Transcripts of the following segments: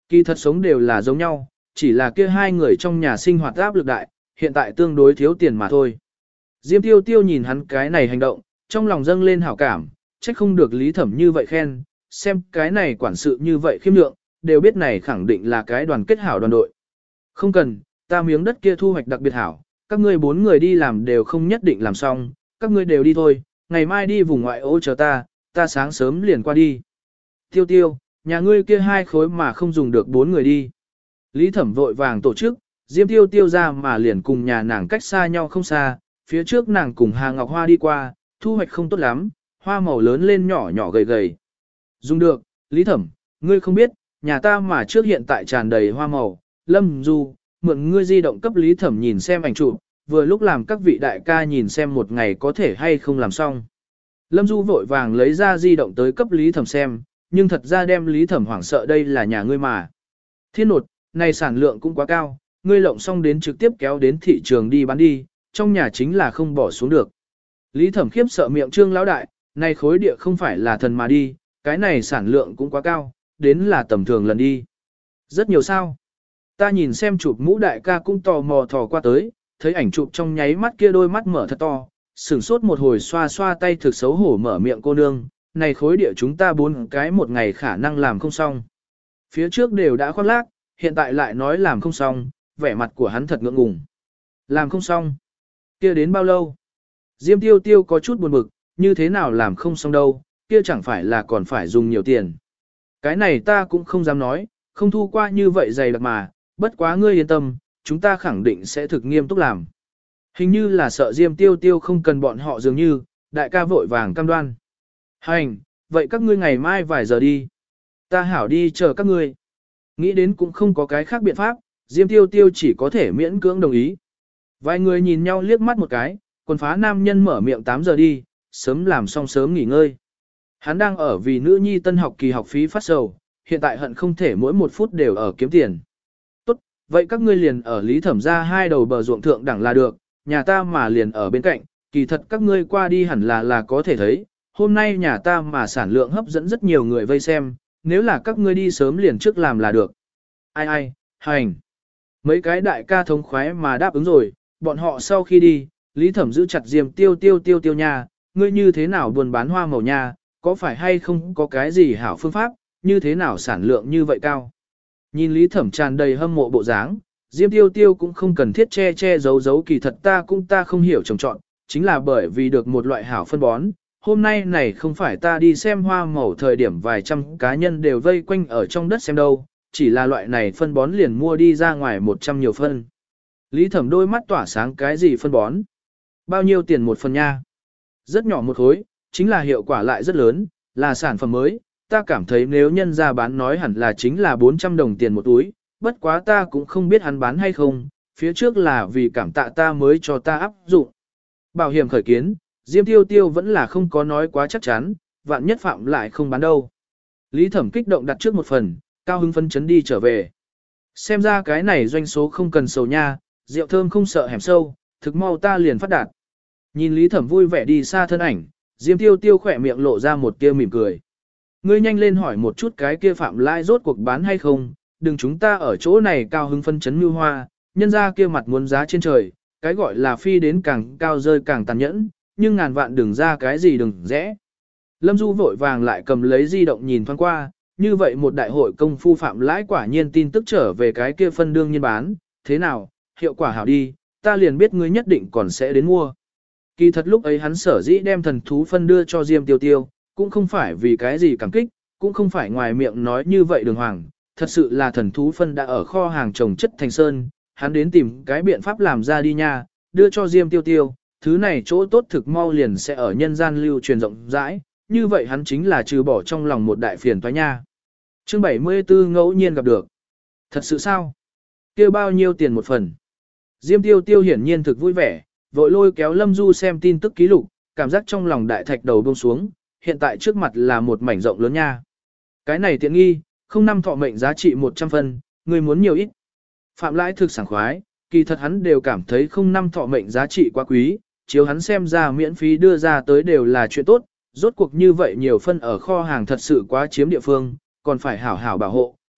Kỳ thật sống đều là giống nhau, chỉ là kia hai người trong nhà sinh hoạt áp lực đại, hiện tại tương đối thiếu tiền mà thôi. Diêm Tiêu Tiêu nhìn hắn cái này hành động, trong lòng dâng lên hảo cảm, trách không được Lý Thẩm như vậy khen, xem cái này quản sự như vậy khiêm lượng, đều biết này khẳng định là cái đoàn kết hảo đoàn đội. Không cần, ta miếng đất kia thu hoạch đặc biệt hảo, các ngươi 4 người đi làm đều không nhất định làm xong, các ngươi đều đi thôi, ngày mai đi vùng ngoại ô chờ ta sáng sớm liền qua đi. Tiêu Tiêu, nhà ngươi kia 2 khối mà không dùng được 4 người đi. Lý Thẩm vội vàng tổ chức, Diêm Tiêu Tiêu ra mà liền cùng nhà nàng cách xa nhau không xa, phía trước nàng cùng Hà Ngọc Hoa đi qua, thu hoạch không tốt lắm, hoa màu lớn lên nhỏ nhỏ gầy gầy. Dùng được, Lý Thẩm, ngươi không biết, nhà ta mà trước hiện tại tràn đầy hoa màu, Lâm Du, mượn ngươi di động cấp Lý Thẩm nhìn xem ảnh chụp, vừa lúc làm các vị đại ca nhìn xem một ngày có thể hay không làm xong. Lâm Du vội vàng lấy ra di động tới cấp Lý Thẩm xem, nhưng thật ra đem Lý Thẩm hoảng sợ đây là nhà ngươi mà. Thiên nột, này sản lượng cũng quá cao, ngươi lộng xong đến trực tiếp kéo đến thị trường đi bán đi, trong nhà chính là không bỏ xuống được. Lý Thẩm khiếp sợ miệng trương lão đại, này khối địa không phải là thần mà đi, cái này sản lượng cũng quá cao, đến là tầm thường lần đi. Rất nhiều sao. Ta nhìn xem chụp mũ đại ca cũng tò mò thò qua tới, thấy ảnh chụp trong nháy mắt kia đôi mắt mở thật to, sửng sốt một hồi xoa xoa tay thực xấu hổ mở miệng cô nương, này khối địa chúng ta 4 cái một ngày khả năng làm không xong. Phía trước đều đã khoác lác, hiện tại lại nói làm không xong, vẻ mặt của hắn thật ngượng ngùng. Làm không xong. Kia đến bao lâu? Diêm Tiêu Tiêu có chút buồn bực, như thế nào làm không xong đâu, kia chẳng phải là còn phải dùng nhiều tiền. Cái này ta cũng không dám nói, không thu qua như vậy dày đặc mà, bất quá ngươi yên tâm, chúng ta khẳng định sẽ thực nghiêm túc làm. Hình như là sợ Diêm Tiêu Tiêu không cần bọn họ dường như, đại ca vội vàng cam đoan. Hành, vậy các ngươi ngày mai vài giờ đi. Ta hảo đi chờ các ngươi. Nghĩ đến cũng không có cái khác biện pháp, Diêm Tiêu Tiêu chỉ có thể miễn cưỡng đồng ý. Vài người nhìn nhau liếc mắt một cái, quần phá nam nhân mở miệng 8 giờ đi, sớm làm xong sớm nghỉ ngơi. Hắn đang ở vì nữ nhi tân học kỳ học phí phát sầu, hiện tại hận không thể mỗi 1 phút đều ở kiếm tiền. Tốt, vậy các ngươi liền ở Lý Thẩm ra 2 đầu bờ ruộng thượng đẳng là được, nhà ta mà liền ở bên cạnh, kỳ thật các ngươi qua đi hẳn là có thể thấy, hôm nay nhà ta mà sản lượng hấp dẫn rất nhiều người vây xem, nếu là các ngươi đi sớm liền trước làm là được. Ai, hành. Mấy cái đại ca thống khoái mà đáp ứng rồi, bọn họ sau khi đi, Lý Thẩm giữ chặt Diêm Tiêu Tiêu nha, ngươi như thế nào buôn bán hoa màu nha, có phải hay không có cái gì hảo phương pháp, như thế nào sản lượng như vậy cao. Nhìn Lý Thẩm tràn đầy hâm mộ bộ dáng, Diêm Tiêu Tiêu cũng không cần thiết che giấu kỳ thật ta không hiểu trồng trọn, chính là bởi vì được một loại hảo phân bón. Hôm nay này không phải ta đi xem hoa màu thời điểm vài trăm cá nhân đều vây quanh ở trong đất xem đâu, chỉ là loại này phân bón liền mua đi ra ngoài 100 nhiều phân. Lý Thẩm đôi mắt tỏa sáng cái gì phân bón? Bao nhiêu tiền một phần nha? Rất nhỏ một khối, chính là hiệu quả lại rất lớn, là sản phẩm mới, ta cảm thấy nếu nhân ra bán nói hẳn là chính là 400 đồng tiền một túi, bất quá ta cũng không biết hắn bán hay không, phía trước là vì cảm tạ ta mới cho ta áp dụng. Bảo hiểm khởi kiến, Diêm Tiêu Tiêu vẫn là không có nói quá chắc chắn, vạn nhất phạm lại không bán đâu. Lý Thẩm kích động đặt trước một phần, cao hứng phấn chấn đi trở về. Xem ra cái này doanh số không cần sầu nha, rượu thơm không sợ hẻm sâu, thực mau ta liền phát đạt. Nhìn Lý Thẩm vui vẻ đi xa thân ảnh, Diêm Tiêu Tiêu khỏe miệng lộ ra một tia mỉm cười. Ngươi nhanh lên hỏi một chút cái kia phạm lai rốt cuộc bán hay không, đừng chúng ta ở chỗ này cao hứng phân chấn như hoa, nhân ra kia mặt muốn giá trên trời, cái gọi là phi đến càng cao rơi càng tàn nhẫn, nhưng ngàn vạn đừng ra cái gì đừng rẽ. Lâm Du vội vàng lại cầm lấy di động nhìn thoáng qua, như vậy một đại hội công phu phạm lãi quả nhiên tin tức trở về cái kia phân đương nhiên bán, thế nào, hiệu quả hảo đi, ta liền biết ngươi nhất định còn sẽ đến mua. Kỳ thật lúc ấy hắn sở dĩ đem thần thú phân đưa cho Diêm Tiêu Tiêu, cũng không phải vì cái gì cảm kích, cũng không phải ngoài miệng nói như vậy đường hoàng, thật sự là thần thú phân đã ở kho hàng trồng chất thành sơn, hắn đến tìm cái biện pháp làm ra đi nha, đưa cho Diêm Tiêu Tiêu, thứ này chỗ tốt thực mau liền sẽ ở nhân gian lưu truyền rộng rãi, như vậy hắn chính là trừ bỏ trong lòng một đại phiền toái nha. Chương 74 ngẫu nhiên gặp được. Thật sự sao? Kêu bao nhiêu tiền một phần? Diêm Tiêu Tiêu hiển nhiên thực vui vẻ, vội lôi kéo Lâm Du xem tin tức ký lục, cảm giác trong lòng đại thạch đầu buông xuống, hiện tại trước mặt là một mảnh rộng lớn nha. Cái này tiện nghi, không năm thọ mệnh giá trị 100 phân, người muốn nhiều ít. Phạm lãi thực sảng khoái, kỳ thật hắn đều cảm thấy không năm thọ mệnh giá trị quá quý, chiếu hắn xem ra miễn phí đưa ra tới đều là chuyện tốt, rốt cuộc như vậy nhiều phân ở kho hàng thật sự quá chiếm địa phương, còn phải hảo hảo bảo hộ,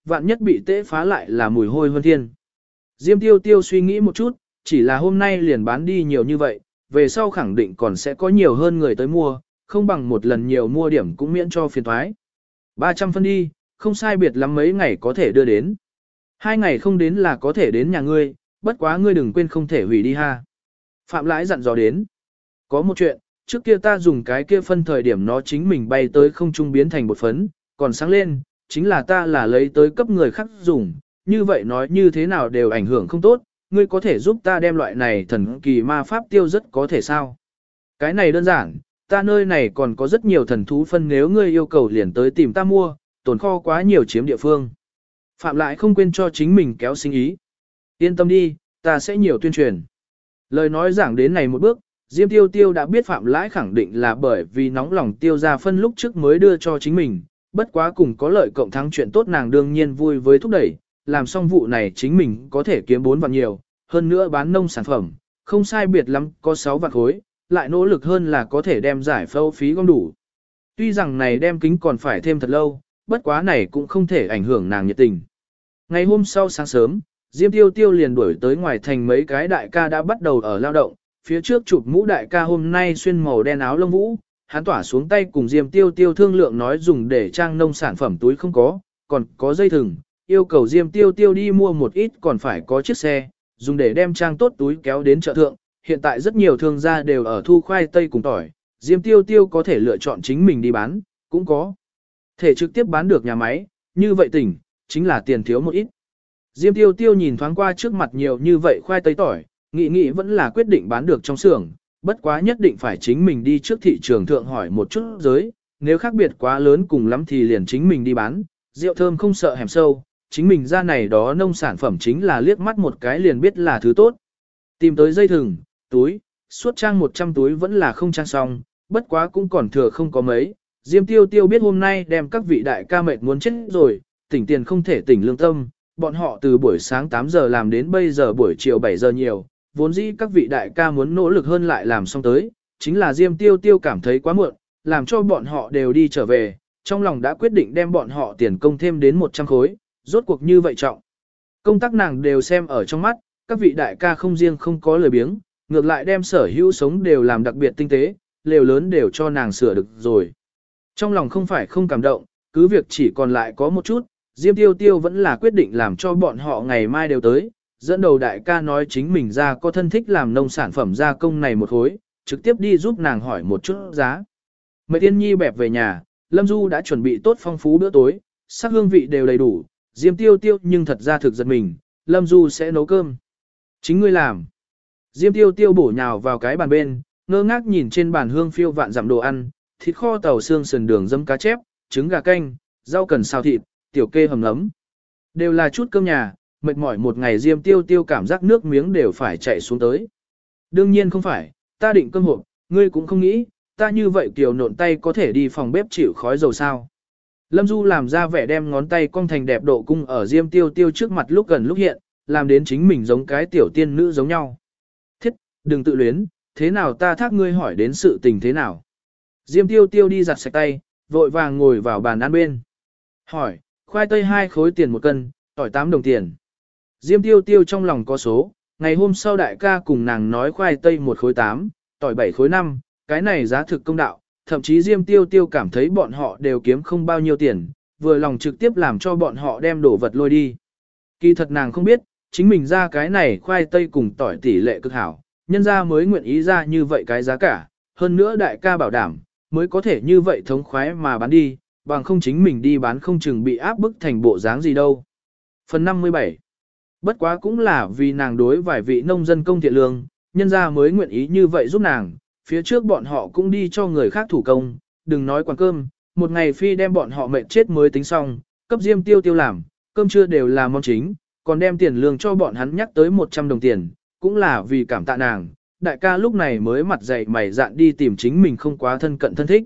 vạn nhất bị tễ phá lại là mùi hôi hơn thiên. Diêm tiêu tiêu suy nghĩ một chút, chỉ là hôm nay liền bán đi nhiều như vậy, về sau khẳng định còn sẽ có nhiều hơn người tới mua, không bằng một lần nhiều mua điểm cũng miễn cho phiền thoái. 300 phân đi, không sai biệt lắm mấy ngày có thể đưa đến. 2 ngày không đến là có thể đến nhà ngươi, bất quá ngươi đừng quên không thể hủy đi ha. Phạm Lãi dặn dò đến. Có một chuyện, trước kia ta dùng cái kia phân thời điểm nó chính mình bay tới không trung biến thành bột phấn, còn sáng lên, chính là ta là lấy tới cấp người khác dùng, như vậy nói như thế nào đều ảnh hưởng không tốt, ngươi có thể giúp ta đem loại này thần kỳ ma pháp tiêu rất có thể sao. Cái này đơn giản, ta nơi này còn có rất nhiều thần thú phân nếu ngươi yêu cầu liền tới tìm ta mua, tồn kho quá nhiều chiếm địa phương. Phạm Lại không quên cho chính mình kéo sinh ý. Yên tâm đi, ta sẽ nhiều tuyên truyền. Lời nói giảng đến này một bước, Diêm Tiêu Tiêu đã biết Phạm Lãi khẳng định là bởi vì nóng lòng tiêu ra phân lúc trước mới đưa cho chính mình, bất quá cùng có lợi cộng thắng chuyện tốt nàng đương nhiên vui với thúc đẩy, làm xong vụ này chính mình có thể kiếm 4 vạn nhiều, hơn nữa bán nông sản phẩm, không sai biệt lắm có 6 vạn khối, lại nỗ lực hơn là có thể đem giải phâu phí gom đủ. Tuy rằng này đem kính còn phải thêm thật lâu, bất quá này cũng không thể ảnh hưởng nàng nhiệt tình. Ngày hôm sau sáng sớm, Diêm Tiêu Tiêu liền đuổi tới ngoài thành mấy cái đại ca đã bắt đầu ở lao động, phía trước chụp mũ đại ca hôm nay xuyên màu đen áo lông vũ, hắn tỏa xuống tay cùng Diêm Tiêu Tiêu thương lượng nói dùng để trang nông sản phẩm túi không có, còn có dây thừng, yêu cầu Diêm Tiêu Tiêu đi mua một ít còn phải có chiếc xe, dùng để đem trang tốt túi kéo đến chợ thượng, hiện tại rất nhiều thương gia đều ở thu khoai tây cùng tỏi, Diêm Tiêu Tiêu có thể lựa chọn chính mình đi bán, cũng có thể trực tiếp bán được nhà máy, như vậy tỉnh, chính là tiền thiếu một ít. Diêm Tiêu Tiêu nhìn thoáng qua trước mặt nhiều như vậy khoai tây tỏi, nghĩ vẫn là quyết định bán được trong xưởng, bất quá nhất định phải chính mình đi trước thị trường thượng hỏi một chút giới, nếu khác biệt quá lớn cùng lắm thì liền chính mình đi bán, rượu thơm không sợ hẻm sâu, chính mình ra này đó nông sản phẩm chính là liếc mắt một cái liền biết là thứ tốt. Tìm tới dây thừng, túi, suốt trang 100 túi vẫn là không trang xong, bất quá cũng còn thừa không có mấy. Diêm Tiêu Tiêu biết hôm nay đem các vị đại ca mệt muốn chết rồi, tỉnh tiền không thể tỉnh lương tâm, bọn họ từ buổi sáng 8 giờ làm đến bây giờ buổi chiều 7 giờ nhiều, vốn dĩ các vị đại ca muốn nỗ lực hơn lại làm xong tới, chính là Diêm Tiêu Tiêu cảm thấy quá muộn, làm cho bọn họ đều đi trở về, trong lòng đã quyết định đem bọn họ tiền công thêm đến 100 khối, rốt cuộc như vậy trọng. Công tác nàng đều xem ở trong mắt, các vị đại ca không riêng không có lời biếng, ngược lại đem sở hữu sống đều làm đặc biệt tinh tế, lều lớn đều cho nàng sửa được rồi. Trong lòng không phải không cảm động, cứ việc chỉ còn lại có một chút, Diêm Tiêu Tiêu vẫn là quyết định làm cho bọn họ ngày mai đều tới, dẫn đầu đại ca nói chính mình ra có thân thích làm nông sản phẩm gia công này một khối, trực tiếp đi giúp nàng hỏi một chút giá. Mẹ Tiên Nhi bẹp về nhà, Lâm Du đã chuẩn bị tốt phong phú bữa tối, sắc hương vị đều đầy đủ, Diêm Tiêu Tiêu nhưng thật ra thực giật mình, Lâm Du sẽ nấu cơm. Chính ngươi làm. Diêm Tiêu Tiêu bổ nhào vào cái bàn bên, ngơ ngác nhìn trên bàn hương phiêu vạn dặm đồ ăn, thịt kho tàu xương sườn đường dâm cá chép, trứng gà canh, rau cần xào thịt, tiểu kê hầm nấm. Đều là chút cơm nhà, mệt mỏi một ngày Diêm Tiêu Tiêu cảm giác nước miếng đều phải chạy xuống tới. Đương nhiên không phải, ta định cơm hộp, ngươi cũng không nghĩ, ta như vậy kiểu nộn tay có thể đi phòng bếp chịu khói dầu sao. Lâm Du làm ra vẻ đem ngón tay cong thành đẹp độ cung ở Diêm Tiêu Tiêu trước mặt lúc gần lúc hiện, làm đến chính mình giống cái tiểu tiên nữ giống nhau. Thiết, đừng tự luyến, thế nào ta thác ngươi hỏi đến sự tình thế nào. Diêm Tiêu Tiêu đi giặt sạch tay, vội vàng ngồi vào bàn ăn bên. Hỏi, khoai tây 2 khối tiền 1 cân, tỏi 8 đồng tiền. Diêm Tiêu Tiêu trong lòng có số, ngày hôm sau đại ca cùng nàng nói khoai tây 1 khối 8, tỏi 7 khối 5, cái này giá thực công đạo, thậm chí Diêm Tiêu Tiêu cảm thấy bọn họ đều kiếm không bao nhiêu tiền, vừa lòng trực tiếp làm cho bọn họ đem đồ vật lôi đi. Kỳ thật nàng không biết, chính mình ra cái này khoai tây cùng tỏi tỷ lệ cực hảo, nhân ra mới nguyện ý ra như vậy cái giá cả, hơn nữa đại ca bảo đảm, mới có thể như vậy thống khoái mà bán đi, bằng không chính mình đi bán không chừng bị áp bức thành bộ dáng gì đâu. Phần 57. Bất quá cũng là vì nàng đối vài vị nông dân công thiện lương, nhân ra mới nguyện ý như vậy giúp nàng, phía trước bọn họ cũng đi cho người khác thủ công, đừng nói quán cơm, một ngày phi đem bọn họ mệt chết mới tính xong, cấp Diêm Tiêu Tiêu làm, cơm trưa đều là món chính, còn đem tiền lương cho bọn hắn nhắc tới 100 đồng tiền, cũng là vì cảm tạ nàng. Đại ca lúc này mới mặt dày mày dạn đi tìm chính mình không quá thân cận thân thích.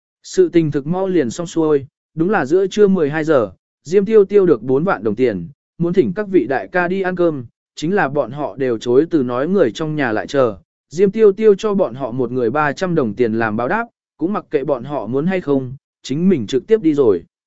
Sự tình thực mau liền xong xuôi, đúng là giữa trưa 12 giờ, Diêm Tiêu Tiêu được 4 vạn đồng tiền, muốn thỉnh các vị đại ca đi ăn cơm, chính là bọn họ đều chối từ nói người trong nhà lại chờ. Diêm Tiêu Tiêu cho bọn họ một người 300 đồng tiền làm báo đáp, cũng mặc kệ bọn họ muốn hay không, chính mình trực tiếp đi rồi.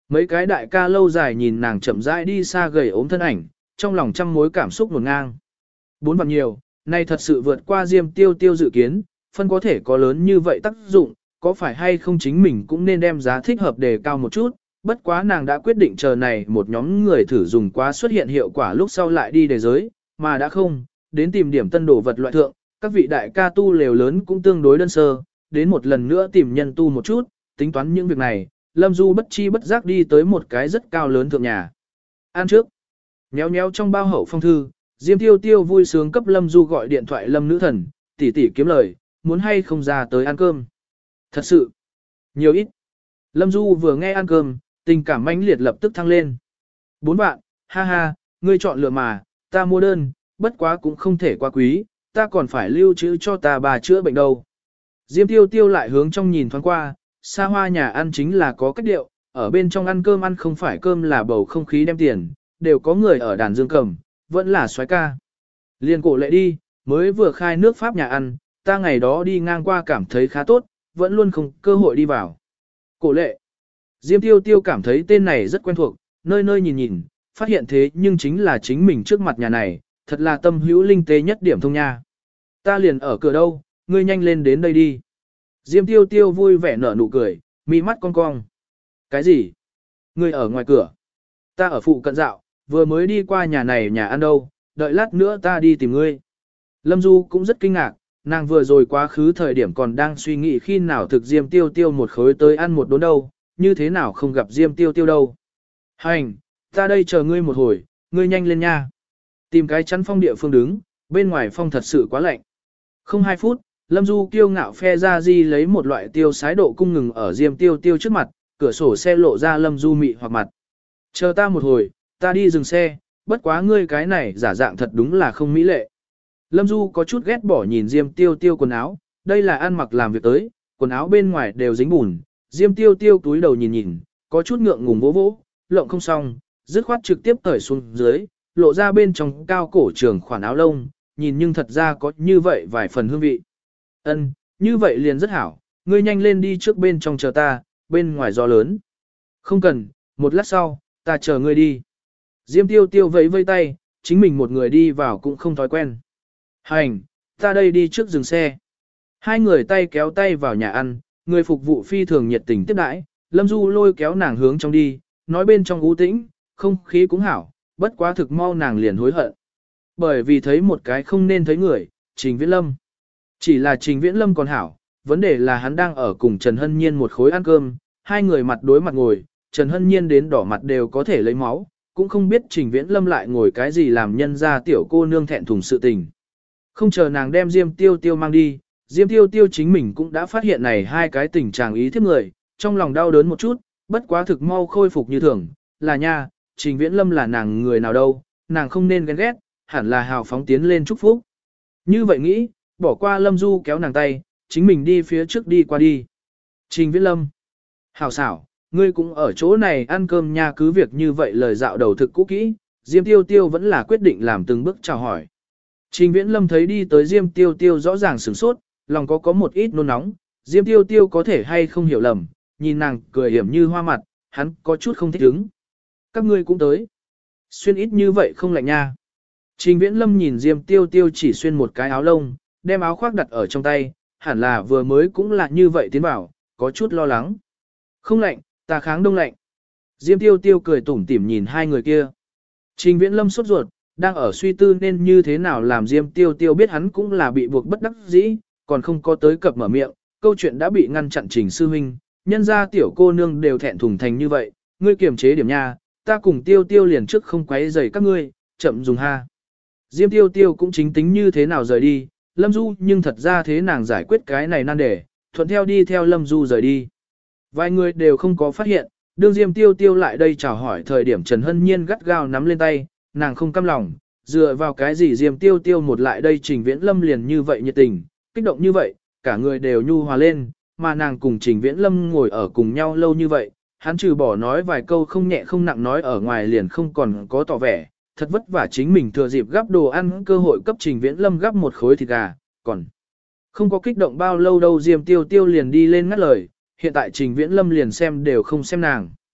Mấy cái đại ca lâu dài nhìn nàng chậm rãi đi xa gầy ốm thân ảnh, trong lòng trăm mối cảm xúc ngổn ngang. 4 vạn nhiều, này thật sự vượt qua Diêm Tiêu Tiêu dự kiến, phân có thể có lớn như vậy tác dụng, có phải hay không chính mình cũng nên đem giá thích hợp đề cao một chút, bất quá nàng đã quyết định chờ này một nhóm người thử dùng quá xuất hiện hiệu quả lúc sau lại đi đề giới, mà đã không, đến tìm điểm tân đồ vật loại thượng, các vị đại ca tu lều lớn cũng tương đối đơn sơ, đến một lần nữa tìm nhân tu một chút, tính toán những việc này, Lâm Du bất chi bất giác đi tới một cái rất cao lớn thượng nhà. Ăn trước, nhéo nhéo trong bao hậu phong thư, Diêm Tiêu Tiêu vui sướng cấp Lâm Du gọi điện thoại Lâm nữ thần, tỷ tỷ kiếm lời, muốn hay không ra tới ăn cơm. Thật sự, nhiều ít. Lâm Du vừa nghe ăn cơm, tình cảm mãnh liệt lập tức thăng lên. 4 vạn, ha ha, ngươi chọn lựa mà, ta mua đơn, bất quá cũng không thể quá quý, ta còn phải lưu trữ cho ta bà chữa bệnh đâu. Diêm Tiêu Tiêu lại hướng trong nhìn thoáng qua, xa hoa nhà ăn chính là có cách điệu, ở bên trong ăn cơm ăn không phải cơm là bầu không khí đem tiền, đều có người ở đàn dương cầm, vẫn là soái ca. Liên Cổ Lệ đi, mới vừa khai nước Pháp nhà ăn, ta ngày đó đi ngang qua cảm thấy khá tốt, vẫn luôn không cơ hội đi vào. Cổ Lệ. Diêm Tiêu Tiêu cảm thấy tên này rất quen thuộc, nơi nơi nhìn nhìn, phát hiện thế nhưng chính là chính mình trước mặt nhà này, thật là tâm hữu linh tế nhất điểm thông nha. Ta liền ở cửa đâu, ngươi nhanh lên đến đây đi. Diêm Tiêu Tiêu vui vẻ nở nụ cười, mi mắt cong cong. Cái gì? Ngươi ở ngoài cửa. Ta ở phụ cận dạo, vừa mới đi qua nhà này nhà ăn đâu, đợi lát nữa ta đi tìm ngươi. Lâm Du cũng rất kinh ngạc, nàng vừa rồi quá khứ thời điểm còn đang suy nghĩ khi nào thực Diêm Tiêu Tiêu một khối tới ăn một đốn đâu, như thế nào không gặp Diêm Tiêu Tiêu đâu. Hành, ta đây chờ ngươi một hồi, ngươi nhanh lên nha. Tìm cái chắn phong địa phương đứng, bên ngoài phong thật sự quá lạnh. Không 2 phút, Lâm Du kiêu ngạo phe ra di lấy một loại tiêu sái độ cung ngừng ở Diêm Tiêu Tiêu trước mặt, cửa sổ xe lộ ra Lâm Du mị hoặc mặt. Chờ ta một hồi, ta đi dừng xe, bất quá ngươi cái này giả dạng thật đúng là không mỹ lệ. Lâm Du có chút ghét bỏ nhìn Diêm Tiêu Tiêu quần áo, đây là ăn mặc làm việc tới, quần áo bên ngoài đều dính bùn. Diêm Tiêu Tiêu túi đầu nhìn nhìn, có chút ngượng ngùng vỗ vỗ, lộng không xong, dứt khoát trực tiếp cởi xuống dưới, lộ ra bên trong cao cổ trường khoản áo lông, nhìn nhưng thật ra có như vậy vài phần hương vị. Ân, như vậy liền rất hảo, ngươi nhanh lên đi trước bên trong chờ ta, bên ngoài gió lớn. Không cần, một lát sau, ta chờ ngươi đi. Diêm Tiêu Tiêu vẫy vây tay, chính mình một người đi vào cũng không thói quen. Hành, ta đây đi trước dừng xe. Hai người tay kéo tay vào nhà ăn, người phục vụ phi thường nhiệt tình tiếp đãi, Lâm Du lôi kéo nàng hướng trong đi, nói bên trong u tĩnh, không khí cũng hảo, bất quá thực mau nàng liền hối hận. Bởi vì thấy một cái không nên thấy người, Trình Viễn Lâm. Chỉ là Trình Viễn Lâm còn hảo, vấn đề là hắn đang ở cùng Trần Hân Nhiên một khối ăn cơm, hai người mặt đối mặt ngồi, Trần Hân Nhiên đến đỏ mặt đều có thể lấy máu, cũng không biết Trình Viễn Lâm lại ngồi cái gì làm nhân ra tiểu cô nương thẹn thùng sự tình. Không chờ nàng đem Diêm Tiêu Tiêu mang đi, Diêm Tiêu Tiêu chính mình cũng đã phát hiện này hai cái tình trạng ý thiếp người, trong lòng đau đớn một chút, bất quá thực mau khôi phục như thường, là nha, Trình Viễn Lâm là nàng người nào đâu, nàng không nên ghen ghét, hẳn là hào phóng tiến lên chúc phúc. Như vậy nghĩ, bỏ qua Lâm Du kéo nàng tay, chính mình đi phía trước đi qua đi. Trình Viễn Lâm, hảo xảo, ngươi cũng ở chỗ này ăn cơm nha, cứ việc như vậy lời dạo đầu thực cũ kỹ, Diêm Tiêu Tiêu vẫn là quyết định làm từng bước chào hỏi. Trình Viễn Lâm thấy đi tới Diêm Tiêu Tiêu rõ ràng sửng sốt, lòng có một ít nôn nóng, Diêm Tiêu Tiêu có thể hay không hiểu lầm, nhìn nàng cười hiểm như hoa mặt, hắn có chút không thích ứng. Các ngươi cũng tới. Xuyên ít như vậy không lạnh nha. Trình Viễn Lâm nhìn Diêm Tiêu Tiêu chỉ xuyên một cái áo lông, đem áo khoác đặt ở trong tay, hẳn là vừa mới cũng là như vậy tiến vào, có chút lo lắng. Không lạnh, ta kháng đông lạnh. Diêm Tiêu Tiêu cười tủm tỉm nhìn hai người kia. Trình Viễn Lâm sốt ruột, đang ở suy tư nên như thế nào làm Diêm Tiêu Tiêu biết hắn cũng là bị buộc bất đắc dĩ, còn không có tới cập mở miệng, câu chuyện đã bị ngăn chặn Trình sư huynh, nhân ra tiểu cô nương đều thẹn thùng thành như vậy, ngươi kiềm chế điểm nha, ta cùng Tiêu Tiêu liền trước không quấy rầy các ngươi, chậm dùng ha. Diêm Tiêu Tiêu cũng chính tính như thế nào rời đi, Lâm Du nhưng thật ra thế nàng giải quyết cái này nan đề, thuận theo đi theo Lâm Du rời đi. Vài người đều không có phát hiện, đương Diêm Tiêu Tiêu lại đây chào hỏi thời điểm Trần Hân Nhiên gắt gao nắm lên tay, nàng không căm lòng, dựa vào cái gì Diêm Tiêu Tiêu một lại đây Trình Viễn Lâm liền như vậy nhiệt tình, kích động như vậy, cả người đều nhu hòa lên, mà nàng cùng Trình Viễn Lâm ngồi ở cùng nhau lâu như vậy, hắn trừ bỏ nói vài câu không nhẹ không nặng nói ở ngoài liền không còn có tỏ vẻ, thật vất vả chính mình thừa dịp gắp đồ ăn cơ hội cấp Trình Viễn Lâm gắp một khối thịt gà, còn không có kích động bao lâu đâu Diêm Tiêu Tiêu liền đi lên ngắt lời, hiện tại Trình Viễn Lâm liền xem đều không xem nàng.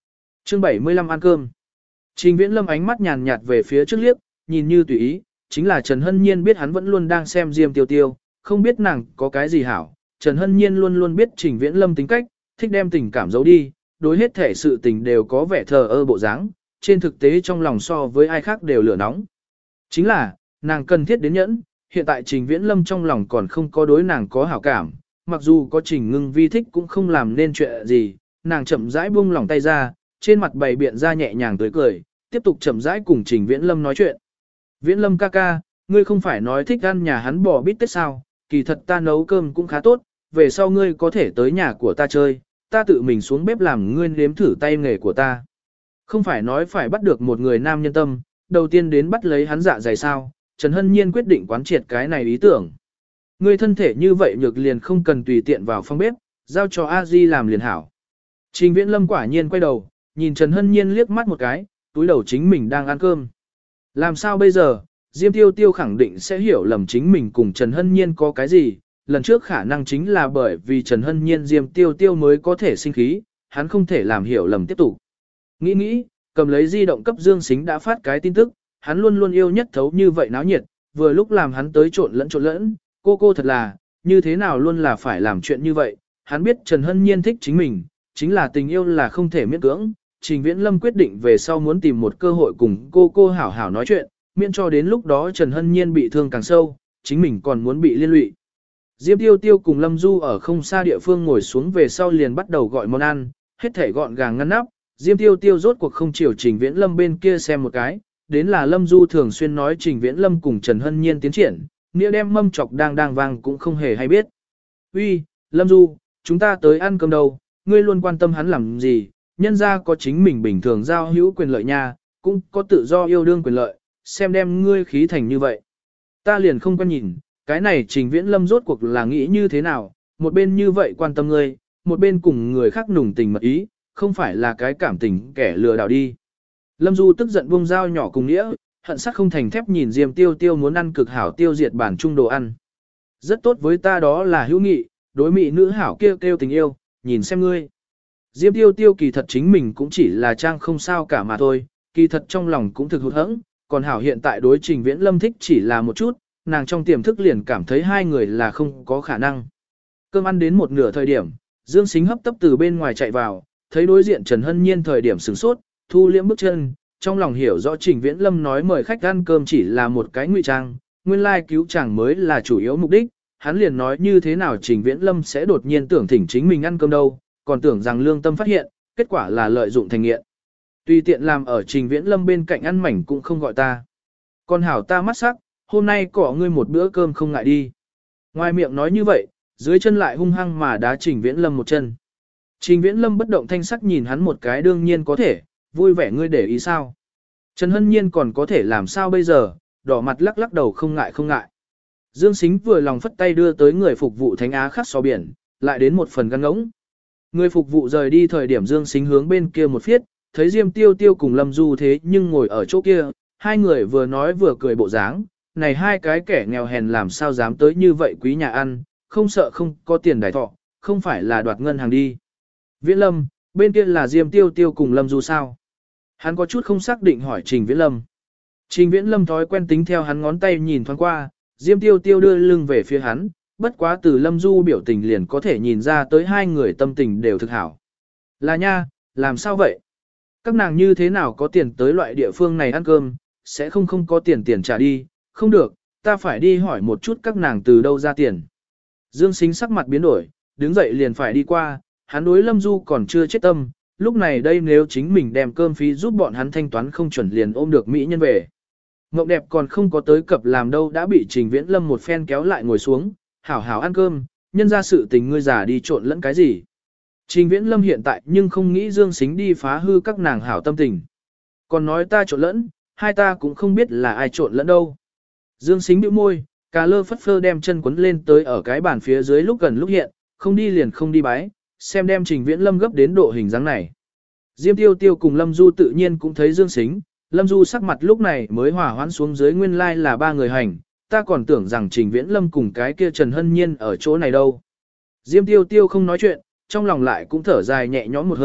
Chương 75 ăn cơm. Trình Viễn Lâm ánh mắt nhàn nhạt về phía trước liếc, nhìn như tùy ý, chính là Trần Hân Nhiên biết hắn vẫn luôn đang xem Diêm Tiêu Tiêu, không biết nàng có cái gì hảo. Trần Hân Nhiên luôn luôn biết Trình Viễn Lâm tính cách, thích đem tình cảm giấu đi, đối hết thể sự tình đều có vẻ thờ ơ bộ dáng, trên thực tế trong lòng so với ai khác đều lửa nóng. Chính là, nàng cần thiết đến nhẫn, hiện tại Trình Viễn Lâm trong lòng còn không có đối nàng có hảo cảm, mặc dù có Trình Ngưng Vi thích cũng không làm nên chuyện gì, nàng chậm rãi buông lỏng tay ra, trên mặt bày biện ra nhẹ nhàng tươi cười, tiếp tục chậm rãi cùng Trình Viễn Lâm nói chuyện. Viễn Lâm ca ca, ngươi không phải nói thích ăn nhà hắn bò bít tết sao, kỳ thật ta nấu cơm cũng khá tốt, về sau ngươi có thể tới nhà của ta chơi, ta tự mình xuống bếp làm ngươi nếm thử tay nghề của ta. Không phải nói phải bắt được một người nam nhân tâm, đầu tiên đến bắt lấy hắn dạ dày sao, Trần Hân Nhiên quyết định quán triệt cái này ý tưởng. Ngươi thân thể như vậy nhược liền không cần tùy tiện vào phòng bếp, giao cho A Di làm liền hảo. Trình Viễn Lâm quả nhiên quay đầu, nhìn Trần Hân Nhiên liếc mắt một cái, túi đầu chính mình đang ăn cơm. Làm sao bây giờ, Diêm Tiêu Tiêu khẳng định sẽ hiểu lầm chính mình cùng Trần Hân Nhiên có cái gì, lần trước khả năng chính là bởi vì Trần Hân Nhiên Diêm Tiêu Tiêu mới có thể sinh khí, hắn không thể làm hiểu lầm tiếp tục. Nghĩ nghĩ, cầm lấy di động cấp Dương Sính đã phát cái tin tức, hắn luôn luôn yêu nhất thấu như vậy náo nhiệt, vừa lúc làm hắn tới trộn lẫn, cô thật là, như thế nào luôn là phải làm chuyện như vậy, hắn biết Trần Hân Nhiên thích chính mình, chính là tình yêu là không thể miễn cưỡng, Trình Viễn Lâm quyết định về sau muốn tìm một cơ hội cùng cô hảo hảo nói chuyện, miễn cho đến lúc đó Trần Hân Nhiên bị thương càng sâu, chính mình còn muốn bị liên lụy. Diêm Tiêu Tiêu cùng Lâm Du ở không xa địa phương ngồi xuống về sau liền bắt đầu gọi món ăn, hết thể gọn gàng ngăn nắp, Diêm Tiêu Tiêu rốt cuộc không chiều Trình Viễn Lâm bên kia xem một cái, đến là Lâm Du thường xuyên nói Trình Viễn Lâm cùng Trần Hân Nhiên tiến triển, nghĩa đem mâm chọc đang vang cũng không hề hay biết. Uy, Lâm Du, chúng ta tới ăn cơm đâu, ngươi luôn quan tâm hắn làm gì, nhân ra có chính mình bình thường giao hữu quyền lợi nha, cũng có tự do yêu đương quyền lợi, xem đem ngươi khí thành như vậy. Ta liền không quan nhìn, cái này Trình Viễn Lâm rốt cuộc là nghĩ như thế nào, một bên như vậy quan tâm ngươi, một bên cùng người khác nùng tình mật ý, không phải là cái cảm tình kẻ lừa đảo đi. Lâm Du tức giận buông dao nhỏ cùng nghĩa, hận sắc không thành thép nhìn Diêm Tiêu Tiêu muốn ăn cực hảo tiêu diệt bản trung đồ ăn. Rất tốt với ta đó là hữu nghị, đối mỹ nữ hảo kêu tình yêu, nhìn xem ngươi. Diêm Tiêu Tiêu kỳ thật chính mình cũng chỉ là trang không sao cả mà thôi, kỳ thật trong lòng cũng thực hụt hẫng, còn hảo hiện tại đối Trình Viễn Lâm thích chỉ là một chút, nàng trong tiềm thức liền cảm thấy hai người là không có khả năng. Cơm ăn đến một nửa thời điểm, Dương Sính hấp tấp từ bên ngoài chạy vào, thấy đối diện Trần Hân Nhiên thời điểm sửng sốt, thu liễm bước chân, trong lòng hiểu rõ Trình Viễn Lâm nói mời khách ăn cơm chỉ là một cái ngụy trang, nguyên lai cứu chàng mới là chủ yếu mục đích, hắn liền nói như thế nào Trình Viễn Lâm sẽ đột nhiên tưởng thỉnh chính mình ăn cơm đâu, còn tưởng rằng lương tâm phát hiện, kết quả là lợi dụng thành nghiện. Tùy tiện làm ở Trình Viễn Lâm bên cạnh ăn mảnh cũng không gọi ta. Còn hảo ta mắt sắc, hôm nay cỏ ngươi một bữa cơm không ngại đi. Ngoài miệng nói như vậy, dưới chân lại hung hăng mà đá Trình Viễn Lâm một chân. Trình Viễn Lâm bất động thanh sắc nhìn hắn một cái đương nhiên có thể, vui vẻ ngươi để ý sao. Trần Hân Nhiên còn có thể làm sao bây giờ, đỏ mặt lắc lắc đầu không ngại. Dương Sính vừa lòng phất tay đưa tới người phục vụ Thánh Á khắc so biển, lại đến một phần gan ngỗng. Người phục vụ rời đi thời điểm Dương Sính hướng bên kia một phiết, thấy Diêm Tiêu Tiêu cùng Lâm Du thế nhưng ngồi ở chỗ kia, hai người vừa nói vừa cười bộ dáng, này hai cái kẻ nghèo hèn làm sao dám tới như vậy quý nhà ăn, không sợ không có tiền đài thọ, không phải là đoạt ngân hàng đi. Viễn Lâm, bên kia là Diêm Tiêu Tiêu cùng Lâm Du sao? Hắn có chút không xác định hỏi Trình Viễn Lâm. Trình Viễn Lâm thói quen tính theo hắn ngón tay nhìn thoáng qua, Diêm Tiêu Tiêu đưa lưng về phía hắn, bất quá từ Lâm Du biểu tình liền có thể nhìn ra tới hai người tâm tình đều thực hảo. Là nha, làm sao vậy? Các nàng như thế nào có tiền tới loại địa phương này ăn cơm, sẽ không có tiền trả đi, không được, ta phải đi hỏi một chút các nàng từ đâu ra tiền. Dương Sính sắc mặt biến đổi, đứng dậy liền phải đi qua, hắn đối Lâm Du còn chưa chết tâm, lúc này đây nếu chính mình đem cơm phí giúp bọn hắn thanh toán không chuẩn liền ôm được mỹ nhân về. Ngọc đẹp còn không có tới cập làm đâu đã bị Trình Viễn Lâm một phen kéo lại ngồi xuống, hảo hảo ăn cơm, nhân ra sự tình ngươi già đi trộn lẫn cái gì. Trình Viễn Lâm hiện tại nhưng không nghĩ Dương Sính đi phá hư các nàng hảo tâm tình. Còn nói ta trộn lẫn, hai ta cũng không biết là ai trộn lẫn đâu. Dương Sính bĩu môi, cà lơ phất phơ đem chân quấn lên tới ở cái bàn phía dưới lúc gần lúc hiện, không đi liền không đi bái, xem đem Trình Viễn Lâm gấp đến độ hình dáng này. Diêm Tiêu Tiêu cùng Lâm Du tự nhiên cũng thấy Dương Sính, Lâm Du sắc mặt lúc này mới hòa hoãn xuống dưới nguyên lai là ba người hành, ta còn tưởng rằng Trình Viễn Lâm cùng cái kia Trần Hân Nhiên ở chỗ này đâu. Diêm Tiêu Tiêu không nói chuyện, trong lòng lại cũng thở dài nhẹ nhõm một hơi,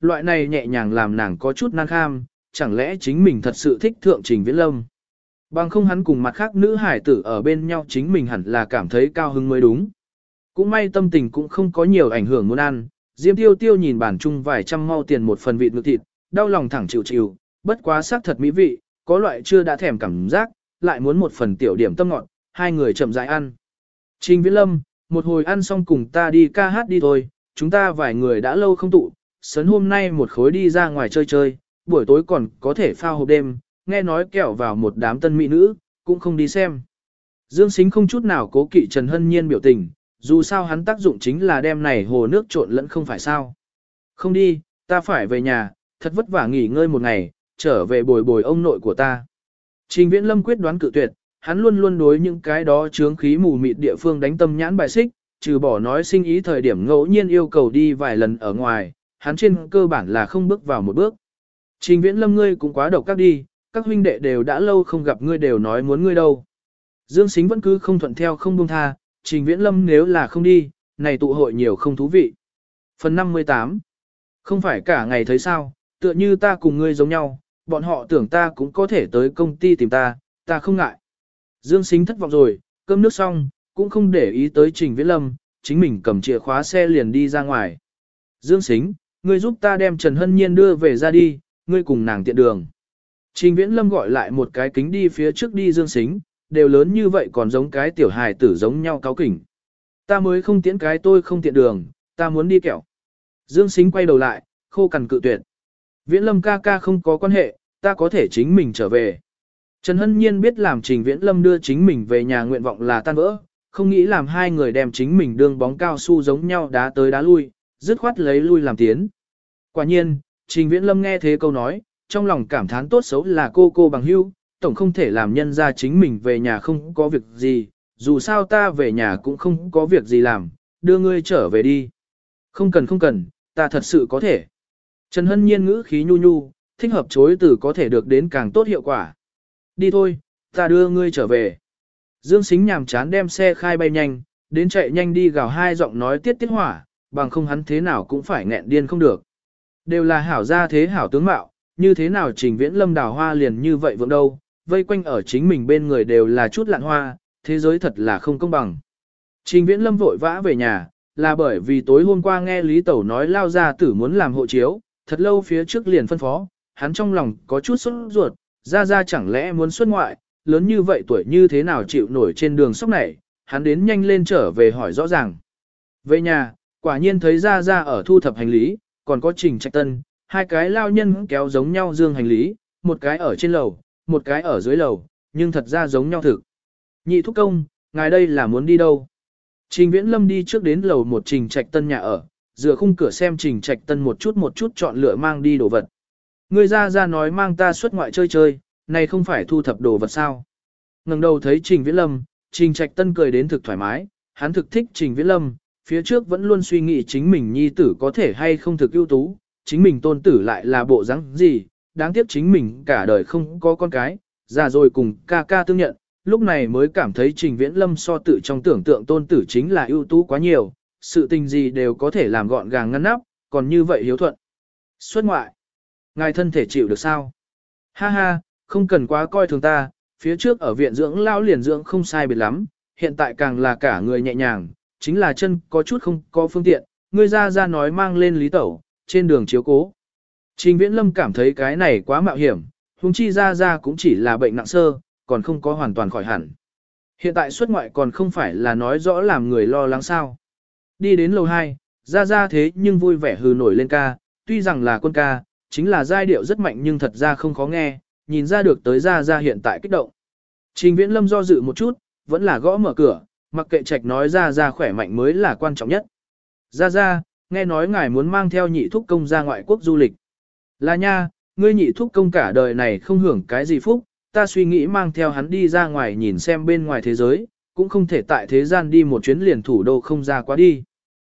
Loại này nhẹ nhàng làm nàng có chút nan kham, chẳng lẽ chính mình thật sự thích thượng Trình Viễn Lâm. Bằng không hắn cùng mặt khác nữ hải tử ở bên nhau chính mình hẳn là cảm thấy cao hứng mới đúng. Cũng may tâm tình cũng không có nhiều ảnh hưởng muốn ăn, Diêm Tiêu Tiêu nhìn bản chung vài trăm mau tiền một phần vịt ngực thịt, đau lòng thẳng chịu chịu, bất quá sắc thật mỹ vị, có loại chưa đã thèm cảm giác, lại muốn một phần tiểu điểm tâm ngọt, hai người chậm rãi ăn. Trình Viễn Lâm, một hồi ăn xong cùng ta đi ca hát đi thôi, chúng ta vài người đã lâu không tụ, sớm hôm nay một khối đi ra ngoài chơi chơi, buổi tối còn có thể phao hộp đêm, nghe nói kẹo vào một đám tân mỹ nữ, cũng không đi xem. Dương Sính không chút nào cố kỵ Trần Hân Nhiên biểu tình, dù sao hắn tác dụng chính là đem này hồ nước trộn lẫn không phải sao. Không đi, ta phải về nhà, thật vất vả nghỉ ngơi một ngày, trở về bồi bồi ông nội của ta. Trình Viễn Lâm quyết đoán cự tuyệt, hắn luôn luôn đối những cái đó chướng khí mù mịt địa phương đánh tâm nhãn bài xích, trừ bỏ nói sinh ý thời điểm ngẫu nhiên yêu cầu đi vài lần ở ngoài, hắn trên cơ bản là không bước vào một bước. Trình Viễn Lâm ngươi cũng quá độc các đi, các huynh đệ đều đã lâu không gặp ngươi đều nói muốn ngươi đâu. Dương Sính vẫn cứ không thuận theo không buông tha, Trình Viễn Lâm nếu là không đi, này tụ hội nhiều không thú vị. Phần 58. Không phải cả ngày thấy sao, tựa như ta cùng ngươi giống nhau, bọn họ tưởng ta cũng có thể tới công ty tìm ta, ta không ngại. Dương Sính thất vọng rồi, cơm nước xong, cũng không để ý tới Trình Viễn Lâm, chính mình cầm chìa khóa xe liền đi ra ngoài. Dương Sính, ngươi giúp ta đem Trần Hân Nhiên đưa về ra đi, ngươi cùng nàng tiện đường. Trình Viễn Lâm gọi lại một cái kính đi phía trước đi Dương Sính, đều lớn như vậy còn giống cái tiểu hài tử giống nhau cáo kỉnh. Ta mới không tiễn cái tôi không tiện đường, ta muốn đi kẹo. Dương Sính quay đầu lại, khô cằn cự tuyệt. Viễn Lâm ca ca không có quan hệ, ta có thể chính mình trở về. Trần Hân Nhiên biết làm Trình Viễn Lâm đưa chính mình về nhà nguyện vọng là tan vỡ, không nghĩ làm hai người đem chính mình đương bóng cao su giống nhau đá tới đá lui, dứt khoát lấy lui làm tiến. Quả nhiên, Trình Viễn Lâm nghe thế câu nói, trong lòng cảm thán tốt xấu là cô bằng hữu, tổng không thể làm nhân ra chính mình về nhà không có việc gì, dù sao ta về nhà cũng không có việc gì làm, đưa ngươi trở về đi. Không cần, ta thật sự có thể. Trần Hân Nhiên ngữ khí nhu nhu, thích hợp chối từ có thể được đến càng tốt hiệu quả. Đi thôi, ta đưa ngươi trở về. Dương Sính nhàm chán đem xe khai bay nhanh, đến chạy nhanh đi gào hai giọng nói tiết hỏa, bằng không hắn thế nào cũng phải nghẹn điên không được. Đều là hảo gia thế hảo tướng mạo, như thế nào Trình Viễn Lâm đào hoa liền như vậy vượng đâu, vây quanh ở chính mình bên người đều là chút lạn hoa, thế giới thật là không công bằng. Trình Viễn Lâm vội vã về nhà, là bởi vì tối hôm qua nghe Lý Tẩu nói lao gia tử muốn làm hộ chiếu, thật lâu phía trước liền phân phó, hắn trong lòng có chút sốt ruột, ra chẳng lẽ muốn xuất ngoại, lớn như vậy tuổi như thế nào chịu nổi trên đường sóc này, hắn đến nhanh lên trở về hỏi rõ ràng. Về nhà, quả nhiên thấy ra ở thu thập hành lý, còn có Trình Trạch Tân, hai cái lao nhân kéo giống nhau dương hành lý, một cái ở trên lầu, một cái ở dưới lầu, nhưng thật ra giống nhau thực. Nhị thúc công, ngài đây là muốn đi đâu? Trình Viễn Lâm đi trước đến lầu một Trình Trạch Tân nhà ở, dựa khung cửa xem Trình Trạch Tân một chút chọn lựa mang đi đồ vật. Người ra nói mang ta xuất ngoại chơi, này không phải thu thập đồ vật sao? Ngẩng đầu thấy Trình Viễn Lâm, Trình Trạch Tân cười đến thực thoải mái, hắn thực thích Trình Viễn Lâm, phía trước vẫn luôn suy nghĩ chính mình nhi tử có thể hay không thực ưu tú, chính mình tôn tử lại là bộ dáng gì, đáng tiếc chính mình cả đời không có con cái, già rồi cùng ca ca tương nhận, lúc này mới cảm thấy Trình Viễn Lâm so tự trong tưởng tượng tôn tử chính là ưu tú quá nhiều, sự tình gì đều có thể làm gọn gàng ngăn nắp, còn như vậy hiếu thuận. Xuất ngoại, ngài thân thể chịu được sao? Ha ha, không cần quá coi thường ta, phía trước ở viện dưỡng lao liền dưỡng không sai biệt lắm, hiện tại càng là cả người nhẹ nhàng, chính là chân có chút không có phương tiện, ngươi ra nói mang lên Lý Tẩu, trên đường chiếu cố. Trình Viễn Lâm cảm thấy cái này quá mạo hiểm, huống chi ra cũng chỉ là bệnh nặng sơ, còn không có hoàn toàn khỏi hẳn. Hiện tại xuất ngoại còn không phải là nói rõ làm người lo lắng sao. Đi đến lầu 2, ra thế nhưng vui vẻ hừ nổi lên ca, tuy rằng là quân ca, chính là giai điệu rất mạnh nhưng thật ra không khó nghe, nhìn ra được tới ra hiện tại kích động. Trình Viễn Lâm do dự một chút, vẫn là gõ mở cửa, mặc kệ Trạch nói ra khỏe mạnh mới là quan trọng nhất. Ra, nghe nói ngài muốn mang theo nhị thúc công ra ngoại quốc du lịch. Là nha, ngươi nhị thúc công cả đời này không hưởng cái gì phúc, ta suy nghĩ mang theo hắn đi ra ngoài nhìn xem bên ngoài thế giới, cũng không thể tại thế gian đi một chuyến liền thủ đô không ra quá đi.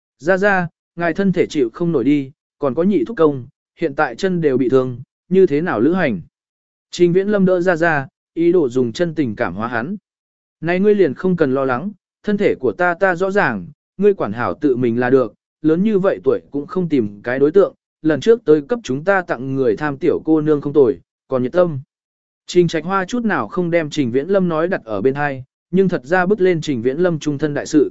Ra, ngài thân thể chịu không nổi đi, còn có nhị thúc công, hiện tại chân đều bị thương, như thế nào lữ hành. Trình Viễn Lâm đỡ ra, ý đồ dùng chân tình cảm hóa hắn. Này ngươi liền không cần lo lắng, thân thể của ta rõ ràng, ngươi quản hảo tự mình là được, lớn như vậy tuổi cũng không tìm cái đối tượng, lần trước tới cấp chúng ta tặng người tham tiểu cô nương không tồi, còn nhiệt tâm. Trình Trạch Hoa chút nào không đem Trình Viễn Lâm nói đặt ở bên hai, nhưng thật ra bứt lên Trình Viễn Lâm trung thân đại sự.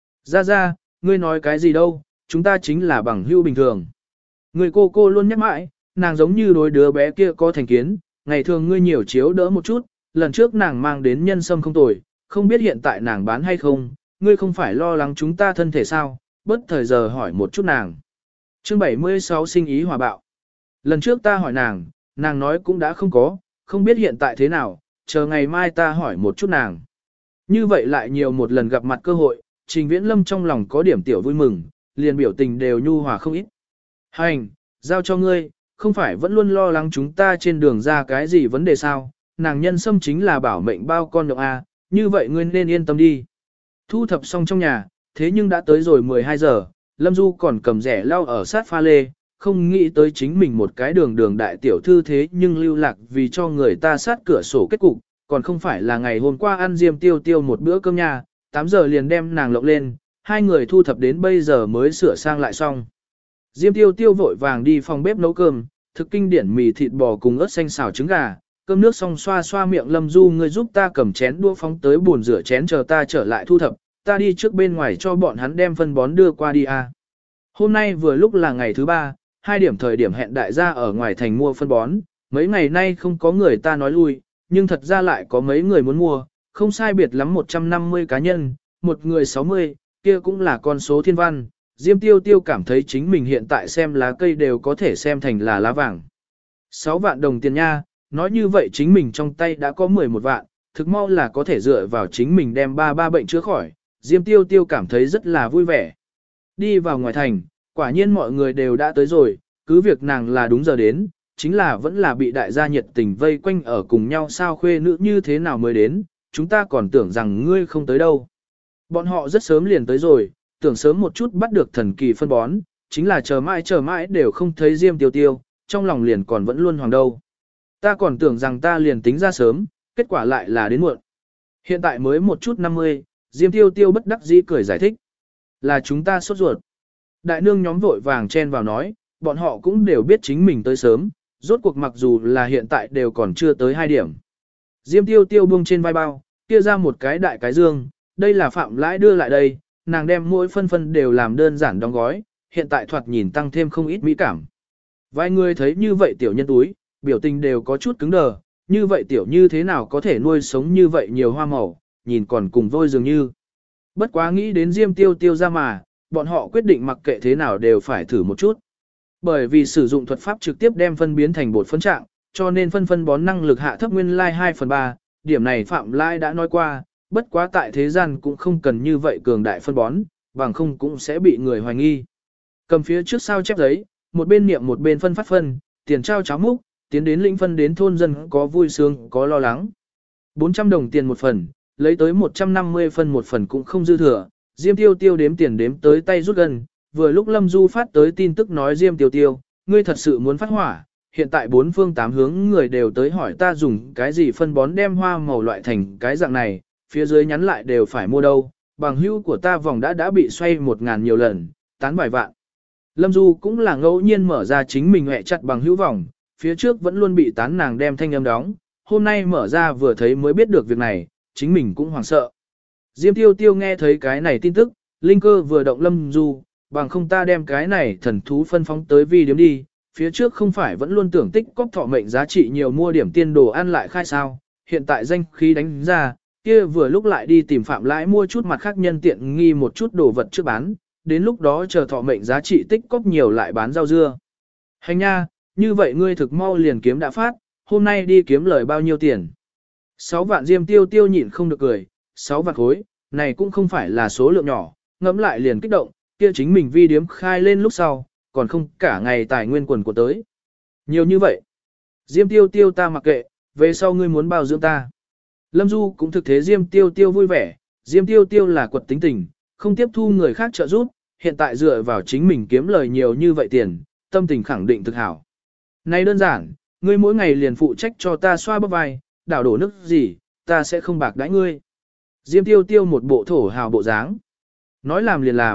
Ra, ngươi nói cái gì đâu, chúng ta chính là bằng hữu bình thường. Người cô luôn nhắc mãi, nàng giống như đối đứa bé kia có thành kiến, ngày thường ngươi nhiều chiếu đỡ một chút, lần trước nàng mang đến nhân sâm không tồi, không biết hiện tại nàng bán hay không, ngươi không phải lo lắng chúng ta thân thể sao, bất thời giờ hỏi một chút nàng. Chương 76 sinh ý hòa bạo. Lần trước ta hỏi nàng nói cũng đã không biết hiện tại thế nào, chờ ngày mai ta hỏi một chút nàng. Như vậy lại nhiều một lần gặp mặt cơ hội, Trình Viễn Lâm trong lòng có điểm tiểu vui mừng, liền biểu tình đều nhu hòa không ít. Hành, giao cho ngươi, không phải vẫn luôn lo lắng chúng ta trên đường ra cái gì vấn đề sao, nàng nhân sâm chính là bảo mệnh bao con nhộng A, như vậy ngươi nên yên tâm đi. Thu thập xong trong nhà, thế nhưng đã tới rồi 12 giờ, Lâm Du còn cầm rẻ lau ở sát pha lê, không nghĩ tới chính mình một cái đường đại tiểu thư thế nhưng lưu lạc vì cho người ta sát cửa sổ kết cục, còn không phải là ngày hôm qua ăn Diêm Tiêu Tiêu một bữa cơm nhà, 8 giờ liền đem nàng lộng lên, hai người thu thập đến bây giờ mới sửa sang lại xong. Diêm Tiêu Tiêu vội vàng đi phòng bếp nấu cơm, thực kinh điển mì thịt bò cùng ớt xanh xào trứng gà, cơm nước xong xoa xoa miệng. Lâm Du, ngươi giúp ta cầm chén đũa phóng tới bồn rửa chén chờ ta trở lại thu thập, ta đi trước bên ngoài cho bọn hắn đem phân bón đưa qua đi a. Hôm nay vừa lúc là ngày thứ 3, 2 điểm thời điểm hẹn đại gia ở ngoài thành mua phân bón, mấy ngày nay không có người ta nói lui, nhưng thật ra lại có mấy người muốn mua, không sai biệt lắm 150 cá nhân, một người 60, kia cũng là con số thiên văn. Diêm Tiêu Tiêu cảm thấy chính mình hiện tại xem lá cây đều có thể xem thành là lá vàng. 6 vạn đồng tiền nha, nói như vậy chính mình trong tay đã có 11 vạn, thực mau là có thể dựa vào chính mình đem ba bệnh chữa khỏi, Diêm Tiêu Tiêu cảm thấy rất là vui vẻ. Đi vào ngoài thành, quả nhiên mọi người đều đã tới rồi, cứ việc nàng là đúng giờ đến, chính là vẫn là bị đại gia nhiệt tình vây quanh ở cùng nhau sao khuê nữ như thế nào mới đến, chúng ta còn tưởng rằng ngươi không tới đâu. Bọn họ rất sớm liền tới rồi, tưởng sớm một chút bắt được thần kỳ phân bón, chính là chờ mãi đều không thấy Diêm Tiêu Tiêu, trong lòng liền còn vẫn luôn hoàng đâu. Ta còn tưởng rằng ta liền tính ra sớm, kết quả lại là đến muộn. Hiện tại mới một chút 50, Diêm Tiêu Tiêu bất đắc dĩ cười giải thích. Là chúng ta sốt ruột. Đại nương nhóm vội vàng chen vào nói, bọn họ cũng đều biết chính mình tới sớm, rốt cuộc mặc dù là hiện tại đều còn chưa tới 2 điểm. Diêm Tiêu Tiêu buông trên vai bao, kia ra một cái đại cái dương, đây là Phạm Lãi đưa lại đây, nàng đem mỗi phân đều làm đơn giản đóng gói, hiện tại thoạt nhìn tăng thêm không ít mỹ cảm. Vài người thấy như vậy tiểu nhân túi, biểu tình đều có chút cứng đờ, như vậy tiểu như thế nào có thể nuôi sống như vậy nhiều hoa màu, nhìn còn cùng vôi dường như. Bất quá nghĩ đến Diêm Tiêu Tiêu ra mà, bọn họ quyết định mặc kệ thế nào đều phải thử một chút. Bởi vì sử dụng thuật pháp trực tiếp đem phân biến thành bột phân trạng, cho nên phân bón năng lực hạ thấp nguyên lai 2/3, điểm này Phạm Lai đã nói qua, bất quá tại thế gian cũng không cần như vậy cường đại phân bón, bằng không cũng sẽ bị người hoài nghi. Cầm phía trước sao chép giấy, một bên niệm một bên phân phát phân, tiền trao cháo múc, tiến đến lĩnh phân đến thôn dân có vui sướng, có lo lắng. 400 đồng tiền một phần, lấy tới 150 phân một phần cũng không dư thừa, Diêm Tiêu Tiêu đếm tiền đếm tới tay rút gần, vừa lúc Lâm Du phát tới tin tức nói Diêm Tiêu Tiêu, ngươi thật sự muốn phát hỏa, hiện tại 4 phương 8 hướng người đều tới hỏi ta dùng cái gì phân bón đem hoa màu loại thành cái dạng này, phía dưới nhắn lại đều phải mua đâu, bằng hữu của ta vòng đã bị xoay 1000 nhiều lần, tán vài vạn. Lâm Du cũng là ngẫu nhiên mở ra chính mình hẹ chặt bằng hữu vòng, phía trước vẫn luôn bị tán nàng đem thanh âm đóng, hôm nay mở ra vừa thấy mới biết được việc này, chính mình cũng hoảng sợ. Diêm Tiêu Tiêu nghe thấy cái này tin tức, linh cơ vừa động Lâm Du, bằng không ta đem cái này thần thú phân phóng tới vi điếm đi, phía trước không phải vẫn luôn tưởng tích cóp thọ mệnh giá trị nhiều mua điểm tiên đồ ăn lại khai sao, hiện tại danh khí đánh ra, kia vừa lúc lại đi tìm Phạm Lãi mua chút mặt khác nhân tiện nghi một chút đồ vật trước bán, đến lúc đó chờ thọ mệnh giá trị tích cóp nhiều lại bán rau dưa. Hành nha, như vậy ngươi thực mau liền kiếm đã phát, hôm nay đi kiếm lời bao nhiêu tiền. 6 vạn Diêm Tiêu Tiêu nhịn không được cười, 6 vạn khối, này cũng không phải là số lượng nhỏ, ngẫm lại liền kích động, kia chính mình vi điếm khai lên lúc sau, còn không cả ngày tài nguyên quần của tới. Nhiều như vậy. Diêm Tiêu Tiêu ta mặc kệ, về sau ngươi muốn bao dưỡng ta. Lâm Du cũng thực thế Diêm Tiêu Tiêu vui vẻ, Diêm Tiêu Tiêu là quật tính tình, không tiếp thu người khác trợ giúp, hiện tại dựa vào chính mình kiếm lời nhiều như vậy tiền, tâm tình khẳng định thực hảo. Này đơn giản, ngươi mỗi ngày liền phụ trách cho ta xoa bắp vai, đảo đổ nước gì, ta sẽ không bạc đãi ngươi. Diêm Tiêu Tiêu một bộ thổ hào bộ dáng. Nói làm liền làm,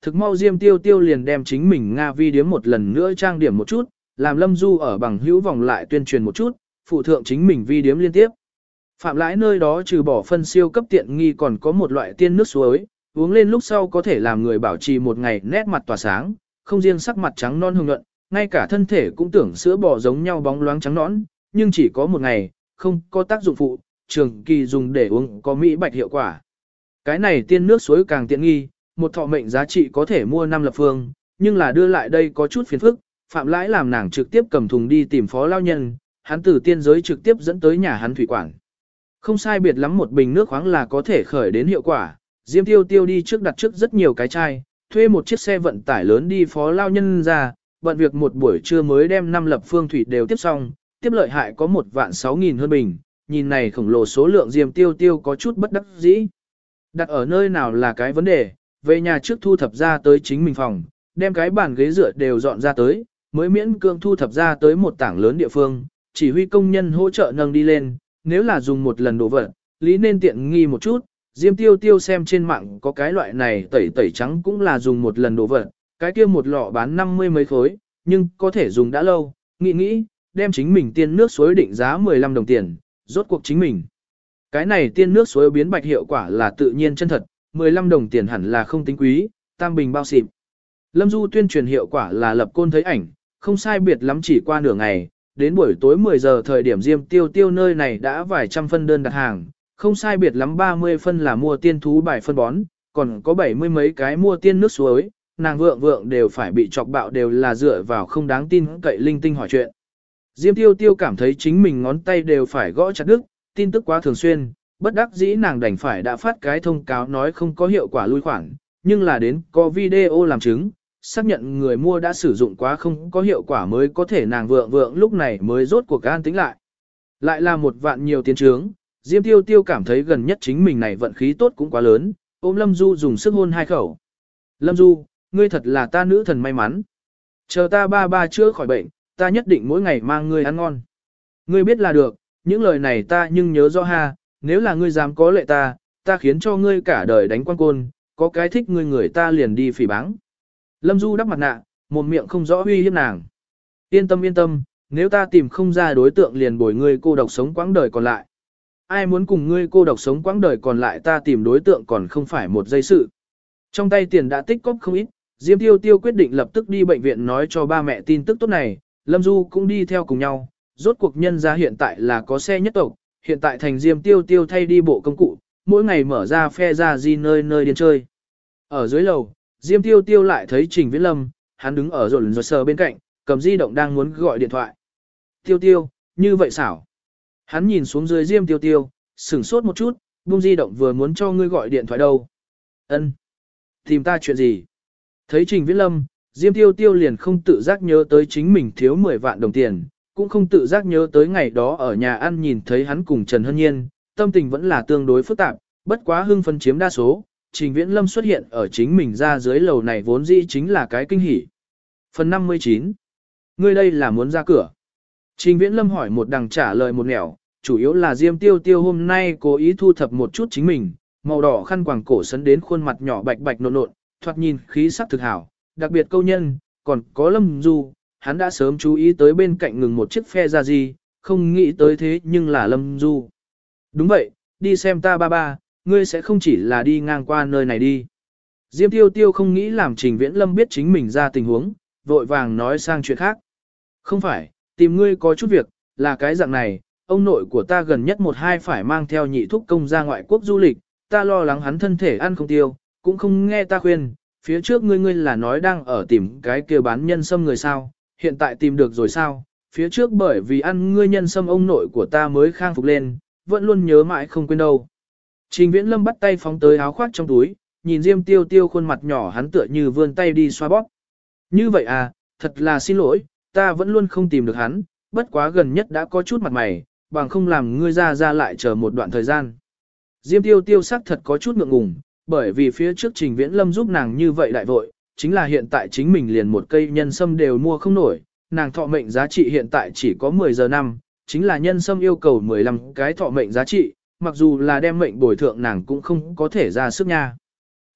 Thực mau Diêm Tiêu Tiêu liền đem chính mình Nga vi điếm một lần nữa trang điểm một chút, làm Lâm Du ở bằng hữu vòng lại tuyên truyền một chút, phụ thượng chính mình vi điếm liên tiếp. Phạm Lãi nơi đó trừ bỏ phân siêu cấp tiện nghi còn có một loại tiên nước suối, uống lên lúc sau có thể làm người bảo trì một ngày nét mặt tỏa sáng, không riêng sắc mặt trắng non hồng nhuận, ngay cả thân thể cũng tưởng sữa bò giống nhau bóng loáng trắng nõn, nhưng chỉ có một ngày, không có tác dụng phụ, trường kỳ dùng để uống có mỹ bạch hiệu quả. Cái này tiên nước suối càng tiện nghi, một thọ mệnh giá trị có thể mua 5 lập phương, nhưng là đưa lại đây có chút phiền phức, Phạm Lãi làm nàng trực tiếp cầm thùng đi tìm phó lao nhân, hắn từ tiên giới trực tiếp dẫn tới nhà hắn thủy quản. Không sai biệt lắm một bình nước khoáng là có thể khởi đến hiệu quả, Diêm Tiêu Tiêu đi trước đặt trước rất nhiều cái chai, thuê một chiếc xe vận tải lớn đi phó lao nhân ra, bận việc một buổi trưa mới đem 5 lập phương thủy đều tiếp xong, tiếp lợi hại có 1.600.000 hơn bình, nhìn này khổng lồ số lượng Diêm Tiêu Tiêu có chút bất đắc dĩ. Đặt ở nơi nào là cái vấn đề, về nhà trước thu thập ra tới chính mình phòng, đem cái bàn ghế dựa đều dọn ra tới, mới miễn cưỡng thu thập ra tới một tảng lớn địa phương, chỉ huy công nhân hỗ trợ nâng đi lên, nếu là dùng một lần đồ vật, lý nên tiện nghi một chút. Diêm Tiêu Tiêu xem trên mạng có cái loại này tẩy tẩy trắng cũng là dùng một lần đồ vật, cái kia một lọ bán 50 mấy khối, nhưng có thể dùng đã lâu, nghĩ, đem chính mình tiên nước suối định giá 15 đồng tiền, rốt cuộc chính mình. Cái này tiên nước suối biến bạch hiệu quả là tự nhiên chân thật, 15 đồng tiền hẳn là không tính quý, tam bình bao xịp. Lâm Du tuyên truyền hiệu quả là lập côn thấy ảnh, không sai biệt lắm chỉ qua nửa ngày, đến buổi tối 10 giờ thời điểm Diêm Tiêu Tiêu nơi này đã vài trăm phân đơn đặt hàng, không sai biệt lắm 30 phân là mua tiên thú bài phân bón, còn có 70 mấy cái mua tiên nước suối, nàng vượng đều phải bị chọc bạo đều là dựa vào không đáng tin cậy linh tinh hỏi chuyện. Diêm Tiêu Tiêu cảm thấy chính mình ngón tay đều phải gõ chặt đứt, tin tức quá thường xuyên, bất đắc dĩ nàng đành phải đã phát cái thông cáo nói không có hiệu quả lui khoản, nhưng là đến có video làm chứng, xác nhận người mua đã sử dụng quá không có hiệu quả mới có thể nàng vượng lúc này mới rốt cuộc an tĩnh lại. Lại là một vạn nhiều tiền trướng, Diêm Tiêu Tiêu cảm thấy gần nhất chính mình này vận khí tốt cũng quá lớn, ôm Lâm Du dùng sức hôn 2 khẩu. Lâm Du, ngươi thật là ta nữ thần may mắn. Chờ ta ba chữa khỏi bệnh, ta nhất định mỗi ngày mang ngươi ăn ngon. Ngươi biết là được, những lời này ta nhưng nhớ rõ ha, nếu là ngươi dám có lệ ta khiến cho ngươi cả đời đánh quan côn, có cái thích ngươi người ta liền đi phỉ báng. Lâm Du đắp mặt nạ, một miệng không rõ uy hiếp nàng. Yên tâm, nếu ta tìm không ra đối tượng liền bồi ngươi cô độc sống quãng đời còn lại. Ai muốn cùng ngươi cô độc sống quãng đời còn lại ta tìm đối tượng còn không phải một giây sự. Trong tay tiền đã tích cóp không ít, Diêm Tiêu Tiêu quyết định lập tức đi bệnh viện nói cho ba mẹ tin tức tốt này, Lâm Du cũng đi theo cùng nhau, rốt cuộc nhân ra hiện tại là có xe nhất tộc, hiện tại thành Diêm Tiêu Tiêu thay đi bộ công cụ, mỗi ngày mở ra phe ra gì nơi điên chơi. Ở dưới lầu, Diêm Tiêu Tiêu lại thấy Trình Viễn Lâm, hắn đứng ở rồi sờ bên cạnh, cầm di động đang muốn gọi điện thoại. Tiêu Tiêu, như vậy xảo. Hắn nhìn xuống dưới Diêm Tiêu Tiêu, sửng sốt một chút, buông di động vừa muốn cho ngươi gọi điện thoại đâu. Ân, tìm ta chuyện gì? Thấy Trình Viễn Lâm, Diêm Tiêu Tiêu liền không tự giác nhớ tới chính mình thiếu 10 vạn đồng tiền, cũng không tự giác nhớ tới ngày đó ở nhà ăn nhìn thấy hắn cùng Trần Hân Nhiên, tâm tình vẫn là tương đối phức tạp, bất quá hưng phấn chiếm đa số. Trình Viễn Lâm xuất hiện ở chính mình ra dưới lầu này vốn dĩ chính là cái kinh hỉ. Phần 59. Ngươi đây là muốn ra cửa. Trình Viễn Lâm hỏi một đằng trả lời một nẻo, chủ yếu là Diêm Tiêu Tiêu hôm nay cố ý thu thập một chút chính mình, màu đỏ khăn quàng cổ sấn đến khuôn mặt nhỏ bạch bạch nộn nộn, thoạt nhìn khí sắc thực hảo, đặc biệt câu nhân, còn có Lâm Du, hắn đã sớm chú ý tới bên cạnh ngừng một chiếc phe ra gì, không nghĩ tới thế nhưng là Lâm Du. Đúng vậy, đi xem ta ba, ngươi sẽ không chỉ là đi ngang qua nơi này đi. Diêm Tiêu Tiêu không nghĩ làm Trình Viễn Lâm biết chính mình ra tình huống, vội vàng nói sang chuyện khác. Không phải, tìm ngươi có chút việc, là cái dạng này, ông nội của ta gần nhất 1-2 phải mang theo nhị thúc công ra ngoại quốc du lịch, ta lo lắng hắn thân thể ăn không tiêu, cũng không nghe ta khuyên, phía trước ngươi là nói đang ở tìm cái kia bán nhân sâm người sao, hiện tại tìm được rồi sao, phía trước bởi vì ăn ngươi nhân sâm ông nội của ta mới khang phục lên, vẫn luôn nhớ mãi không quên đâu. Trình Viễn Lâm bắt tay phóng tới áo khoác trong túi, nhìn Diêm Tiêu Tiêu khuôn mặt nhỏ hắn tựa như vươn tay đi xoa bóp. Như vậy à, thật là xin lỗi, ta vẫn luôn không tìm được hắn, bất quá gần nhất đã có chút mặt mày, bằng không làm ngươi ra lại chờ một đoạn thời gian. Diêm Tiêu Tiêu sắc thật có chút ngượng ngùng, bởi vì phía trước Trình Viễn Lâm giúp nàng như vậy đại vội, chính là hiện tại chính mình liền một cây nhân sâm đều mua không nổi, nàng thọ mệnh giá trị hiện tại chỉ có 10 giờ năm, chính là nhân sâm yêu cầu 15 cái thọ mệnh giá trị, mặc dù là đem mệnh bồi thượng nàng cũng không có thể ra sức nha.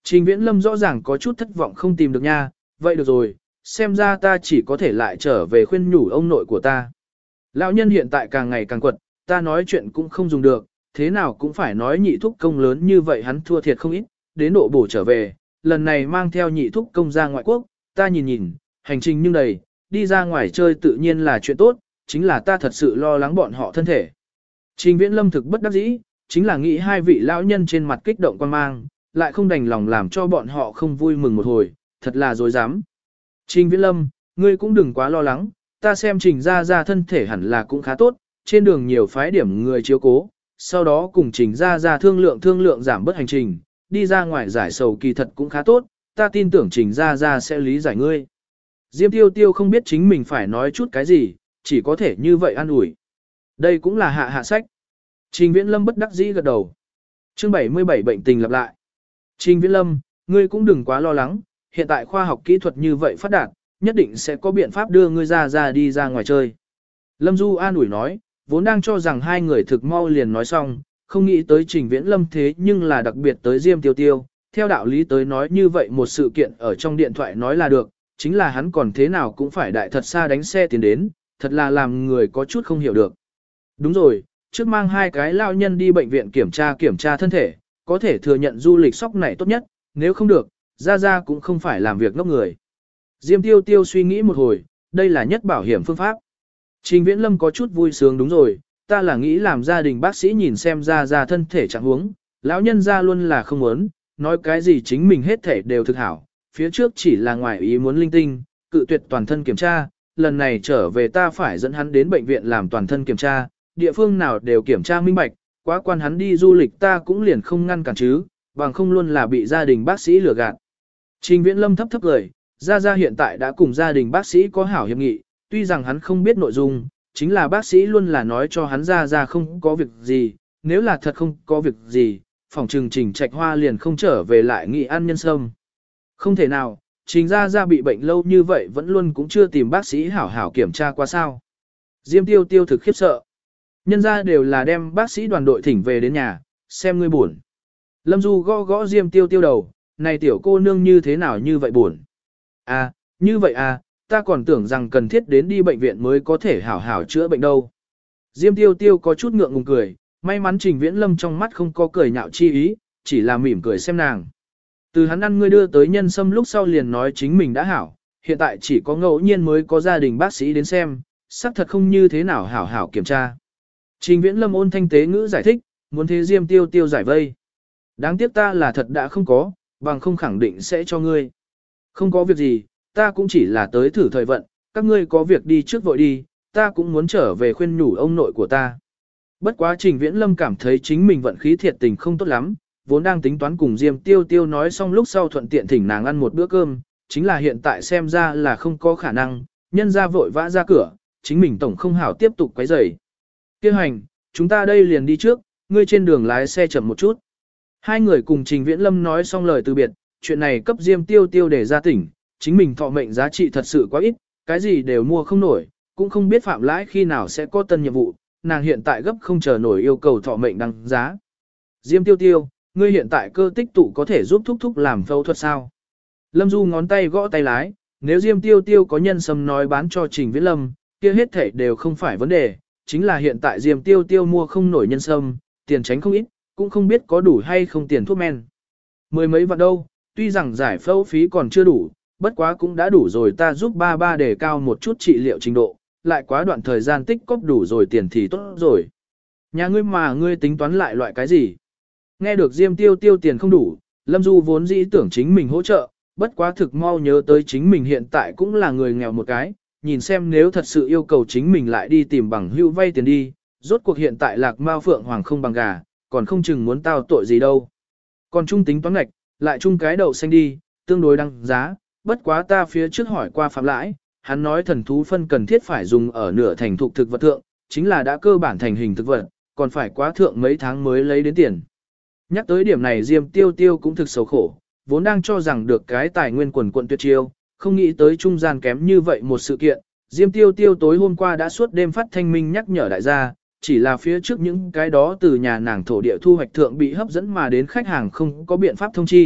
Trình Viễn Lâm rõ ràng có chút thất vọng không tìm được nha, vậy được rồi, xem ra ta chỉ có thể lại trở về khuyên nhủ ông nội của ta. Lão nhân hiện tại càng ngày càng quật, ta nói chuyện cũng không dùng được, thế nào cũng phải nói nhị thúc công lớn như vậy hắn thua thiệt không ít, đến độ bổ trở về, lần này mang theo nhị thúc công ra ngoại quốc, ta nhìn nhìn, hành trình nhưng đầy, đi ra ngoài chơi tự nhiên là chuyện tốt, chính là ta thật sự lo lắng bọn họ thân thể. Trình Viễn Lâm thực bất đắc dĩ, chính là nghĩ hai vị lão nhân trên mặt kích động quan mang, lại không đành lòng làm cho bọn họ không vui mừng một hồi, thật là dối dám. Trình Viễn Lâm, ngươi cũng đừng quá lo lắng, ta xem Trình Gia thân thể hẳn là cũng khá tốt, trên đường nhiều phái điểm người chiếu cố, sau đó cùng Trình Gia thương lượng giảm bớt hành trình, đi ra ngoài giải sầu kỳ thật cũng khá tốt, ta tin tưởng Trình Gia sẽ lý giải ngươi. Diêm Tiêu Tiêu không biết chính mình phải nói chút cái gì, chỉ có thể như vậy an ủi. Đây cũng là hạ sách. Trình Viễn Lâm bất đắc dĩ gật đầu. Chương 77 bệnh tình lặp lại. Trình Viễn Lâm, ngươi cũng đừng quá lo lắng, hiện tại khoa học kỹ thuật như vậy phát đạt, nhất định sẽ có biện pháp đưa ngươi ra đi ra ngoài chơi. Lâm Du an ủi nói, vốn đang cho rằng hai người thực mau liền nói xong, không nghĩ tới Trình Viễn Lâm thế nhưng là đặc biệt tới Diêm Tiêu Tiêu. Theo đạo lý tới nói như vậy một sự kiện ở trong điện thoại nói là được, chính là hắn còn thế nào cũng phải đại thật xa đánh xe tiến đến, thật là làm người có chút không hiểu được. Đúng rồi, trước mang hai cái lao nhân đi bệnh viện kiểm tra thân thể, có thể thừa nhận du lịch sóc này tốt nhất, nếu không được, ra cũng không phải làm việc ngốc người. Diêm Tiêu Tiêu suy nghĩ một hồi, đây là nhất bảo hiểm phương pháp. Trình Viễn Lâm có chút vui sướng đúng rồi, ta là nghĩ làm gia đình bác sĩ nhìn xem ra thân thể trạng huống, lão nhân ra luôn là không muốn, nói cái gì chính mình hết thể đều thực hảo, phía trước chỉ là ngoài ý muốn linh tinh, cự tuyệt toàn thân kiểm tra, lần này trở về ta phải dẫn hắn đến bệnh viện làm toàn thân kiểm tra, địa phương nào đều kiểm tra minh bạch, quá quan hắn đi du lịch ta cũng liền không ngăn cản chứ, bằng không luôn là bị gia đình bác sĩ lừa gạt. Trình Viễn Lâm thấp cười, Gia hiện tại đã cùng gia đình bác sĩ có hảo hiệp nghị, tuy rằng hắn không biết nội dung, chính là bác sĩ luôn là nói cho hắn Gia không có việc gì, nếu là thật không có việc gì, phòng trừng Trình Trạch Hoa liền không trở về lại nghị ăn nhân sâm. Không thể nào, Trình Gia bị bệnh lâu như vậy vẫn luôn cũng chưa tìm bác sĩ hảo hảo kiểm tra qua sao. Diêm Tiêu Tiêu thực khiếp sợ. Nhân ra đều là đem bác sĩ đoàn đội thỉnh về đến nhà, xem ngươi buồn. Lâm Du gõ Diêm Tiêu Tiêu đầu, này tiểu cô nương như thế nào như vậy buồn. À, như vậy à, ta còn tưởng rằng cần thiết đến đi bệnh viện mới có thể hảo hảo chữa bệnh đâu. Diêm Tiêu Tiêu có chút ngượng ngùng cười, may mắn Trình Viễn Lâm trong mắt không có cười nhạo chi ý, chỉ là mỉm cười xem nàng. Từ hắn ăn ngươi đưa tới nhân sâm lúc sau liền nói chính mình đã hảo, hiện tại chỉ có ngẫu nhiên mới có gia đình bác sĩ đến xem, xác thật không như thế nào hảo hảo kiểm tra. Trình Viễn Lâm ôn thanh tế ngữ giải thích, muốn thế Diêm Tiêu Tiêu giải vây. Đáng tiếc ta là thật đã không có, bằng không khẳng định sẽ cho ngươi. Không có việc gì, ta cũng chỉ là tới thử thời vận, các ngươi có việc đi trước vội đi, ta cũng muốn trở về khuyên nhủ ông nội của ta. Bất quá Trình Viễn Lâm cảm thấy chính mình vận khí thiệt tình không tốt lắm, vốn đang tính toán cùng Diêm Tiêu Tiêu nói xong lúc sau thuận tiện thỉnh nàng ăn một bữa cơm, chính là hiện tại xem ra là không có khả năng, nhân ra vội vã ra cửa, chính mình tổng không hảo tiếp tục quấy rầy. Kêu hành, chúng ta đây liền đi trước, ngươi trên đường lái xe chậm một chút. Hai người cùng Trình Viễn Lâm nói xong lời từ biệt, chuyện này cấp Diêm Tiêu Tiêu để ra tỉnh, chính mình thọ mệnh giá trị thật sự quá ít, cái gì đều mua không nổi, cũng không biết phạm lãi khi nào sẽ có tân nhiệm vụ, nàng hiện tại gấp không chờ nổi yêu cầu thọ mệnh đăng giá. Diêm Tiêu Tiêu, ngươi hiện tại cơ tích tụ có thể giúp thúc làm phẫu thuật sao? Lâm Du ngón tay gõ tay lái, nếu Diêm Tiêu Tiêu có nhân sâm nói bán cho Trình Viễn Lâm, kia hết thảy đều không phải vấn đề, chính là hiện tại Diêm Tiêu Tiêu mua không nổi nhân sâm, tiền tránh không ít, cũng không biết có đủ hay không tiền thuốc men. Mười mấy vạn đâu, tuy rằng giải phẫu phí còn chưa đủ, bất quá cũng đã đủ rồi ta giúp ba đề cao một chút trị liệu trình độ, lại quá đoạn thời gian tích cóp đủ rồi tiền thì tốt rồi. Nhà ngươi mà ngươi tính toán lại loại cái gì? Nghe được Diêm Tiêu Tiêu tiền không đủ, Lâm Du vốn dĩ tưởng chính mình hỗ trợ, bất quá thực mau nhớ tới chính mình hiện tại cũng là người nghèo một cái, nhìn xem nếu thật sự yêu cầu chính mình lại đi tìm bằng hữu vay tiền đi, rốt cuộc hiện tại lạc mao phượng hoàng không bằng gà, còn không chừng muốn tao tội gì đâu. Còn trung tính toán ngạch, lại chung cái đậu xanh đi, tương đối đăng giá, bất quá ta phía trước hỏi qua phạm lãi, hắn nói thần thú phân cần thiết phải dùng ở nửa thành thục thực vật thượng, chính là đã cơ bản thành hình thực vật, còn phải quá thượng mấy tháng mới lấy đến tiền. Nhắc tới điểm này Diêm Tiêu Tiêu cũng thực xấu khổ, vốn đang cho rằng được cái tài nguyên quần quận tuyệt chiêu, không nghĩ tới trung gian kém như vậy một sự kiện. Diêm Tiêu Tiêu tối hôm qua đã suốt đêm phát thanh minh nhắc nhở đại gia, chỉ là phía trước những cái đó từ nhà nàng thổ địa thu hoạch thượng bị hấp dẫn mà đến khách hàng không có biện pháp thông chi,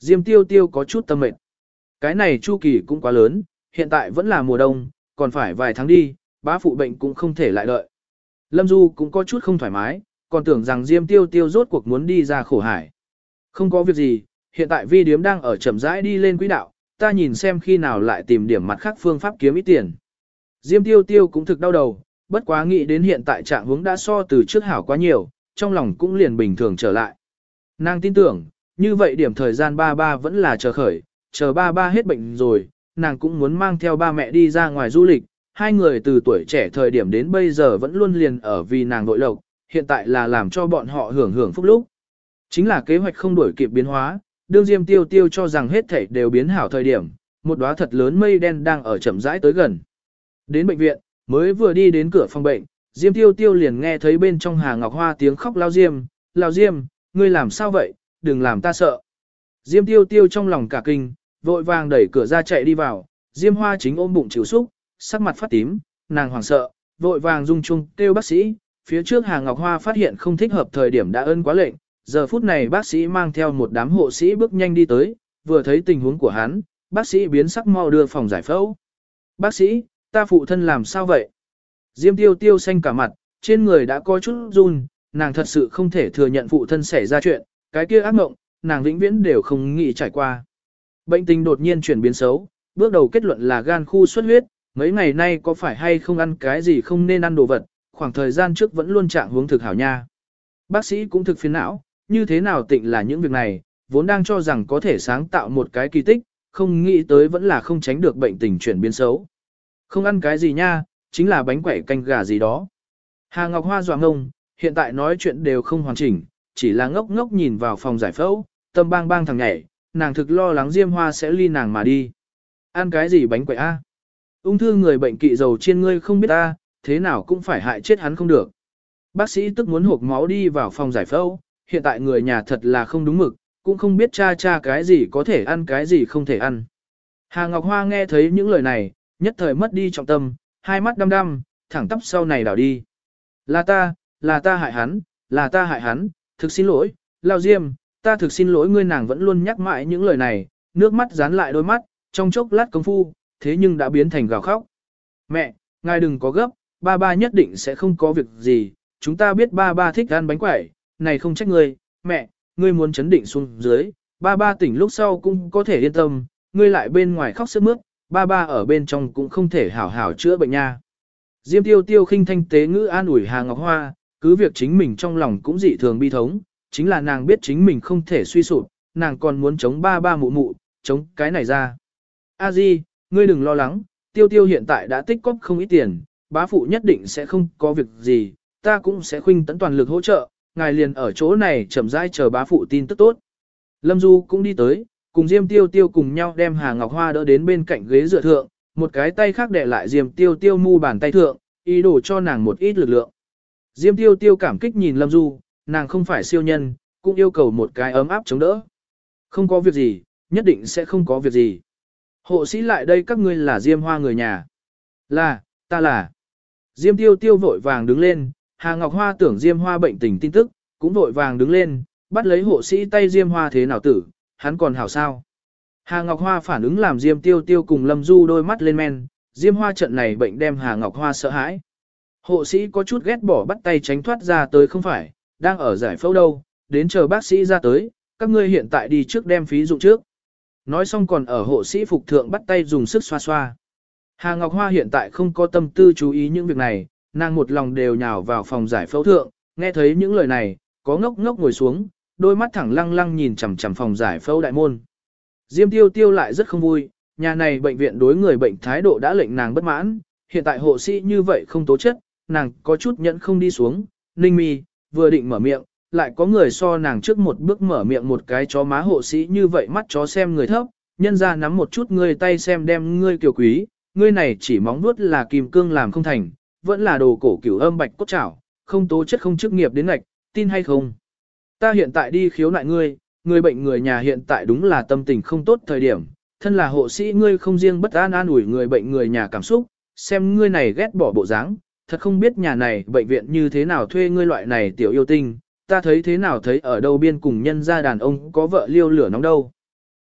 Diêm Tiêu Tiêu có chút tâm mệt. Cái này chu kỳ cũng quá lớn, hiện tại vẫn là mùa đông, còn phải vài tháng đi, bá phụ bệnh cũng không thể lại đợi. Lâm Du cũng có chút không thoải mái, còn tưởng rằng Diêm Tiêu Tiêu rốt cuộc muốn đi ra khổ hải. Không có việc gì, hiện tại vi điếm đang ở chậm rãi đi lên quỹ đạo, ta nhìn xem khi nào lại tìm điểm mặt khác phương pháp kiếm ít tiền. Diêm Tiêu Tiêu cũng thực đau đầu, bất quá nghĩ đến hiện tại trạng huống đã so từ trước hảo quá nhiều, trong lòng cũng liền bình thường trở lại. Nàng tin tưởng, như vậy điểm thời gian ba ba vẫn là chờ khởi, chờ ba ba hết bệnh rồi, nàng cũng muốn mang theo ba mẹ đi ra ngoài du lịch, hai người từ tuổi trẻ thời điểm đến bây giờ vẫn luôn liền ở vì nàng nội lộc, hiện tại là làm cho bọn họ hưởng hưởng phúc lúc. Chính là kế hoạch không đổi kịp biến hóa, đương Diêm Tiêu Tiêu cho rằng hết thảy đều biến hảo thời điểm, một đóa thật lớn mây đen đang ở chậm rãi tới gần. Đến bệnh viện, mới vừa đi đến cửa phòng bệnh, Diêm Tiêu Tiêu liền nghe thấy bên trong Hà Ngọc Hoa tiếng khóc lao Diêm, ngươi làm sao vậy, đừng làm ta sợ. Diêm Tiêu Tiêu trong lòng cả kinh, vội vàng đẩy cửa ra chạy đi vào, Diêm Hoa chính ôm bụng chịu xúc, sắc mặt phát tím, nàng hoảng sợ, vội vàng rung chung kêu bác sĩ, phía trước Hà Ngọc Hoa phát hiện không thích hợp thời điểm đã ân quá lệnh, giờ phút này bác sĩ mang theo một đám hộ sĩ bước nhanh đi tới, vừa thấy tình huống của hắn, bác sĩ biến sắc mau đưa phòng giải phẫu. Bác sĩ, ta phụ thân làm sao vậy? Diêm Tiêu Tiêu xanh cả mặt, trên người đã có chút run, nàng thật sự không thể thừa nhận phụ thân xảy ra chuyện, cái kia ác mộng, nàng vĩnh viễn đều không nghĩ trải qua. Bệnh tình đột nhiên chuyển biến xấu, bước đầu kết luận là gan khu xuất huyết, mấy ngày nay có phải hay không ăn cái gì không nên ăn đồ vật, khoảng thời gian trước vẫn luôn trạng huống thực hảo nha. Bác sĩ cũng thực phiền não, như thế nào tịnh là những việc này, vốn đang cho rằng có thể sáng tạo một cái kỳ tích, không nghĩ tới vẫn là không tránh được bệnh tình chuyển biến xấu. Không ăn cái gì nha, chính là bánh quẩy canh gà gì đó. Hà Ngọc Hoa dọa ngông, hiện tại nói chuyện đều không hoàn chỉnh, chỉ là ngốc ngốc nhìn vào phòng giải phẫu, tâm bang bang thằng nhảy, nàng thực lo lắng Diêm Hoa sẽ ly nàng mà đi. Ăn cái gì bánh quẩy a? Ung thư người bệnh kỵ dầu chiên ngươi không biết ta, thế nào cũng phải hại chết hắn không được. Bác sĩ tức muốn hộp máu đi vào phòng giải phẫu, hiện tại người nhà thật là không đúng mực, cũng không biết cha cái gì có thể ăn cái gì không thể ăn. Hà Ngọc Hoa nghe thấy những lời này, nhất thời mất đi trọng tâm, hai mắt đăm đăm, thẳng tắp sau này đảo đi. Là ta hại hắn, thực xin lỗi, Lao Diêm, ta thực xin lỗi ngươi. Nàng vẫn luôn nhắc mãi những lời này, nước mắt dán lại đôi mắt, trong chốc lát công phu, thế nhưng đã biến thành gào khóc. Mẹ, ngài đừng có gấp, ba ba nhất định sẽ không có việc gì, chúng ta biết ba ba thích ăn bánh quẩy, này không trách ngươi, mẹ, ngươi muốn chấn định xuống dưới, ba ba tỉnh lúc sau cũng có thể yên tâm, ngươi lại bên ngoài khóc sướt mướt, ba ba ở bên trong cũng không thể hảo hảo chữa bệnh nha. Diêm Tiêu Tiêu khinh thanh tế ngữ an ủi Hà Ngọc Hoa, cứ việc chính mình trong lòng cũng dị thường bi thống, chính là nàng biết chính mình không thể suy sụp, nàng còn muốn chống ba ba mụ mụ, chống cái này ra. A Di, ngươi đừng lo lắng, Tiêu Tiêu hiện tại đã tích cóp không ít tiền, bá phụ nhất định sẽ không có việc gì, ta cũng sẽ khuynh tấn toàn lực hỗ trợ, ngài liền ở chỗ này chậm rãi chờ bá phụ tin tức tốt. Lâm Du cũng đi tới, cùng Diêm Tiêu Tiêu cùng nhau đem Hà Ngọc Hoa đỡ đến bên cạnh ghế dựa thượng, một cái tay khác đè lại Diêm Tiêu Tiêu mu bàn tay thượng, ý đồ cho nàng một ít lực lượng. Diêm Tiêu Tiêu cảm kích nhìn Lâm Du, nàng không phải siêu nhân, cũng yêu cầu một cái ấm áp chống đỡ. Không có việc gì, nhất định sẽ không có việc gì. Hộ sĩ lại đây, các ngươi là Diêm Hoa người nhà. Ta là. Diêm Tiêu Tiêu vội vàng đứng lên, Hà Ngọc Hoa tưởng Diêm Hoa bệnh tình tin tức, cũng vội vàng đứng lên, bắt lấy hộ sĩ tay Diêm Hoa thế nào tử, hắn còn hảo sao. Hà Ngọc Hoa phản ứng làm Diêm Tiêu Tiêu cùng Lâm Du đôi mắt lên men, Diêm Hoa trận này bệnh đem Hà Ngọc Hoa sợ hãi. Hộ sĩ có chút ghét bỏ bắt tay tránh thoát ra tới, không phải, đang ở giải phẫu đâu, đến chờ bác sĩ ra tới, các ngươi hiện tại đi trước đem phí dụng trước. Nói xong còn ở hộ sĩ phục thượng bắt tay dùng sức xoa xoa. Hà Ngọc Hoa hiện tại không có tâm tư chú ý những việc này, nàng một lòng đều nhào vào phòng giải phẫu thượng, nghe thấy những lời này, có ngốc ngốc ngồi xuống, đôi mắt thẳng lăng lăng nhìn chằm chằm phòng giải phẫu đại môn. Diêm Tiêu Tiêu lại rất không vui, nhà này bệnh viện đối người bệnh thái độ đã lệnh nàng bất mãn, hiện tại hộ sĩ như vậy không tố chất, nàng có chút nhẫn không đi xuống, Ninh Mi, vừa định mở miệng, lại có người so nàng trước một bước mở miệng, một cái chó má hộ sĩ như vậy mắt chó xem người thấp, nhân ra nắm một chút ngươi tay xem đem ngươi kiều quý, ngươi này chỉ móng vuốt là kim cương làm không thành, vẫn là đồ cổ cửu âm bạch cốt chảo, không tố chất không chức nghiệp đến ngạch, tin hay không? Ta hiện tại đi khiếu nại ngươi, người bệnh người nhà hiện tại đúng là tâm tình không tốt thời điểm, thân là hộ sĩ ngươi không riêng bất an an ủi người bệnh người nhà cảm xúc, xem ngươi này ghét bỏ bộ dáng, thật không biết nhà này bệnh viện như thế nào thuê ngươi loại này tiểu yêu tinh, ta thấy thế nào thấy ở đâu biên cùng nhân gia đàn ông có vợ liêu lửa nóng đâu.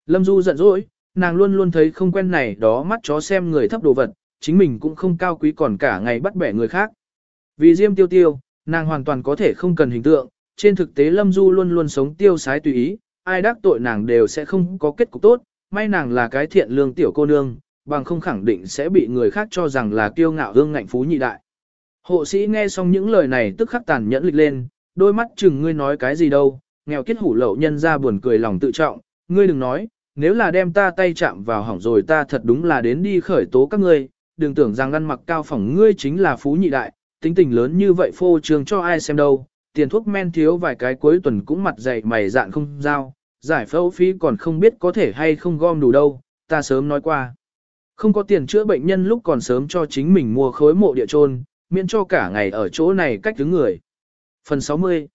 Lâm Du giận dỗi, nàng luôn luôn thấy không quen này đó mắt chó xem người thấp đồ vật, chính mình cũng không cao quý còn cả ngày bắt bẻ người khác. Vì Diêm Tiêu Tiêu, nàng hoàn toàn có thể không cần hình tượng, trên thực tế Lâm Du luôn luôn sống tiêu sái tùy ý, ai đắc tội nàng đều sẽ không có kết cục tốt, may nàng là cái thiện lương tiểu cô nương, bằng không khẳng định sẽ bị người khác cho rằng là kiêu ngạo hương ngạnh phú nhị đại. Hộ sĩ nghe xong những lời này tức khắc tàn nhẫn lịch lên, đôi mắt chừng ngươi nói cái gì đâu, nghèo kiết hủ lậu nhân ra buồn cười lòng tự trọng, ngươi đừng nói, nếu là đem ta tay chạm vào hỏng rồi ta thật đúng là đến đi khởi tố các ngươi, đừng tưởng rằng ăn mặc cao phỏng ngươi chính là phú nhị đại, tính tình lớn như vậy phô trương cho ai xem đâu, tiền thuốc men thiếu vài cái cuối tuần cũng mặt dày mày dạn không giao, giải phẫu phí còn không biết có thể hay không gom đủ đâu, ta sớm nói qua. Không có tiền chữa bệnh nhân lúc còn sớm cho chính mình mua khối mộ địa chôn, miễn cho cả ngày ở chỗ này cách đứng người. Phần 60.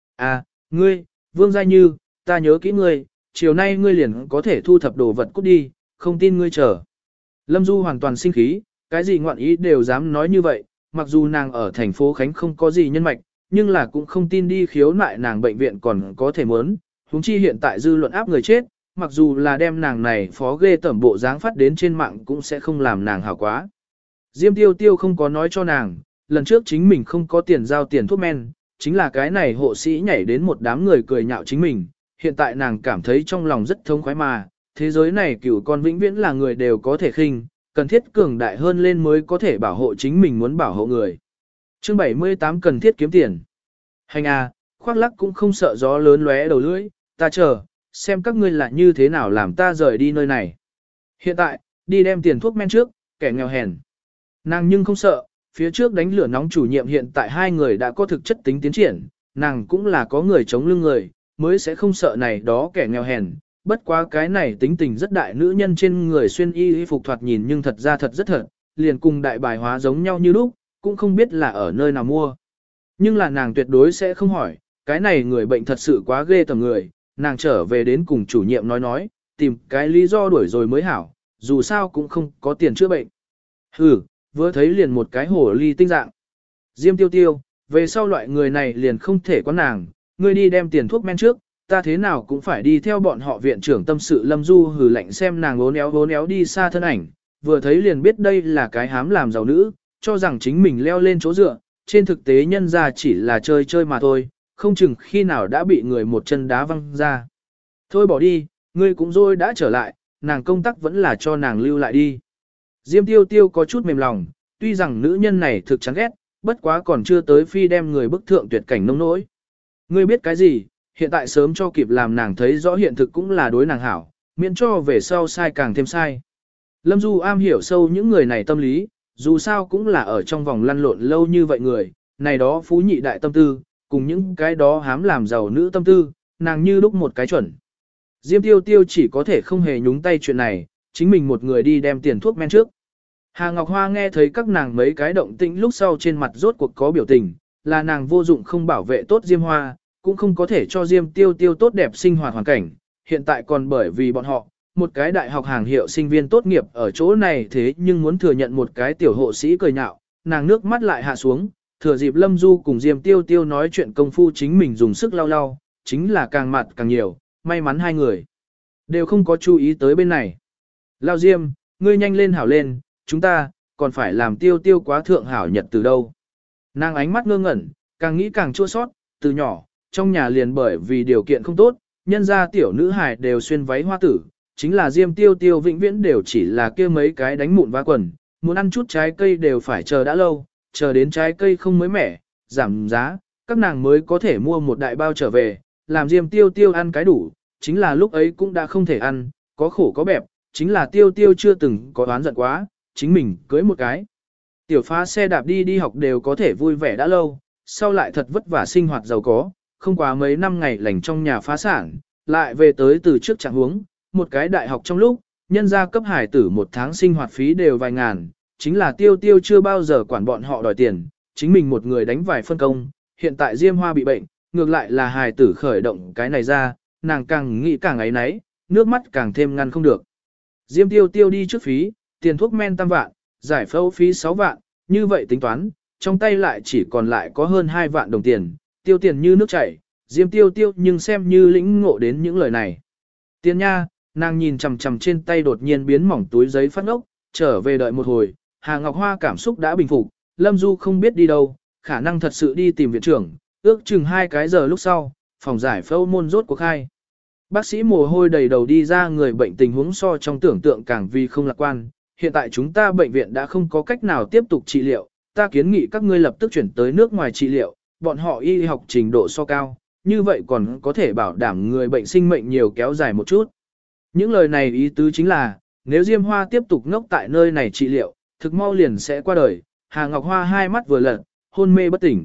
Ngươi, Vương Gia Như, ta nhớ kỹ ngươi, chiều nay ngươi liền có thể thu thập đồ vật cút đi, không tin ngươi chờ. Lâm Du hoàn toàn sinh khí, cái gì ngoạn ý đều dám nói như vậy, mặc dù nàng ở thành phố Khánh không có gì nhân mạch, nhưng là cũng không tin đi khiếu nại nàng bệnh viện còn có thể muốn, huống chi hiện tại dư luận áp người chết, mặc dù là đem nàng này phó ghê tẩm bộ dáng phát đến trên mạng cũng sẽ không làm nàng hảo quá. Diêm Tiêu Tiêu không có nói cho nàng, lần trước chính mình không có tiền giao tiền thuốc men, chính là cái này hộ sĩ nhảy đến một đám người cười nhạo chính mình, hiện tại nàng cảm thấy trong lòng rất thống khoái mà, thế giới này cửu con vĩnh viễn là người đều có thể khinh, cần thiết cường đại hơn lên mới có thể bảo hộ chính mình muốn bảo hộ người. Chương 78 cần thiết kiếm tiền. Hành khoác lắc cũng không sợ gió lớn lóe đầu lưỡi, ta chờ, xem các ngươi là như thế nào làm ta rời đi nơi này. Hiện tại, đi đem tiền thuốc men trước, kẻ nghèo hèn. Nàng nhưng không sợ, phía trước đánh lửa nóng chủ nhiệm hiện tại hai người đã có thực chất tính tiến triển, nàng cũng là có người chống lưng người, mới sẽ không sợ này đó kẻ nghèo hèn. Bất quá cái này tính tình rất đại nữ nhân trên người xuyên y phục thoạt nhìn nhưng thật ra thật rất thật, liền cùng đại bài hóa giống nhau như lúc, cũng không biết là ở nơi nào mua. Nhưng là nàng tuyệt đối sẽ không hỏi, cái này người bệnh thật sự quá ghê tởm người, nàng trở về đến cùng chủ nhiệm nói, tìm cái lý do đuổi rồi mới hảo, dù sao cũng không có tiền chữa bệnh. Vừa thấy liền một cái hổ ly tinh dạng. Diêm Tiêu Tiêu, về sau loại người này liền không thể có nàng, ngươi đi đem tiền thuốc men trước, ta thế nào cũng phải đi theo bọn họ viện trưởng tâm sự Lâm Du hừ lạnh xem nàng ốn éo đi xa thân ảnh, vừa thấy liền biết đây là cái hám làm giàu nữ, cho rằng chính mình leo lên chỗ dựa, trên thực tế nhân ra chỉ là chơi chơi mà thôi, không chừng khi nào đã bị người một chân đá văng ra. Thôi bỏ đi, ngươi cũng rồi đã trở lại, nàng công tác vẫn là cho nàng lưu lại đi. Diêm Tiêu Tiêu có chút mềm lòng, tuy rằng nữ nhân này thực chán ghét, bất quá còn chưa tới phi đem người bức thượng tuyệt cảnh nông nỗi. Ngươi biết cái gì, hiện tại sớm cho kịp làm nàng thấy rõ hiện thực cũng là đối nàng hảo, miễn cho về sau sai càng thêm sai. Lâm Du am hiểu sâu những người này tâm lý, dù sao cũng là ở trong vòng lăn lộn lâu như vậy người, này đó phú nhị đại tâm tư, cùng những cái đó hám làm giàu nữ tâm tư, nàng như lúc một cái chuẩn. Diêm Tiêu Tiêu chỉ có thể không hề nhúng tay chuyện này, chính mình một người đi đem tiền thuốc men trước. Hà Ngọc Hoa nghe thấy các nàng mấy cái động tĩnh lúc sau trên mặt rốt cuộc có biểu tình, là nàng vô dụng không bảo vệ tốt Diêm Hoa, cũng không có thể cho Diêm Tiêu Tiêu tốt đẹp sinh hoạt hoàn cảnh, hiện tại còn bởi vì bọn họ, một cái đại học hàng hiệu sinh viên tốt nghiệp ở chỗ này thế nhưng muốn thừa nhận một cái tiểu hộ sĩ cười nhạo, nàng nước mắt lại hạ xuống, thừa dịp Lâm Du cùng Diêm Tiêu Tiêu nói chuyện công phu chính mình dùng sức lau lau, chính là càng mặt càng nhiều, may mắn hai người đều không có chú ý tới bên này. Lao Diêm, ngươi nhanh lên hảo lên, chúng ta, còn phải làm Tiêu Tiêu quá thượng hảo nhật từ đâu. Nàng ánh mắt ngơ ngẩn, càng nghĩ càng chua sót, từ nhỏ, trong nhà liền bởi vì điều kiện không tốt, nhân ra tiểu nữ hài đều xuyên váy hoa tử, chính là Diêm Tiêu Tiêu vĩnh viễn đều chỉ là kia mấy cái đánh mụn vá quần, muốn ăn chút trái cây đều phải chờ đã lâu, chờ đến trái cây không mới mẻ, giảm giá, các nàng mới có thể mua một đại bao trở về, làm Diêm Tiêu Tiêu ăn cái đủ, chính là lúc ấy cũng đã không thể ăn, có khổ có bẹp, chính là Tiêu Tiêu chưa từng có oán giận quá, chính mình cưới một cái. Tiểu phá xe đạp đi học đều có thể vui vẻ đã lâu, sau lại thật vất vả sinh hoạt giàu có, không quá mấy năm ngày lành trong nhà phá sản, lại về tới từ trước trạng huống, một cái đại học trong lúc, nhân gia cấp hải tử một tháng sinh hoạt phí đều vài ngàn, chính là Tiêu Tiêu chưa bao giờ quản bọn họ đòi tiền, chính mình một người đánh vài phân công, hiện tại Diêm Hoa bị bệnh, ngược lại là hải tử khởi động cái này ra, nàng càng nghĩ càng ấy nấy, nước mắt càng thêm ngăn không được. Diêm Tiêu Tiêu đi trước phí, tiền thuốc men 5 vạn, giải phẫu phí 6 vạn, như vậy tính toán, trong tay lại chỉ còn lại có hơn 2 vạn đồng tiền, tiêu tiền như nước chảy, Diêm Tiêu Tiêu nhưng xem như lĩnh ngộ đến những lời này. Tiền nha, nàng nhìn chằm chằm trên tay đột nhiên biến mỏng túi giấy phát ngốc, trở về đợi một hồi, Hà Ngọc Hoa cảm xúc đã bình phục, Lâm Du không biết đi đâu, khả năng thật sự đi tìm viện trưởng, ước chừng 2 cái giờ lúc sau, phòng giải phẫu môn rốt cuộc khai. Bác sĩ mồ hôi đầy đầu đi ra, người bệnh tình huống so trong tưởng tượng càng vì không lạc quan, hiện tại chúng ta bệnh viện đã không có cách nào tiếp tục trị liệu, ta kiến nghị các ngươi lập tức chuyển tới nước ngoài trị liệu, bọn họ y học trình độ so cao, như vậy còn có thể bảo đảm người bệnh sinh mệnh nhiều kéo dài một chút. Những lời này ý tứ chính là, nếu Diêm Hoa tiếp tục ngốc tại nơi này trị liệu, thực mau liền sẽ qua đời. Hà Ngọc Hoa hai mắt vừa lật, hôn mê bất tỉnh.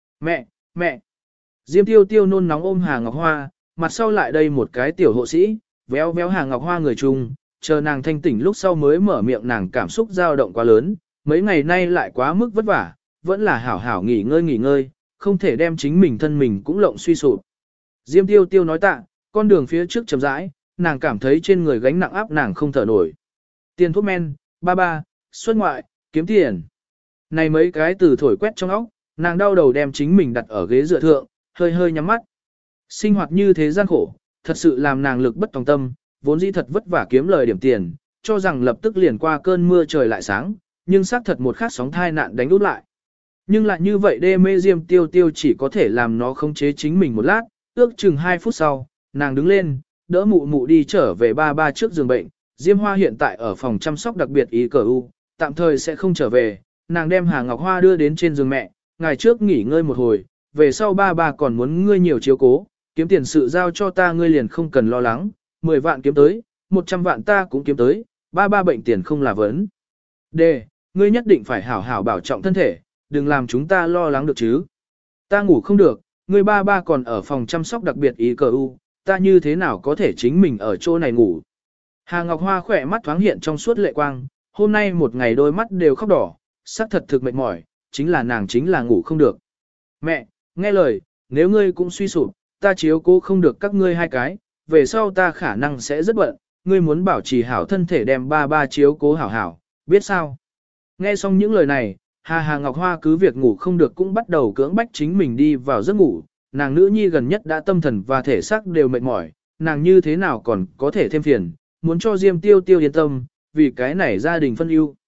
Mẹ! Diêm Tiêu Tiêu nôn nóng ôm Hà Ngọc Hoa, mặt sau lại đây một cái tiểu hộ sĩ, véo véo Hà Ngọc Hoa người chung, chờ nàng thanh tỉnh lúc sau mới mở miệng, nàng cảm xúc dao động quá lớn, mấy ngày nay lại quá mức vất vả, vẫn là hảo hảo nghỉ ngơi, không thể đem chính mình thân mình cũng lộng suy sụp. Diêm Tiêu Tiêu nói tạ, con đường phía trước chậm rãi, nàng cảm thấy trên người gánh nặng áp nàng không thở nổi. Tiền thuốc men, ba, xuất ngoại, kiếm tiền. Này mấy cái từ thổi quét trong óc, nàng đau đầu đem chính mình đặt ở ghế dựa thượng, hơi nhắm mắt. Sinh hoạt như thế gian khổ, thật sự làm nàng lực bất tòng tâm, vốn dĩ thật vất vả kiếm lời điểm tiền, cho rằng lập tức liền qua cơn mưa trời lại sáng, nhưng xác thật một khát sóng thai nạn đánh úp lại. Nhưng lại như vậy đê mê Diêm Tiêu Tiêu chỉ có thể làm nó khống chế chính mình một lát, ước chừng 2 phút sau, nàng đứng lên, đỡ mụ đi trở về ba trước giường bệnh. Diêm Hoa hiện tại ở phòng chăm sóc đặc biệt ICU, tạm thời sẽ không trở về, nàng đem Hà Ngọc Hoa đưa đến trên giường mẹ, ngày trước nghỉ ngơi một hồi, về sau ba còn muốn ngươi nhiều chiếu cố, kiếm tiền sự giao cho ta ngươi liền không cần lo lắng, 10 vạn kiếm tới, 100 vạn ta cũng kiếm tới, ba bệnh tiền không là vấn. Đề, ngươi nhất định phải hảo hảo bảo trọng thân thể, đừng làm chúng ta lo lắng được chứ. Ta ngủ không được, ngươi ba còn ở phòng chăm sóc đặc biệt ICU, ta như thế nào có thể chính mình ở chỗ này ngủ. Hà Ngọc Hoa khỏe mắt thoáng hiện trong suốt lệ quang, hôm nay một ngày đôi mắt đều khóc đỏ, sắc thật thực mệt mỏi, chính là nàng chính là ngủ không được. Mẹ, nghe lời, nếu ngươi cũng suy sụp, ta chiếu cố không được các ngươi hai cái, về sau ta khả năng sẽ rất bận, ngươi muốn bảo trì hảo thân thể đem ba chiếu cố hảo, biết sao? Nghe xong những lời này, Hà Ngọc Hoa cứ việc ngủ không được cũng bắt đầu cưỡng bách chính mình đi vào giấc ngủ, nàng nữ nhi gần nhất đã tâm thần và thể xác đều mệt mỏi, nàng như thế nào còn có thể thêm phiền, muốn cho Diêm Tiêu Tiêu yên tâm, vì cái này gia đình phân ưu.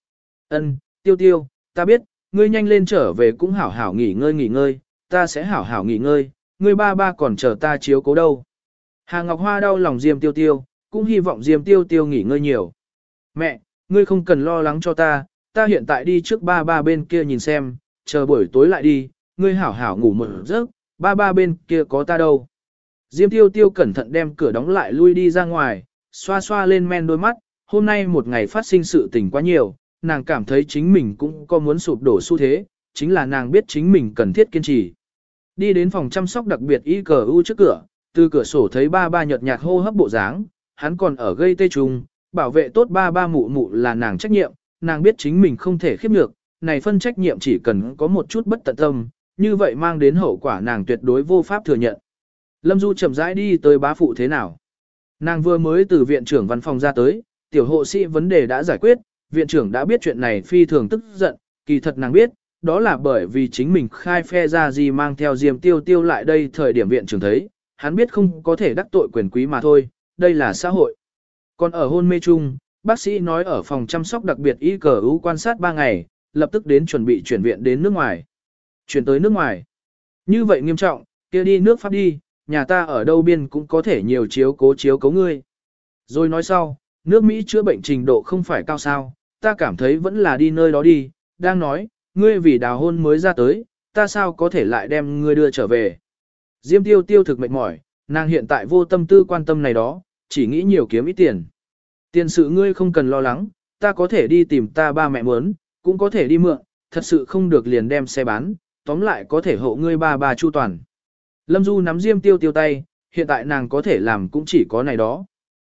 Tiêu Tiêu, ta biết, ngươi nhanh lên trở về cũng hảo hảo nghỉ ngơi, ta sẽ hảo hảo nghỉ ngơi, ngươi ba còn chờ ta chiếu cố đâu. Hà Ngọc Hoa đau lòng Diêm Tiêu Tiêu, cũng hy vọng Diêm Tiêu Tiêu nghỉ ngơi nhiều. Mẹ, ngươi không cần lo lắng cho ta hiện tại đi trước ba bên kia nhìn xem, chờ buổi tối lại đi, ngươi hảo hảo ngủ một giấc, ba bên kia có ta đâu. Diêm Tiêu Tiêu cẩn thận đem cửa đóng lại lui đi ra ngoài, xoa lên men đôi mắt, hôm nay một ngày phát sinh sự tình quá nhiều, nàng cảm thấy chính mình cũng có muốn sụp đổ xu thế, chính là nàng biết chính mình cần thiết kiên trì. Đi đến phòng chăm sóc đặc biệt ICU trước cửa, từ cửa sổ thấy ba nhợt nhạt hô hấp bộ dáng, hắn còn ở gây tê trùng, bảo vệ tốt ba mụ là nàng trách nhiệm, nàng biết chính mình không thể khiếp nhược, này phân trách nhiệm chỉ cần có một chút bất tận tâm, như vậy mang đến hậu quả nàng tuyệt đối vô pháp thừa nhận. Lâm Du chậm rãi đi tới bá phụ thế nào. Nàng vừa mới từ viện trưởng văn phòng ra tới, tiểu hộ sĩ vấn đề đã giải quyết, viện trưởng đã biết chuyện này phi thường tức giận, kỳ thật nàng biết, đó là bởi vì chính mình khai phe ra gì mang theo Diêm Tiêu Tiêu lại đây thời điểm viện trưởng thấy, hắn biết không có thể đắc tội quyền quý mà thôi, đây là xã hội. Còn ở hôn mê chung, bác sĩ nói ở phòng chăm sóc đặc biệt ICU quan sát 3 ngày, lập tức đến chuẩn bị chuyển viện đến nước ngoài. Chuyển tới nước ngoài. Như vậy nghiêm trọng, kia đi nước Pháp đi, nhà ta ở đâu biên cũng có thể nhiều chiếu cố ngươi. Rồi nói sau, nước Mỹ chữa bệnh trình độ không phải cao sao, ta cảm thấy vẫn là đi nơi đó đi, đang nói, ngươi vì đào hôn mới ra tới, ta sao có thể lại đem ngươi đưa trở về. Diêm Tiêu Tiêu thực mệt mỏi, nàng hiện tại vô tâm tư quan tâm này đó, chỉ nghĩ nhiều kiếm ít tiền. Tiền sự ngươi không cần lo lắng, ta có thể đi tìm ta ba mẹ muốn, cũng có thể đi mượn, thật sự không được liền đem xe bán, tóm lại có thể hộ ngươi ba chu toàn. Lâm Du nắm Diêm Tiêu Tiêu tay, hiện tại nàng có thể làm cũng chỉ có này đó.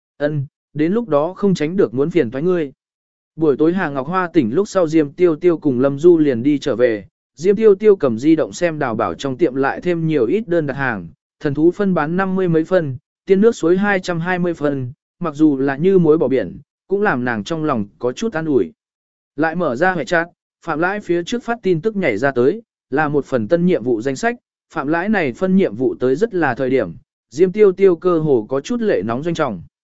Đến lúc đó không tránh được muốn phiền toái ngươi. Buổi tối Hà Ngọc Hoa tỉnh lúc sau Diêm Tiêu Tiêu cùng Lâm Du liền đi trở về, Diêm Tiêu Tiêu cầm di động xem đào bảo trong tiệm lại thêm nhiều ít đơn đặt hàng, thần thú phân bán 50 mấy phân, tiên nước suối 220 phân, mặc dù là như muối bỏ biển, cũng làm nàng trong lòng có chút an ủi. Lại mở ra hệ chat, Phạm Lãi phía trước phát tin tức nhảy ra tới, là một phần tân nhiệm vụ danh sách, Phạm Lãi này phân nhiệm vụ tới rất là thời điểm, Diêm Tiêu Tiêu cơ hồ có chút lệ nóng doanh trọng.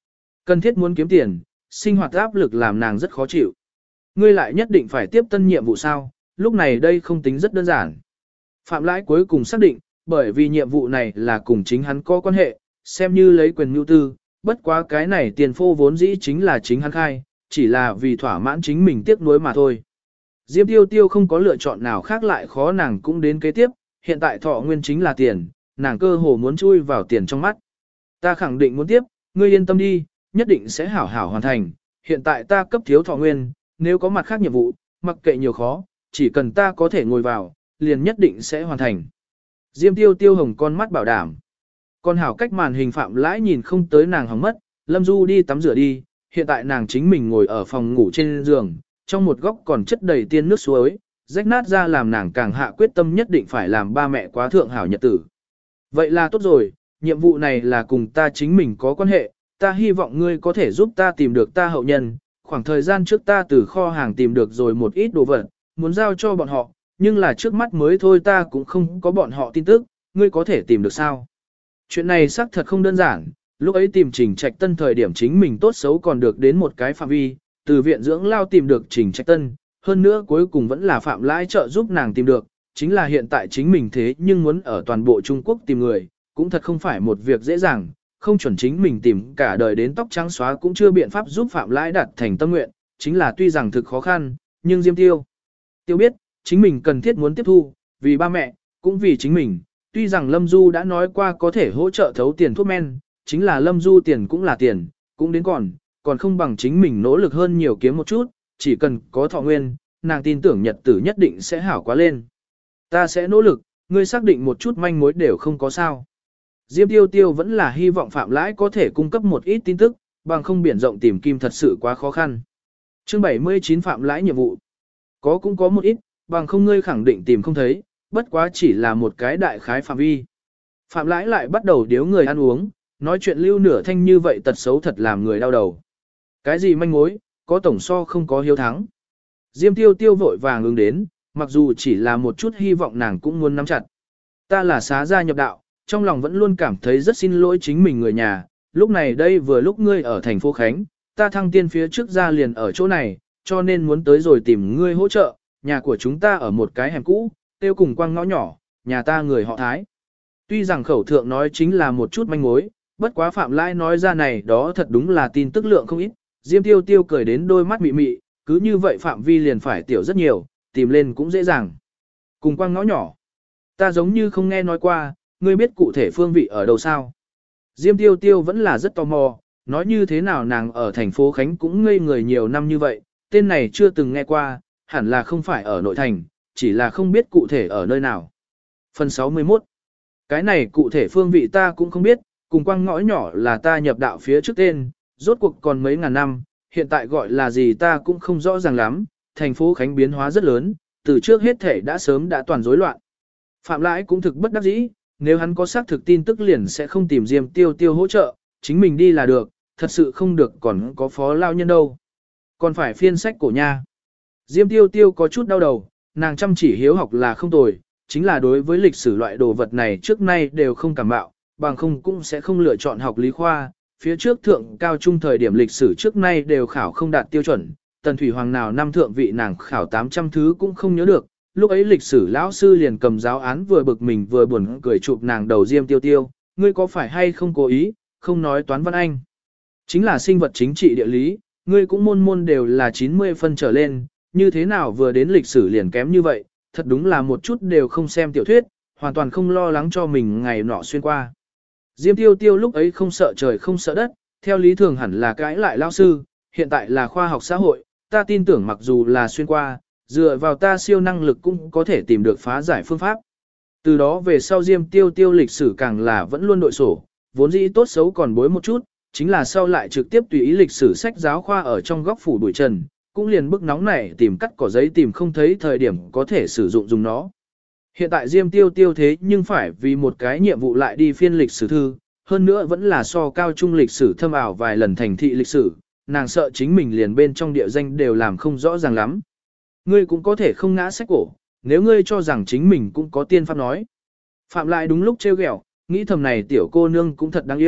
Cần thiết muốn kiếm tiền, sinh hoạt áp lực làm nàng rất khó chịu. Ngươi lại nhất định phải tiếp tân nhiệm vụ sao, lúc này đây không tính rất đơn giản. Phạm Lãi cuối cùng xác định, bởi vì nhiệm vụ này là cùng chính hắn có quan hệ, xem như lấy quyền nhu tư, bất quá cái này tiền phô vốn dĩ chính là chính hắn khai, chỉ là vì thỏa mãn chính mình tiếc nuối mà thôi. Diêm Tiêu Tiêu không có lựa chọn nào khác lại khó nàng cũng đến kế tiếp, hiện tại thọ nguyên chính là tiền, nàng cơ hồ muốn chui vào tiền trong mắt. Ta khẳng định muốn tiếp, ngươi yên tâm đi, nhất định sẽ hảo hảo hoàn thành, hiện tại ta cấp thiếu thọ nguyên, nếu có mặt khác nhiệm vụ, mặc kệ nhiều khó, chỉ cần ta có thể ngồi vào, liền nhất định sẽ hoàn thành. Diêm Tiêu Tiêu hồng con mắt bảo đảm. Con hảo cách màn hình Phạm Lãi nhìn không tới nàng hóng mất, Lâm Du đi tắm rửa đi, hiện tại nàng chính mình ngồi ở phòng ngủ trên giường, trong một góc còn chất đầy tiên nước suối, rách nát ra làm nàng càng hạ quyết tâm nhất định phải làm ba mẹ quá thượng hảo nhật tử. Vậy là tốt rồi, nhiệm vụ này là cùng ta chính mình có quan hệ, ta hy vọng ngươi có thể giúp ta tìm được ta hậu nhân, khoảng thời gian trước ta từ kho hàng tìm được rồi một ít đồ vật, muốn giao cho bọn họ, nhưng là trước mắt mới thôi ta cũng không có bọn họ tin tức, ngươi có thể tìm được sao? Chuyện này xác thật không đơn giản, lúc ấy tìm Trình Trạch Tân thời điểm chính mình tốt xấu còn được đến một cái phạm vi, từ viện dưỡng lao tìm được Trình Trạch Tân, hơn nữa cuối cùng vẫn là Phạm Lãi trợ giúp nàng tìm được, chính là hiện tại chính mình thế nhưng muốn ở toàn bộ Trung Quốc tìm người, cũng thật không phải một việc dễ dàng, không chuẩn chính mình tìm cả đời đến tóc trắng xóa cũng chưa biện pháp giúp Phạm Lãi đạt thành tâm nguyện, chính là tuy rằng thực khó khăn, nhưng Diêm Tiêu biết, chính mình cần thiết muốn tiếp thu, vì ba mẹ, cũng vì chính mình, tuy rằng Lâm Du đã nói qua có thể hỗ trợ thấu tiền thuốc men, chính là Lâm Du tiền cũng là tiền, cũng đến còn không bằng chính mình nỗ lực hơn nhiều kiếm một chút, chỉ cần có thọ nguyên, nàng tin tưởng nhật tử nhất định sẽ hảo quá lên. Ta sẽ nỗ lực, ngươi xác định một chút manh mối đều không có sao. Diêm Tiêu Tiêu vẫn là hy vọng Phạm Lãi có thể cung cấp một ít tin tức, bằng không biển rộng tìm kim thật sự quá khó khăn. Chương 79 Phạm Lãi nhiệm vụ. Có cũng có một ít, bằng không ngươi khẳng định tìm không thấy, bất quá chỉ là một cái đại khái phạm vi. Phạm Lãi lại bắt đầu điếu người ăn uống, nói chuyện lưu nửa thanh như vậy tật xấu thật làm người đau đầu. Cái gì manh mối, có tổng so không có hiếu thắng. Diêm Tiêu Tiêu vội vàng ứng đến, mặc dù chỉ là một chút hy vọng nàng cũng muốn nắm chặt. Ta là xá gia nhập đạo, trong lòng vẫn luôn cảm thấy rất xin lỗi chính mình người nhà, lúc này đây vừa lúc ngươi ở thành phố Khánh, ta thăng tiên phía trước ra liền ở chỗ này, cho nên muốn tới rồi tìm ngươi hỗ trợ, nhà của chúng ta ở một cái hẻm cũ, tiêu cùng quang ngõ nhỏ, nhà ta người họ Thái. Tuy rằng khẩu thượng nói chính là một chút manh mối, bất quá Phạm Lãi nói ra này đó thật đúng là tin tức lượng không ít, Diêm Tiêu Tiêu cười đến đôi mắt mị mị, cứ như vậy phạm vi liền phải tiểu rất nhiều, tìm lên cũng dễ dàng. Cùng quang ngõ nhỏ, ta giống như không nghe nói qua, ngươi biết cụ thể phương vị ở đâu sao? Diêm Tiêu Tiêu vẫn là rất tò mò, nói như thế nào nàng ở thành phố Khánh cũng ngây người nhiều năm như vậy, tên này chưa từng nghe qua, hẳn là không phải ở nội thành, chỉ là không biết cụ thể ở nơi nào. Phần 61. Cái này cụ thể phương vị ta cũng không biết, cùng quang ngõ nhỏ là ta nhập đạo phía trước tên, rốt cuộc còn mấy ngàn năm, hiện tại gọi là gì ta cũng không rõ ràng lắm, thành phố Khánh biến hóa rất lớn, từ trước hết thể đã sớm đã toàn rối loạn. Phạm Lãi cũng thực bất đắc dĩ, nếu hắn có xác thực tin tức liền sẽ không tìm Diêm Tiêu Tiêu hỗ trợ, chính mình đi là được, thật sự không được còn có phó lao nhân đâu. Còn phải phiên sách cổ nha. Diêm Tiêu Tiêu có chút đau đầu, nàng chăm chỉ hiếu học là không tồi, chính là đối với lịch sử loại đồ vật này trước nay đều không cảm bạo, bằng không cũng sẽ không lựa chọn học lý khoa. Phía trước thượng cao trung thời điểm lịch sử trước nay đều khảo không đạt tiêu chuẩn, Tần Thủy Hoàng nào năm thượng vị nàng khảo 800 thứ cũng không nhớ được, lúc ấy lịch sử lão sư liền cầm giáo án vừa bực mình vừa buồn cười chụp nàng đầu Diêm Tiêu Tiêu, ngươi có phải hay không cố ý, không nói toán văn anh. Chính là sinh vật chính trị địa lý, ngươi cũng môn môn đều là 90 phân trở lên, như thế nào vừa đến lịch sử liền kém như vậy, thật đúng là một chút đều không xem tiểu thuyết, hoàn toàn không lo lắng cho mình ngày nọ xuyên qua. Diêm Tiêu Tiêu lúc ấy không sợ trời không sợ đất, theo lý thường hẳn là cãi lại lao sư, hiện tại là khoa học xã hội, ta tin tưởng mặc dù là xuyên qua, dựa vào ta siêu năng lực cũng có thể tìm được phá giải phương pháp. Từ đó về sau Diêm Tiêu Tiêu lịch sử càng là vẫn luôn đội sổ, vốn dĩ tốt xấu còn bối một chút, chính là sau lại trực tiếp tùy ý lịch sử sách giáo khoa ở trong góc phủ bụi trần, cũng liền bức nóng này tìm cắt cỏ giấy tìm không thấy thời điểm có thể sử dụng dùng nó. Hiện tại Diêm Tiêu Tiêu thế nhưng phải vì một cái nhiệm vụ lại đi phiên lịch sử thư, hơn nữa vẫn là so cao trung lịch sử thâm ảo vài lần thành thị lịch sử, nàng sợ chính mình liền bên trong địa danh đều làm không rõ ràng lắm. Ngươi cũng có thể không ngã sách cổ, nếu ngươi cho rằng chính mình cũng có tiên pháp nói. Phạm lại đúng lúc trêu ghẹo, nghĩ thầm này tiểu cô nương cũng thật đáng yêu,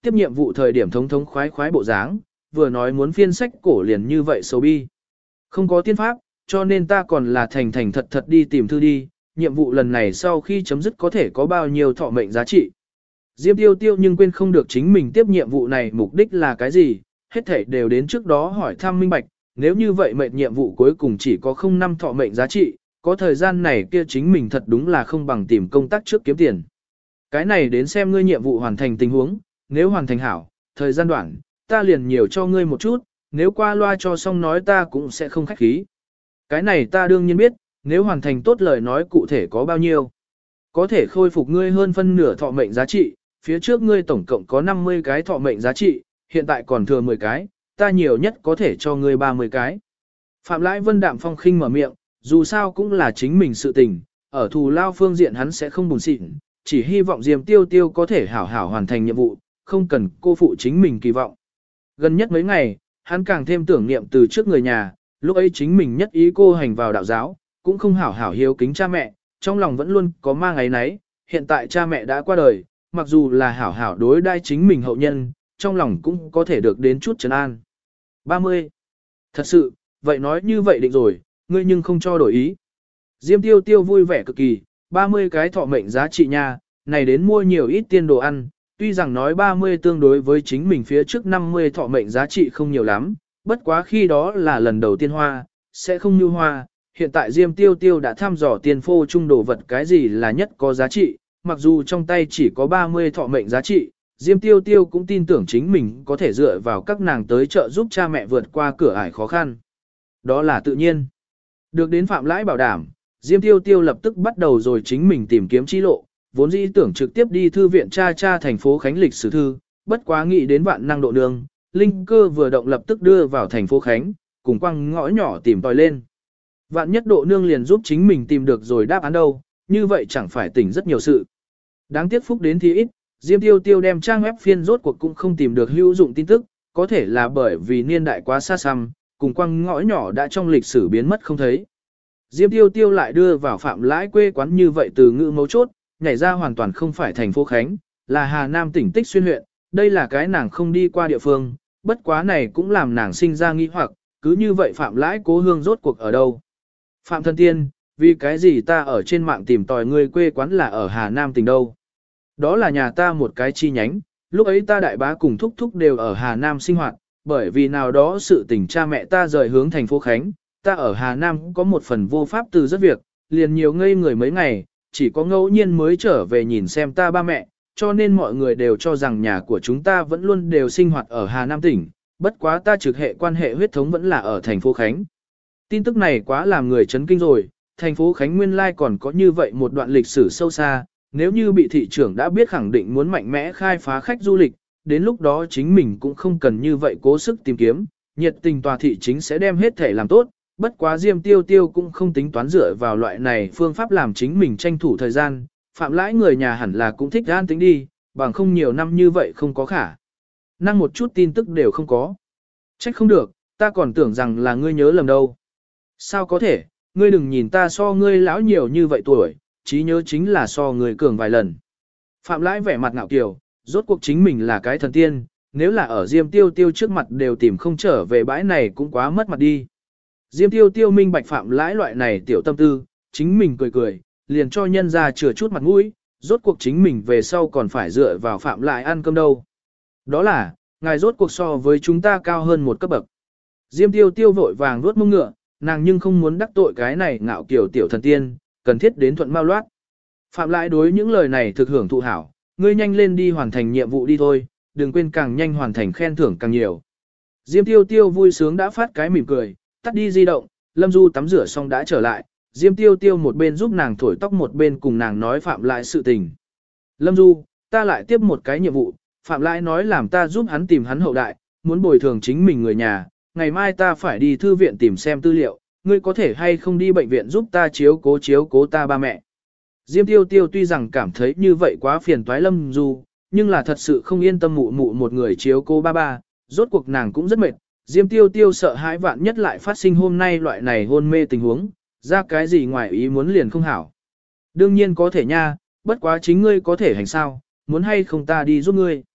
tiếp nhiệm vụ thời điểm thống thống khoái khoái bộ dáng, vừa nói muốn phiên sách cổ liền như vậy xấu bi. Không có tiên pháp, cho nên ta còn là thành thành thật thật đi tìm thư đi, nhiệm vụ lần này sau khi chấm dứt có thể có bao nhiêu thọ mệnh giá trị. Diêm Tiêu Tiêu nhưng quên không được chính mình tiếp nhiệm vụ này mục đích là cái gì, hết thảy đều đến trước đó hỏi thăm minh bạch, nếu như vậy mệnh nhiệm vụ cuối cùng chỉ có 0,5 thọ mệnh giá trị, có thời gian này kia chính mình thật đúng là không bằng tìm công tác trước kiếm tiền. Cái này đến xem ngươi nhiệm vụ hoàn thành tình huống, nếu hoàn thành hảo, thời gian đoạn, ta liền nhiều cho ngươi một chút, nếu qua loa cho xong nói ta cũng sẽ không khách khí. Cái này ta đương nhiên biết, nếu hoàn thành tốt lời nói cụ thể có bao nhiêu. Có thể khôi phục ngươi hơn phân nửa thọ mệnh giá trị, phía trước ngươi tổng cộng có 50 cái thọ mệnh giá trị, hiện tại còn thừa 10 cái, ta nhiều nhất có thể cho ngươi 30 cái. Phạm Lãi Vân đạm phong khinh mở miệng, dù sao cũng là chính mình sự tình, ở thù lao phương diện hắn sẽ không buồn xịn, chỉ hy vọng Diêm Tiêu Tiêu có thể hảo hảo hoàn thành nhiệm vụ, không cần cô phụ chính mình kỳ vọng. Gần nhất mấy ngày, hắn càng thêm tưởng niệm từ trước người nhà, lúc ấy chính mình nhất ý cô hành vào đạo giáo, cũng không hảo hảo hiếu kính cha mẹ, trong lòng vẫn luôn có mang áy náy, hiện tại cha mẹ đã qua đời, mặc dù là hảo hảo đối đai chính mình hậu nhân, trong lòng cũng có thể được đến chút trấn an. 30. Thật sự, vậy nói như vậy định rồi, ngươi nhưng không cho đổi ý. Diêm Tiêu Tiêu vui vẻ cực kỳ, 30 cái thọ mệnh giá trị nha, này đến mua nhiều ít tiền đồ ăn, tuy rằng nói 30 tương đối với chính mình phía trước 50 thọ mệnh giá trị không nhiều lắm, bất quá khi đó là lần đầu tiên hoa, sẽ không như hoa, hiện tại Diêm Tiêu Tiêu đã thăm dò tiền phô trung đồ vật cái gì là nhất có giá trị, mặc dù trong tay chỉ có 30 thọ mệnh giá trị, Diêm Tiêu Tiêu cũng tin tưởng chính mình có thể dựa vào các nàng tới trợ giúp cha mẹ vượt qua cửa ải khó khăn. Đó là tự nhiên. Được đến Phạm Lãi bảo đảm, Diêm Tiêu Tiêu lập tức bắt đầu rồi chính mình tìm kiếm chi lộ, vốn dĩ tưởng trực tiếp đi thư viện tra thành phố Khánh lịch sử thư, bất quá nghĩ đến vạn năng độ đường, linh cơ vừa động lập tức đưa vào thành phố Khánh, cùng quăng ngõ nhỏ tìm tòi lên. Vạn nhất độ nương liền giúp chính mình tìm được rồi đáp án đâu, như vậy chẳng phải tỉnh rất nhiều sự. Đáng tiếc phúc đến thì ít, Diêm Tiêu Tiêu đem trang web phiên rốt cuộc cũng không tìm được hữu dụng tin tức, có thể là bởi vì niên đại quá xa xăm, cùng quăng ngõ nhỏ đã trong lịch sử biến mất không thấy. Diêm Tiêu Tiêu lại đưa vào Phạm Lãi quê quán như vậy từ ngữ mấu chốt, nhảy ra hoàn toàn không phải thành phố Khánh, là Hà Nam tỉnh Tích Xuyên huyện, đây là cái nàng không đi qua địa phương, bất quá này cũng làm nàng sinh ra nghi hoặc, cứ như vậy Phạm Lãi cố hương rốt cuộc ở đâu. Phạm Thân Tiên, vì cái gì ta ở trên mạng tìm tòi người quê quán là ở Hà Nam tỉnh đâu? Đó là nhà ta một cái chi nhánh, lúc ấy ta đại bá cùng thúc thúc đều ở Hà Nam sinh hoạt, bởi vì nào đó sự tình cha mẹ ta rời hướng thành phố Khánh, ta ở Hà Nam có một phần vô pháp từ rất việc, liền nhiều ngây người mấy ngày, chỉ có ngẫu nhiên mới trở về nhìn xem ta ba mẹ, cho nên mọi người đều cho rằng nhà của chúng ta vẫn luôn đều sinh hoạt ở Hà Nam tỉnh, bất quá ta trực hệ quan hệ huyết thống vẫn là ở thành phố Khánh. Tin tức này quá làm người chấn kinh rồi, thành phố Khánh nguyên lai còn có như vậy một đoạn lịch sử sâu xa, nếu như bị thị trưởng đã biết khẳng định muốn mạnh mẽ khai phá khách du lịch, đến lúc đó chính mình cũng không cần như vậy cố sức tìm kiếm, nhiệt tình tòa thị chính sẽ đem hết thể làm tốt, bất quá Diêm Tiêu Tiêu cũng không tính toán dựa vào loại này phương pháp làm chính mình tranh thủ thời gian, Phạm Lãi người nhà hẳn là cũng thích an tính đi, bằng không nhiều năm như vậy không có khả. Năng một chút tin tức đều không có. Trách không được, ta còn tưởng rằng là ngươi nhớ lầm đâu. Sao có thể, ngươi đừng nhìn ta so ngươi lão nhiều như vậy tuổi, trí nhớ chính là so ngươi cường vài lần. Phạm Lãi vẻ mặt ngạo kiều, rốt cuộc chính mình là cái thần tiên, nếu là ở Diêm Tiêu Tiêu trước mặt đều tìm không trở về bãi này cũng quá mất mặt đi. Diêm Tiêu Tiêu minh bạch Phạm Lãi loại này tiểu tâm tư, chính mình cười cười, liền cho nhân ra chừa chút mặt mũi, rốt cuộc chính mình về sau còn phải dựa vào Phạm Lãi ăn cơm đâu. Đó là, ngài rốt cuộc so với chúng ta cao hơn một cấp bậc. Diêm Tiêu Tiêu vội vàng vuốt mông ngựa, nàng nhưng không muốn đắc tội cái này ngạo kiểu tiểu thần tiên, cần thiết đến thuận mau loát. Phạm Lãi đối những lời này thực hưởng thụ hảo, ngươi nhanh lên đi hoàn thành nhiệm vụ đi thôi, đừng quên càng nhanh hoàn thành khen thưởng càng nhiều. Diêm Tiêu Tiêu vui sướng đã phát cái mỉm cười, tắt đi di động, Lâm Du tắm rửa xong đã trở lại, Diêm Tiêu Tiêu một bên giúp nàng thổi tóc một bên cùng nàng nói Phạm Lãi sự tình. Lâm Du, ta lại tiếp một cái nhiệm vụ, Phạm Lãi nói làm ta giúp hắn tìm hắn hậu đại, muốn bồi thường chính mình người nhà, ngày mai ta phải đi thư viện tìm xem tư liệu, ngươi có thể hay không đi bệnh viện giúp ta chiếu cố ta ba mẹ. Diêm Tiêu Tiêu tuy rằng cảm thấy như vậy quá phiền toái Lâm Du, nhưng là thật sự không yên tâm mụ mụ một người chiếu cố ba ba, rốt cuộc nàng cũng rất mệt. Diêm Tiêu Tiêu sợ hãi vạn nhất lại phát sinh hôm nay loại này hôn mê tình huống, ra cái gì ngoài ý muốn liền không hảo. Đương nhiên có thể nha, bất quá chính ngươi có thể hành sao, muốn hay không ta đi giúp ngươi.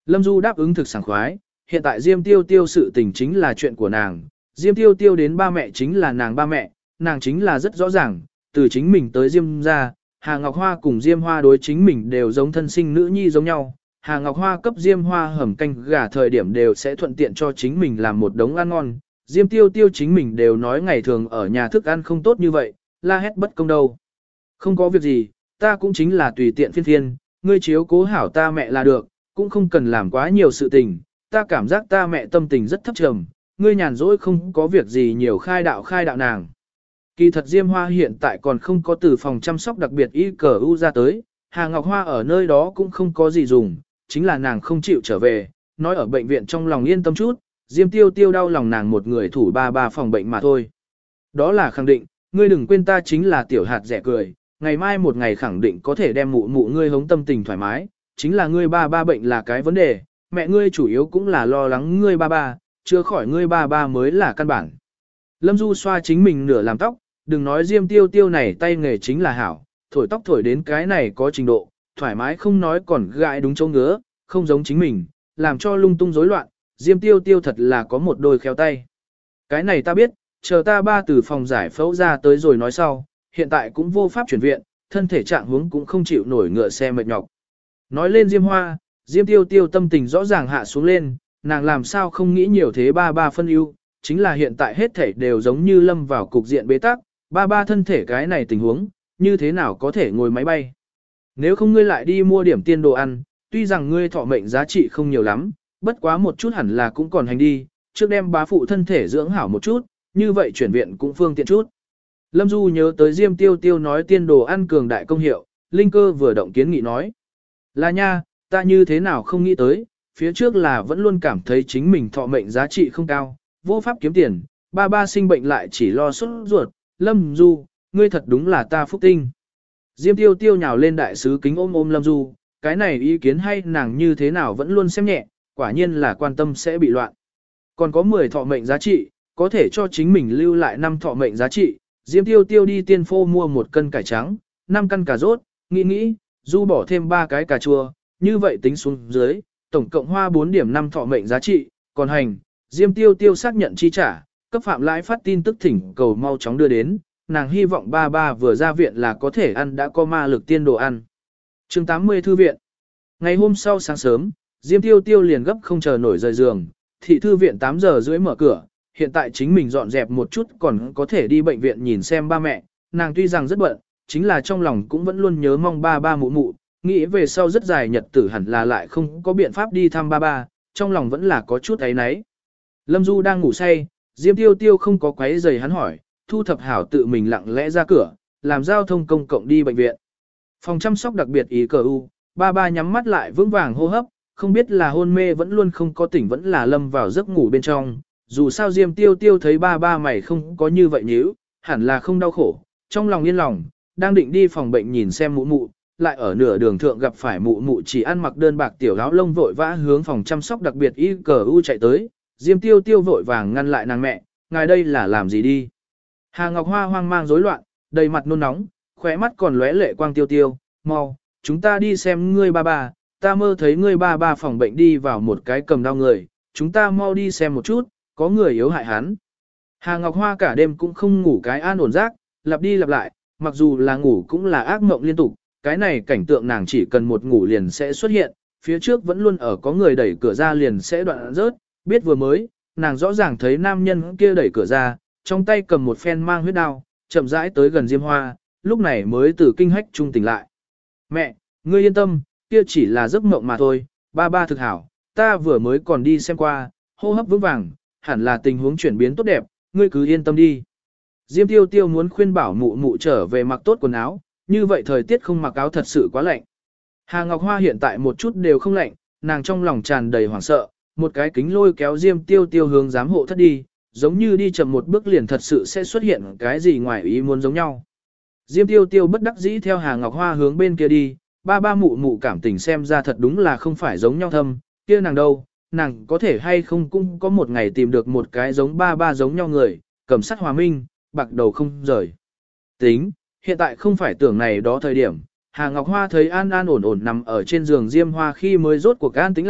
Lâm Du đáp ứng thực sảng khoái, hiện tại Diêm Tiêu Tiêu sự tình chính là chuyện của nàng, Diêm Tiêu Tiêu đến ba mẹ chính là nàng ba mẹ, nàng chính là rất rõ ràng, từ chính mình tới Diêm ra, Hà Ngọc Hoa cùng Diêm Hoa đối chính mình đều giống thân sinh nữ nhi giống nhau. Hà Ngọc Hoa cấp Diêm Hoa hầm canh gà thời điểm đều sẽ thuận tiện cho chính mình làm một đống ăn ngon. Diêm Tiêu Tiêu chính mình đều nói ngày thường ở nhà thức ăn không tốt như vậy, la hét bất công đâu. Không có việc gì, ta cũng chính là tùy tiện phiên phiên, ngươi chiếu cố hảo ta mẹ là được, cũng không cần làm quá nhiều sự tình. Ta cảm giác ta mẹ tâm tình rất thấp trầm, ngươi nhàn rỗi không có việc gì nhiều khai đạo nàng. Kỳ thật Diêm Hoa hiện tại còn không có từ phòng chăm sóc đặc biệt y cờ u ra tới, Hà Ngọc Hoa ở nơi đó cũng không có gì dùng, chính là nàng không chịu trở về, nói ở bệnh viện trong lòng yên tâm chút, Diêm Tiêu Tiêu đau lòng nàng một người thủ ba phòng bệnh mà thôi. Đó là khẳng định, ngươi đừng quên ta chính là tiểu hạt rẻ cười, ngày mai một ngày khẳng định có thể đem mụ mụ ngươi hống tâm tình thoải mái, chính là ngươi ba bệnh là cái vấn đề, mẹ ngươi chủ yếu cũng là lo lắng ngươi ba, chưa khỏi ngươi ba mới là căn bản. Lâm Du xoa chính mình nửa làm tóc, đừng nói Diêm Tiêu Tiêu này tay nghề chính là hảo, thổi tóc thổi đến cái này có trình độ, thoải mái không nói còn gãi đúng chỗ ngứa, không giống chính mình, làm cho lung tung rối loạn, Diêm Tiêu Tiêu thật là có một đôi khéo tay. Cái này ta biết, chờ ta ba từ phòng giải phẫu ra tới rồi nói sau, hiện tại cũng vô pháp chuyển viện, thân thể trạng huống cũng không chịu nổi ngựa xe mệt nhọc. Nói lên Diêm Hoa, Diêm Tiêu Tiêu tâm tình rõ ràng hạ xuống lên, nàng làm sao không nghĩ nhiều thế ba phân ưu, chính là hiện tại hết thể đều giống như lâm vào cục diện bế tắc, ba thân thể cái này tình huống, như thế nào có thể ngồi máy bay. Nếu không ngươi lại đi mua điểm tiên đồ ăn, tuy rằng ngươi thọ mệnh giá trị không nhiều lắm, bất quá một chút hẳn là cũng còn hành đi, trước đem bá phụ thân thể dưỡng hảo một chút, như vậy chuyển viện cũng phương tiện chút. Lâm Du nhớ tới Diêm Tiêu Tiêu nói tiên đồ ăn cường đại công hiệu, Linh Cơ vừa động kiến nghị nói. Là nha, ta như thế nào không nghĩ tới, phía trước là vẫn luôn cảm thấy chính mình thọ mệnh giá trị không cao, vô pháp kiếm tiền, ba sinh bệnh lại chỉ lo sốt ruột, Lâm Du, ngươi thật đúng là ta phúc tinh. Diêm Tiêu Tiêu nhào lên đại sứ kính ôm Lâm Du, cái này ý kiến hay nàng như thế nào vẫn luôn xem nhẹ, quả nhiên là quan tâm sẽ bị loạn. Còn có 10 thọ mệnh giá trị, có thể cho chính mình lưu lại 5 thọ mệnh giá trị, Diêm Tiêu Tiêu đi tiên phô mua 1 cân cải trắng, 5 căn cà rốt, nghĩ, Du bỏ thêm 3 cái cà chua, như vậy tính xuống dưới, tổng cộng hoa 4 điểm 5 thọ mệnh giá trị, còn hành, Diêm Tiêu Tiêu xác nhận chi trả, cấp Phạm Lãi phát tin tức thỉnh cầu mau chóng đưa đến, nàng hy vọng ba vừa ra viện là có thể ăn đã có ma lực tiên đồ ăn. Chương 80 thư viện. Ngày hôm sau sáng sớm, Diêm Tiêu Tiêu liền gấp không chờ nổi rời giường, thị thư viện 8 giờ rưỡi mở cửa, hiện tại chính mình dọn dẹp một chút còn có thể đi bệnh viện nhìn xem ba mẹ, nàng tuy rằng rất bận, chính là trong lòng cũng vẫn luôn nhớ mong ba mụ, nghĩ về sau rất dài nhật tử hẳn là lại không có biện pháp đi thăm ba, trong lòng vẫn là có chút ấy nấy. Lâm Du đang ngủ say, Diêm Tiêu Tiêu không có quấy giày hắn hỏi, thu thập hảo tự mình lặng lẽ ra cửa, làm giao thông công cộng đi bệnh viện. Phòng chăm sóc đặc biệt ý cờ u, ba nhắm mắt lại vững vàng hô hấp, không biết là hôn mê vẫn luôn không có tỉnh vẫn là lâm vào giấc ngủ bên trong. Dù sao Diêm Tiêu Tiêu thấy ba mày không có như vậy nhíu, hẳn là không đau khổ, trong lòng yên lòng, đang định đi phòng bệnh nhìn xem mụ, lại ở nửa đường thượng gặp phải mụ chỉ ăn mặc đơn bạc tiểu áo lông vội vã hướng phòng chăm sóc đặc biệt y cờ u chạy tới, Diêm Tiêu Tiêu vội vàng ngăn lại nàng mẹ, ngài đây là làm gì đi. Hà Ngọc Hoa hoang mang rối loạn, đầy mặt nôn nóng, khóe mắt còn lóe lệ quang Tiêu, mau, chúng ta đi xem ngươi ba, ta mơ thấy ngươi ba phòng bệnh đi vào một cái cầm đau người, chúng ta mau đi xem một chút, có người yếu hại hắn. Hà Ngọc Hoa cả đêm cũng không ngủ cái an ổn giấc, lặp đi lặp lại, mặc dù là ngủ cũng là ác mộng liên tục, cái này cảnh tượng nàng chỉ cần một ngủ liền sẽ xuất hiện, phía trước vẫn luôn ở có người đẩy cửa ra liền sẽ đoạn rớt, biết vừa mới, nàng rõ ràng thấy nam nhân kia đẩy cửa ra, trong tay cầm một phen mang huyết đao, chậm rãi tới gần Diêm Hoa, lúc này mới từ kinh hách trung tỉnh lại. Mẹ, ngươi yên tâm, kia chỉ là giấc mộng mà thôi, ba thực hảo, ta vừa mới còn đi xem qua, hô hấp vững vàng, hẳn là tình huống chuyển biến tốt đẹp, ngươi cứ yên tâm đi. Diêm Tiêu Tiêu muốn khuyên bảo mụ trở về mặc tốt quần áo, như vậy thời tiết không mặc áo thật sự quá lạnh. Hà Ngọc Hoa hiện tại một chút đều không lạnh, nàng trong lòng tràn đầy hoảng sợ, một cái kính lôi kéo Diêm Tiêu Tiêu hướng giám hộ thất đi, giống như đi chậm một bước liền thật sự sẽ xuất hiện cái gì ngoài ý muốn giống nhau. Diêm Tiêu Tiêu bất đắc dĩ theo Hà Ngọc Hoa hướng bên kia đi, ba mụ cảm tình xem ra thật đúng là không phải giống nhau thâm, kia nàng đâu, nàng có thể hay không cũng có một ngày tìm được một cái giống ba giống nhau người, cầm sắt hòa minh, bạc đầu không rời. Tính, hiện tại không phải tưởng này đó thời điểm, Hà Ngọc Hoa thấy an ổn nằm ở trên giường Diêm Hoa khi mới rốt cuộc an tính lại,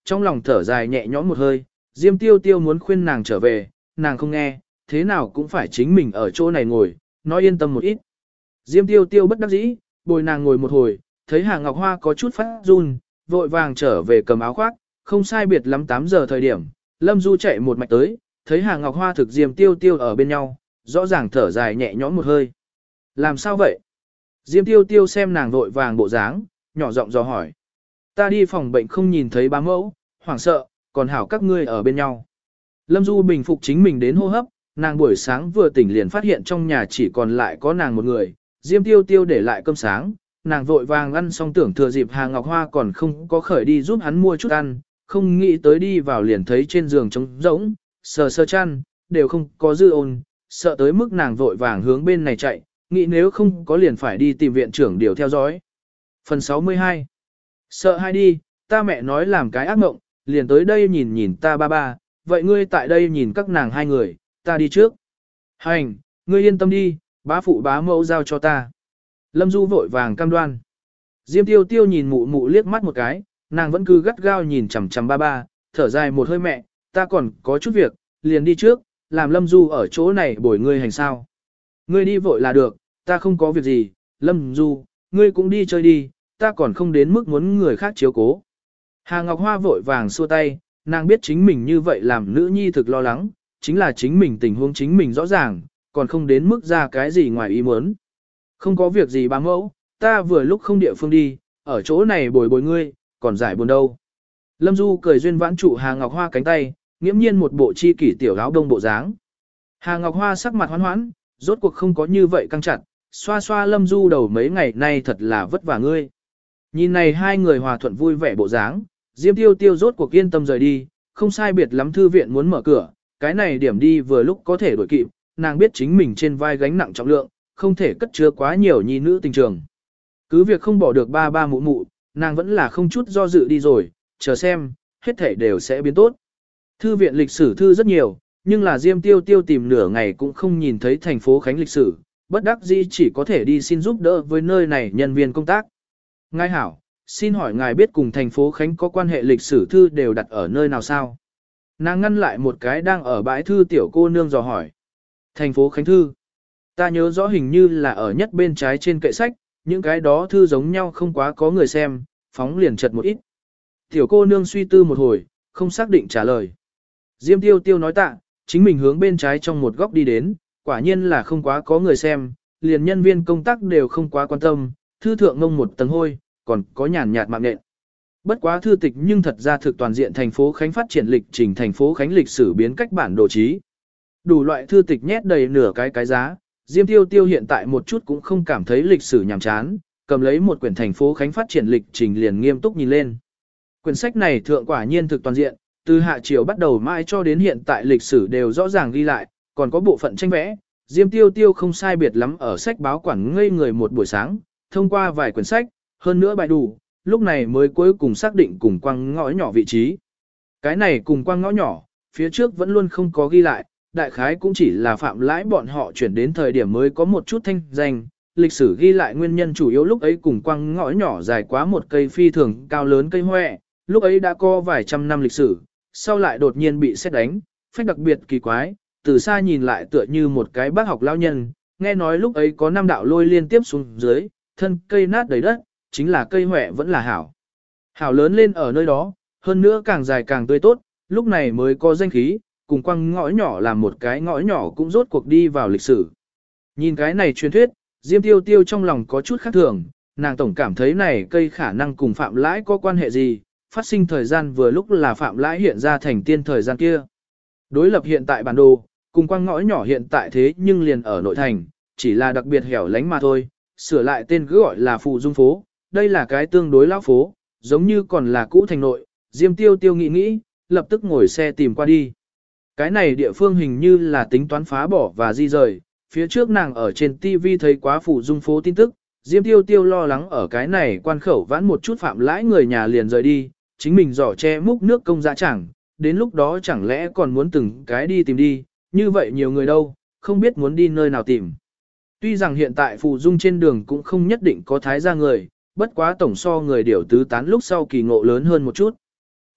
trong lòng thở dài nhẹ nhõm một hơi, Diêm Tiêu Tiêu muốn khuyên nàng trở về, nàng không nghe, thế nào cũng phải chính mình ở chỗ này ngồi, nói yên tâm một ít. Diêm Tiêu Tiêu bất đắc dĩ, bồi nàng ngồi một hồi, thấy Hà Ngọc Hoa có chút phát run, vội vàng trở về cầm áo khoác, không sai biệt lắm 8 giờ thời điểm, Lâm Du chạy một mạch tới, thấy Hà Ngọc Hoa thực Diêm Tiêu Tiêu ở bên nhau, rõ ràng thở dài nhẹ nhõm một hơi. Làm sao vậy? Diêm Tiêu Tiêu xem nàng vội vàng bộ dáng, nhỏ giọng dò hỏi. Ta đi phòng bệnh không nhìn thấy bá mẫu, hoảng sợ, còn hảo các ngươi ở bên nhau. Lâm Du bình phục chính mình đến hô hấp, nàng buổi sáng vừa tỉnh liền phát hiện trong nhà chỉ còn lại có nàng một người, Diêm Tiêu Tiêu để lại cơm sáng, nàng vội vàng ăn xong tưởng thừa dịp Hà Ngọc Hoa còn không có khởi đi giúp hắn mua chút ăn, không nghĩ tới đi vào liền thấy trên giường trống rỗng, sờ sờ chăn, đều không có dư ôn, sợ tới mức nàng vội vàng hướng bên này chạy, nghĩ nếu không có liền phải đi tìm viện trưởng điều theo dõi. Phần 62. Sợ hai đi, ta mẹ nói làm cái ác mộng, liền tới đây nhìn nhìn ta ba ba, vậy ngươi tại đây nhìn các nàng hai người, ta đi trước. Hành, ngươi yên tâm đi, bá phụ bá mẫu giao cho ta. Lâm Du vội vàng cam đoan. Diêm Tiêu Tiêu nhìn mụ mụ liếc mắt một cái, nàng vẫn cứ gắt gao nhìn chằm chằm ba ba, thở dài một hơi mẹ, ta còn có chút việc, liền đi trước, làm Lâm Du ở chỗ này bồi ngươi hành sao. Ngươi đi vội là được, ta không có việc gì, Lâm Du, ngươi cũng đi chơi đi, ta còn không đến mức muốn người khác chiếu cố. Hà Ngọc Hoa vội vàng xua tay, nàng biết chính mình như vậy làm nữ nhi thực lo lắng, chính là chính mình tình huống chính mình rõ ràng, còn không đến mức ra cái gì ngoài ý muốn. Không có việc gì bá mẫu, ta vừa lúc không địa phương đi, ở chỗ này bồi bồi ngươi, còn giải buồn đâu. Lâm Du cười duyên vãn trụ Hà Ngọc Hoa cánh tay, nghiễm nhiên một bộ chi kỷ tiểu áo đông bộ dáng. Hà Ngọc Hoa sắc mặt hoán hoãn, rốt cuộc không có như vậy căng chặt, xoa xoa Lâm Du đầu mấy ngày nay thật là vất vả ngươi. Nhìn này hai người hòa thuận vui vẻ bộ dáng, Diêm Tiêu Tiêu rốt cuộc yên tâm rời đi, không sai biệt lắm thư viện muốn mở cửa, cái này điểm đi vừa lúc có thể đổi kịp, nàng biết chính mình trên vai gánh nặng trọng lượng, không thể cất chứa quá nhiều nhi nữ tình trường. Cứ việc không bỏ được ba ba mụ mụ, nàng vẫn là không chút do dự đi rồi, chờ xem, hết thể đều sẽ biến tốt. Thư viện lịch sử thư rất nhiều, nhưng là Diêm Tiêu Tiêu tìm nửa ngày cũng không nhìn thấy thành phố Khánh lịch sử, bất đắc dĩ chỉ có thể đi xin giúp đỡ với nơi này nhân viên công tác. Ngài hảo, xin hỏi ngài biết cùng thành phố Khánh có quan hệ lịch sử thư đều đặt ở nơi nào sao? Nàng ngăn lại một cái đang ở bãi thư tiểu cô nương dò hỏi. Thành phố Khánh thư. Ta nhớ rõ hình như là ở nhất bên trái trên kệ sách, những cái đó thư giống nhau không quá có người xem, phóng liền chật một ít. Tiểu cô nương suy tư một hồi, không xác định trả lời. Diêm Tiêu Tiêu nói tạ, chính mình hướng bên trái trong một góc đi đến, quả nhiên là không quá có người xem, liền nhân viên công tác đều không quá quan tâm, thư thượng ngông một tầng hôi, còn có nhàn nhạt mạng nện. Bất quá thư tịch nhưng thật ra thực toàn diện thành phố Khánh phát triển lịch trình thành phố Khánh lịch sử biến cách bản đồ trí. Đủ loại thư tịch nhét đầy nửa cái giá, Diêm Tiêu Tiêu hiện tại một chút cũng không cảm thấy lịch sử nhàm chán, cầm lấy một quyển thành phố Khánh phát triển lịch trình liền nghiêm túc nhìn lên. Quyển sách này thượng quả nhiên thực toàn diện, từ hạ triều bắt đầu mãi cho đến hiện tại lịch sử đều rõ ràng ghi lại, còn có bộ phận tranh vẽ. Diêm Tiêu Tiêu không sai biệt lắm ở sách báo quản ngây người một buổi sáng, thông qua vài quyển sách, hơn nữa bài đủ, lúc này mới cuối cùng xác định cùng quang ngõ nhỏ vị trí. Cái này cùng quang ngõ nhỏ, phía trước vẫn luôn không có ghi lại, đại khái cũng chỉ là phạm lãi bọn họ chuyển đến thời điểm mới có một chút thanh danh. Lịch sử ghi lại nguyên nhân chủ yếu lúc ấy cùng quang ngõ nhỏ dài quá một cây phi thường cao lớn cây hoẹ, lúc ấy đã có vài trăm năm lịch sử, sau lại đột nhiên bị xét đánh, phách đặc biệt kỳ quái, từ xa nhìn lại tựa như một cái bác học lao nhân, nghe nói lúc ấy có 5 đạo lôi liên tiếp xuống dưới, thân cây nát đầy đất, chính là cây hoẹ vẫn là hảo. Hảo lớn lên ở nơi đó, hơn nữa càng dài càng tươi tốt, lúc này mới có danh khí, cùng quăng ngõ nhỏ làm một cái ngõ nhỏ cũng rốt cuộc đi vào lịch sử. Nhìn cái này truyền thuyết, Diêm Tiêu Tiêu trong lòng có chút khác thường, nàng tổng cảm thấy này cây khả năng cùng Phạm Lãi có quan hệ gì, phát sinh thời gian vừa lúc là Phạm Lãi hiện ra thành tiên thời gian kia. Đối lập hiện tại bản đồ, cùng quăng ngõ nhỏ hiện tại thế nhưng liền ở nội thành, chỉ là đặc biệt hẻo lánh mà thôi, sửa lại tên cứ gọi là Phù Dung phố, đây là cái tương đối lão phố, giống như còn là cũ thành nội, Diêm Tiêu Tiêu nghĩ, lập tức ngồi xe tìm qua đi. Cái này địa phương hình như là tính toán phá bỏ và di rời, phía trước nàng ở trên TV thấy quá Phù Dung phố tin tức, Diêm Tiêu Tiêu lo lắng ở cái này quan khẩu vãn một chút Phạm Lãi người nhà liền rời đi, chính mình giỏ che múc nước công dã chẳng, đến lúc đó chẳng lẽ còn muốn từng cái đi tìm đi, như vậy nhiều người đâu, không biết muốn đi nơi nào tìm. Tuy rằng hiện tại Phù Dung trên đường cũng không nhất định có thái gia người, bất quá tổng so người điều tứ tán lúc sau kỳ ngộ lớn hơn một chút.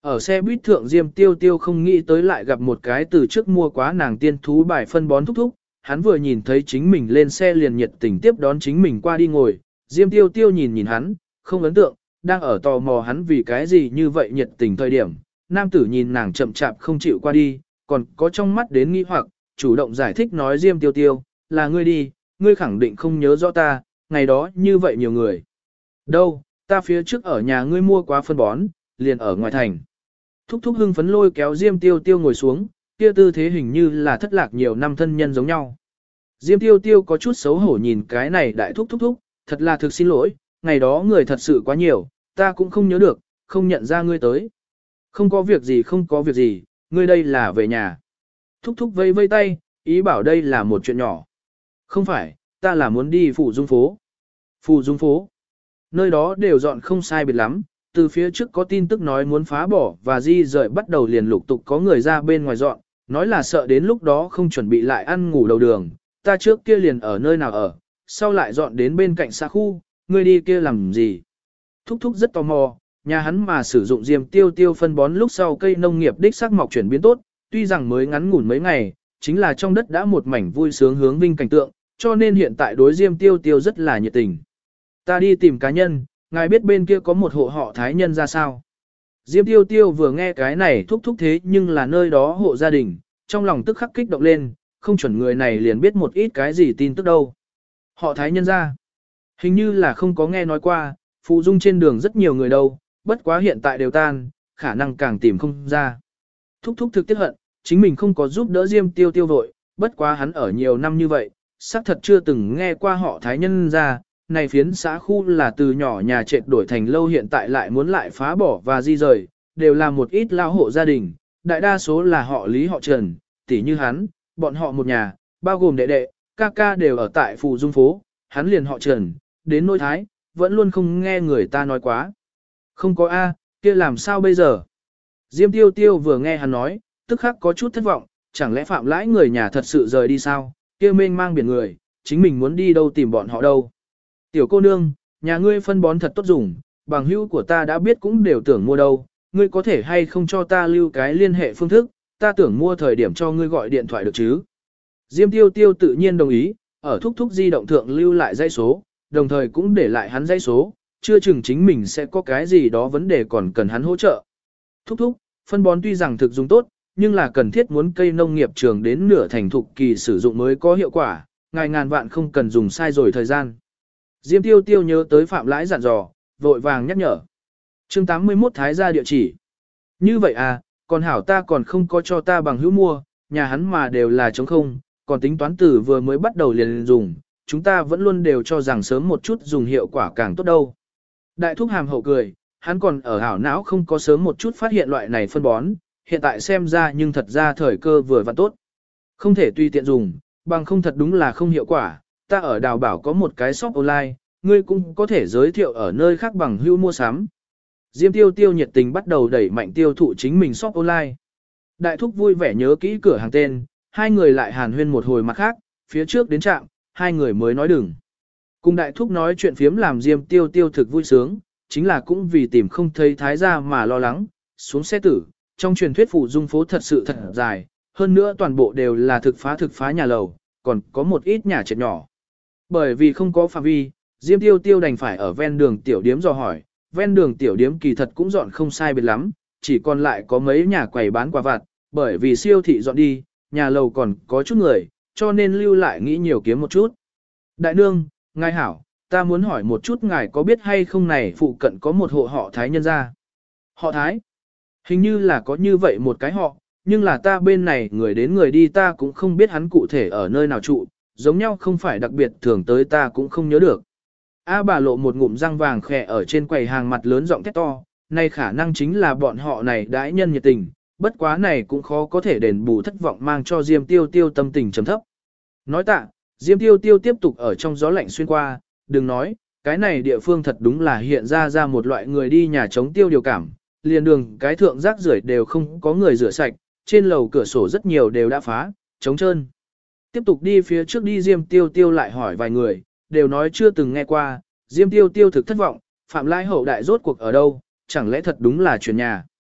Ở xe buýt thượng Diêm Tiêu Tiêu không nghĩ tới lại gặp một cái từ trước mua quá nàng tiên thú bài phân bón thúc thúc, hắn vừa nhìn thấy chính mình lên xe liền nhiệt tình tiếp đón chính mình qua đi ngồi, Diêm Tiêu Tiêu nhìn nhìn hắn, không ấn tượng, đang ở tò mò hắn vì cái gì như vậy nhiệt tình thời điểm, nam tử nhìn nàng chậm chạp không chịu qua đi, còn có trong mắt đến nghi hoặc, chủ động giải thích nói Diêm Tiêu Tiêu, là ngươi đi, ngươi khẳng định không nhớ rõ ta, ngày đó như vậy nhiều người. Đâu, ta phía trước ở nhà ngươi mua quá phân bón, liền ở ngoài thành. Thúc thúc hưng phấn lôi kéo Diêm Tiêu Tiêu ngồi xuống, kia tư thế hình như là thất lạc nhiều năm thân nhân giống nhau. Diêm Tiêu Tiêu có chút xấu hổ nhìn cái này đại thúc thúc thúc, thật là thực xin lỗi, ngày đó người thật sự quá nhiều, ta cũng không nhớ được, không nhận ra ngươi tới. Không có việc gì không có việc gì, ngươi đây là về nhà. Thúc thúc vây vây tay, ý bảo đây là một chuyện nhỏ. Không phải, ta là muốn đi Phủ Dung phố. Phủ Dung phố. Nơi đó đều dọn không sai biệt lắm, từ phía trước có tin tức nói muốn phá bỏ và di rời bắt đầu liền lục tục có người ra bên ngoài dọn, nói là sợ đến lúc đó không chuẩn bị lại ăn ngủ đầu đường, ta trước kia liền ở nơi nào ở, sau lại dọn đến bên cạnh xa khu, ngươi đi kia làm gì? Thúc thúc rất tò mò, nhà hắn mà sử dụng Diêm Tiêu Tiêu phân bón lúc sau cây nông nghiệp đích sắc mọc chuyển biến tốt, tuy rằng mới ngắn ngủn mấy ngày, chính là trong đất đã một mảnh vui sướng hướng vinh cảnh tượng, cho nên hiện tại đối Diêm Tiêu Tiêu rất là nhiệt tình. Ta đi tìm cá nhân, ngài biết bên kia có một hộ họ Thái nhân ra sao? Diêm Tiêu Tiêu vừa nghe cái này thúc thúc thế nhưng là nơi đó hộ gia đình, trong lòng tức khắc kích động lên, không chuẩn người này liền biết một ít cái gì tin tức đâu. Họ Thái nhân ra. Hình như là không có nghe nói qua, Phụ Dung trên đường rất nhiều người đâu, bất quá hiện tại đều tan, khả năng càng tìm không ra. Thúc thúc thực tiếc hận, chính mình không có giúp đỡ Diêm Tiêu Tiêu vội, bất quá hắn ở nhiều năm như vậy, xác thật chưa từng nghe qua họ Thái nhân ra, này phiến xã khu là từ nhỏ nhà trệt đổi thành lâu hiện tại lại muốn lại phá bỏ và di rời, đều là một ít lao hộ gia đình, đại đa số là họ Lý họ Trần, tỉ như hắn, bọn họ một nhà, bao gồm đệ đệ, ca ca đều ở tại Phù Dung phố, hắn liền họ Trần, đến nỗi Thái, vẫn luôn không nghe người ta nói quá. Không có A, kia làm sao bây giờ? Diêm Tiêu Tiêu vừa nghe hắn nói, tức khắc có chút thất vọng, chẳng lẽ Phạm Lãi người nhà thật sự rời đi sao, kia mênh mang biển người, chính mình muốn đi đâu tìm bọn họ đâu. Tiểu cô nương, nhà ngươi phân bón thật tốt dùng, bằng hữu của ta đã biết cũng đều tưởng mua đâu, ngươi có thể hay không cho ta lưu cái liên hệ phương thức, ta tưởng mua thời điểm cho ngươi gọi điện thoại được chứ. Diêm Tiêu Tiêu tự nhiên đồng ý, ở thúc thúc di động thượng lưu lại dãy số, đồng thời cũng để lại hắn dãy số, chưa chừng chính mình sẽ có cái gì đó vấn đề còn cần hắn hỗ trợ. Thúc thúc, phân bón tuy rằng thực dùng tốt, nhưng là cần thiết muốn cây nông nghiệp trường đến nửa thành thục kỳ sử dụng mới có hiệu quả, ngài ngàn vạn không cần dùng sai rồi thời gian. Diêm Tiêu Tiêu nhớ tới Phạm Lãi dặn dò, vội vàng nhắc nhở. Chương 81 Thái gia địa chỉ. Như vậy à, còn hảo ta còn không có cho ta bằng hữu mua, nhà hắn mà đều là trống không, còn tính toán từ vừa mới bắt đầu liền dùng, chúng ta vẫn luôn đều cho rằng sớm một chút dùng hiệu quả càng tốt đâu. Đại thúc hàm hậu cười, hắn còn ở hảo não không có sớm một chút phát hiện loại này phân bón, hiện tại xem ra nhưng thật ra thời cơ vừa và tốt. Không thể tùy tiện dùng, bằng không thật đúng là không hiệu quả, ta ở Đào Bảo có một cái shop online, ngươi cũng có thể giới thiệu ở nơi khác bằng hữu mua sắm. Diêm Tiêu Tiêu nhiệt tình bắt đầu đẩy mạnh tiêu thụ chính mình shop online. Đại thúc vui vẻ nhớ kỹ cửa hàng tên, hai người lại hàn huyên một hồi mặt khác, phía trước đến trạm, hai người mới nói đừng. Cùng đại thúc nói chuyện phiếm làm Diêm Tiêu Tiêu thực vui sướng, chính là cũng vì tìm không thấy Thái gia mà lo lắng, xuống xe tử, trong truyền thuyết Phủ Dung phố thật sự thật dài, hơn nữa toàn bộ đều là thực phá nhà lầu, còn có một ít nhà trệt nhỏ. Bởi vì không có phạm vi, Diêm Tiêu Tiêu đành phải ở ven đường tiểu điếm dò hỏi, ven đường tiểu điếm kỳ thật cũng dọn không sai biệt lắm, chỉ còn lại có mấy nhà quầy bán quà vặt, bởi vì siêu thị dọn đi, nhà lầu còn có chút người, cho nên lưu lại nghĩ nhiều kiếm một chút. Đại nương, ngài hảo, ta muốn hỏi một chút ngài có biết hay không này phụ cận có một hộ họ Thái nhân gia. Họ Thái? Hình như là có như vậy một cái họ, nhưng là ta bên này người đến người đi ta cũng không biết hắn cụ thể ở nơi nào trụ, giống nhau không phải đặc biệt thường tới ta cũng không nhớ được. A bà lộ một ngụm răng vàng khẽ ở trên quầy hàng mặt lớn giọng thét to, này khả năng chính là bọn họ này đãi nhân nhiệt tình, bất quá này cũng khó có thể đền bù thất vọng mang cho Diêm Tiêu Tiêu tâm tình trầm thấp. Nói tạ, Diêm Tiêu Tiêu tiếp tục ở trong gió lạnh xuyên qua, đừng nói, cái này địa phương thật đúng là hiện ra một loại người đi nhà chống tiêu điều cảm, liền đường cái thượng rác rưởi đều không có người rửa sạch, trên lầu cửa sổ rất nhiều đều đã phá, trống trơn. Tiếp tục đi phía trước đi Diêm Tiêu Tiêu lại hỏi vài người, đều nói chưa từng nghe qua, Diêm Tiêu Tiêu thực thất vọng, Phạm Lai hậu đại rốt cuộc ở đâu, chẳng lẽ thật đúng là chuyển nhà.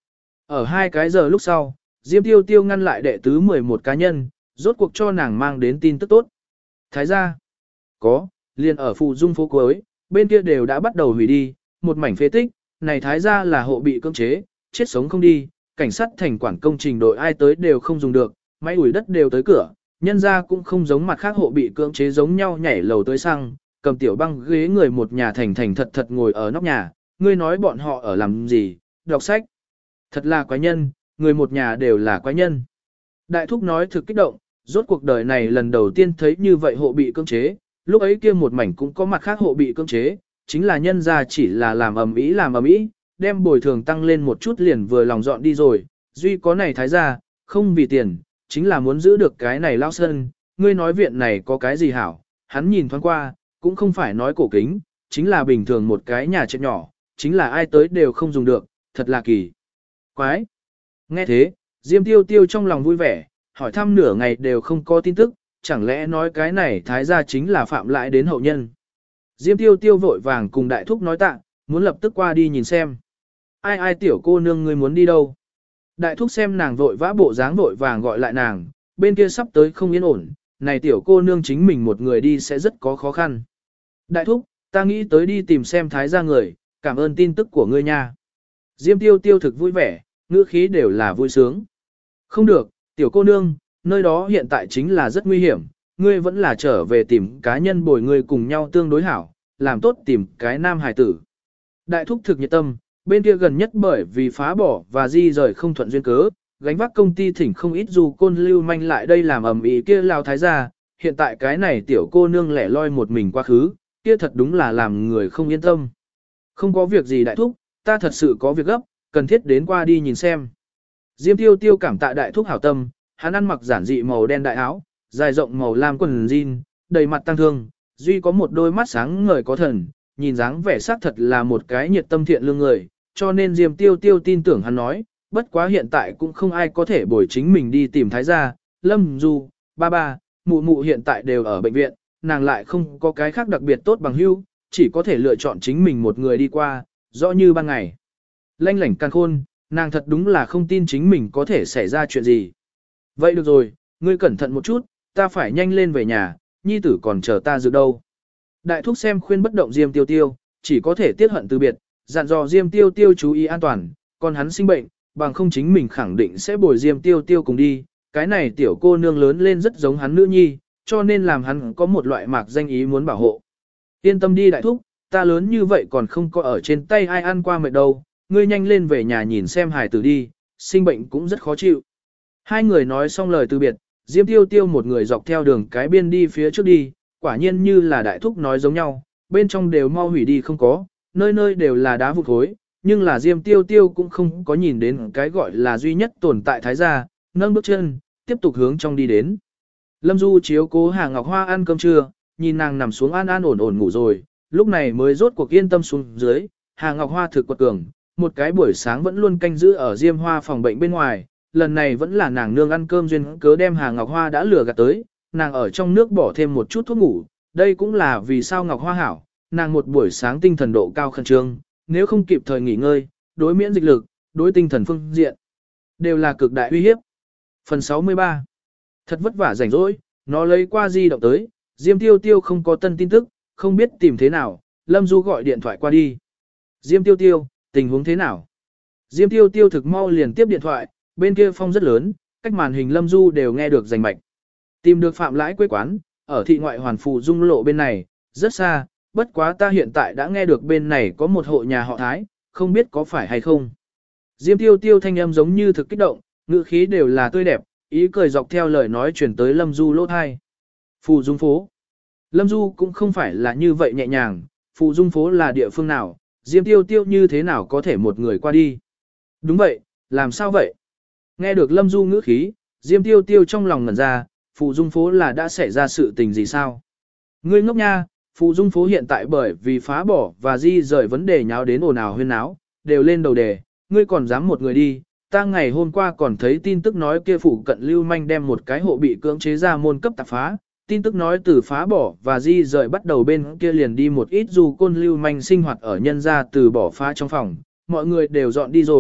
Ở 2 cái giờ lúc sau, Diêm Tiêu Tiêu ngăn lại đệ tứ 11 cá nhân, rốt cuộc cho nàng mang đến tin tức tốt. Thái gia, có, liền ở phụ dung phố cuối, bên kia đều đã bắt đầu hủy đi, một mảnh phế tích, này thái gia là hộ bị cưỡng chế, chết sống không đi, cảnh sát thành quản công trình đội ai tới đều không dùng được, máy ủi đất đều tới cửa, nhân ra cũng không giống mặt khác hộ bị cưỡng chế giống nhau nhảy lầu tới xăng, cầm tiểu băng ghế người một nhà thành thành thật thật ngồi ở nóc nhà, ngươi nói bọn họ ở làm gì, đọc sách. Thật là quái nhân, người một nhà đều là quái nhân. Đại thúc nói thực kích động, rốt cuộc đời này lần đầu tiên thấy như vậy hộ bị cưỡng chế, lúc ấy kia một mảnh cũng có mặt khác hộ bị cưỡng chế, chính là nhân ra chỉ là làm ầm ĩ, đem bồi thường tăng lên một chút liền vừa lòng dọn đi rồi, duy có này thái gia, không vì tiền, chính là muốn giữ được cái này lao sân, ngươi nói viện này có cái gì hảo, hắn nhìn thoáng qua, cũng không phải nói cổ kính, chính là bình thường một cái nhà trệt nhỏ, chính là ai tới đều không dùng được, thật là kỳ. Quái! Nghe thế, Diêm Tiêu Tiêu trong lòng vui vẻ, hỏi thăm nửa ngày đều không có tin tức, chẳng lẽ nói cái này thái gia chính là phạm lại đến hậu nhân. Diêm Tiêu Tiêu vội vàng cùng đại thúc nói tạ, muốn lập tức qua đi nhìn xem. Ai tiểu cô nương ngươi muốn đi đâu? Đại thúc xem nàng vội vã bộ dáng vội vàng gọi lại nàng, bên kia sắp tới không yên ổn, này tiểu cô nương chính mình một người đi sẽ rất có khó khăn. Đại thúc, ta nghĩ tới đi tìm xem thái gia người, cảm ơn tin tức của ngươi nha. Diêm Tiêu Tiêu thực vui vẻ, ngữ khí đều là vui sướng. Không được, tiểu cô nương, nơi đó hiện tại chính là rất nguy hiểm, ngươi vẫn là trở về tìm cá nhân bồi ngươi cùng nhau tương đối hảo, làm tốt tìm cái nam hài tử. Đại thúc thực nhiệt tâm, bên kia gần nhất bởi vì phá bỏ và di rời không thuận duyên cớ, gánh vác công ty thỉnh không ít dù côn lưu manh lại đây làm ầm ĩ kia lao thái gia, hiện tại cái này tiểu cô nương lẻ loi một mình quá khứ, kia thật đúng là làm người không yên tâm. Không có việc gì đại thúc, ta thật sự có việc gấp, cần thiết đến qua đi nhìn xem. Diêm Tiêu Tiêu cảm tạ đại thúc hảo tâm, hắn ăn mặc giản dị màu đen đại áo, dài rộng màu lam quần jean, đầy mặt tăng thương, duy có một đôi mắt sáng ngời có thần, nhìn dáng vẻ xác thật là một cái nhiệt tâm thiện lương người, cho nên Diêm Tiêu Tiêu tin tưởng hắn nói, bất quá hiện tại cũng không ai có thể bồi chính mình đi tìm thái gia, Lâm Du, ba, mụ mụ hiện tại đều ở bệnh viện, nàng lại không có cái khác đặc biệt tốt bằng hữu, chỉ có thể lựa chọn chính mình một người đi qua, rõ như ban ngày. Lanh lảnh càn khôn, nàng thật đúng là không tin chính mình có thể xảy ra chuyện gì. Vậy được rồi, ngươi cẩn thận một chút, ta phải nhanh lên về nhà, nhi tử còn chờ ta dự đâu. Đại thúc xem khuyên bất động Diêm Tiêu Tiêu, chỉ có thể tiếc hận từ biệt, dặn dò Diêm Tiêu Tiêu chú ý an toàn, còn hắn sinh bệnh, bằng không chính mình khẳng định sẽ bồi Diêm Tiêu Tiêu cùng đi. Cái này tiểu cô nương lớn lên rất giống hắn nữ nhi, cho nên làm hắn có một loại mạc danh ý muốn bảo hộ. Yên tâm đi đại thúc, ta lớn như vậy còn không có ở trên tay ai ăn qua mệt đâu, ngươi nhanh lên về nhà nhìn xem hài tử đi, sinh bệnh cũng rất khó chịu. Hai người nói xong lời từ biệt, Diêm Tiêu Tiêu một người dọc theo đường cái biên đi phía trước đi, quả nhiên như là đại thúc nói giống nhau, bên trong đều mau hủy đi không có, nơi nơi đều là đá vụn khối, nhưng là Diêm Tiêu Tiêu cũng không có nhìn đến cái gọi là duy nhất tồn tại thái gia, nâng bước chân, tiếp tục hướng trong đi đến. Lâm Du chiếu cố Hà Ngọc Hoa ăn cơm trưa, nhìn nàng nằm xuống an ổn ngủ rồi, lúc này mới rốt cuộc yên tâm xuống dưới, Hà Ngọc Hoa thực quật cường, một cái buổi sáng vẫn luôn canh giữ ở Diêm Hoa phòng bệnh bên ngoài, lần này vẫn là nàng nương ăn cơm duyên cớ đem Hà Ngọc Hoa đã lừa gạt tới, nàng ở trong nước bỏ thêm một chút thuốc ngủ, đây cũng là vì sao Ngọc Hoa hảo, nàng một buổi sáng tinh thần độ cao khẩn trương, nếu không kịp thời nghỉ ngơi, đối miễn dịch lực, đối tinh thần phương diện, đều là cực đại uy hiếp. Phần 63. Thật vất vả rảnh rỗi, nó lấy qua di động tới, Diêm Tiêu Tiêu không có tân tin tức, không biết tìm thế nào, Lâm Du gọi điện thoại qua đi. Diêm Tiêu Tiêu, tình huống thế nào? Diêm Tiêu Tiêu thực mau liền tiếp điện thoại, bên kia phong rất lớn, cách màn hình Lâm Du đều nghe được rành mạch. Tìm được Phạm Lãi quê quán, ở thị ngoại hoàn phù dung lộ bên này, rất xa, bất quá ta hiện tại đã nghe được bên này có một hộ nhà họ Thái, không biết có phải hay không. Diêm Tiêu Tiêu thanh âm giống như thực kích động, ngữ khí đều là tươi đẹp, ý cười dọc theo lời nói chuyển tới Lâm Du lỗ thai. Phù dung phố. Lâm Du cũng không phải là như vậy nhẹ nhàng, phù dung phố là địa phương nào, Diêm Tiêu Tiêu như thế nào có thể một người qua đi. Đúng vậy, làm sao vậy? Nghe được Lâm Du ngữ khí, Diêm Tiêu Tiêu trong lòng ngẩn ra, phù dung phố là đã xảy ra sự tình gì sao? Ngươi ngốc nha, phù dung phố hiện tại bởi vì phá bỏ và di rời vấn đề nháo đến ồn ào huyên náo, đều lên đầu đề, ngươi còn dám một người đi. Ta ngày hôm qua còn thấy tin tức nói kia phủ cận lưu manh đem một cái hộ bị cưỡng chế ra môn cấp tạp phá, tin tức nói từ phá bỏ và di rời bắt đầu bên kia liền đi một ít dù côn lưu manh sinh hoạt ở nhân gia từ bỏ phá trong phòng, mọi người đều dọn đi rồi,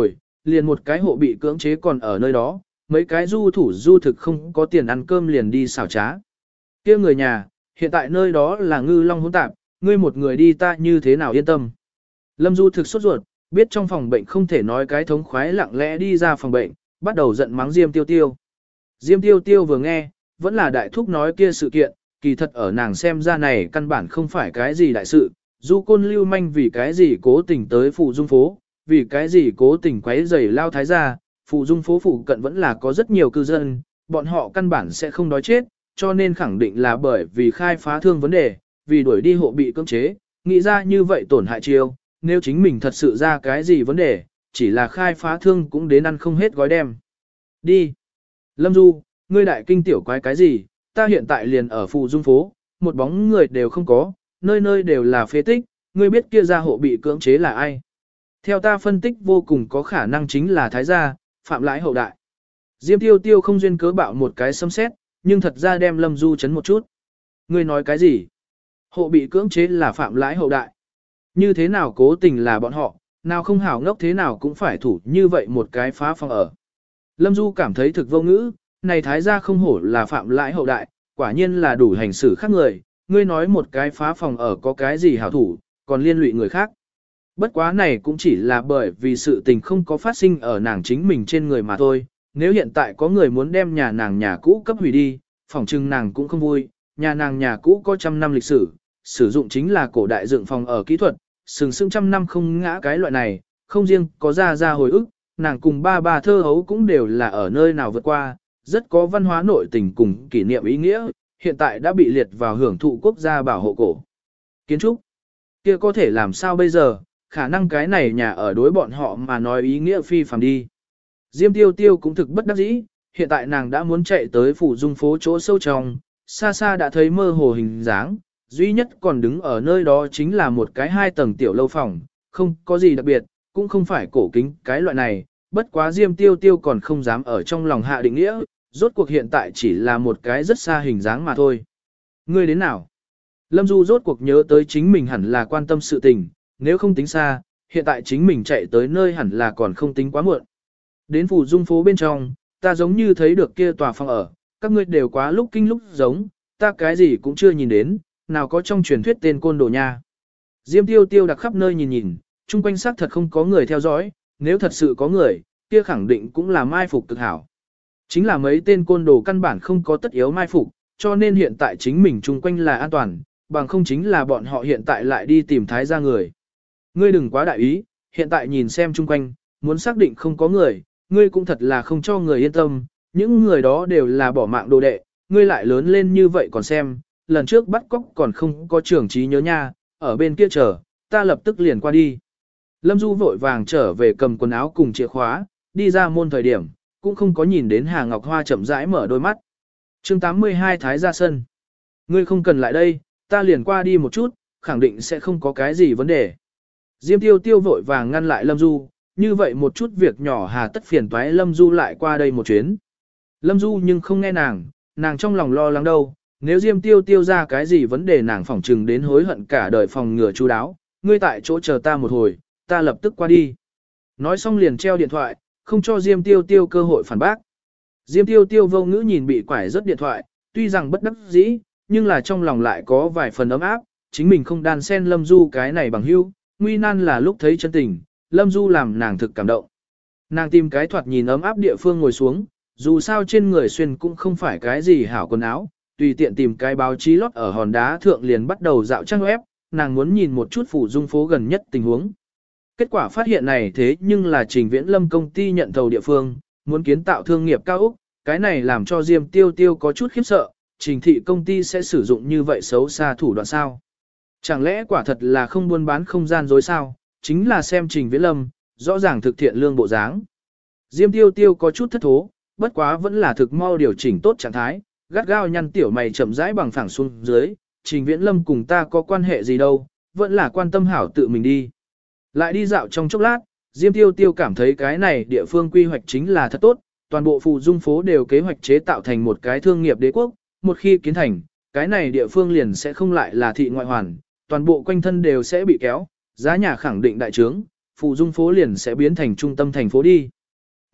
liền một cái hộ bị cưỡng chế còn ở nơi đó, mấy cái du thủ du thực không có tiền ăn cơm liền đi xảo trá. Kia người nhà, hiện tại nơi đó là ngư long hỗn tạp, ngươi một người đi ta như thế nào yên tâm. Lâm Du thực sốt ruột, biết trong phòng bệnh không thể nói cái thống khoái lặng lẽ đi ra phòng bệnh, bắt đầu giận mắng Diêm Tiêu Tiêu. Diêm Tiêu Tiêu vừa nghe, vẫn là đại thúc nói kia sự kiện, kỳ thật ở nàng xem ra này căn bản không phải cái gì đại sự, Du Côn lưu manh vì cái gì cố tình tới Phụ Dung phố, vì cái gì cố tình quấy rầy Lao Thái gia, Phụ Dung phố phụ cận vẫn là có rất nhiều cư dân, bọn họ căn bản sẽ không đói chết, cho nên khẳng định là bởi vì khai phá thương vấn đề, vì đuổi đi hộ bị cưỡng chế, nghĩ ra như vậy tổn hại chiêu, nếu chính mình thật sự ra cái gì vấn đề, chỉ là khai phá thương cũng đến ăn không hết gói đem. Đi. Lâm Du, ngươi đại kinh tiểu quái cái gì, ta hiện tại liền ở Phụ Dung phố, một bóng người đều không có, nơi nơi đều là phế tích, ngươi biết kia gia hộ bị cưỡng chế là ai. Theo ta phân tích vô cùng có khả năng chính là Thái gia, Phạm Lãi hậu đại. Diêm Tiêu Tiêu không duyên cớ bạo một cái xâm xét, nhưng thật ra đem Lâm Du chấn một chút. Ngươi nói cái gì? Hộ bị cưỡng chế là Phạm Lãi hậu đại. Như thế nào cố tình là bọn họ, nào không hảo ngốc thế nào cũng phải thủ như vậy một cái phá phòng ở. Lâm Du cảm thấy thực vô ngữ, này Thái gia không hổ là Phạm Lãi hậu đại, quả nhiên là đủ hành xử khác người, ngươi nói một cái phá phòng ở có cái gì hảo thủ, còn liên lụy người khác. Bất quá này cũng chỉ là bởi vì sự tình không có phát sinh ở nàng chính mình trên người mà thôi, nếu hiện tại có người muốn đem nhà nàng nhà cũ cấp hủy đi, phỏng chừng nàng cũng không vui, nhà nàng nhà cũ có trăm năm lịch sử, sử dụng chính là cổ đại dựng phòng ở kỹ thuật, sừng sững trăm năm không ngã cái loại này, không riêng có ra hồi ức, nàng cùng ba thơ hấu cũng đều là ở nơi nào vượt qua, rất có văn hóa nội tình cùng kỷ niệm ý nghĩa, hiện tại đã bị liệt vào hưởng thụ quốc gia bảo hộ cổ. Kiến trúc, kia có thể làm sao bây giờ, khả năng cái này nhà ở đối bọn họ mà nói ý nghĩa phi phàm đi. Diêm Tiêu Tiêu cũng thực bất đắc dĩ, hiện tại nàng đã muốn chạy tới Phủ Dung phố chỗ sâu trong, xa xa đã thấy mơ hồ hình dáng, duy nhất còn đứng ở nơi đó chính là một cái 2 tầng tiểu lâu phòng, không có gì đặc biệt, cũng không phải cổ kính cái loại này, bất quá Diêm Tiêu Tiêu còn không dám ở trong lòng hạ định nghĩa, rốt cuộc hiện tại chỉ là một cái rất xa hình dáng mà thôi. Ngươi đến nào? Lâm Du rốt cuộc nhớ tới chính mình hẳn là quan tâm sự tình, nếu không tính xa, hiện tại chính mình chạy tới nơi hẳn là còn không tính quá muộn. Đến Phủ Dung phố bên trong, ta giống như thấy được kia tòa phòng ở, các ngươi đều quá lúc kinh lúc giống, ta cái gì cũng chưa nhìn đến, nào có trong truyền thuyết tên côn đồ nha. Diêm Tiêu Tiêu đặc khắp nơi nhìn nhìn, chung quanh xác thật không có người theo dõi, nếu thật sự có người, kia khẳng định cũng là mai phục cực hảo. Chính là mấy tên côn đồ căn bản không có tất yếu mai phục, cho nên hiện tại chính mình chung quanh là an toàn, bằng không chính là bọn họ hiện tại lại đi tìm Thái gia người. Ngươi đừng quá đại ý, hiện tại nhìn xem chung quanh, muốn xác định không có người, ngươi cũng thật là không cho người yên tâm, những người đó đều là bỏ mạng đồ đệ, ngươi lại lớn lên như vậy còn xem, lần trước bắt cóc còn không có trưởng trí nhớ nha, ở bên kia chờ, ta lập tức liền qua đi. Lâm Du vội vàng trở về cầm quần áo cùng chìa khóa, đi ra môn thời điểm, cũng không có nhìn đến Hà Ngọc Hoa chậm rãi mở đôi mắt. Chương 82 Thái gia sân. Ngươi không cần lại đây, ta liền qua đi một chút, khẳng định sẽ không có cái gì vấn đề. Diêm Tiêu Tiêu vội vàng ngăn lại Lâm Du, như vậy một chút việc nhỏ hà tất phiền toái Lâm Du lại qua đây một chuyến. Lâm Du nhưng không nghe nàng trong lòng lo lắng đâu, nếu Diêm Tiêu Tiêu ra cái gì vấn đề nàng phỏng trừng đến hối hận cả đời phòng ngừa chu đáo, ngươi tại chỗ chờ ta một hồi, ta lập tức qua đi. Nói xong liền treo điện thoại, không cho Diêm Tiêu Tiêu cơ hội phản bác. Diêm Tiêu Tiêu vô ngữ nhìn bị quải rất điện thoại, tuy rằng bất đắc dĩ, nhưng là trong lòng lại có vài phần ấm áp, chính mình không đan xen Lâm Du cái này bằng hữu, nguy nan là lúc thấy chân tình, Lâm Du làm nàng thực cảm động. Nàng tìm cái thoạt nhìn ấm áp địa phương ngồi xuống, dù sao trên người xuyên cũng không phải cái gì hảo quần áo, tùy tiện tìm cái báo chí lót ở hòn đá thượng liền bắt đầu dạo trang web, nàng muốn nhìn một chút Phủ Dung phố gần nhất tình huống. Kết quả phát hiện này thế nhưng là Trình Viễn Lâm công ty nhận thầu địa phương, muốn kiến tạo thương nghiệp cao ốc, cái này làm cho Diêm Tiêu Tiêu có chút khiếp sợ, Trình thị công ty sẽ sử dụng như vậy xấu xa thủ đoạn sao? Chẳng lẽ quả thật là không buôn bán không gian dối sao? Chính là xem Trình Viễn Lâm, rõ ràng thực thiện lương bộ dáng. Diêm Tiêu Tiêu có chút thất thố, bất quá vẫn là thực mau điều chỉnh tốt trạng thái, gắt gao nhăn tiểu mày chậm rãi bằng phẳng xuống dưới, Trình Viễn Lâm cùng ta có quan hệ gì đâu, vẫn là quan tâm hảo tự mình đi. Lại đi dạo trong chốc lát, Diêm Tiêu Tiêu cảm thấy cái này địa phương quy hoạch chính là thật tốt, toàn bộ Phủ Dung phố đều kế hoạch chế tạo thành một cái thương nghiệp đế quốc, một khi kiến thành, cái này địa phương liền sẽ không lại là thị ngoại hoàn, toàn bộ quanh thân đều sẽ bị kéo, giá nhà khẳng định đại trướng, Phủ Dung phố liền sẽ biến thành trung tâm thành phố đi.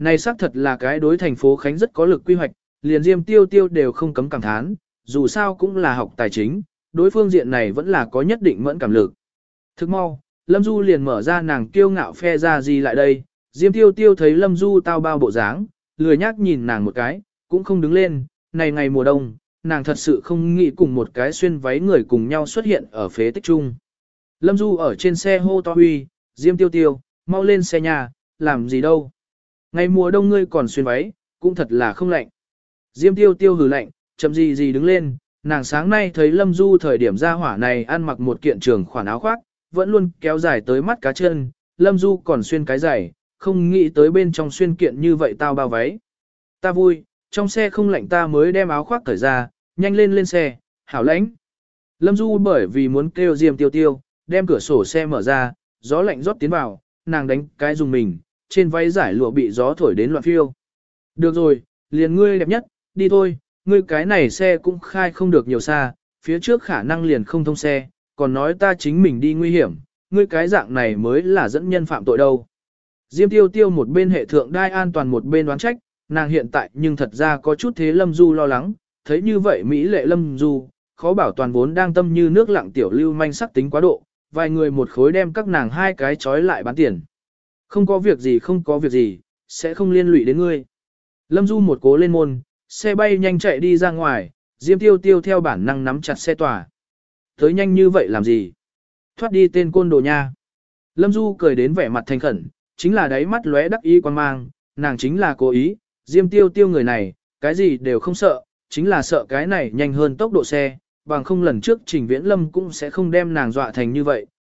Này xác thật là cái đối thành phố Khánh rất có lực quy hoạch, liền Diêm Tiêu Tiêu đều không cấm cảm thán, dù sao cũng là học tài chính, đối phương diện này vẫn là có nhất định mẫn cảm lực. Thức mau, Lâm Du liền mở ra nàng kiêu ngạo phe ra gì lại đây, Diêm Tiêu Tiêu thấy Lâm Du tao bao bộ dáng, lười nhác nhìn nàng một cái, cũng không đứng lên, này ngày mùa đông, nàng thật sự không nghĩ cùng một cái xuyên váy người cùng nhau xuất hiện ở phế tích chung. Lâm Du ở trên xe hô to huy, Diêm Tiêu Tiêu, mau lên xe nhà, làm gì đâu. Ngày mùa đông ngươi còn xuyên váy, cũng thật là không lạnh. Diêm Tiêu Tiêu hừ lạnh, chậm gì đứng lên, nàng sáng nay thấy Lâm Du thời điểm ra hỏa này ăn mặc một kiện trường khoản áo khoác, vẫn luôn kéo dài tới mắt cá chân, Lâm Du còn xuyên cái giày, không nghĩ tới bên trong xuyên kiện như vậy tao bao váy. Ta vui, trong xe không lạnh ta mới đem áo khoác cởi ra, nhanh lên xe, hảo lãnh. Lâm Du bởi vì muốn kêu Diêm Tiêu Tiêu, đem cửa sổ xe mở ra, gió lạnh rót tiến vào, nàng đánh cái dùng mình, trên váy giải lụa bị gió thổi đến loạn phiêu. Được rồi, liền ngươi đẹp nhất, đi thôi, ngươi cái này xe cũng khai không được nhiều xa, phía trước khả năng liền không thông xe, còn nói ta chính mình đi nguy hiểm, ngươi cái dạng này mới là dẫn nhân phạm tội đâu. Diêm Tiêu Tiêu một bên hệ thượng đai an toàn một bên đoán trách, nàng hiện tại nhưng thật ra có chút thế Lâm Du lo lắng, thấy như vậy Mỹ lệ Lâm Du, khó bảo toàn vốn đang tâm như nước lặng tiểu lưu manh sắc tính quá độ, vài người một khối đem các nàng hai cái trói lại bán tiền. Không có việc gì, sẽ không liên lụy đến ngươi. Lâm Du một cố lên môn, xe bay nhanh chạy đi ra ngoài, Diêm Tiêu Tiêu theo bản năng nắm chặt xe tòa. Tới nhanh như vậy làm gì? Thoát đi tên côn đồ nha. Lâm Du cười đến vẻ mặt thành khẩn, chính là đáy mắt lóe đắc ý quan mang, nàng chính là cố ý, Diêm Tiêu Tiêu người này, cái gì đều không sợ, chính là sợ cái này nhanh hơn tốc độ xe, bằng không lần trước Trình Viễn Lâm cũng sẽ không đem nàng dọa thành như vậy,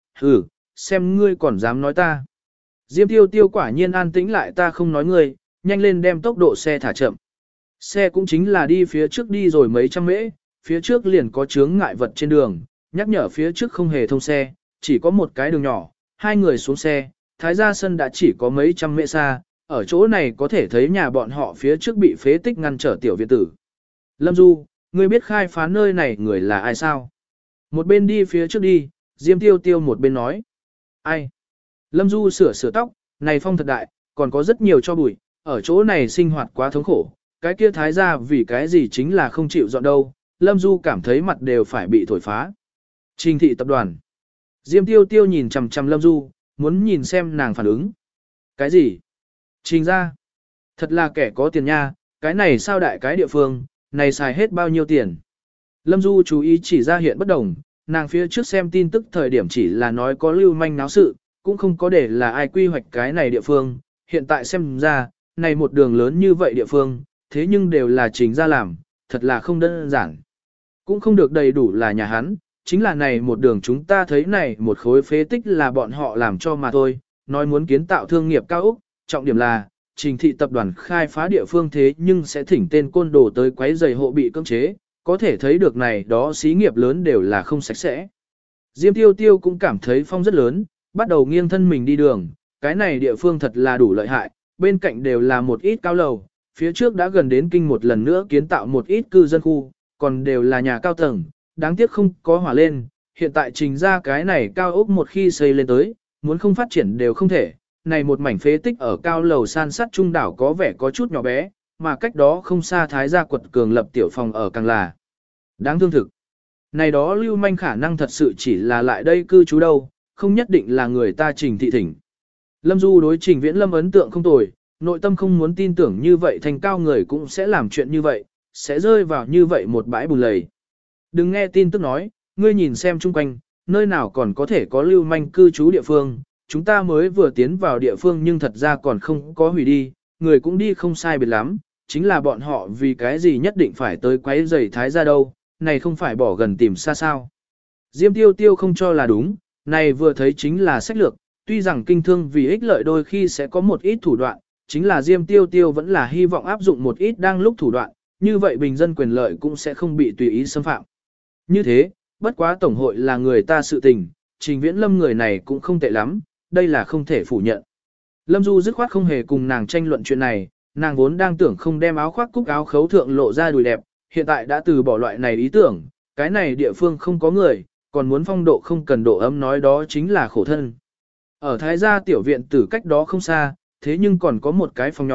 xem ngươi còn dám nói ta. Diêm Tiêu Tiêu quả nhiên an tĩnh lại ta không nói ngươi, nhanh lên đem tốc độ xe thả chậm. Xe cũng chính là đi phía trước đi rồi mấy trăm mễ, phía trước liền có chướng ngại vật trên đường, nhắc nhở phía trước không hề thông xe, chỉ có một cái đường nhỏ, hai người xuống xe, thái gia sân đã chỉ có mấy trăm mễ xa, ở chỗ này có thể thấy nhà bọn họ phía trước bị phế tích ngăn trở tiểu viện tử. Lâm Du, ngươi biết khai phá nơi này người là ai sao? Một bên đi phía trước đi, Diêm Tiêu Tiêu một bên nói. Ai? Lâm Du sửa tóc, này phong thật đại, còn có rất nhiều cho bụi, ở chỗ này sinh hoạt quá thống khổ, cái kia thái gia vì cái gì chính là không chịu dọn đâu, Lâm Du cảm thấy mặt đều phải bị thổi phá. Trình thị tập đoàn. Diêm Tiêu Tiêu nhìn chằm chằm Lâm Du, muốn nhìn xem nàng phản ứng. Cái gì? Trình ra. Thật là kẻ có tiền nha, cái này sao đại cái địa phương, này xài hết bao nhiêu tiền. Lâm Du chú ý chỉ ra hiện bất đồng, nàng phía trước xem tin tức thời điểm chỉ là nói có lưu manh náo sự, cũng không có để là ai quy hoạch cái này địa phương, hiện tại xem ra, này một đường lớn như vậy địa phương, thế nhưng đều là Trình ra làm, thật là không đơn giản. Cũng không được đầy đủ là nhà hắn, chính là này một đường chúng ta thấy này một khối phế tích là bọn họ làm cho mà thôi, nói muốn kiến tạo thương nghiệp cao ốc, trọng điểm là, Trình thị tập đoàn khai phá địa phương thế nhưng sẽ thỉnh tên côn đồ tới quấy rầy hộ bị cưỡng chế, có thể thấy được này đó xí nghiệp lớn đều là không sạch sẽ. Diêm Tiêu Tiêu cũng cảm thấy phong rất lớn, bắt đầu nghiêng thân mình đi đường, cái này địa phương thật là đủ lợi hại, bên cạnh đều là một ít cao lầu, phía trước đã gần đến kinh một lần nữa kiến tạo một ít cư dân khu, còn đều là nhà cao tầng, đáng tiếc không có hỏa lên, hiện tại Trình ra cái này cao ốc một khi xây lên tới, muốn không phát triển đều không thể, này một mảnh phế tích ở cao lầu san sát trung đảo có vẻ có chút nhỏ bé, mà cách đó không xa thái gia quật cường lập tiểu phòng ở càng là đáng thương thực. Này đó lưu manh khả năng thật sự chỉ là lại đây cư trú đâu, không nhất định là người ta Trình thị thỉnh. Lâm Du đối Trình Viễn Lâm ấn tượng không tồi, nội tâm không muốn tin tưởng như vậy thành cao người cũng sẽ làm chuyện như vậy, sẽ rơi vào như vậy một bãi bùn lầy. Đừng nghe tin tức nói, ngươi nhìn xem chung quanh, nơi nào còn có thể có lưu manh cư trú địa phương, chúng ta mới vừa tiến vào địa phương nhưng thật ra còn không có hủy đi, người cũng đi không sai biệt lắm, chính là bọn họ vì cái gì nhất định phải tới quấy rầy thái gia đâu, này không phải bỏ gần tìm xa sao. Diêm Tiêu Tiêu không cho là đúng, này vừa thấy chính là sách lược, tuy rằng kinh thương vì ích lợi đôi khi sẽ có một ít thủ đoạn, chính là Diêm Tiêu Tiêu vẫn là hy vọng áp dụng một ít đang lúc thủ đoạn, như vậy bình dân quyền lợi cũng sẽ không bị tùy ý xâm phạm. Như thế, bất quá tổng hội là người ta sự tình, Trình Viễn Lâm người này cũng không tệ lắm, đây là không thể phủ nhận. Lâm Du dứt khoát không hề cùng nàng tranh luận chuyện này, nàng vốn đang tưởng không đem áo khoác cúc áo khấu thượng lộ ra đùi đẹp, hiện tại đã từ bỏ loại này ý tưởng, cái này địa phương không có người, còn muốn phong độ không cần độ ấm nói đó chính là khổ thân. Ở Thái gia tiểu viện tử cách đó không xa, thế nhưng còn có một cái phòng nhỏ,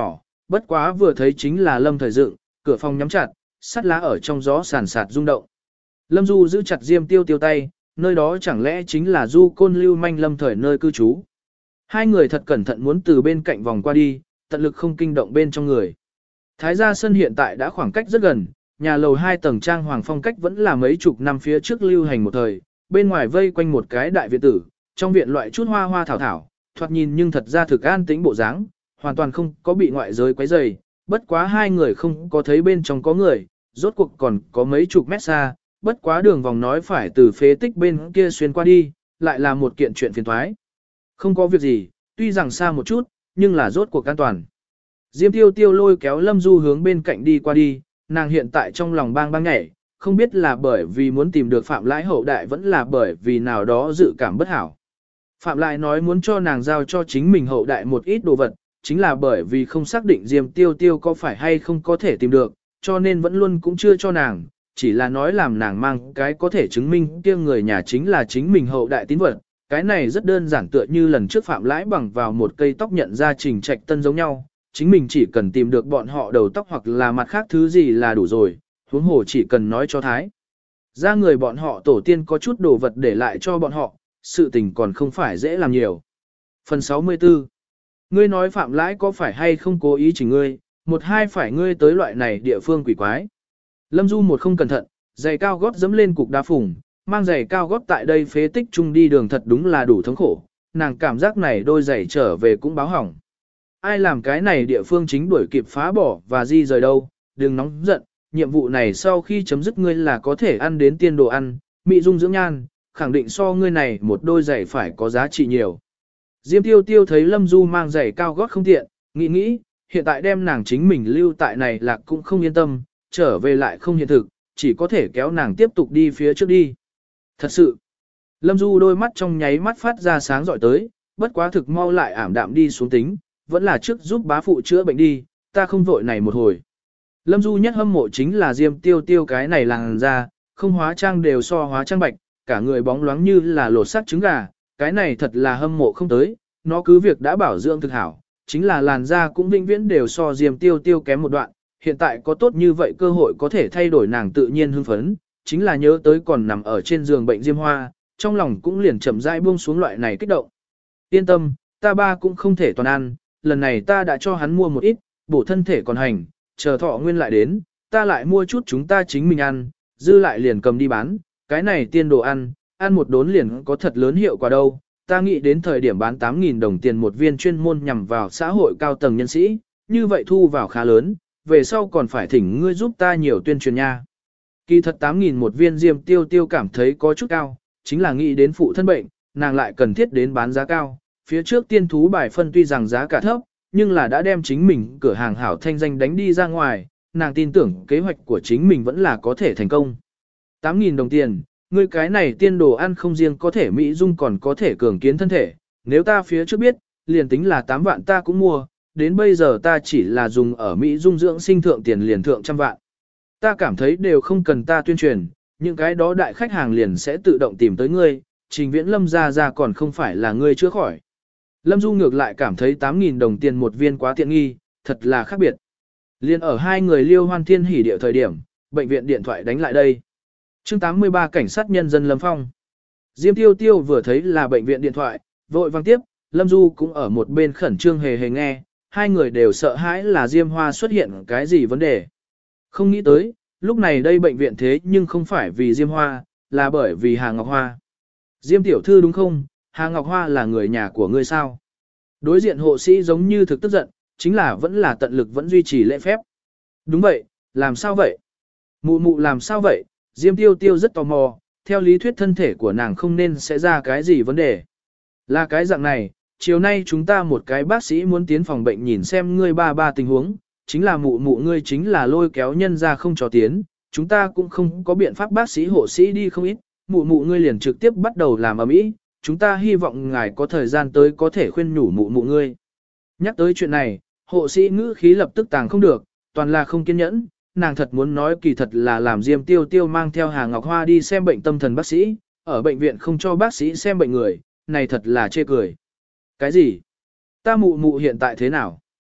bất quá vừa thấy chính là Lâm Thời dựng, cửa phòng nhắm chặt, sắt lá ở trong gió sàn sạt rung động. Lâm Du giữ chặt Diêm Tiêu Tiêu tay, nơi đó chẳng lẽ chính là Du Côn lưu manh Lâm Thời nơi cư trú. Hai người thật cẩn thận muốn từ bên cạnh vòng qua đi, tận lực không kinh động bên trong người. Thái gia sân hiện tại đã khoảng cách rất gần, nhà lầu 2 tầng trang hoàng phong cách vẫn là mấy chục năm phía trước lưu hành một thời, bên ngoài vây quanh một cái đại viện tử, trong viện loại chút hoa hoa thảo thảo, thoạt nhìn nhưng thật ra thực an tĩnh bộ dáng, hoàn toàn không có bị ngoại giới quấy rầy, bất quá hai người không có thấy bên trong có người, rốt cuộc còn có mấy chục mét xa, bất quá đường vòng nói phải từ phế tích bên kia xuyên qua đi, lại là một kiện chuyện phiền toái. Không có việc gì, tuy rằng xa một chút, nhưng là rốt cuộc an toàn. Diêm Tiêu Tiêu lôi kéo Lâm Du hướng bên cạnh đi qua đi, nàng hiện tại trong lòng bang bang nhảy, không biết là bởi vì muốn tìm được Phạm Lãi hậu đại vẫn là bởi vì nào đó dự cảm bất hảo. Phạm Lãi nói muốn cho nàng giao cho chính mình hậu đại một ít đồ vật, chính là bởi vì không xác định Diêm Tiêu Tiêu có phải hay không có thể tìm được, cho nên vẫn luôn cũng chưa cho nàng, chỉ là nói làm nàng mang cái có thể chứng minh kia người nhà chính là chính mình hậu đại tín vật. Cái này rất đơn giản tựa như lần trước Phạm Lãi bằng vào một cây tóc nhận ra Trình Trạch Tân giống nhau, chính mình chỉ cần tìm được bọn họ đầu tóc hoặc là mặt khác thứ gì là đủ rồi, huống hồ chỉ cần nói cho Thái. Ra người bọn họ tổ tiên có chút đồ vật để lại cho bọn họ, sự tình còn không phải dễ làm nhiều. Phần 64. Ngươi nói Phạm Lãi có phải hay không cố ý chỉnh ngươi, một hai phải ngươi tới loại này địa phương quỷ quái. Lâm Du một không cẩn thận, giày cao gót dẫm lên cục đá phùng, mang giày cao gót tại đây phế tích chung đi đường thật đúng là đủ thống khổ, nàng cảm giác này đôi giày trở về cũng báo hỏng. Ai làm cái này địa phương chính đuổi kịp phá bỏ và di rời đâu, đừng nóng giận, nhiệm vụ này sau khi chấm dứt ngươi là có thể ăn đến tiên đồ ăn, mỹ dung dưỡng nhan, khẳng định so ngươi này một đôi giày phải có giá trị nhiều. Diêm Tiêu Tiêu thấy Lâm Du mang giày cao gót không tiện, nghĩ, hiện tại đem nàng chính mình lưu tại này là cũng không yên tâm, trở về lại không hiện thực, chỉ có thể kéo nàng tiếp tục đi phía trước đi. Thật sự, Lâm Du đôi mắt trong nháy mắt phát ra sáng rọi tới, bất quá thực mau lại ảm đạm đi xuống tính, vẫn là trước giúp bá phụ chữa bệnh đi, ta không vội này một hồi. Lâm Du nhất hâm mộ chính là Diêm Tiêu Tiêu cái này làn da, không hóa trang đều so hóa trang bạch, cả người bóng loáng như là lột xác trứng gà, cái này thật là hâm mộ không tới, nó cứ việc đã bảo dưỡng thực hảo, chính là làn da cũng vĩnh viễn đều so Diêm Tiêu Tiêu kém một đoạn, hiện tại có tốt như vậy cơ hội có thể thay đổi nàng tự nhiên hưng phấn, chính là nhớ tới còn nằm ở trên giường bệnh Diêm Hoa, trong lòng cũng liền chậm rãi buông xuống loại này kích động. Yên tâm, ta ba cũng không thể toàn ăn, lần này ta đã cho hắn mua một ít, bổ thân thể còn hành, chờ thọ nguyên lại đến, ta lại mua chút chúng ta chính mình ăn, dư lại liền cầm đi bán, cái này tiên đồ ăn một đốn liền có thật lớn hiệu quả đâu. Ta nghĩ đến thời điểm bán 8.000 đồng tiền một viên chuyên môn nhằm vào xã hội cao tầng nhân sĩ, như vậy thu vào khá lớn, về sau còn phải thỉnh ngươi giúp ta nhiều tuyên truyền nha. Kỳ thật 8.000 một viên Diêm Tiêu Tiêu cảm thấy có chút cao, chính là nghĩ đến phụ thân bệnh, nàng lại cần thiết đến bán giá cao. Phía trước tiên thú bài phân tuy rằng giá cả thấp, nhưng là đã đem chính mình cửa hàng hảo thanh danh đánh đi ra ngoài, nàng tin tưởng kế hoạch của chính mình vẫn là có thể thành công. 8.000 đồng tiền, ngươi cái này tiên đồ ăn không riêng có thể mỹ dung còn có thể cường kiến thân thể, nếu ta phía trước biết, liền tính là 8 vạn ta cũng mua, đến bây giờ ta chỉ là dùng ở mỹ dung dưỡng sinh thượng tiền liền thượng trăm vạn. Ta cảm thấy đều không cần ta tuyên truyền, những cái đó đại khách hàng liền sẽ tự động tìm tới ngươi, Trình Viễn Lâm ra còn không phải là ngươi chữa khỏi. Lâm Du ngược lại cảm thấy 8.000 đồng tiền một viên quá tiện nghi, thật là khác biệt. Liên ở hai người liêu hoan thiên hỉ điệu thời điểm, bệnh viện điện thoại đánh lại đây. Chương 83 cảnh sát nhân dân Lâm Phong. Diêm Tiêu Tiêu vừa thấy là bệnh viện điện thoại, vội vang tiếp, Lâm Du cũng ở một bên khẩn trương hề hề nghe, hai người đều sợ hãi là Diêm Hoa xuất hiện cái gì vấn đề. Không nghĩ tới, lúc này đây bệnh viện thế nhưng không phải vì Diêm Hoa, là bởi vì Hà Ngọc Hoa. Diêm tiểu thư đúng không, Hà Ngọc Hoa là người nhà của ngươi sao? Đối diện hộ sĩ giống như thực tức giận, chính là vẫn là tận lực vẫn duy trì lễ phép. Đúng vậy, làm sao vậy? Mụ mụ làm sao vậy? Diêm Tiêu Tiêu rất tò mò, theo lý thuyết thân thể của nàng không nên sẽ ra cái gì vấn đề. Là cái dạng này, chiều nay chúng ta một cái bác sĩ muốn tiến phòng bệnh nhìn xem ngươi ba tình huống, chính là mụ mụ ngươi chính là lôi kéo nhân ra không cho tiến, chúng ta cũng không có biện pháp bác sĩ hộ sĩ đi không ít, mụ mụ ngươi liền trực tiếp bắt đầu làm ầm ĩ, chúng ta hy vọng ngài có thời gian tới có thể khuyên nhủ mụ mụ ngươi. Nhắc tới chuyện này, hộ sĩ ngữ khí lập tức tàng không được, toàn là không kiên nhẫn, nàng thật muốn nói kỳ thật là làm Diêm Tiêu Tiêu mang theo Hà Ngọc Hoa đi xem bệnh tâm thần bác sĩ, ở bệnh viện không cho bác sĩ xem bệnh người, này thật là chê cười. Cái gì? Ta mụ mụ hiện tại thế nào?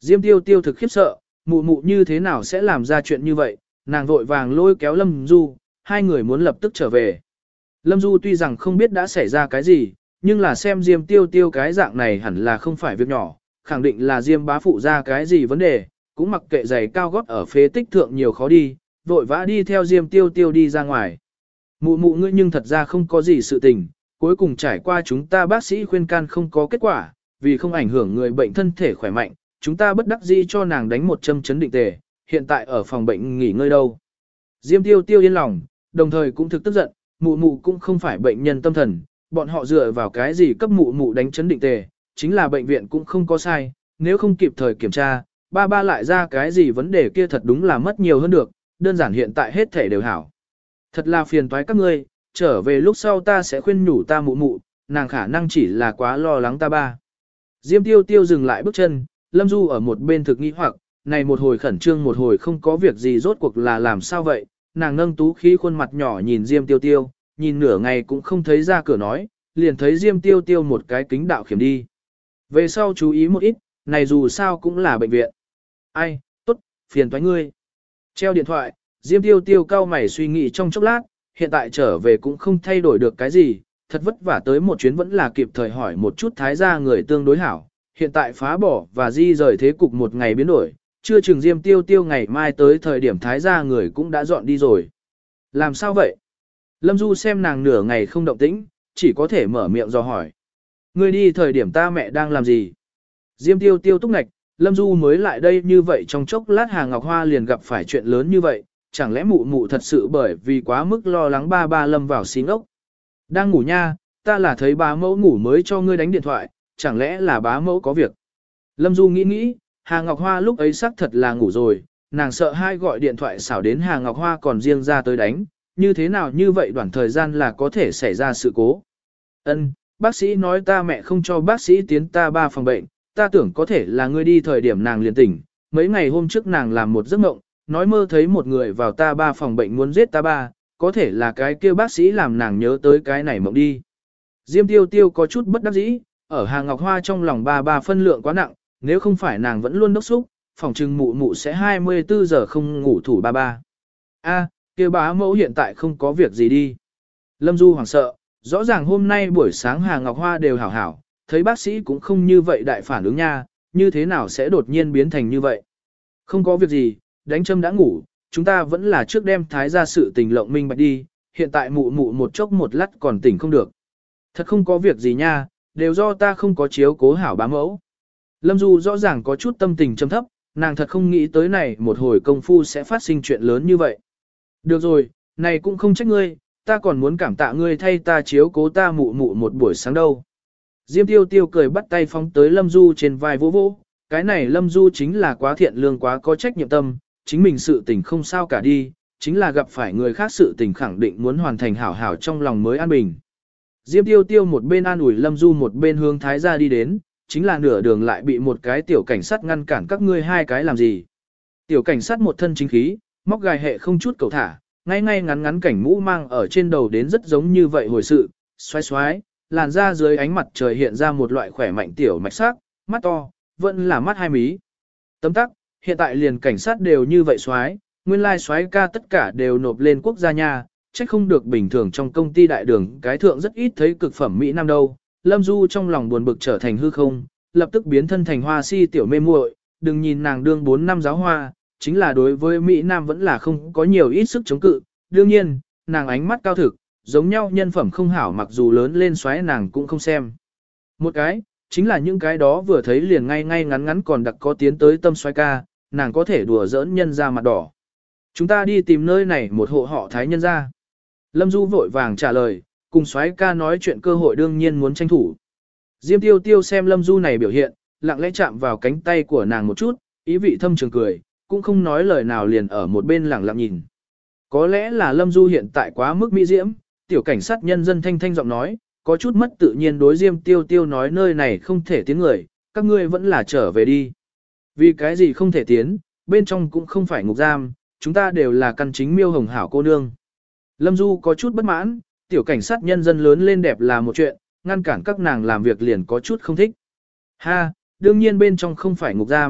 Diêm tiêu tiêu thực khiếp sợ, mụ mụ như thế nào sẽ làm ra chuyện như vậy, nàng vội vàng lôi kéo Lâm Du, hai người muốn lập tức trở về. Lâm Du tuy rằng không biết đã xảy ra cái gì, nhưng là xem Diêm tiêu tiêu cái dạng này hẳn là không phải việc nhỏ, khẳng định là Diêm bá phụ ra cái gì vấn đề, cũng mặc kệ giày cao gót ở phế tích thượng nhiều khó đi, vội vã đi theo Diêm tiêu tiêu đi ra ngoài. Mụ mụ ngươi nhưng thật ra không có gì sự tình, cuối cùng trải qua chúng ta bác sĩ khuyên can không có kết quả, vì không ảnh hưởng người bệnh thân thể khỏe mạnh, chúng ta bất đắc dĩ cho nàng đánh một châm chấn định tề, hiện tại ở phòng bệnh nghỉ ngơi đâu. Diêm tiêu tiêu yên lòng, đồng thời cũng thực tức giận, mụ mụ cũng không phải bệnh nhân tâm thần, bọn họ dựa vào cái gì cấp mụ mụ đánh chấn định tề, chính là bệnh viện cũng không có sai, nếu không kịp thời kiểm tra, ba ba lại ra cái gì vấn đề kia thật đúng là mất nhiều hơn được, đơn giản hiện tại hết thể đều hảo. Thật là phiền toái các ngươi, trở về lúc sau ta sẽ khuyên nhủ ta mụ mụ, nàng khả năng chỉ là quá lo lắng ta ba. Diêm tiêu tiêu dừng lại bước chân, Lâm Du ở một bên thực nghi hoặc, này một hồi khẩn trương một hồi không có việc gì rốt cuộc là làm sao vậy, nàng nâng tú khí khuôn mặt nhỏ nhìn Diêm tiêu tiêu, nhìn nửa ngày cũng không thấy ra cửa nói, liền thấy Diêm tiêu tiêu một cái kính đạo khiểm đi. Về sau chú ý một ít, này dù sao cũng là bệnh viện. Ai, tốt, phiền toái ngươi. Treo điện thoại, Diêm tiêu tiêu cau mày suy nghĩ trong chốc lát, hiện tại trở về cũng không thay đổi được cái gì, thật vất vả tới một chuyến vẫn là kịp thời hỏi một chút thái gia người tương đối hảo. Hiện tại phá bỏ và di rời thế cục một ngày biến đổi, chưa chừng Diêm tiêu tiêu ngày mai tới thời điểm thái gia người cũng đã dọn đi rồi. Làm sao vậy? Lâm Du xem nàng nửa ngày không động tĩnh, chỉ có thể mở miệng dò hỏi. Ngươi đi thời điểm ta mẹ đang làm gì? Diêm tiêu tiêu túc ngạch, Lâm Du mới lại đây như vậy trong chốc lát Hà Ngọc Hoa liền gặp phải chuyện lớn như vậy, chẳng lẽ mụ mụ thật sự bởi vì quá mức lo lắng ba ba Lâm vào xí ngốc. Đang ngủ nha, ta là thấy bá mẫu ngủ mới cho ngươi đánh điện thoại, chẳng lẽ là bá mẫu có việc. Lâm Du nghĩ, Hà Ngọc Hoa lúc ấy xác thật là ngủ rồi, nàng sợ hai gọi điện thoại xảo đến Hà Ngọc Hoa còn riêng ra tới đánh, như thế nào như vậy đoạn thời gian là có thể xảy ra sự cố. Ân, bác sĩ nói ta mẹ không cho bác sĩ tiến ta ba phòng bệnh, ta tưởng có thể là ngươi đi thời điểm nàng liền tỉnh, mấy ngày hôm trước nàng làm một giấc mộng, nói mơ thấy một người vào ta ba phòng bệnh muốn giết ta ba, có thể là cái kia bác sĩ làm nàng nhớ tới cái này mộng đi. Diêm tiêu tiêu có chút bất đắc dĩ, ở Hà Ngọc Hoa trong lòng ba phân lượng quá nặng, nếu không phải nàng vẫn luôn đốc xúc, phòng trừng mụ mụ sẽ 24 giờ không ngủ thủ ba. A, kia bá mẫu hiện tại không có việc gì đi. Lâm Du hoảng sợ, rõ ràng hôm nay buổi sáng Hà Ngọc Hoa đều hảo hảo, thấy bác sĩ cũng không như vậy đại phản ứng nha, như thế nào sẽ đột nhiên biến thành như vậy. Không có việc gì, đánh châm đã ngủ, chúng ta vẫn là trước đem thái ra sự tình lộng minh bạch đi, hiện tại mụ mụ một chốc một lát còn tỉnh không được. Thật không có việc gì nha, đều do ta không có chiếu cố hảo bá mẫu. Lâm Du rõ ràng có chút tâm tình trầm thấp, nàng thật không nghĩ tới này một hồi công phu sẽ phát sinh chuyện lớn như vậy. Được rồi, này cũng không trách ngươi, ta còn muốn cảm tạ ngươi thay ta chiếu cố ta mụ mụ một buổi sáng đâu. Diêm tiêu tiêu cười bắt tay phóng tới Lâm Du trên vai vỗ vỗ, cái này Lâm Du chính là quá thiện lương quá có trách nhiệm tâm, chính mình sự tình không sao cả đi, chính là gặp phải người khác sự tình khẳng định muốn hoàn thành hảo hảo trong lòng mới an bình. Diêm tiêu tiêu một bên an ủi Lâm Du một bên hướng thái gia đi đến, chính là nửa đường lại bị một cái tiểu cảnh sát ngăn cản các ngươi hai cái làm gì. Tiểu cảnh sát một thân chính khí, móc gài hệ không chút cầu thả, ngay ngay ngắn ngắn cảnh mũ mang ở trên đầu đến rất giống như vậy hồi sự, xoái xoái, làn da dưới ánh mặt trời hiện ra một loại khỏe mạnh tiểu mạch sắc, mắt to, vẫn là mắt hai mí. Tấm tắc, hiện tại liền cảnh sát đều như vậy xoái, nguyên lai xoái ca tất cả đều nộp lên quốc gia nha, trách không được bình thường trong công ty đại đường cái thượng rất ít thấy cực phẩm Mỹ Nam đâu. Lâm Du trong lòng buồn bực trở thành hư không, lập tức biến thân thành hoa si tiểu mê muội, đừng nhìn nàng đương 4 năm giáo hoa, chính là đối với Mỹ Nam vẫn là không có nhiều ít sức chống cự. Đương nhiên, nàng ánh mắt cao thực, giống nhau nhân phẩm không hảo mặc dù lớn lên xoáy nàng cũng không xem. Một cái, chính là những cái đó vừa thấy liền ngay ngay ngắn ngắn còn đặc có tiến tới tâm xoáy ca, nàng có thể đùa giỡn nhân ra mặt đỏ. Chúng ta đi tìm nơi này một hộ họ thái nhân ra. Lâm Du vội vàng trả lời, cùng xoáy ca nói chuyện cơ hội đương nhiên muốn tranh thủ. Diêm tiêu tiêu xem Lâm Du này biểu hiện, lặng lẽ chạm vào cánh tay của nàng một chút, ý vị thâm trường cười, cũng không nói lời nào liền ở một bên lặng lặng nhìn. Có lẽ là Lâm Du hiện tại quá mức mỹ diễm, tiểu cảnh sát nhân dân thanh thanh giọng nói, có chút mất tự nhiên đối Diêm tiêu tiêu nói nơi này không thể tiến người, các ngươi vẫn là trở về đi. Vì cái gì không thể tiến, bên trong cũng không phải ngục giam, chúng ta đều là căn chính miêu hồng hảo cô nương. Lâm Du có chút bất mãn, tiểu cảnh sát nhân dân lớn lên đẹp là một chuyện, ngăn cản các nàng làm việc liền có chút không thích. Ha, đương nhiên bên trong không phải ngục giam,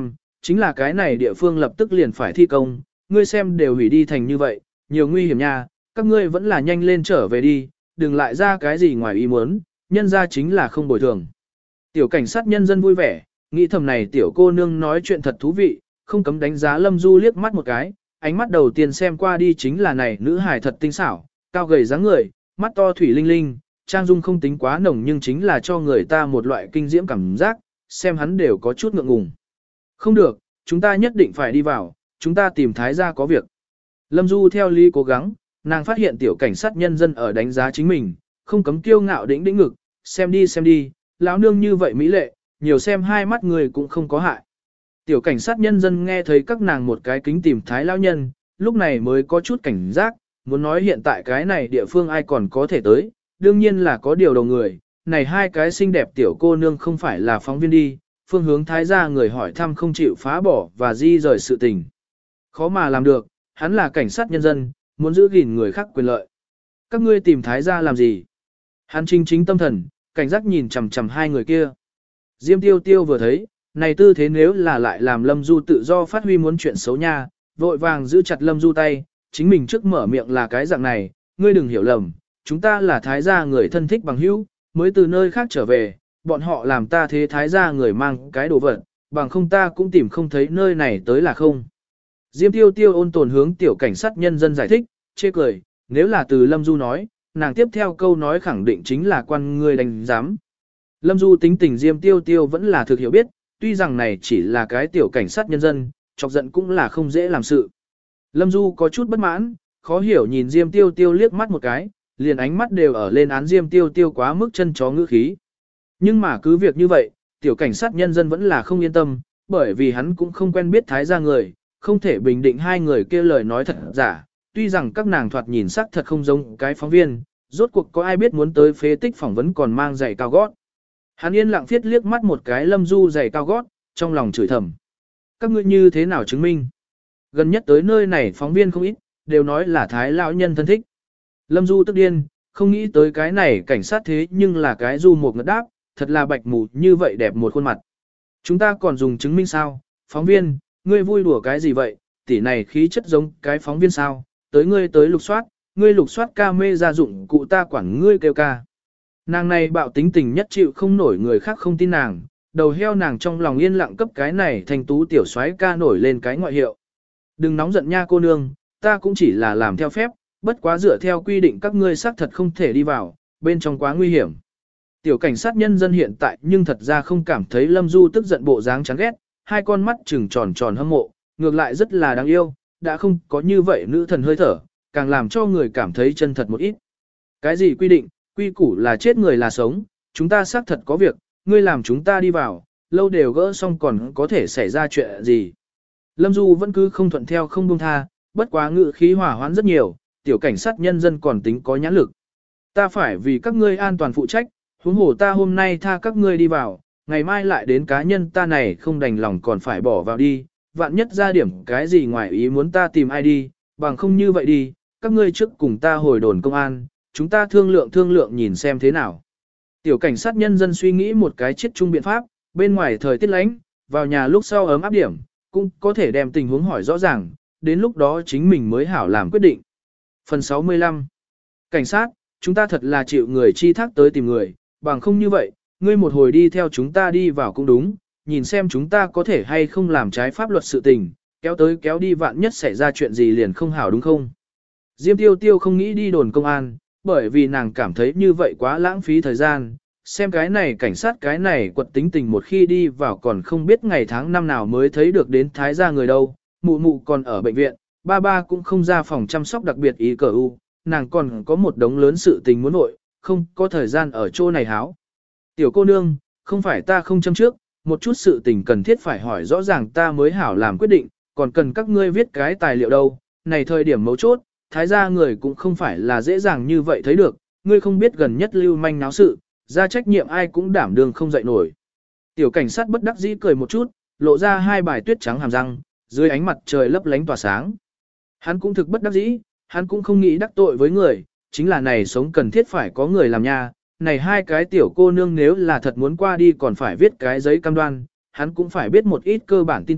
chính là cái này địa phương lập tức liền phải thi công, ngươi xem đều hủy đi thành như vậy, nhiều nguy hiểm nha, các ngươi vẫn là nhanh lên trở về đi, đừng lại ra cái gì ngoài ý muốn, nhân ra chính là không bồi thường. Tiểu cảnh sát nhân dân vui vẻ, nghĩ thầm này tiểu cô nương nói chuyện thật thú vị, không cấm đánh giá Lâm Du liếc mắt một cái, ánh mắt đầu tiên xem qua đi chính là này nữ hài thật tinh xảo, cao gầy dáng người, mắt to thủy linh linh, trang dung không tính quá nồng nhưng chính là cho người ta một loại kinh diễm cảm giác, xem hắn đều có chút ngượng ngùng. Không được, chúng ta nhất định phải đi vào, chúng ta tìm thái gia có việc. Lâm Du theo lý cố gắng, nàng phát hiện tiểu cảnh sát nhân dân ở đánh giá chính mình, không cấm kiêu ngạo đĩnh đĩnh ngực, xem đi, lão nương như vậy mỹ lệ, nhiều xem hai mắt người cũng không có hại. Tiểu cảnh sát nhân dân nghe thấy các nàng một cái kính tìm thái lão nhân, lúc này mới có chút cảnh giác, muốn nói hiện tại cái này địa phương ai còn có thể tới, đương nhiên là có điều đầu người, này hai cái xinh đẹp tiểu cô nương không phải là phóng viên đi, phương hướng thái gia người hỏi thăm không chịu phá bỏ và di rời sự tình. Khó mà làm được, hắn là cảnh sát nhân dân, muốn giữ gìn người khác quyền lợi. Các ngươi tìm thái gia làm gì? Hắn chính tâm thần, cảnh giác nhìn chằm chằm hai người kia. Diêm tiêu tiêu vừa thấy, này tư thế nếu là lại làm Lâm Du tự do phát huy muốn chuyện xấu nha, vội vàng giữ chặt Lâm Du tay, chính mình trước mở miệng là cái dạng này, ngươi đừng hiểu lầm, chúng ta là thái gia người thân thích bằng hữu, mới từ nơi khác trở về, bọn họ làm ta thế thái gia người mang cái đồ vật, bằng không ta cũng tìm không thấy nơi này tới là không. Diêm tiêu tiêu ôn tồn hướng tiểu cảnh sát nhân dân giải thích, chê cười, nếu là từ Lâm Du nói, nàng tiếp theo câu nói khẳng định chính là quan ngươi đánh giám. Lâm Du tính tình Diêm tiêu tiêu vẫn là thực hiểu biết, tuy rằng này chỉ là cái tiểu cảnh sát nhân dân, chọc giận cũng là không dễ làm sự. Lâm Du có chút bất mãn, khó hiểu nhìn Diêm tiêu tiêu liếc mắt một cái, liền ánh mắt đều ở lên án Diêm tiêu tiêu quá mức chân chó ngữ khí. Nhưng mà cứ việc như vậy, tiểu cảnh sát nhân dân vẫn là không yên tâm, bởi vì hắn cũng không quen biết thái gia người, không thể bình định hai người kia lời nói thật giả, tuy rằng các nàng thoạt nhìn sắc thật không giống cái phóng viên, rốt cuộc có ai biết muốn tới phế tích phỏng vấn còn mang giày cao gót. Hắn yên lặng viết liếc mắt một cái Lâm Du giày cao gót, trong lòng chửi thầm. Các ngươi như thế nào chứng minh? Gần nhất tới nơi này phóng viên không ít, đều nói là thái lão nhân thân thích. Lâm Du tức điên, không nghĩ tới cái này cảnh sát thế nhưng là cái du một ngất đáp, thật là bạch mù như vậy đẹp một khuôn mặt. Chúng ta còn dùng chứng minh sao? Phóng viên, ngươi vui đùa cái gì vậy? Tỷ này khí chất giống cái phóng viên sao? Tới ngươi tới lục soát, ngươi lục soát ca mê gia dụng cụ ta quản ngươi kêu ca. Nàng này bạo tính tình nhất chịu không nổi người khác không tin nàng, đầu heo nàng trong lòng yên lặng cấp cái này thành tú tiểu soái ca nổi lên cái ngoại hiệu. Đừng nóng giận nha cô nương, ta cũng chỉ là làm theo phép, bất quá dựa theo quy định các ngươi xác thật không thể đi vào, bên trong quá nguy hiểm. Tiểu cảnh sát nhân dân hiện tại nhưng thật ra không cảm thấy Lâm Du tức giận bộ dáng chán ghét, hai con mắt trừng tròn tròn hâm mộ, ngược lại rất là đáng yêu, đã không có như vậy nữ thần hơi thở, càng làm cho người cảm thấy chân thật một ít. Cái gì quy định, quy củ là chết người là sống, chúng ta xác thật có việc, ngươi làm chúng ta đi vào, lâu đều gỡ xong còn có thể xảy ra chuyện gì. Lâm Du vẫn cứ không thuận theo không buông tha, bất quá ngự khí hỏa hoãn rất nhiều, tiểu cảnh sát nhân dân còn tính có nhãn lực. Ta phải vì các ngươi an toàn phụ trách, huống hồ ta hôm nay tha các ngươi đi vào, ngày mai lại đến cá nhân ta này không đành lòng còn phải bỏ vào đi, vạn nhất ra điểm cái gì ngoài ý muốn ta tìm ai đi, bằng không như vậy đi, các ngươi trước cùng ta hồi đồn công an, chúng ta thương lượng nhìn xem thế nào. Tiểu cảnh sát nhân dân suy nghĩ một cái chiết chung biện pháp, bên ngoài thời tiết lạnh, vào nhà lúc sau ấm áp điểm, cũng có thể đem tình huống hỏi rõ ràng, đến lúc đó chính mình mới hảo làm quyết định. Phần 65. Cảnh sát, chúng ta thật là chịu người chi thác tới tìm người, bằng không như vậy, ngươi một hồi đi theo chúng ta đi vào cũng đúng, nhìn xem chúng ta có thể hay không làm trái pháp luật sự tình, kéo tới kéo đi vạn nhất xảy ra chuyện gì liền không hảo đúng không? Diêm tiêu tiêu không nghĩ đi đồn công an, bởi vì nàng cảm thấy như vậy quá lãng phí thời gian, xem cái này cảnh sát cái này quật tính tình một khi đi vào còn không biết ngày tháng năm nào mới thấy được đến thái gia người đâu, mụ mụ còn ở bệnh viện, ba ba cũng không ra phòng chăm sóc đặc biệt ý cờ u, nàng còn có một đống lớn sự tình muốn nội, không có thời gian ở chỗ này háo. Tiểu cô nương, không phải ta không châm trước, một chút sự tình cần thiết phải hỏi rõ ràng ta mới hảo làm quyết định, còn cần các ngươi viết cái tài liệu đâu, này thời điểm mấu chốt, thái gia người cũng không phải là dễ dàng như vậy thấy được, ngươi không biết gần nhất lưu manh náo sự, ra trách nhiệm ai cũng đảm đương không dậy nổi. Tiểu cảnh sát bất đắc dĩ cười một chút, lộ ra hai bài tuyết trắng hàm răng, dưới ánh mặt trời lấp lánh tỏa sáng. Hắn cũng thực bất đắc dĩ, hắn cũng không nghĩ đắc tội với người, chính là này sống cần thiết phải có người làm nha, này hai cái tiểu cô nương nếu là thật muốn qua đi còn phải viết cái giấy cam đoan, hắn cũng phải biết một ít cơ bản tin tức,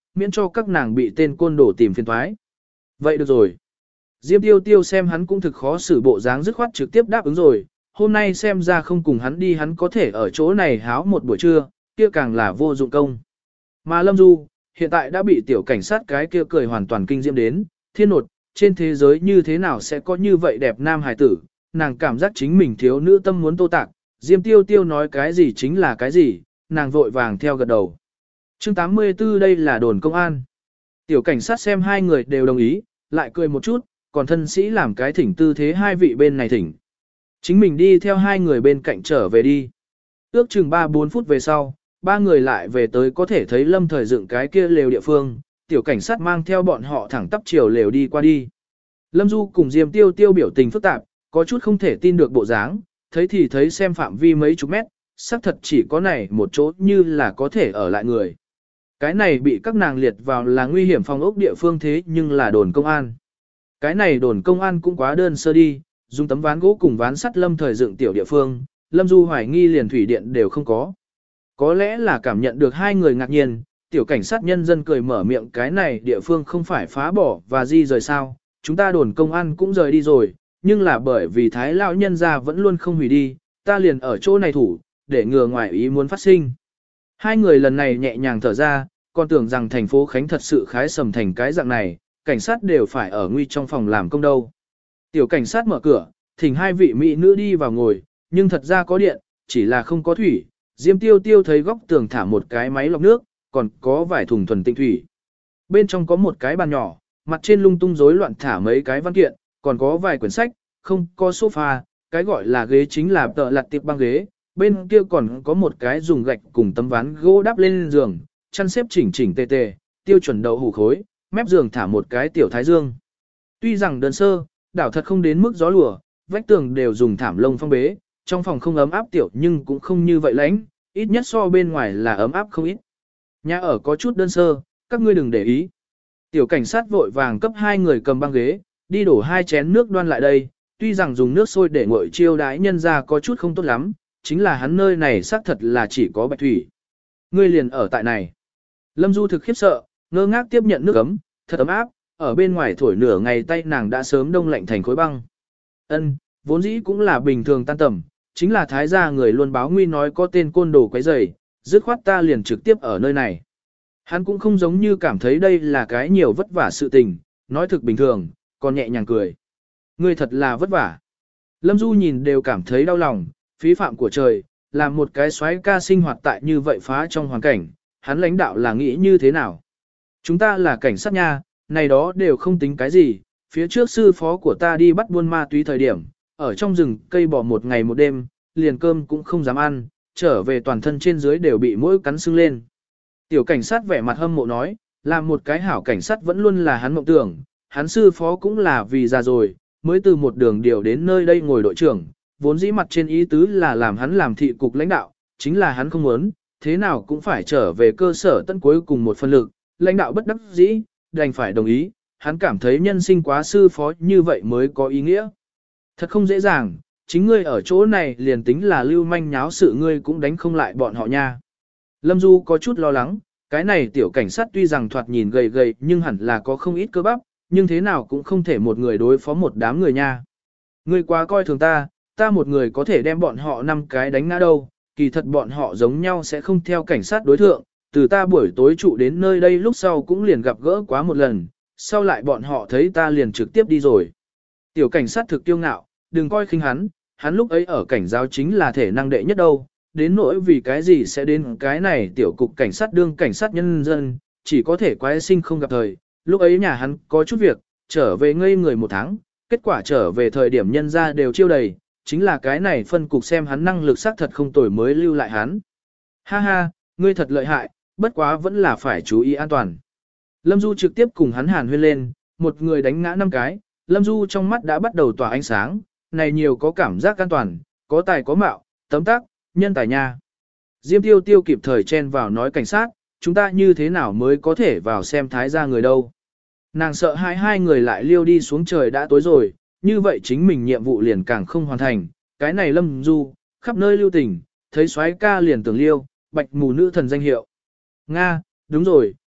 miễn cho các nàng bị tên côn đồ tìm phiền toái. Vậy được rồi. Diêm Tiêu Tiêu xem hắn cũng thực khó xử bộ dáng dứt khoát trực tiếp đáp ứng rồi, hôm nay xem ra không cùng hắn đi hắn có thể ở chỗ này háo một buổi trưa, kia càng là vô dụng công. Mà Lâm Du, hiện tại đã bị tiểu cảnh sát cái kia cười hoàn toàn kinh diễm đến, thiên nột, trên thế giới như thế nào sẽ có như vậy đẹp nam hài tử, nàng cảm giác chính mình thiếu nữ tâm muốn tô tạc, Diêm Tiêu Tiêu nói cái gì chính là cái gì, nàng vội vàng theo gật đầu. Chương 84 đây là đồn công an. Tiểu cảnh sát xem hai người đều đồng ý, lại cười một chút, còn thân sĩ làm cái thỉnh tư thế hai vị bên này thỉnh. Chính mình đi theo hai người bên cạnh trở về đi. Ước chừng 3-4 phút về sau, ba người lại về tới có thể thấy Lâm Thời dựng cái kia lều địa phương, tiểu cảnh sát mang theo bọn họ thẳng tắp chiều lều đi qua đi. Lâm Du cùng Diêm Tiêu Tiêu biểu tình phức tạp, có chút không thể tin được bộ dáng, thấy thì thấy xem phạm vi mấy chục mét, xác thật chỉ có này một chỗ như là có thể ở lại người. Cái này bị các nàng liệt vào là nguy hiểm phòng ốc địa phương thế nhưng là đồn công an. Cái này đồn công an cũng quá đơn sơ đi, dùng tấm ván gỗ cùng ván sắt Lâm Thời dựng tiểu địa phương, Lâm Du hoài nghi liền thủy điện đều không có. Có lẽ là cảm nhận được hai người ngạc nhiên, tiểu cảnh sát nhân dân cười mở miệng cái này địa phương không phải phá bỏ và di rời sao, chúng ta đồn công an cũng rời đi rồi, nhưng là bởi vì thái lão nhân gia vẫn luôn không hủy đi, ta liền ở chỗ này thủ, để ngừa ngoài ý muốn phát sinh. Hai người lần này nhẹ nhàng thở ra, còn tưởng rằng thành phố Khánh thật sự khái sầm thành cái dạng này, cảnh sát đều phải ở nguy trong phòng làm công đâu. Tiểu cảnh sát mở cửa, thỉnh hai vị mỹ nữ đi vào ngồi, nhưng thật ra có điện, chỉ là không có thủy. Diêm Tiêu Tiêu thấy góc tường thả một cái máy lọc nước, còn có vài thùng thuần tịnh thủy. Bên trong có một cái bàn nhỏ, mặt trên lung tung rối loạn thả mấy cái văn kiện, còn có vài quyển sách, không có sofa, cái gọi là ghế chính là tợ lặt tiệp băng ghế. Bên kia còn có một cái dùng gạch cùng tấm ván gỗ đắp lên giường, chăn xếp chỉnh chỉnh tề tề, tiêu chuẩn đậu hủ khối, mép giường thả một cái tiểu thái dương. Tuy rằng đơn sơ, đảo thật không đến mức gió lùa, vách tường đều dùng thảm lông phong bế, trong phòng không ấm áp tiểu nhưng cũng không như vậy lạnh, ít nhất so bên ngoài là ấm áp không ít. Nhà ở có chút đơn sơ, các ngươi đừng để ý. Tiểu cảnh sát vội vàng cấp hai người cầm băng ghế, đi đổ hai chén nước đoan lại đây, tuy rằng dùng nước sôi để nguội chiêu đãi nhân ra có chút không tốt lắm, chính là hắn nơi này xác thật là chỉ có bạch thủy. Ngươi liền ở tại này. Lâm Du thực khiếp sợ, ngơ ngác tiếp nhận nước ấm, thật ấm áp, ở bên ngoài thổi nửa ngày tay nàng đã sớm đông lạnh thành khối băng. Ân, vốn dĩ cũng là bình thường tan tầm, chính là thái gia người luôn báo nguy nói có tên côn đồ quấy rầy, dứt khoát ta liền trực tiếp ở nơi này. Hắn cũng không giống như cảm thấy đây là cái nhiều vất vả sự tình, nói thực bình thường, còn nhẹ nhàng cười. Ngươi thật là vất vả. Lâm Du nhìn đều cảm thấy đau lòng, phí phạm của trời, làm một cái soái ca sinh hoạt tại như vậy phá trong hoàn cảnh, hắn lãnh đạo là nghĩ như thế nào? Chúng ta là cảnh sát nha, này đó đều không tính cái gì, phía trước sư phó của ta đi bắt buôn ma túy thời điểm, ở trong rừng cây bỏ một ngày một đêm, liền cơm cũng không dám ăn, trở về toàn thân trên dưới đều bị mũi cắn sưng lên. Tiểu cảnh sát vẻ mặt hâm mộ nói, làm một cái hảo cảnh sát vẫn luôn là hắn mộng tưởng, hắn sư phó cũng là vì già rồi, mới từ một đường điều đến nơi đây ngồi đội trưởng, vốn dĩ mặt trên ý tứ là làm hắn làm thị cục lãnh đạo, chính là hắn không muốn, thế nào cũng phải trở về cơ sở tận cuối cùng một phần lực, lãnh đạo bất đắc dĩ, đành phải đồng ý, hắn cảm thấy nhân sinh quá sư phó như vậy mới có ý nghĩa. Thật không dễ dàng, chính ngươi ở chỗ này liền tính là lưu manh nháo sự ngươi cũng đánh không lại bọn họ nha. Lâm Du có chút lo lắng, cái này tiểu cảnh sát tuy rằng thoạt nhìn gầy gầy nhưng hẳn là có không ít cơ bắp, nhưng thế nào cũng không thể một người đối phó một đám người nha. Ngươi quá coi thường ta, ta một người có thể đem bọn họ 5 cái đánh ngã đâu, kỳ thật bọn họ giống nhau sẽ không theo cảnh sát đối thượng, từ ta buổi tối trụ đến nơi đây lúc sau cũng liền gặp gỡ quá một lần, sau lại bọn họ thấy ta liền trực tiếp đi rồi. Tiểu cảnh sát thực kiêu ngạo, đừng coi khinh hắn lúc ấy ở cảnh giáo chính là thể năng đệ nhất đâu, đến nỗi vì cái gì sẽ đến cái này tiểu cục cảnh sát đương cảnh sát nhân dân, chỉ có thể quái sinh không gặp thời, lúc ấy nhà hắn có chút việc, trở về ngây người 1 tháng, kết quả trở về thời điểm nhân ra đều chiêu đầy, chính là cái này phân cục xem hắn năng lực xác thật không tồi mới lưu lại hắn. Ha ha, ngươi thật lợi hại, bất quá vẫn là phải chú ý an toàn. Lâm Du trực tiếp cùng hắn hàn huyên lên, một người đánh ngã 5 cái, Lâm Du trong mắt đã bắt đầu tỏa ánh sáng, này nhiều có cảm giác an toàn, có tài có mạo, tấm tác, nhân tài nha. Diêm Tiêu Tiêu kịp thời chen vào nói cảnh sát, chúng ta như thế nào mới có thể vào xem thái gia người đâu. Nàng sợ hai người lại liêu đi xuống trời đã tối rồi, như vậy chính mình nhiệm vụ liền càng không hoàn thành, cái này Lâm Du, khắp nơi lưu tình, thấy soái ca liền tưởng liêu, bạch mù nữ thần danh hiệu. Nga, đúng rồi,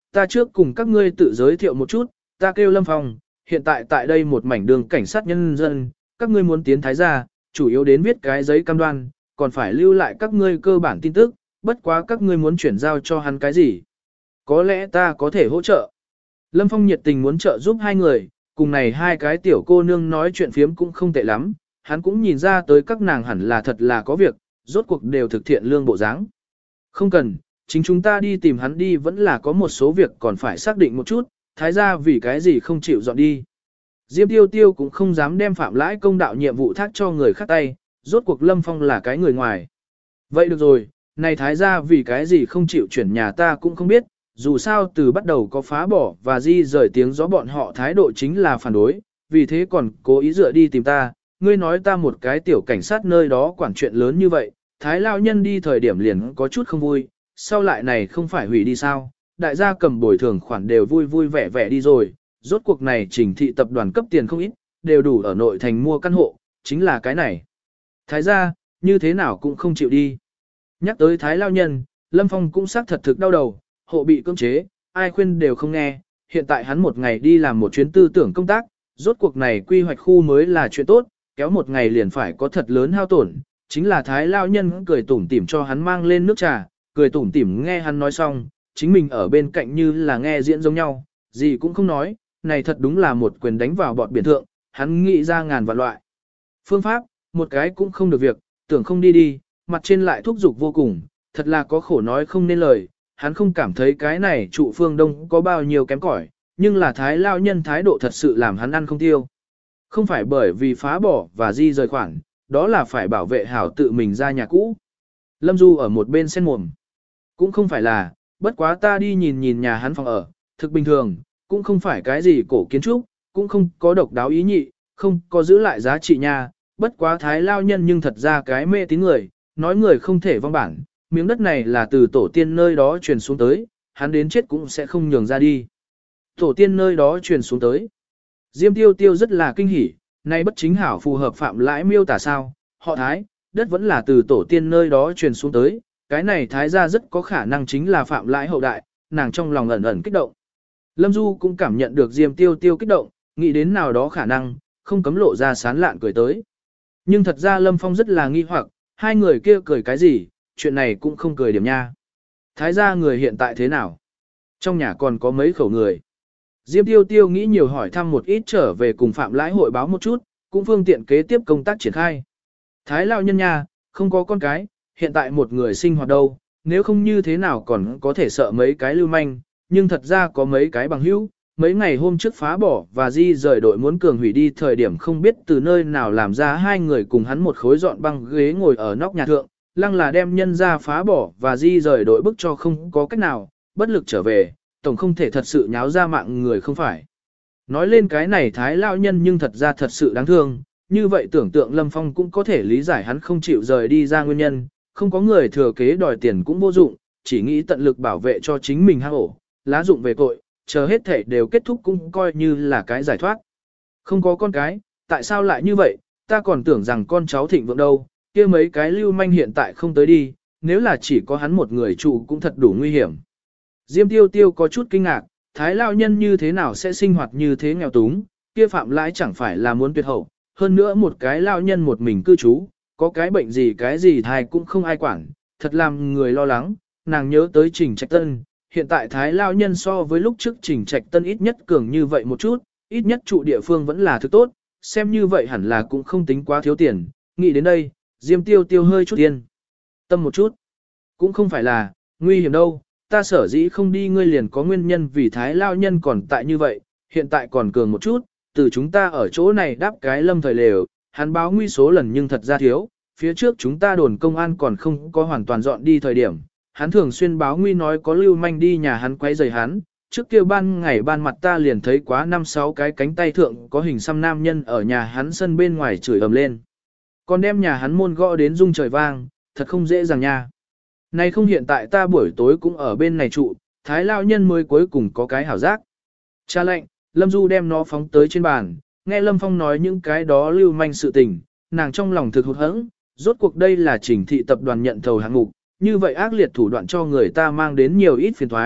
ta trước cùng các ngươi tự giới thiệu một chút, ta kêu Lâm Phong, hiện tại tại đây một mảnh đường cảnh sát nhân dân, các ngươi muốn tiến thái gia, chủ yếu đến viết cái giấy cam đoan, còn phải lưu lại các ngươi cơ bản tin tức, bất quá các ngươi muốn chuyển giao cho hắn cái gì. Có lẽ ta có thể hỗ trợ. Lâm Phong nhiệt tình muốn trợ giúp hai người, cùng này hai cái tiểu cô nương nói chuyện phiếm cũng không tệ lắm, hắn cũng nhìn ra tới các nàng hẳn là thật là có việc, rốt cuộc đều thực thiện lương bộ dáng. Không cần, chính chúng ta đi tìm hắn đi vẫn là có một số việc còn phải xác định một chút, thái gia vì cái gì không chịu dọn đi. Diêm Tiêu Tiêu cũng không dám đem phạm lãi công đạo nhiệm vụ thác cho người khác tay, rốt cuộc Lâm Phong là cái người ngoài. Vậy được rồi, này thái gia vì cái gì không chịu chuyển nhà ta cũng không biết, dù sao từ bắt đầu có phá bỏ và di rời tiếng gió bọn họ thái độ chính là phản đối, vì thế còn cố ý dựa đi tìm ta, ngươi nói ta một cái tiểu cảnh sát nơi đó quản chuyện lớn như vậy, thái lao nhân đi thời điểm liền có chút không vui, sau lại này không phải hủy đi sao, đại gia cầm bồi thường khoản đều vui vui vẻ vẻ đi rồi, rốt cuộc này Trình thị tập đoàn cấp tiền không ít, đều đủ ở nội thành mua căn hộ, chính là cái này. Thái gia, như thế nào cũng không chịu đi. Nhắc tới thái lao nhân, Lâm Phong cũng xác thật thực đau đầu, hộ bị cưỡng chế, ai khuyên đều không nghe, hiện tại hắn một ngày đi làm một chuyến tư tưởng công tác, rốt cuộc này quy hoạch khu mới là chuyện tốt, kéo một ngày liền phải có thật lớn hao tổn, chính là thái lao nhân cười tủm tỉm cho hắn mang lên nước trà, cười tủm tỉm nghe hắn nói xong, chính mình ở bên cạnh như là nghe diễn giống nhau, gì cũng không nói, này thật đúng là một quyền đánh vào bọt biển thượng, hắn nghĩ ra ngàn vạn loại. Phương pháp, một cái cũng không được việc, tưởng không đi đi, mặt trên lại thúc giục vô cùng, thật là có khổ nói không nên lời, hắn không cảm thấy cái này trụ phương đông có bao nhiêu kém cỏi, nhưng là thái lao nhân thái độ thật sự làm hắn ăn không tiêu. Không phải bởi vì phá bỏ và di rời khoản, đó là phải bảo vệ hảo tự mình ra nhà cũ. Lâm Du ở một bên sen mồm. Cũng không phải là, bất quá ta đi nhìn nhìn nhà hắn phòng ở, thực bình thường, cũng không phải cái gì cổ kiến trúc, cũng không có độc đáo ý nhị, không có giữ lại giá trị nha, bất quá thái lao nhân nhưng thật ra cái mê tín người, nói người không thể vong bản, miếng đất này là từ tổ tiên nơi đó truyền xuống tới, hắn đến chết cũng sẽ không nhường ra đi. Tổ tiên nơi đó truyền xuống tới. Diêm Tiêu Tiêu rất là kinh hỉ, nay bất chính hảo phù hợp phạm lãi miêu tả sao, họ thái, đất vẫn là từ tổ tiên nơi đó truyền xuống tới, cái này thái gia rất có khả năng chính là phạm lãi hậu đại, nàng trong lòng ẩn ẩn kích động. Lâm Du cũng cảm nhận được Diêm Tiêu Tiêu kích động, nghĩ đến nào đó khả năng, không cấm lộ ra sán lạn cười tới. Nhưng thật ra Lâm Phong rất là nghi hoặc, hai người kia cười cái gì, chuyện này cũng không cười điểm nha. Thái gia người hiện tại thế nào? Trong nhà còn có mấy khẩu người. Diêm Tiêu Tiêu nghĩ nhiều hỏi thăm một ít trở về cùng phạm lãi hội báo một chút, cũng phương tiện kế tiếp công tác triển khai. Thái lao nhân nha, không có con cái, hiện tại một người sinh hoạt đâu, nếu không như thế nào còn có thể sợ mấy cái lưu manh, nhưng thật ra có mấy cái bằng hữu, mấy ngày hôm trước phá bỏ và di rời đội muốn cường hủy đi thời điểm không biết từ nơi nào làm ra hai người cùng hắn một khối dọn băng ghế ngồi ở nóc nhà thượng, lăng là đem nhân ra phá bỏ và di rời đội bức cho không có cách nào, bất lực trở về, tổng không thể thật sự nháo ra mạng người không phải. Nói lên cái này thái lao nhân nhưng thật ra thật sự đáng thương, như vậy tưởng tượng Lâm Phong cũng có thể lý giải hắn không chịu rời đi ra nguyên nhân, không có người thừa kế đòi tiền cũng vô dụng, chỉ nghĩ tận lực bảo vệ cho chính mình hang ổ, lá dụng về tội, chờ hết thể đều kết thúc cũng coi như là cái giải thoát. Không có con cái, tại sao lại như vậy, ta còn tưởng rằng con cháu thịnh vượng đâu, kia mấy cái lưu manh hiện tại không tới đi, nếu là chỉ có hắn một người trụ cũng thật đủ nguy hiểm. Diêm Tiêu Tiêu có chút kinh ngạc, thái lao nhân như thế nào sẽ sinh hoạt như thế nghèo túng, kia phạm lãi chẳng phải là muốn tuyệt hậu, hơn nữa một cái lao nhân một mình cư trú, có cái bệnh gì cái gì thai cũng không ai quản, thật làm người lo lắng, nàng nhớ tới Trình Trạch Tân, hiện tại thái lao nhân so với lúc trước Trình Trạch Tân ít nhất cường như vậy một chút, ít nhất trụ địa phương vẫn là thứ tốt, xem như vậy hẳn là cũng không tính quá thiếu tiền, nghĩ đến đây, Diêm Tiêu Tiêu hơi chút yên tâm một chút, cũng không phải là, nguy hiểm đâu, ta sở dĩ không đi ngươi liền có nguyên nhân vì thái lao nhân còn tại như vậy, hiện tại còn cường một chút, từ chúng ta ở chỗ này đáp cái lâm thời lều, hắn báo nguy số lần nhưng thật ra thiếu, phía trước chúng ta đồn công an còn không có hoàn toàn dọn đi thời điểm, hắn thường xuyên báo nguy nói có lưu manh đi nhà hắn quấy rầy hắn, trước kia ban ngày ban mặt ta liền thấy quá 5-6 cái cánh tay thượng có hình xăm nam nhân ở nhà hắn sân bên ngoài chửi ầm lên. Còn đem nhà hắn môn gõ đến rung trời vang, thật không dễ dàng nha. Này không hiện tại ta buổi tối cũng ở bên này trụ, thái lao nhân mới cuối cùng có cái hảo giác. Cha lệnh, Lâm Du đem nó phóng tới trên bàn, nghe Lâm Phong nói những cái đó lưu manh sự tình, nàng trong lòng thực hụt hẫng, rốt cuộc đây là Trình thị tập đoàn nhận thầu hạng mục, như vậy ác liệt thủ đoạn cho người ta mang đến nhiều ít phiền thoái,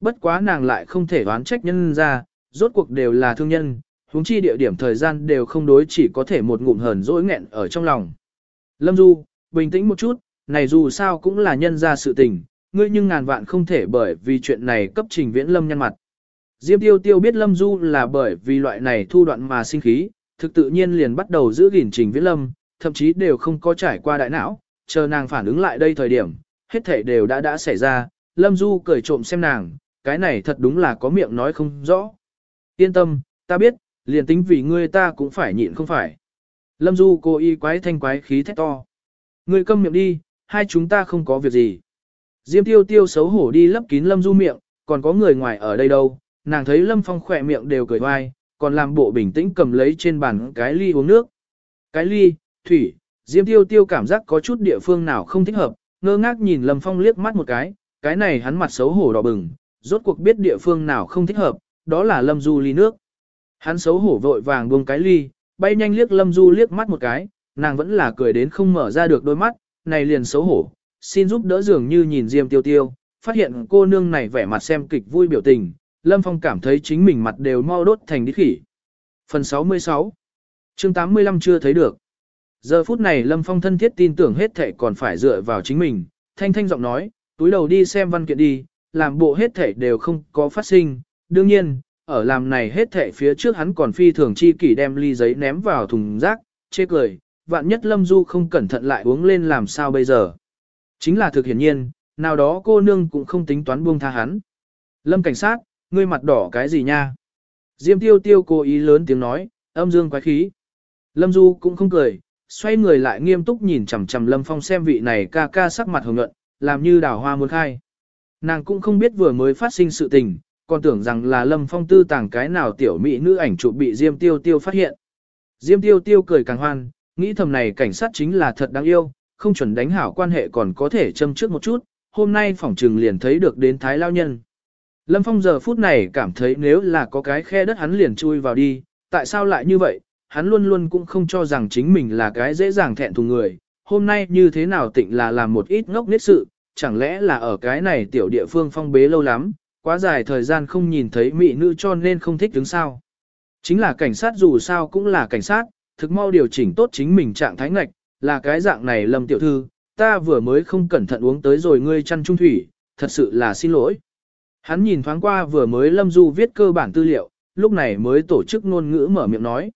bất quá nàng lại không thể đoán trách nhân ra, rốt cuộc đều là thương nhân, huống chi địa điểm thời gian đều không đối, chỉ có thể một ngụm hờn dỗi nghẹn ở trong lòng. Lâm Du, bình tĩnh một chút, này dù sao cũng là nhân ra sự tình, ngươi nhưng ngàn vạn không thể bởi vì chuyện này cấp Trình Viễn Lâm nhăn mặt. Diêm Tiêu Tiêu biết Lâm Du là bởi vì loại này thu đoạn mà sinh khí, thực tự nhiên liền bắt đầu giữ gìn Trình Viễn Lâm, thậm chí đều không có trải qua đại não, chờ nàng phản ứng lại đây thời điểm, hết thảy đều đã xảy ra, Lâm Du cười trộm xem nàng, cái này thật đúng là có miệng nói không rõ. Yên tâm, ta biết, liền tính vì ngươi ta cũng phải nhịn không phải. Lâm Du cố ý quái thanh quái khí thét to. Ngươi câm miệng đi, hai chúng ta không có việc gì. Diêm Tiêu Tiêu xấu hổ đi lấp kín Lâm Du miệng, còn có người ngoài ở đây đâu, nàng thấy Lâm Phong khỏe miệng đều cười oai, còn làm bộ bình tĩnh cầm lấy trên bàn cái ly uống nước. Cái ly, thủy, Diêm Tiêu Tiêu cảm giác có chút địa phương nào không thích hợp, ngơ ngác nhìn Lâm Phong liếc mắt một cái này hắn mặt xấu hổ đỏ bừng, rốt cuộc biết địa phương nào không thích hợp, đó là Lâm Du ly nước. Hắn xấu hổ vội vàng buông cái ly, bay nhanh liếc Lâm Du liếc mắt một cái, nàng vẫn là cười đến không mở ra được đôi mắt, này liền xấu hổ, xin giúp đỡ dường như nhìn Diêm Tiêu Tiêu, phát hiện cô nương này vẻ mặt xem kịch vui biểu tình, Lâm Phong cảm thấy chính mình mặt đều mau đốt thành đít khỉ. Phần 66 chương 85 chưa thấy được. Giờ phút này Lâm Phong thân thiết tin tưởng hết thảy còn phải dựa vào chính mình, thanh thanh giọng nói, túi đầu đi xem văn kiện đi, làm bộ hết thảy đều không có phát sinh. Đương nhiên, ở làm này hết thảy phía trước hắn còn phi thường chi kỷ đem ly giấy ném vào thùng rác, chê cười, vạn nhất Lâm Du không cẩn thận lại uống lên làm sao bây giờ. Chính là thực hiển nhiên, nào đó cô nương cũng không tính toán buông tha hắn. Lâm cảnh sát, ngươi mặt đỏ cái gì nha? Diêm Tiêu Tiêu cố ý lớn tiếng nói, âm dương quái khí. Lâm Du cũng không cười, xoay người lại nghiêm túc nhìn chằm chằm Lâm Phong xem vị này ca ca sắc mặt hồng nhuận, làm như đào hoa muốn khai. Nàng cũng không biết vừa mới phát sinh sự tình, còn tưởng rằng là Lâm Phong tư tàng cái nào tiểu mỹ nữ ảnh chụp bị Diêm Tiêu Tiêu phát hiện. Diêm Tiêu Tiêu cười càng hoan, nghĩ thầm này cảnh sát chính là thật đáng yêu, không chuẩn đánh hảo quan hệ còn có thể châm trước một chút, hôm nay phỏng trừng liền thấy được đến Thái Lao Nhân. Lâm Phong giờ phút này cảm thấy nếu là có cái khe đất hắn liền chui vào đi, tại sao lại như vậy, hắn luôn luôn cũng không cho rằng chính mình là cái dễ dàng thẹn thùng người, hôm nay như thế nào tịnh là làm một ít ngốc nghếch sự, chẳng lẽ là ở cái này tiểu địa phương phong bế lâu lắm, quá dài thời gian không nhìn thấy mỹ nữ cho nên không thích đứng sao. Chính là cảnh sát dù sao cũng là cảnh sát, thực mau điều chỉnh tốt chính mình trạng thái ngạch, là cái dạng này Lâm tiểu thư, ta vừa mới không cẩn thận uống tới rồi ngươi chăn trung thủy, thật sự là xin lỗi. Hắn nhìn thoáng qua vừa mới Lâm Du viết cơ bản tư liệu, lúc này mới tổ chức ngôn ngữ mở miệng nói.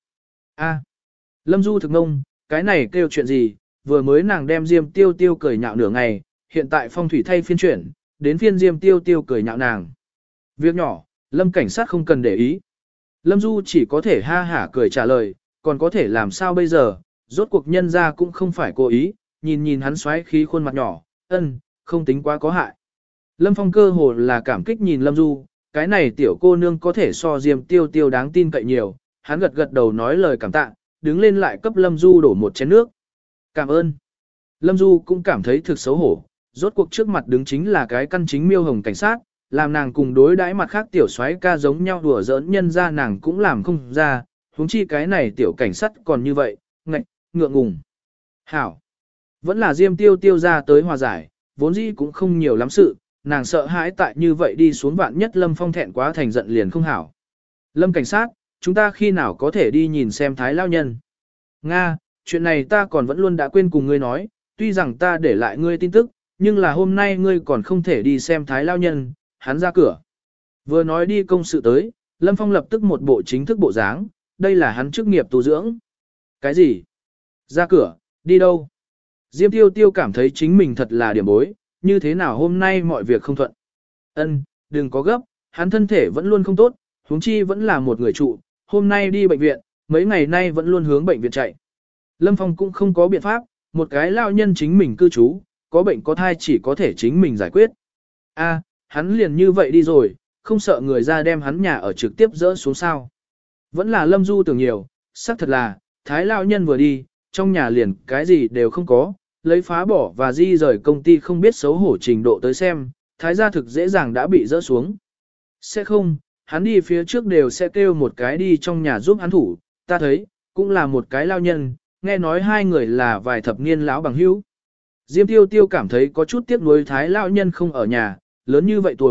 Lâm Du thực ngông, cái này kêu chuyện gì, vừa mới nàng đem Diêm Tiêu Tiêu cười nhạo nửa ngày, hiện tại phong thủy thay phiên chuyển, đến phiên Diêm Tiêu Tiêu cười nhạo nàng. Việc nhỏ, Lâm cảnh sát không cần để ý. Lâm Du chỉ có thể ha hả cười trả lời, còn có thể làm sao bây giờ, rốt cuộc nhân ra cũng không phải cố ý, nhìn hắn xoáy khí khuôn mặt nhỏ, không tính quá có hại. Lâm Phong cơ hồ là cảm kích nhìn Lâm Du, cái này tiểu cô nương có thể so Diêm Tiêu Tiêu đáng tin cậy nhiều, hắn gật gật đầu nói lời cảm tạ, đứng lên lại cấp Lâm Du đổ một chén nước. Cảm ơn. Lâm Du cũng cảm thấy thực xấu hổ, rốt cuộc trước mặt đứng chính là cái căn chính miêu hồng cảnh sát, làm nàng cùng đối đãi mặt khác tiểu soái ca giống nhau đùa giỡn nhân ra nàng cũng làm không ra, huống chi cái này tiểu cảnh sát còn như vậy, ngượng ngùng. Hảo. Vẫn là Diêm Tiêu Tiêu ra tới hòa giải, vốn dĩ cũng không nhiều lắm sự, nàng sợ hãi tại như vậy đi xuống vạn nhất Lâm Phong thẹn quá thành giận liền không hảo. Lâm cảnh sát, chúng ta khi nào có thể đi nhìn xem Thái Lao Nhân? Nga, chuyện này ta còn vẫn luôn đã quên cùng ngươi nói, tuy rằng ta để lại ngươi tin tức, nhưng là hôm nay ngươi còn không thể đi xem Thái Lao Nhân, hắn ra cửa. Vừa nói đi công sự tới, Lâm Phong lập tức một bộ chính thức bộ dáng, đây là hắn chức nghiệp tu dưỡng. Cái gì? Ra cửa, đi đâu? Diêm Tiêu Tiêu cảm thấy chính mình thật là điểm bối, như thế nào hôm nay mọi việc không thuận. Đừng có gấp, hắn thân thể vẫn luôn không tốt, huống chi vẫn là một người trụ, hôm nay đi bệnh viện, mấy ngày nay vẫn luôn hướng bệnh viện chạy. Lâm Phong cũng không có biện pháp, một cái lao nhân chính mình cư trú, có bệnh có thai chỉ có thể chính mình giải quyết. Hắn liền như vậy đi rồi, không sợ người ra đem hắn nhà ở trực tiếp dỡ xuống sao. Vẫn là Lâm Du tưởng nhiều, xác thật là, Thái lao nhân vừa đi, trong nhà liền cái gì đều không có, lấy phá bỏ và di rời công ty không biết xấu hổ trình độ tới xem, Thái gia thực dễ dàng đã bị dỡ xuống. Sẽ không, hắn đi phía trước đều sẽ kêu một cái đi trong nhà giúp hắn thủ, ta thấy, cũng là một cái lao nhân, nghe nói hai người là vài thập niên lão bằng hữu. Diêm Tiêu Tiêu cảm thấy có chút tiếc nuối Thái lao nhân không ở nhà, lớn như vậy tuổi,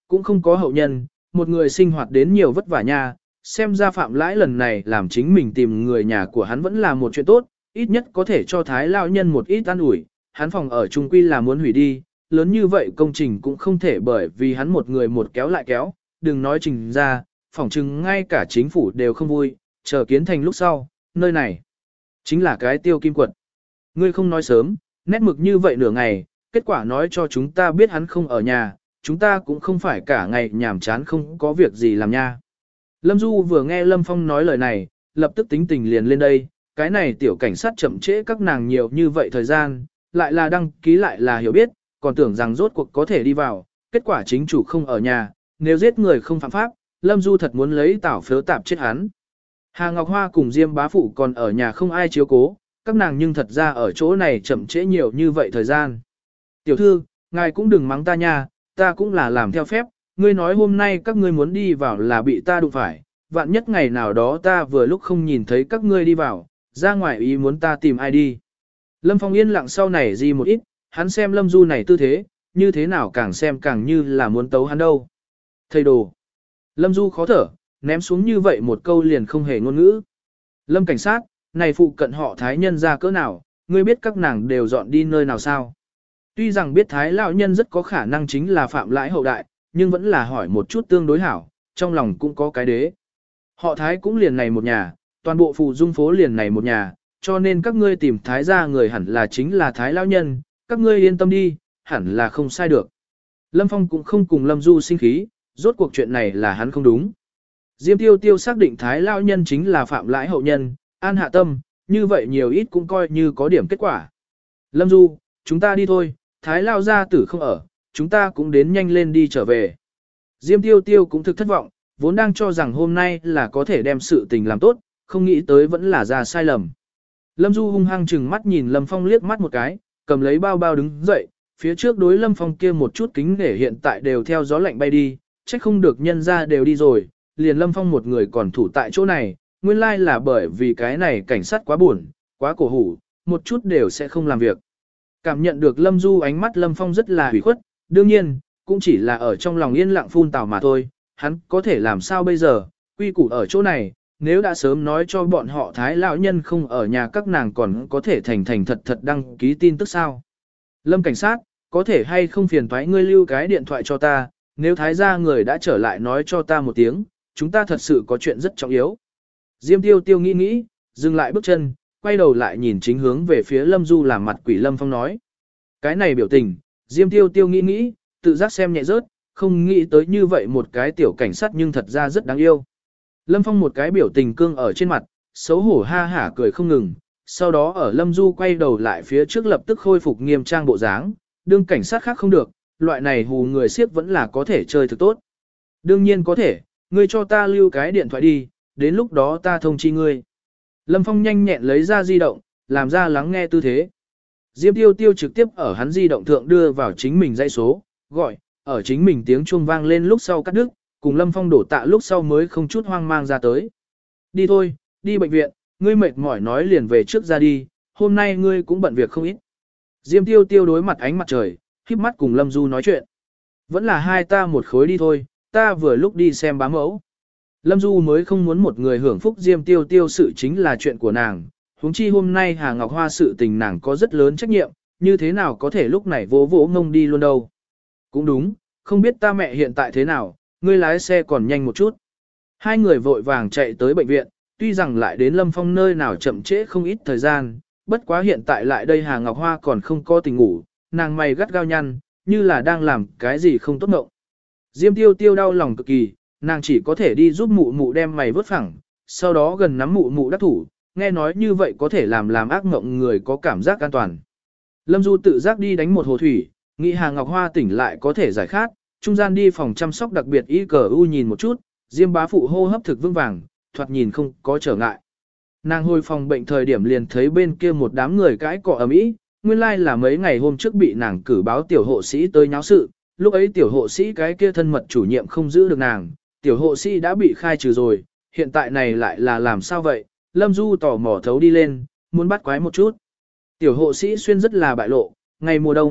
cũng không có hậu nhân, một người sinh hoạt đến nhiều vất vả nha, xem ra Phạm Lãi lần này làm chính mình tìm người nhà của hắn vẫn là một chuyện tốt, ít nhất có thể cho Thái lão nhân một ít an ủi, hắn phòng ở trung quy là muốn hủy đi, lớn như vậy công trình cũng không thể bởi vì hắn một người một kéo lại kéo, đừng nói trình ra, phỏng chừng ngay cả chính phủ đều không vui, chờ kiến thành lúc sau, nơi này chính là cái tiêu kim quật. Ngươi không nói sớm, nét mực như vậy nửa ngày, kết quả nói cho chúng ta biết hắn không ở nhà, chúng ta cũng không phải cả ngày nhàm chán không có việc gì làm nha. Lâm Du vừa nghe Lâm Phong nói lời này, lập tức tính tình liền lên đây, cái này tiểu cảnh sát chậm trễ các nàng nhiều như vậy thời gian, lại là đăng ký lại là hiểu biết, còn tưởng rằng rốt cuộc có thể đi vào, kết quả chính chủ không ở nhà, nếu giết người không phạm pháp, Lâm Du thật muốn lấy tảo phớ tạp chết hắn. Hà Ngọc Hoa cùng Diêm bá phụ còn ở nhà không ai chiếu cố, các nàng nhưng thật ra ở chỗ này chậm trễ nhiều như vậy thời gian. Tiểu thư, ngài cũng đừng mắng ta nha, ta cũng là làm theo phép, ngươi nói hôm nay các ngươi muốn đi vào là bị ta đụng phải, vạn nhất ngày nào đó ta vừa lúc không nhìn thấy các ngươi đi vào, ra ngoài ý muốn ta tìm ai đi. Lâm Phong yên lặng sau này gì một ít, hắn xem Lâm Du này tư thế, như thế nào càng xem càng như là muốn tấu hắn đâu. Thầy đồ. Lâm Du khó thở, ném xuống như vậy một câu liền không hề ngôn ngữ. Lâm cảnh sát, này phụ cận họ Thái nhân ra cỡ nào, ngươi biết các nàng đều dọn đi nơi nào sao? Tuy rằng biết Thái lão nhân rất có khả năng chính là Phạm Lãi hậu đại, nhưng vẫn là hỏi một chút tương đối hảo, trong lòng cũng có cái đế. Họ Thái cũng liền này một nhà, toàn bộ phù dung phố liền này một nhà, cho nên các ngươi tìm Thái gia người hẳn là chính là Thái lão nhân, các ngươi yên tâm đi, hẳn là không sai được. Lâm Phong cũng không cùng Lâm Du sinh khí, rốt cuộc chuyện này là hắn không đúng. Diêm Tiêu Tiêu xác định Thái lão nhân chính là Phạm Lãi hậu nhân, an hạ tâm, như vậy nhiều ít cũng coi như có điểm kết quả. Lâm Du, chúng ta đi thôi, Thái lão gia tử không ở, chúng ta cũng đến nhanh lên đi trở về. Diêm Tiêu Tiêu cũng thực thất vọng, vốn đang cho rằng hôm nay là có thể đem sự tình làm tốt, không nghĩ tới vẫn là ra sai lầm. Lâm Du hung hăng chừng mắt nhìn Lâm Phong liếc mắt một cái, cầm lấy bao bao đứng dậy, phía trước đối Lâm Phong kia một chút kính nể hiện tại đều theo gió lạnh bay đi, trách không được nhân ra đều đi rồi, liền Lâm Phong một người còn thủ tại chỗ này, nguyên lai là bởi vì cái này cảnh sát quá buồn, quá cổ hủ, một chút đều sẽ không làm việc. Cảm nhận được Lâm Du ánh mắt Lâm Phong rất là hủy khuất, đương nhiên, cũng chỉ là ở trong lòng yên lặng phun tào mà thôi, hắn có thể làm sao bây giờ, quy củ ở chỗ này, nếu đã sớm nói cho bọn họ Thái lão nhân không ở nhà các nàng còn có thể thành thành thật thật đăng ký tin tức sao. Lâm cảnh sát, có thể hay không phiền thoái ngươi lưu cái điện thoại cho ta, nếu Thái gia người đã trở lại nói cho ta một tiếng, chúng ta thật sự có chuyện rất trọng yếu. Diêm Tiêu Tiêu nghĩ nghĩ, dừng lại bước chân, quay đầu lại nhìn chính hướng về phía Lâm Du làm mặt quỷ Lâm Phong nói. Cái này biểu tình, Diêm Tiêu Tiêu nghĩ nghĩ, tự giác xem nhẹ rớt, không nghĩ tới như vậy một cái tiểu cảnh sát nhưng thật ra rất đáng yêu. Lâm Phong một cái biểu tình cương ở trên mặt, xấu hổ ha hả cười không ngừng, sau đó ở Lâm Du quay đầu lại phía trước lập tức khôi phục nghiêm trang bộ dáng, đương cảnh sát khác không được, loại này hù người siếc vẫn là có thể chơi thực tốt. Đương nhiên có thể, ngươi cho ta lưu cái điện thoại đi, đến lúc đó ta thông chi ngươi. Lâm Phong nhanh nhẹn lấy ra di động, làm ra lắng nghe tư thế. Diêm Tiêu Tiêu trực tiếp ở hắn di động thượng đưa vào chính mình dãy số, gọi, ở chính mình tiếng chuông vang lên lúc sau cắt đứt, cùng Lâm Phong đổ tạ lúc sau mới không chút hoang mang ra tới. Đi thôi, đi bệnh viện, ngươi mệt mỏi nói liền về trước ra đi, hôm nay ngươi cũng bận việc không ít. Diêm Tiêu Tiêu đối mặt ánh mặt trời, híp mắt cùng Lâm Du nói chuyện. Vẫn là hai ta một khối đi thôi, ta vừa lúc đi xem bá mẫu. Lâm Du mới không muốn một người hưởng phúc Diêm Tiêu Tiêu sự chính là chuyện của nàng, huống chi hôm nay Hà Ngọc Hoa sự tình nàng có rất lớn trách nhiệm, như thế nào có thể lúc này vỗ vỗ ngông đi luôn đâu. Cũng đúng, không biết ta mẹ hiện tại thế nào, ngươi lái xe còn nhanh một chút. Hai người vội vàng chạy tới bệnh viện, tuy rằng lại đến Lâm Phong nơi nào chậm trễ không ít thời gian, bất quá hiện tại lại đây Hà Ngọc Hoa còn không có tình ngủ, nàng mày gắt gao nhăn, như là đang làm cái gì không tốt ngộng. Diêm Tiêu Tiêu đau lòng cực kỳ, nàng chỉ có thể đi giúp mụ mụ đem mày vớt phẳng, sau đó gần nắm mụ mụ đắc thủ, nghe nói như vậy có thể làm ác mộng người có cảm giác an toàn. Lâm Du tự giác đi đánh một hồ thủy, nghĩ Hà Ngọc Hoa tỉnh lại có thể giải khát, trung gian đi phòng chăm sóc đặc biệt ICU nhìn một chút, Diêm bá phụ hô hấp thực vững vàng, thoạt nhìn không có trở ngại. Nàng hồi phòng bệnh thời điểm liền thấy bên kia một đám người cãi cọ ầm ĩ, nguyên lai là mấy ngày hôm trước bị nàng cử báo tiểu hộ sĩ tới nháo sự, lúc ấy tiểu hộ sĩ cái kia thân mật chủ nhiệm không giữ được nàng, tiểu hộ sĩ đã bị khai trừ rồi, hiện tại này lại là làm sao vậy? Lâm Du tò mò thấu đi lên, muốn bắt quái một chút. Tiểu hộ sĩ xuyên rất là bại lộ, ngày mùa đông,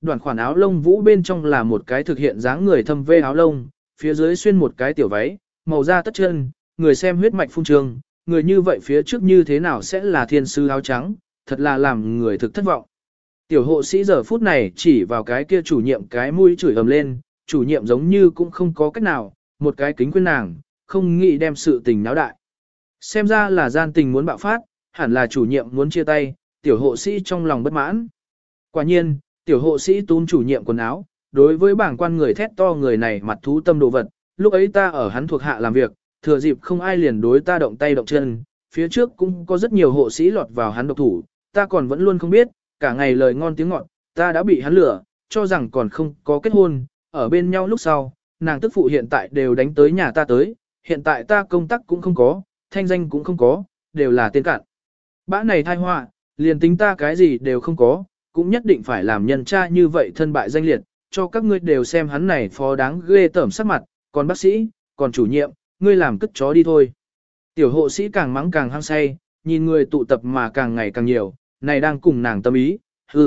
Đoạn khoản áo lông vũ bên trong là một cái thực hiện dáng người thâm vê áo lông, phía dưới xuyên một cái tiểu váy, màu da tất chân, người xem huyết mạch phun trường, người như vậy phía trước như thế nào sẽ là thiên sư áo trắng, thật là làm người thực thất vọng. Tiểu hộ sĩ giờ phút này chỉ vào cái kia chủ nhiệm cái mũi chửi ầm lên, chủ nhiệm giống như cũng không có cách nào, một cái kính khuyên nàng, không nghĩ đem sự tình náo đại. Xem ra là gian tình muốn bạo phát, hẳn là chủ nhiệm muốn chia tay, tiểu hộ sĩ trong lòng bất mãn. Quả nhiên, tiểu hộ sĩ túm chủ nhiệm quần áo, đối với bảng quan người thét to người này mặt thú tâm đồ vật, lúc ấy ta ở hắn thuộc hạ làm việc, thừa dịp không ai liền đối ta động tay động chân, phía trước cũng có rất nhiều hộ sĩ lọt vào hắn độc thủ, ta còn vẫn luôn không biết, cả ngày lời ngon tiếng ngọt, ta đã bị hắn lừa, cho rằng còn không có kết hôn, ở bên nhau lúc sau, nàng tức phụ hiện tại đều đánh tới nhà ta tới, hiện tại ta công tác cũng không có, thanh danh cũng không có, đều là tên cạn. Bã này thai họa, liền tính ta cái gì đều không có, cũng nhất định phải làm nhân tra như vậy thân bại danh liệt, cho các ngươi đều xem hắn này phó đáng ghê tởm sắc mặt, còn bác sĩ, còn chủ nhiệm, ngươi làm cất chó đi thôi. Tiểu hộ sĩ càng mắng càng hăng say, nhìn người tụ tập mà càng ngày càng nhiều, này đang cùng nàng tâm ý,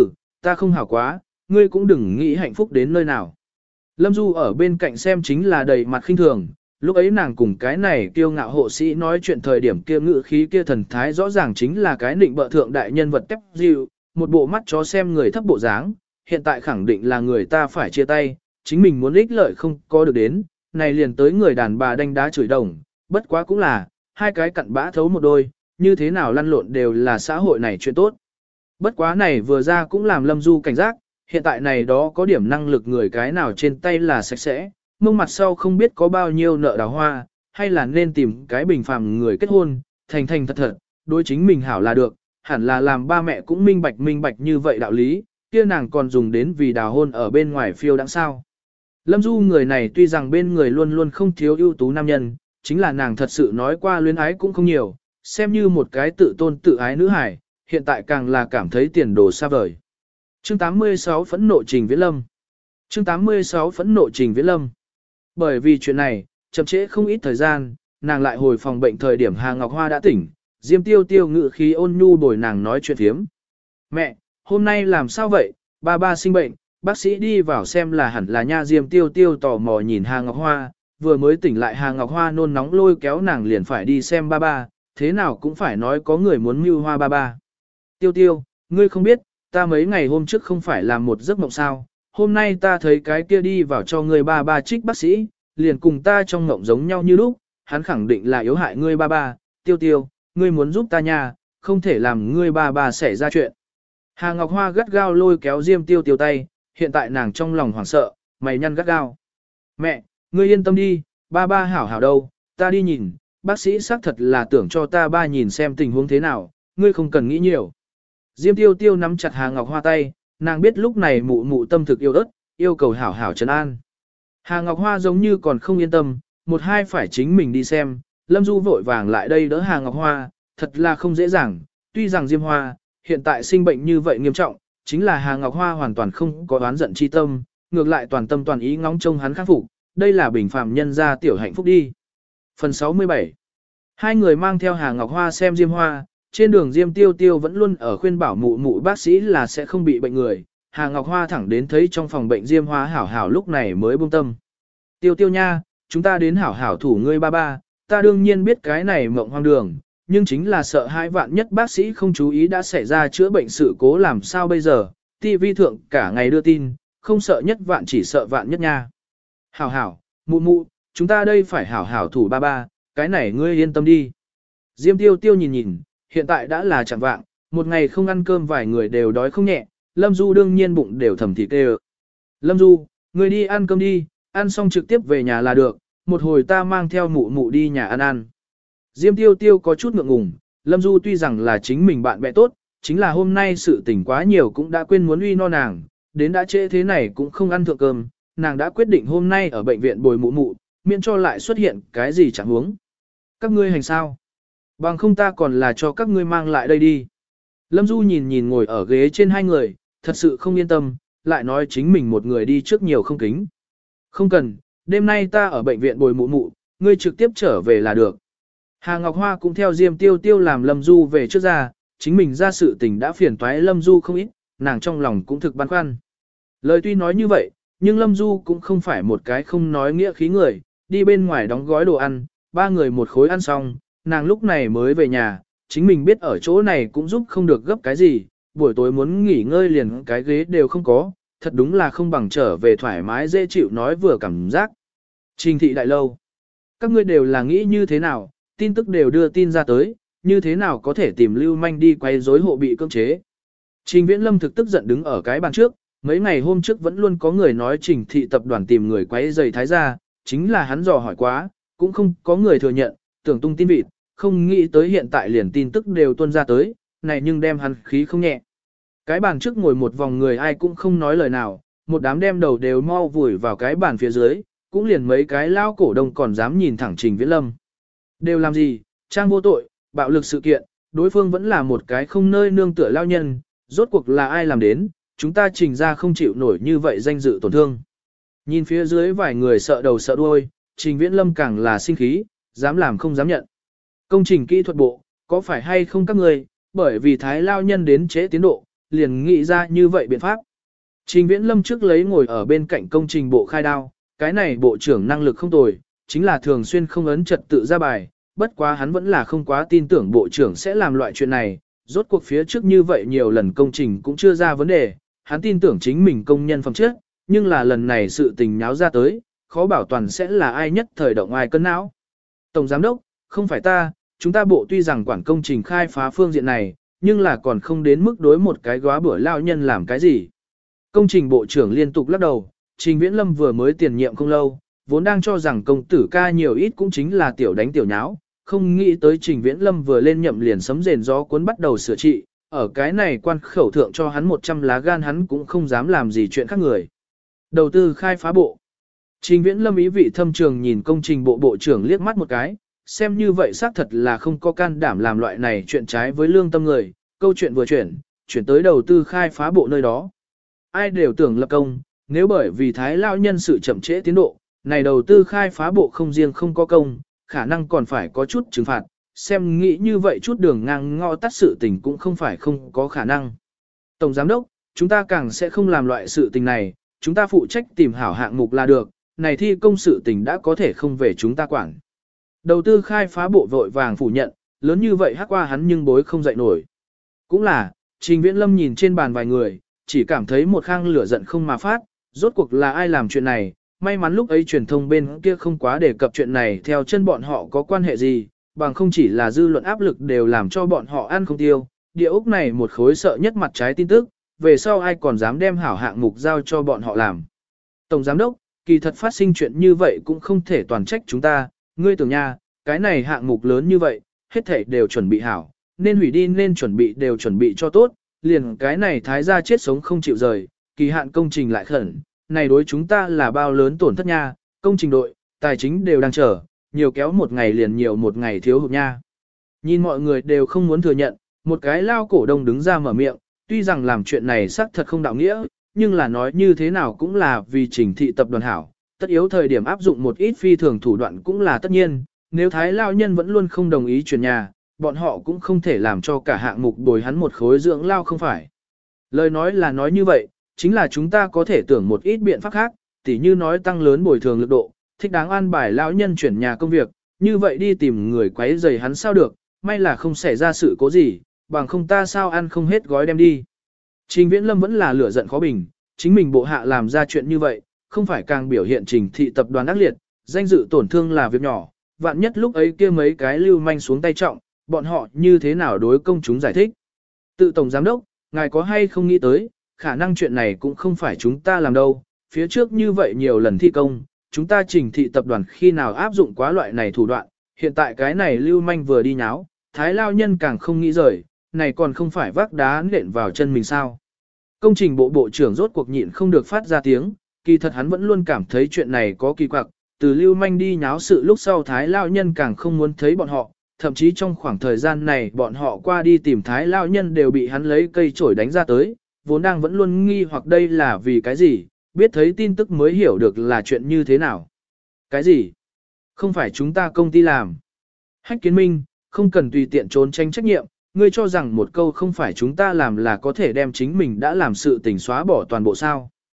ta không hảo quá, ngươi cũng đừng nghĩ hạnh phúc đến nơi nào. Lâm Du ở bên cạnh xem chính là đầy mặt khinh thường, lúc ấy nàng cùng cái này kiêu ngạo hộ sĩ nói chuyện thời điểm kia ngự khí kia thần thái rõ ràng chính là cái định bợ thượng đại nhân vật tép dịu, một bộ mắt chó xem người thấp bộ dáng, hiện tại khẳng định là người ta phải chia tay, chính mình muốn ích lợi không có được đến, này liền tới người đàn bà đánh đá chửi đồng, bất quá cũng là, hai cái cặn bã thấu một đôi, như thế nào lăn lộn đều là xã hội này chuyện tốt. Bất quá này vừa ra cũng làm Lâm Du cảnh giác, hiện tại này đó có điểm năng lực người cái nào trên tay là sạch sẽ, mông mặt sau không biết có bao nhiêu nợ đào hoa, hay là nên tìm cái bình phàm người kết hôn, thành thành thật thật, đối chính mình hảo là được, hẳn là làm ba mẹ cũng minh bạch như vậy đạo lý, kia nàng còn dùng đến vì đào hôn ở bên ngoài phiêu đãng sao. Lâm Du người này tuy rằng bên người luôn luôn không thiếu ưu tú nam nhân, chính là nàng thật sự nói qua luyến ái cũng không nhiều, xem như một cái tự tôn tự ái nữ hải, hiện tại càng là cảm thấy tiền đồ xa vời. Chương 86 phẫn nộ Trình Viễn Lâm. Chương 86 phẫn nộ Trình Viễn Lâm. Bởi vì chuyện này, chậm trễ không ít thời gian, nàng lại hồi phòng bệnh thời điểm Hà Ngọc Hoa đã tỉnh, Diêm Tiêu Tiêu ngự khí ôn nhu bồi nàng nói chuyện thiếm. Mẹ, hôm nay làm sao vậy, ba sinh bệnh, bác sĩ đi vào xem là hẳn là nha. Diêm Tiêu Tiêu tò mò nhìn Hà Ngọc Hoa, vừa mới tỉnh lại Hà Ngọc Hoa nôn nóng lôi kéo nàng liền phải đi xem ba, thế nào cũng phải nói có người muốn mưu hoa ba. Tiêu Tiêu, ngươi không biết, ta mấy ngày hôm trước không phải làm một giấc mộng sao, hôm nay ta thấy cái kia đi vào cho ngươi ba trích bác sĩ, liền cùng ta trong mộng giống nhau như lúc, hắn khẳng định là yếu hại ngươi ba. Tiêu Tiêu, ngươi muốn giúp ta nha, không thể làm ngươi ba xảy ra chuyện. Hà Ngọc Hoa gắt gao lôi kéo Diêm Tiêu Tiêu tay, hiện tại nàng trong lòng hoảng sợ, mày nhăn gắt gao. Mẹ, ngươi yên tâm đi, ba hảo hảo đâu, ta đi nhìn, bác sĩ xác thật là tưởng cho ta ba nhìn xem tình huống thế nào, ngươi không cần nghĩ nhiều. Diêm Tiêu Tiêu nắm chặt Hà Ngọc Hoa tay, nàng biết lúc này mụ tâm thực yêu ớt, yêu cầu hảo hảo trấn an. Hà Ngọc Hoa giống như còn không yên tâm, một hai phải chính mình đi xem, Lâm Du vội vàng lại đây đỡ Hà Ngọc Hoa, thật là không dễ dàng, tuy rằng Diêm Hoa, hiện tại sinh bệnh như vậy nghiêm trọng, chính là Hà Ngọc Hoa hoàn toàn không có oán giận chi tâm, ngược lại toàn tâm toàn ý ngóng trông hắn khắc phục, đây là bình phàm nhân gia tiểu hạnh phúc đi. Phần 67. Hai người mang theo Hà Ngọc Hoa xem Diêm Hoa, trên đường Diêm Tiêu Tiêu vẫn luôn ở khuyên bảo mụ bác sĩ là sẽ không bị bệnh người, Hà Ngọc Hoa thẳng đến thấy trong phòng bệnh Diêm Hoa hảo hảo lúc này mới buông tâm. Tiêu Tiêu nha, chúng ta đến hảo hảo thủ ngươi ba, ta đương nhiên biết cái này mộng hoang đường, nhưng chính là sợ hai vạn nhất bác sĩ không chú ý đã xảy ra chữa bệnh sự cố làm sao bây giờ, TV thượng cả ngày đưa tin, không sợ nhất vạn chỉ sợ vạn nhất nha. Hảo hảo, mụ, chúng ta đây phải hảo hảo thủ ba, cái này ngươi yên tâm đi. Diêm Tiêu Tiêu nhìn, hiện tại đã là chẳng vạng, một ngày không ăn cơm vài người đều đói không nhẹ, Lâm Du đương nhiên bụng đều thầm thịt kêu. Lâm Du, ngươi đi ăn cơm đi, ăn xong trực tiếp về nhà là được, một hồi ta mang theo mụ đi nhà ăn. Diêm Tiêu Tiêu có chút ngượng ngùng, Lâm Du tuy rằng là chính mình bạn bè tốt, chính là hôm nay sự tình quá nhiều cũng đã quên muốn uy no nàng, đến đã trễ thế này cũng không ăn thượng cơm, nàng đã quyết định hôm nay ở bệnh viện bồi mụ, miễn cho lại xuất hiện cái gì chẳng huống. Các ngươi hành sao? Bằng không ta còn là cho các ngươi mang lại đây đi. Lâm Du nhìn ngồi ở ghế trên hai người, thật sự không yên tâm, lại nói chính mình một người đi trước nhiều không kính. Không cần, đêm nay ta ở bệnh viện bồi mụ, ngươi trực tiếp trở về là được. Hà Ngọc Hoa cũng theo Diêm Tiêu Tiêu làm Lâm Du về trước ra, chính mình ra sự tình đã phiền toái Lâm Du không ít, nàng trong lòng cũng thực băn khoăn. Lời tuy nói như vậy, nhưng Lâm Du cũng không phải một cái không nói nghĩa khí người, đi bên ngoài đóng gói đồ ăn, ba người một khối ăn xong, nàng lúc này mới về nhà, chính mình biết ở chỗ này cũng giúp không được gấp cái gì, buổi tối muốn nghỉ ngơi liền cái ghế đều không có, thật đúng là không bằng trở về thoải mái dễ chịu nói vừa cảm giác. Trình thị đại lâu, các ngươi đều là nghĩ như thế nào, tin tức đều đưa tin ra tới, như thế nào có thể tìm lưu manh đi quay rối hộ bị cưỡng chế. Trình Viễn Lâm thực tức giận đứng ở cái bàn trước, mấy ngày hôm trước vẫn luôn có người nói Trình thị tập đoàn tìm người quấy rầy thái gia, chính là hắn dò hỏi quá, cũng không có người thừa nhận, tưởng tung tin vịt, không nghĩ tới hiện tại liền tin tức đều tuôn ra tới, này nhưng đem hắn khí không nhẹ. Cái bàn trước ngồi một vòng người ai cũng không nói lời nào, một đám đem đầu đều mau vùi vào cái bàn phía dưới, cũng liền mấy cái lao cổ đông còn dám nhìn thẳng Trình Viễn Lâm. Đều làm gì, trang vô tội, bạo lực sự kiện, đối phương vẫn là một cái không nơi nương tựa lao nhân, rốt cuộc là ai làm đến, chúng ta Trình ra không chịu nổi như vậy danh dự tổn thương. Nhìn phía dưới vài người sợ đầu sợ đuôi, Trình Viễn Lâm càng là sinh khí, dám làm không dám nhận. Công trình kỹ thuật bộ, có phải hay không các người, bởi vì thái lao nhân đến trễ tiến độ, liền nghĩ ra như vậy biện pháp. Trình Viễn Lâm trước lấy ngồi ở bên cạnh công trình bộ khai đao, cái này bộ trưởng năng lực không tồi, chính là thường xuyên không ấn trật tự ra bài, bất quá hắn vẫn là không quá tin tưởng bộ trưởng sẽ làm loại chuyện này, rốt cuộc phía trước như vậy nhiều lần công trình cũng chưa ra vấn đề, hắn tin tưởng chính mình công nhân phẩm chất, nhưng là lần này sự tình nháo ra tới, khó bảo toàn sẽ là ai nhất thời động ai cân não. Tổng giám đốc, không phải ta, chúng ta bộ tuy rằng quản công trình khai phá phương diện này, nhưng là còn không đến mức đối một cái góa bữa lao nhân làm cái gì. Công trình bộ trưởng liên tục lắc đầu, Trình Viễn Lâm vừa mới tiền nhiệm không lâu, vốn đang cho rằng công tử ca nhiều ít cũng chính là tiểu đánh tiểu nháo, không nghĩ tới Trình Viễn Lâm vừa lên nhậm liền sấm rền gió cuốn bắt đầu sửa trị, ở cái này quan khẩu thượng cho hắn 100 lá gan hắn cũng không dám làm gì chuyện khác người. Đầu tư khai phá bộ. Trình Viễn Lâm ý vị thâm trường nhìn công trình bộ bộ trưởng liếc mắt một cái, xem như vậy xác thật là không có can đảm làm loại này chuyện trái với lương tâm người, câu chuyện vừa chuyển tới đầu tư khai phá bộ nơi đó. Ai đều tưởng lập công, nếu bởi vì thái lao nhân sự chậm trễ tiến độ, này đầu tư khai phá bộ không riêng không có công, khả năng còn phải có chút trừng phạt, xem nghĩ như vậy chút đường ngang ngõ tắt sự tình cũng không phải không có khả năng. Tổng giám đốc, chúng ta càng sẽ không làm loại sự tình này, chúng ta phụ trách tìm hảo hạng mục là được, này thi công sự tình đã có thể không về chúng ta quản. Đầu tư khai phá bộ vội vàng phủ nhận, lớn như vậy hát qua hắn nhưng bối không dậy nổi. Cũng là, Trình Viễn Lâm nhìn trên bàn vài người, chỉ cảm thấy một khang lửa giận không mà phát, rốt cuộc là ai làm chuyện này, may mắn lúc ấy truyền thông bên kia không quá đề cập chuyện này theo chân bọn họ có quan hệ gì, bằng không chỉ là dư luận áp lực đều làm cho bọn họ ăn không tiêu, địa ốc này một khối sợ nhất mặt trái tin tức, về sau ai còn dám đem hảo hạng mục giao cho bọn họ làm. Tổng giám đốc, kỳ thật phát sinh chuyện như vậy cũng không thể toàn trách chúng ta, ngươi tưởng nha, cái này hạng mục lớn như vậy, hết thảy đều chuẩn bị hảo, nên hủy đi nên chuẩn bị đều chuẩn bị cho tốt, liền cái này thái gia chết sống không chịu rời, kỳ hạn công trình lại khẩn, này đối chúng ta là bao lớn tổn thất nha, công trình đội, tài chính đều đang chờ, nhiều kéo một ngày liền nhiều một ngày thiếu hụt nha. Nhìn mọi người đều không muốn thừa nhận, một cái lao cổ đông đứng ra mở miệng, tuy rằng làm chuyện này xác thật không đạo nghĩa, nhưng là nói như thế nào cũng là vì Trình thị tập đoàn hảo, tất yếu thời điểm áp dụng một ít phi thường thủ đoạn cũng là tất nhiên, nếu thái lao nhân vẫn luôn không đồng ý chuyển nhà, bọn họ cũng không thể làm cho cả hạng mục bồi hắn một khối dưỡng lao không phải. Lời nói là nói như vậy, chính là chúng ta có thể tưởng một ít biện pháp khác, tỉ như nói tăng lớn bồi thường lực độ, thích đáng an bài lão nhân chuyển nhà công việc, như vậy đi tìm người quấy rầy hắn sao được, may là không xảy ra sự cố gì, bằng không ta sao ăn không hết gói đem đi. Trình Viễn Lâm vẫn là lửa giận khó bình, chính mình bộ hạ làm ra chuyện như vậy, không phải càng biểu hiện Trình thị tập đoàn ác liệt, danh dự tổn thương là việc nhỏ, vạn nhất lúc ấy kia mấy cái lưu manh xuống tay trọng, bọn họ như thế nào đối công chúng giải thích. Tự tổng giám đốc, ngài có hay không nghĩ tới, khả năng chuyện này cũng không phải chúng ta làm đâu, phía trước như vậy nhiều lần thi công, chúng ta Trình thị tập đoàn khi nào áp dụng quá loại này thủ đoạn, hiện tại cái này lưu manh vừa đi nháo, thái lao nhân càng không nghĩ rời, này còn không phải vác đá nện vào chân mình sao. Công trình bộ bộ trưởng rốt cuộc nhịn không được phát ra tiếng, kỳ thật hắn vẫn luôn cảm thấy chuyện này có kỳ quặc, từ lưu manh đi nháo sự lúc sau thái lao nhân càng không muốn thấy bọn họ, thậm chí trong khoảng thời gian này bọn họ qua đi tìm thái lao nhân đều bị hắn lấy cây chổi đánh ra tới, vốn đang vẫn luôn nghi hoặc đây là vì cái gì, biết thấy tin tức mới hiểu được là chuyện như thế nào. Cái gì? Không phải chúng ta công ty làm. Hách Kiến Minh, không cần tùy tiện trốn tránh trách nhiệm, ngươi cho rằng một câu không phải chúng ta làm là có thể đem chính mình đã làm sự tình xóa bỏ toàn bộ sao.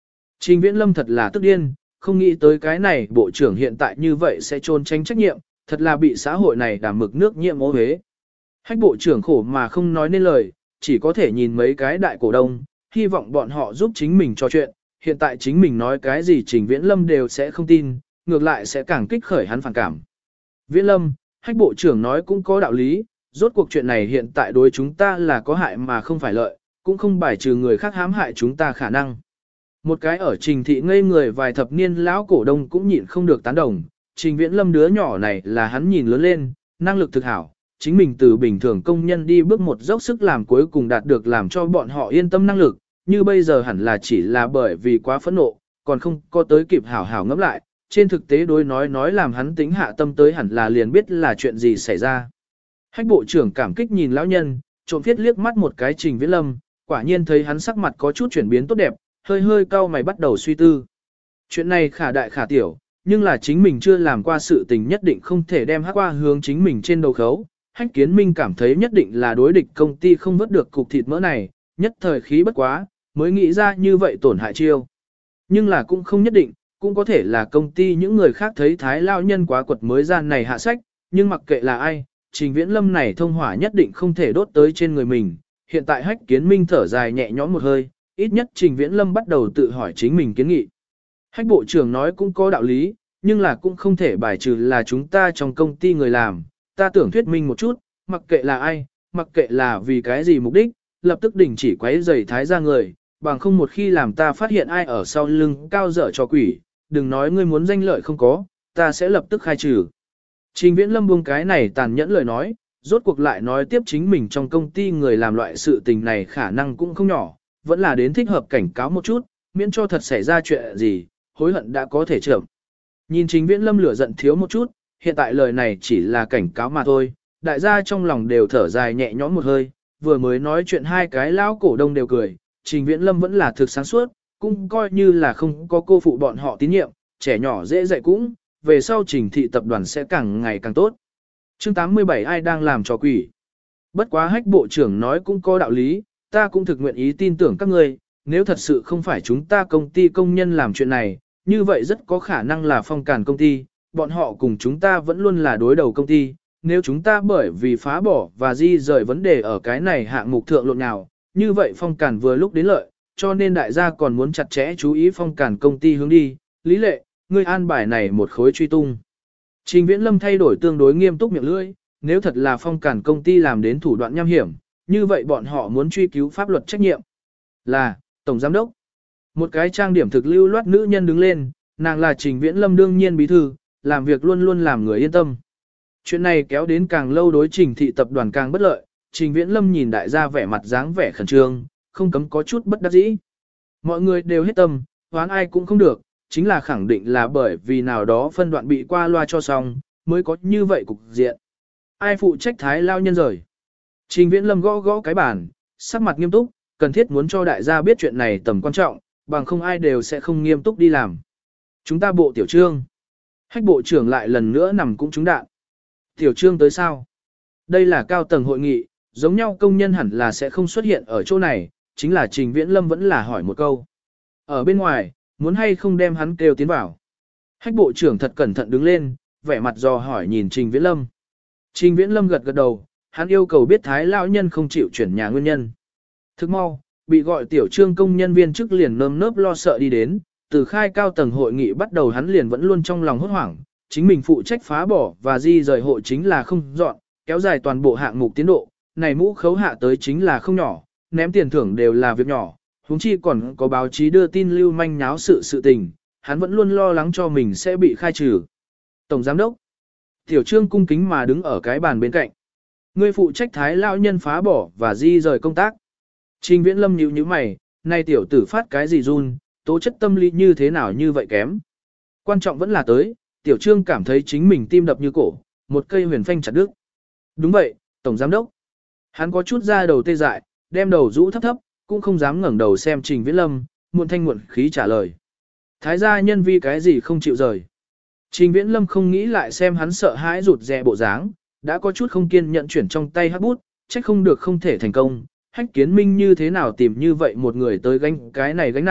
Trình Viễn Lâm thật là tức điên, không nghĩ tới cái này bộ trưởng hiện tại như vậy sẽ trốn tránh trách nhiệm, thật là bị xã hội này đàm mực nước nhiễm ô hế. Hách bộ trưởng khổ mà không nói nên lời, chỉ có thể nhìn mấy cái đại cổ đông, hy vọng bọn họ giúp chính mình trò chuyện, hiện tại chính mình nói cái gì Trình Viễn Lâm đều sẽ không tin, ngược lại sẽ càng kích khởi hắn phản cảm. Viễn Lâm, Hách bộ trưởng nói cũng có đạo lý, rốt cuộc chuyện này hiện tại đối chúng ta là có hại mà không phải lợi, cũng không bài trừ người khác hãm hại chúng ta khả năng. Một cái ở Trình thị ngây người vài thập niên lão cổ đông cũng nhịn không được tán đồng, Trình Viễn Lâm đứa nhỏ này là hắn nhìn lớn lên, năng lực thực hảo, chính mình từ bình thường công nhân đi bước một dốc sức làm cuối cùng đạt được làm cho bọn họ yên tâm năng lực, như bây giờ hẳn là chỉ là bởi vì quá phẫn nộ, còn không có tới kịp hảo hảo ngẫm lại, trên thực tế đối nói làm hắn tính hạ tâm tới hẳn là liền biết là chuyện gì xảy ra. Hách bộ trưởng cảm kích nhìn lão nhân, trộm thiết liếc mắt một cái Trình Viễn Lâm, quả nhiên thấy hắn sắc mặt có chút chuyển biến tốt đẹp, hơi hơi cau mày bắt đầu suy tư. Chuyện này khả đại khả tiểu, nhưng là chính mình chưa làm qua sự tình nhất định không thể đem hắc qua hướng chính mình trên đầu khấu. Hách Kiến Minh cảm thấy nhất định là đối địch công ty không vớt được cục thịt mỡ này, nhất thời khí bất quá, mới nghĩ ra như vậy tổn hại chiêu. Nhưng là cũng không nhất định, cũng có thể là công ty những người khác thấy thái lao nhân quá quật mới ra này hạ sách, nhưng mặc kệ là ai, Trình Viễn Lâm này thông hỏa nhất định không thể đốt tới trên người mình. Hiện tại Hách Kiến Minh thở dài nhẹ nhõm một hơi, ít nhất Trình Viễn Lâm bắt đầu tự hỏi chính mình kiến nghị. Hách bộ trưởng nói cũng có đạo lý, nhưng là cũng không thể bài trừ là chúng ta trong công ty người làm, ta tưởng thuyết minh một chút, mặc kệ là ai, mặc kệ là vì cái gì mục đích, lập tức đình chỉ quấy rầy thái gia người, bằng không một khi làm ta phát hiện ai ở sau lưng cao dở cho quỷ, đừng nói ngươi muốn danh lợi không có, ta sẽ lập tức khai trừ. Trình Viễn Lâm buông cái này tàn nhẫn lời nói, rốt cuộc lại nói tiếp chính mình trong công ty người làm loại sự tình này khả năng cũng không nhỏ, vẫn là đến thích hợp cảnh cáo một chút, miễn cho thật xảy ra chuyện gì, hối hận đã có thể chậm. Nhìn Trình Viễn Lâm lửa giận thiếu một chút, hiện tại lời này chỉ là cảnh cáo mà thôi, đại gia trong lòng đều thở dài nhẹ nhõm một hơi, vừa mới nói chuyện hai cái lão cổ đông đều cười, Trình Viễn Lâm vẫn là thực sáng suốt, cũng coi như là không có cô phụ bọn họ tín nhiệm, trẻ nhỏ dễ dạy cũng, về sau Trình thị tập đoàn sẽ càng ngày càng tốt. Chương 87 ai đang làm trò quỷ? Bất quá Hách bộ trưởng nói cũng có đạo lý, ta cũng thực nguyện ý tin tưởng các ngươi, nếu thật sự không phải chúng ta công ty công nhân làm chuyện này, như vậy rất có khả năng là Phong Càn công ty, bọn họ cùng chúng ta vẫn luôn là đối đầu công ty, nếu chúng ta bởi vì phá bỏ và di rời vấn đề ở cái này hạng mục thượng lộn nào, như vậy Phong Càn vừa lúc đến lợi, cho nên đại gia còn muốn chặt chẽ chú ý Phong Càn công ty hướng đi, Lý Lệ, ngươi an bài này một khối truy tung. Trình Viễn Lâm thay đổi tương đối nghiêm túc miệng lưỡi, nếu thật là Phong Càn công ty làm đến thủ đoạn nham hiểm, như vậy bọn họ muốn truy cứu pháp luật trách nhiệm. Là, Tổng Giám đốc. Một cái trang điểm thực lưu loát nữ nhân đứng lên, nàng là Trình Viễn Lâm đương nhiên bí thư, làm việc luôn luôn làm người yên tâm. Chuyện này kéo đến càng lâu đối Trình thị tập đoàn càng bất lợi, Trình Viễn Lâm nhìn đại gia vẻ mặt dáng vẻ khẩn trương, không cấm có chút bất đắc dĩ. Mọi người đều hết tâm, hoán ai cũng không được, chính là khẳng định là bởi vì nào đó phân đoạn bị qua loa cho xong, mới có như vậy cục diện. Ai phụ trách thái lao nhân rời? Trình Viễn Lâm gõ gõ cái bàn, sắc mặt nghiêm túc, cần thiết muốn cho đại gia biết chuyện này tầm quan trọng, bằng không ai đều sẽ không nghiêm túc đi làm. Chúng ta bộ tiểu trương. Hách bộ trưởng lại lần nữa nằm cũng trúng đạn. Tiểu trương tới sao? Đây là cao tầng hội nghị, giống nhau công nhân hẳn là sẽ không xuất hiện ở chỗ này, chính là Trình Viễn Lâm vẫn là hỏi một câu. Ở bên ngoài, muốn hay không đem hắn kêu tiến vào. Hách bộ trưởng thật cẩn thận đứng lên, vẻ mặt dò hỏi nhìn Trình Viễn Lâm. Trình Viễn Lâm gật gật đầu, hắn yêu cầu biết thái lão nhân không chịu chuyển nhà nguyên nhân. Thức mau, bị gọi tiểu trương công nhân viên chức liền nơm nớp lo sợ đi đến, từ khai cao tầng hội nghị bắt đầu hắn liền vẫn luôn trong lòng hốt hoảng, chính mình phụ trách phá bỏ và di rời hộ chính là không dọn, kéo dài toàn bộ hạng mục tiến độ, này mũ khấu hạ tới chính là không nhỏ, ném tiền thưởng đều là việc nhỏ, huống chi còn có báo chí đưa tin lưu manh nháo sự tình, hắn vẫn luôn lo lắng cho mình sẽ bị khai trừ. Tổng giám đốc, tiểu trương cung kính mà đứng ở cái bàn bên cạnh. Người phụ trách thái lão nhân phá bỏ và di rời công tác. Trình Viễn Lâm nhíu nhíu mày, nay tiểu tử phát cái gì run, tố chất tâm lý như thế nào như vậy kém. Quan trọng vẫn là tới, tiểu trương cảm thấy chính mình tim đập như cổ, một cây huyền phanh chặt đứt. Đúng vậy, tổng giám đốc. Hắn có chút ra đầu tê dại, đem đầu rũ thấp thấp, cũng không dám ngẩng đầu xem Trình Viễn Lâm, muộn thanh muộn khí trả lời. Thái gia nhân vi cái gì không chịu rời. Trình Viễn Lâm không nghĩ lại xem hắn sợ hãi rụt rè bộ dáng, đã có chút không kiên nhẫn chuyển trong tay hắc bút, trách không được không thể thành công. Hách Kiến Minh như thế nào tìm như vậy một người tới gánh cái này gánh nặng,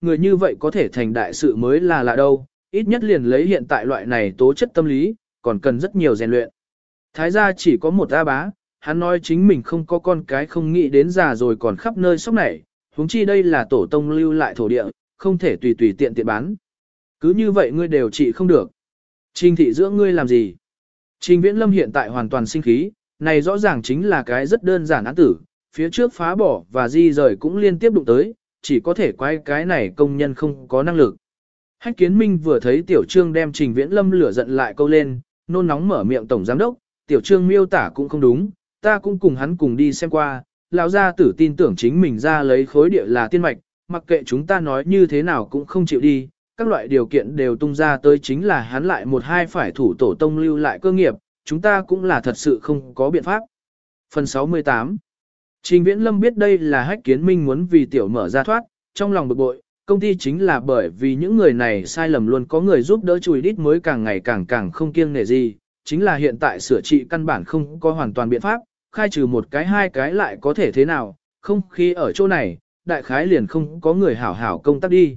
người như vậy có thể thành đại sự mới là lạ đâu, ít nhất liền lấy hiện tại loại này tố chất tâm lý, còn cần rất nhiều rèn luyện. Thái gia chỉ có một A bá, hắn nói chính mình không có con cái không nghĩ đến già rồi còn khắp nơi sóc nảy, huống chi đây là tổ tông lưu lại thổ địa, không thể tùy tùy tiện tiện bán. Cứ như vậy ngươi đều trị không được. Trình thị dưỡng ngươi làm gì? Trình Viễn Lâm hiện tại hoàn toàn sinh khí, này rõ ràng chính là cái rất đơn giản án tử, phía trước phá bỏ và di rời cũng liên tiếp đụng tới, chỉ có thể quay cái này công nhân không có năng lực. Hách Kiến Minh vừa thấy Tiểu Trương đem Trình Viễn Lâm lửa giận lại câu lên, nôn nóng mở miệng tổng giám đốc, Tiểu Trương miêu tả cũng không đúng, ta cũng cùng hắn cùng đi xem qua, lão gia tử tin tưởng chính mình ra lấy khối địa là tiên mạch, mặc kệ chúng ta nói như thế nào cũng không chịu đi, các loại điều kiện đều tung ra tới chính là hắn lại một hai phải thủ tổ tông lưu lại cơ nghiệp, chúng ta cũng là thật sự không có biện pháp. Phần 68 Trình Viễn Lâm biết đây là Hách Kiến Minh muốn vì Tiểu mở ra thoát, trong lòng bực bội, công ty chính là bởi vì những người này sai lầm luôn có người giúp đỡ chùi đít mới càng ngày càng không kiêng nể gì, chính là hiện tại sửa trị căn bản không có hoàn toàn biện pháp, khai trừ một cái hai cái lại có thể thế nào, không khi ở chỗ này, đại khái liền không có người hảo hảo công tác đi.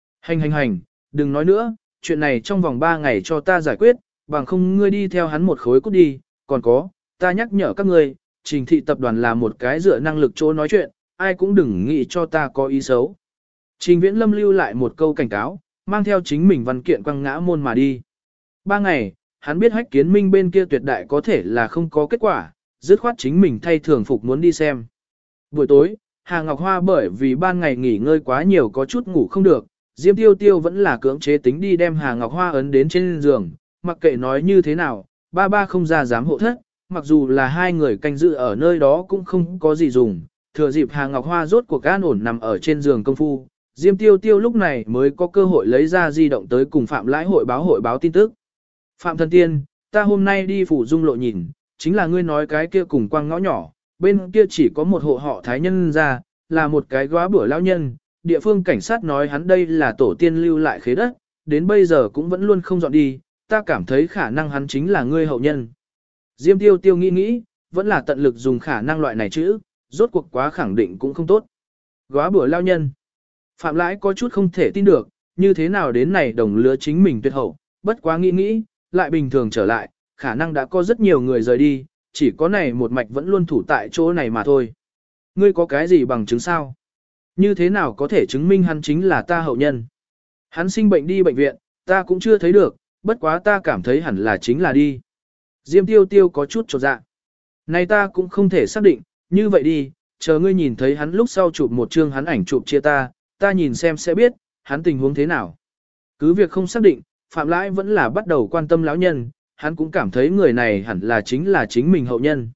Hành, đừng nói nữa, chuyện này trong vòng 3 ngày cho ta giải quyết, bằng không ngươi đi theo hắn một khối cút đi, còn có, ta nhắc nhở các ngươi, Trình thị tập đoàn là một cái dựa năng lực chỗ nói chuyện, ai cũng đừng nghĩ cho ta có ý xấu. Trình Viễn Lâm lưu lại một câu cảnh cáo, mang theo chính mình văn kiện quăng ngã môn mà đi. 3 ngày, hắn biết Hách Kiến Minh bên kia tuyệt đại có thể là không có kết quả, dứt khoát chính mình thay thường phục muốn đi xem. Buổi tối, Hà Ngọc Hoa bởi vì ban ngày nghỉ ngơi quá nhiều có chút ngủ không được, Diêm Tiêu Tiêu vẫn là cưỡng chế tính đi đem Hà Ngọc Hoa ấn đến trên giường, mặc kệ nói như thế nào, ba không ra dám hộ thất, mặc dù là hai người canh giữ ở nơi đó cũng không có gì dùng, thừa dịp Hà Ngọc Hoa rốt cuộc an ổn nằm ở trên giường công phu, Diêm Tiêu Tiêu lúc này mới có cơ hội lấy ra di động tới cùng Phạm Lãi hội báo tin tức. Phạm Thần Tiên, ta hôm nay đi phủ dung lộ nhìn, chính là ngươi nói cái kia cùng quang ngõ nhỏ, bên kia chỉ có một hộ họ thái nhân ra, là một cái góa bữa lão nhân, địa phương cảnh sát nói hắn đây là tổ tiên lưu lại khế đất, đến bây giờ cũng vẫn luôn không dọn đi, ta cảm thấy khả năng hắn chính là ngươi hậu nhân. Diêm Tiêu Tiêu nghĩ, vẫn là tận lực dùng khả năng loại này chữ, rốt cuộc quá khẳng định cũng không tốt. Góa bữa lão nhân. Phạm Lãi có chút không thể tin được, như thế nào đến này đồng lứa chính mình tuyệt hậu, bất quá nghĩ, lại bình thường trở lại, khả năng đã có rất nhiều người rời đi, chỉ có này một mạch vẫn luôn thủ tại chỗ này mà thôi. Ngươi có cái gì bằng chứng sao? Như thế nào có thể chứng minh hắn chính là ta hậu nhân? Hắn sinh bệnh đi bệnh viện, ta cũng chưa thấy được, bất quá ta cảm thấy hẳn là chính là đi. Diêm Tiêu Tiêu có chút chột dạ. Này ta cũng không thể xác định, như vậy đi, chờ ngươi nhìn thấy hắn lúc sau chụp một chương hắn ảnh chụp chia ta nhìn xem sẽ biết, hắn tình huống thế nào. Cứ việc không xác định, Phạm Lãi vẫn là bắt đầu quan tâm lão nhân, hắn cũng cảm thấy người này hẳn là chính mình hậu nhân.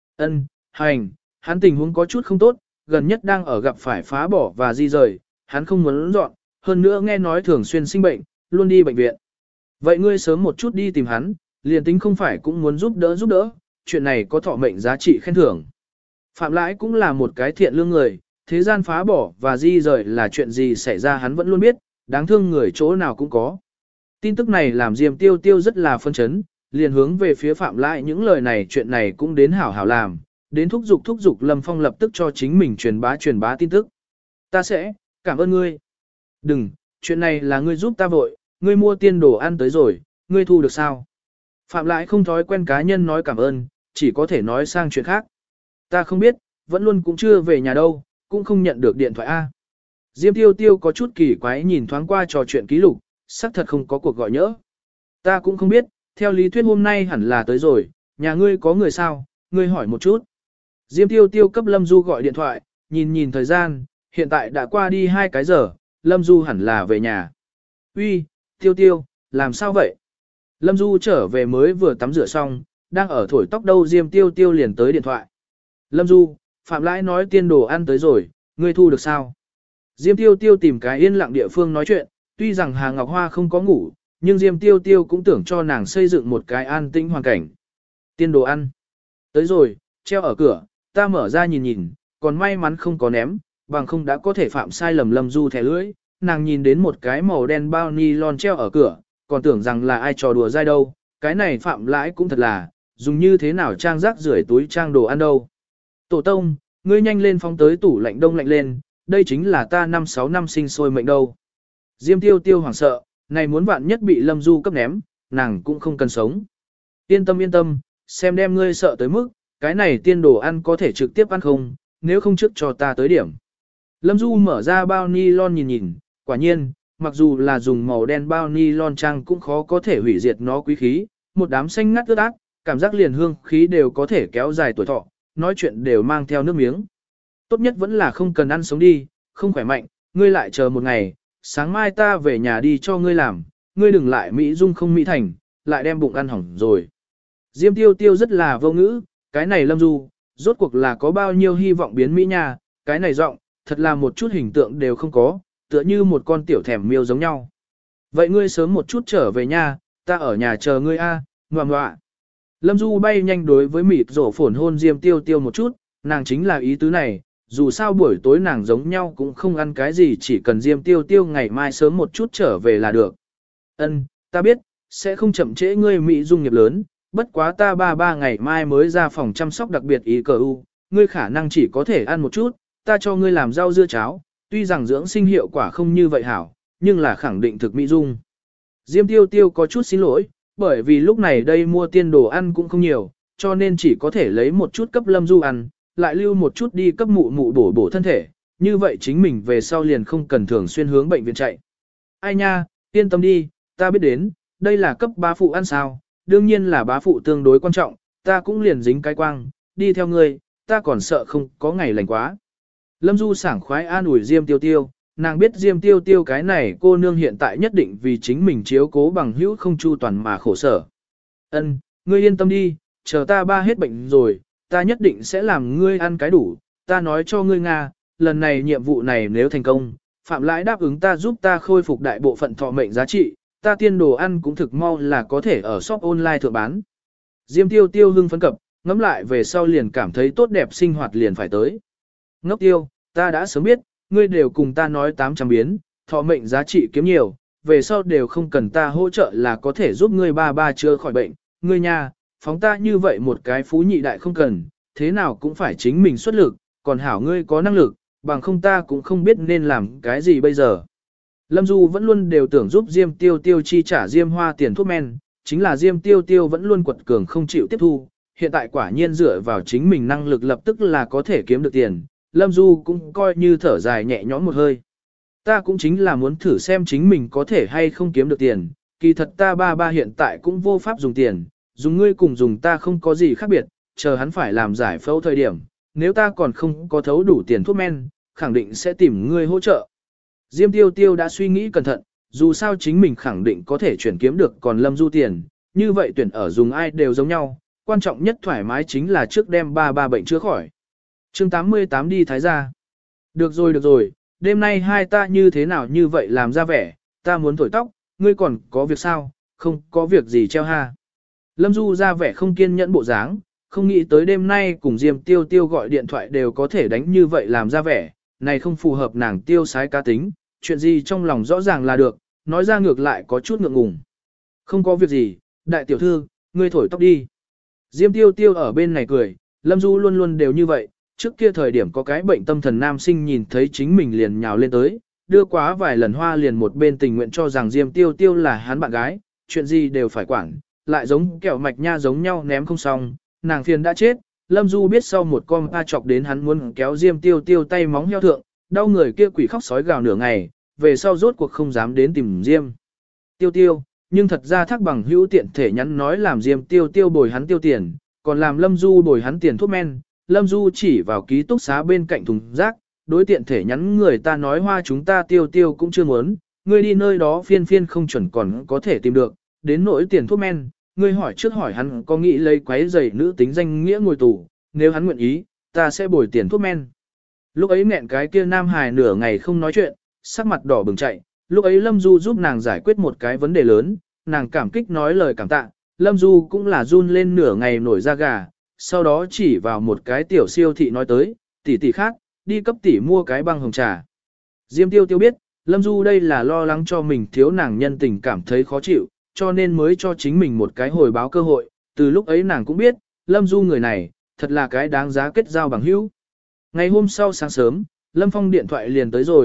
Hành, hắn tình huống có chút không tốt, gần nhất đang ở gặp phải phá bỏ và di rời, hắn không muốn dọn, hơn nữa nghe nói thường xuyên sinh bệnh, luôn đi bệnh viện. Vậy ngươi sớm một chút đi tìm hắn, liền tính không phải cũng muốn giúp đỡ, chuyện này có thọ mệnh giá trị khen thưởng. Phạm Lãi cũng là một cái thiện lương người, thế gian phá bỏ và di rời là chuyện gì xảy ra hắn vẫn luôn biết, đáng thương người chỗ nào cũng có. Tin tức này làm Diêm Tiêu Tiêu rất là phân chấn, liền hướng về phía Phạm Lãi những lời này chuyện này cũng đến hảo làm, đến thúc giục Lâm Phong lập tức cho chính mình truyền bá tin tức. Ta sẽ, cảm ơn ngươi. Đừng, chuyện này là ngươi giúp ta vội, ngươi mua tiên đồ ăn tới rồi, ngươi thu được sao? Phạm Lãi không thói quen cá nhân nói cảm ơn, chỉ có thể nói sang chuyện khác. Ta không biết, vẫn luôn cũng chưa về nhà đâu, cũng không nhận được điện thoại A. Diêm Tiêu Tiêu có chút kỳ quái nhìn thoáng qua trò chuyện ký lục, xác thật không có cuộc gọi nhỡ. Ta cũng không biết, theo lý thuyết hôm nay hẳn là tới rồi, nhà ngươi có người sao, ngươi hỏi một chút. Diêm Tiêu Tiêu cấp Lâm Du gọi điện thoại, nhìn thời gian, hiện tại đã qua đi 2 cái giờ, Lâm Du hẳn là về nhà. Uy, Tiêu Tiêu, làm sao vậy? Lâm Du trở về mới vừa tắm rửa xong, đang ở thổi tóc đâu Diêm Tiêu Tiêu liền tới điện thoại. Lâm Du, Phạm Lãi nói tiên đồ ăn tới rồi, ngươi thu được sao? Diêm Tiêu Tiêu tìm cái yên lặng địa phương nói chuyện, tuy rằng Hà Ngọc Hoa không có ngủ, nhưng Diêm Tiêu Tiêu cũng tưởng cho nàng xây dựng một cái an tĩnh hoàn cảnh. Tiên đồ ăn. Tới rồi, treo ở cửa, ta mở ra nhìn, còn may mắn không có ném, bằng không đã có thể phạm sai lầm Lâm Du thẻ lưỡi. Nàng nhìn đến một cái màu đen bao nylon treo ở cửa, còn tưởng rằng là ai trò đùa dai đâu, cái này Phạm Lãi cũng thật là, dùng như thế nào trang rác rưởi túi trang đồ ăn đâu. Tổ tông, ngươi nhanh lên phóng tới tủ lạnh đông lạnh lên, đây chính là ta 5-6 năm sinh sôi mệnh đâu. Diêm Tiêu Tiêu hoảng sợ, này muốn vạn nhất bị Lâm Du cấp ném, nàng cũng không cần sống. Yên tâm, xem đem ngươi sợ tới mức, cái này tiên đồ ăn có thể trực tiếp ăn không, nếu không trước cho ta tới điểm. Lâm Du mở ra bao nylon nhìn nhìn, quả nhiên, mặc dù là dùng màu đen bao nylon trang cũng khó có thể hủy diệt nó quý khí, một đám xanh ngắt ướt át, cảm giác liền hương khí đều có thể kéo dài tuổi thọ, nói chuyện đều mang theo nước miếng. Tốt nhất vẫn là không cần ăn sống đi, không khỏe mạnh, ngươi lại chờ một ngày, sáng mai ta về nhà đi cho ngươi làm, ngươi đừng lại mỹ dung không mỹ thành, lại đem bụng ăn hỏng rồi. Diêm Tiêu Tiêu rất là vô ngữ, cái này Lâm Du, rốt cuộc là có bao nhiêu hy vọng biến mỹ nha, cái này giọng, thật là một chút hình tượng đều không có, tựa như một con tiểu thèm miêu giống nhau. Vậy ngươi sớm một chút trở về nha, ta ở nhà chờ ngươi a, ngoạm ngoạ. Lâm Du bay nhanh đối với mịt rổ phồn hôn Diêm Tiêu Tiêu một chút, nàng chính là ý tứ này, dù sao buổi tối nàng giống nhau cũng không ăn cái gì, chỉ cần Diêm Tiêu Tiêu ngày mai sớm một chút trở về là được. Ân, ta biết, sẽ không chậm trễ ngươi mỹ dung nghiệp lớn, bất quá ta 3 ngày mai mới ra phòng chăm sóc đặc biệt ý cờ u, ngươi khả năng chỉ có thể ăn một chút, ta cho ngươi làm rau dưa cháo, tuy rằng dưỡng sinh hiệu quả không như vậy hảo, nhưng là khẳng định thực mỹ dung. Diêm Tiêu Tiêu có chút xin lỗi, bởi vì lúc này đây mua tiên đồ ăn cũng không nhiều, cho nên chỉ có thể lấy một chút cấp Lâm Du ăn, lại lưu một chút đi cấp mụ mụ bổ thân thể, như vậy chính mình về sau liền không cần thường xuyên hướng bệnh viện chạy. Ai nha, yên tâm đi, ta biết đến, đây là cấp bá phụ ăn sao, đương nhiên là bá phụ tương đối quan trọng, ta cũng liền dính cái quang, đi theo ngươi, ta còn sợ không có ngày lành quá. Lâm Du sảng khoái an ủi Diêm Tiêu Tiêu, nàng biết Diêm Tiêu Tiêu cái này cô nương hiện tại nhất định vì chính mình chiếu cố bằng hữu không chu toàn mà khổ sở. Ân, ngươi yên tâm đi, chờ ta ba hết bệnh rồi, ta nhất định sẽ làm ngươi ăn cái đủ, ta nói cho ngươi Nga, lần này nhiệm vụ này nếu thành công, Phạm Lãi đáp ứng ta giúp ta khôi phục đại bộ phận thọ mệnh giá trị, ta tiên đồ ăn cũng thực mau là có thể ở shop online thượng bán. Diêm Tiêu Tiêu hưng phấn cập, ngắm lại về sau liền cảm thấy tốt đẹp sinh hoạt liền phải tới. Ngốc Tiêu, ta đã sớm biết, ngươi đều cùng ta nói 800 biến, thọ mệnh giá trị kiếm nhiều, về sau đều không cần ta hỗ trợ là có thể giúp ngươi ba chữa khỏi bệnh, ngươi nha, phóng ta như vậy một cái phú nhị đại không cần, thế nào cũng phải chính mình xuất lực, còn hảo ngươi có năng lực, bằng không ta cũng không biết nên làm cái gì bây giờ. Lâm Du vẫn luôn đều tưởng giúp Diêm Tiêu Tiêu chi trả Diêm Hoa tiền thuốc men, chính là Diêm Tiêu Tiêu vẫn luôn quật cường không chịu tiếp thu, hiện tại quả nhiên dựa vào chính mình năng lực lập tức là có thể kiếm được tiền, Lâm Du cũng coi như thở dài nhẹ nhõm một hơi. Ta cũng chính là muốn thử xem chính mình có thể hay không kiếm được tiền, kỳ thật ta ba hiện tại cũng vô pháp dùng tiền, dùng ngươi cùng dùng ta không có gì khác biệt, chờ hắn phải làm giải phẫu thời điểm, nếu ta còn không có thấu đủ tiền thuốc men, khẳng định sẽ tìm ngươi hỗ trợ. Diêm Tiêu Tiêu đã suy nghĩ cẩn thận, dù sao chính mình khẳng định có thể chuyển kiếm được còn Lâm Du tiền, như vậy tuyển ở dùng ai đều giống nhau, quan trọng nhất thoải mái chính là trước đem ba bệnh chữa khỏi. Chương 88 đi Thái gia. Được rồi, đêm nay hai ta như thế nào như vậy làm ra vẻ, ta muốn thổi tóc, ngươi còn có việc sao, không có việc gì treo ha. Lâm Du ra vẻ không kiên nhẫn bộ dáng, không nghĩ tới đêm nay cùng Diêm Tiêu Tiêu gọi điện thoại đều có thể đánh như vậy làm ra vẻ, này không phù hợp nàng tiêu sái cá tính, chuyện gì trong lòng rõ ràng là được, nói ra ngược lại có chút ngượng ngùng. Không có việc gì, đại tiểu thư, ngươi thổi tóc đi. Diêm Tiêu Tiêu ở bên này cười, Lâm Du luôn luôn đều như vậy, trước kia thời điểm có cái bệnh tâm thần nam sinh nhìn thấy chính mình liền nhào lên tới, đưa quá vài lần hoa liền một bên tình nguyện cho rằng Diêm Tiêu Tiêu là hắn bạn gái, chuyện gì đều phải quản, lại giống kẹo mạch nha giống nhau ném không xong, nàng phiền đã chết. Lâm Du biết sau một con pa chọc đến hắn muốn kéo Diêm Tiêu Tiêu tay móng heo thượng, đau người kia quỷ khóc sói gào nửa ngày, về sau rốt cuộc không dám đến tìm Diêm Tiêu Tiêu, nhưng thật ra Thác Bằng hữu tiện thể nhắn nói làm Diêm Tiêu Tiêu bồi hắn tiêu tiền, còn làm Lâm Du bồi hắn tiền thuốc men. Lâm Du chỉ vào ký túc xá bên cạnh thùng rác, đối tiện thể nhắn người ta nói hoa chúng ta Tiêu Tiêu cũng chưa muốn, ngươi đi nơi đó phiên không chuẩn còn có thể tìm được, đến nỗi tiền thuốc men, ngươi hỏi trước hỏi hắn có nghĩ lấy quái giày nữ tính danh nghĩa ngồi tù, nếu hắn nguyện ý, ta sẽ bồi tiền thuốc men. Lúc ấy nghẹn cái kia nam hài nửa ngày không nói chuyện, sắc mặt đỏ bừng chạy, lúc ấy Lâm Du giúp nàng giải quyết một cái vấn đề lớn, nàng cảm kích nói lời cảm tạ, Lâm Du cũng là run lên nửa ngày nổi da gà, sau đó chỉ vào một cái tiểu siêu thị nói tới, tỷ khác, đi cấp tỷ mua cái băng hồng trà. Diêm Tiêu Tiêu biết, Lâm Du đây là lo lắng cho mình thiếu nàng nhân tình cảm thấy khó chịu, cho nên mới cho chính mình một cái hồi báo cơ hội, từ lúc ấy nàng cũng biết, Lâm Du người này, thật là cái đáng giá kết giao bằng hữu. Ngày hôm sau sáng sớm, Lâm Phong điện thoại liền tới rồi,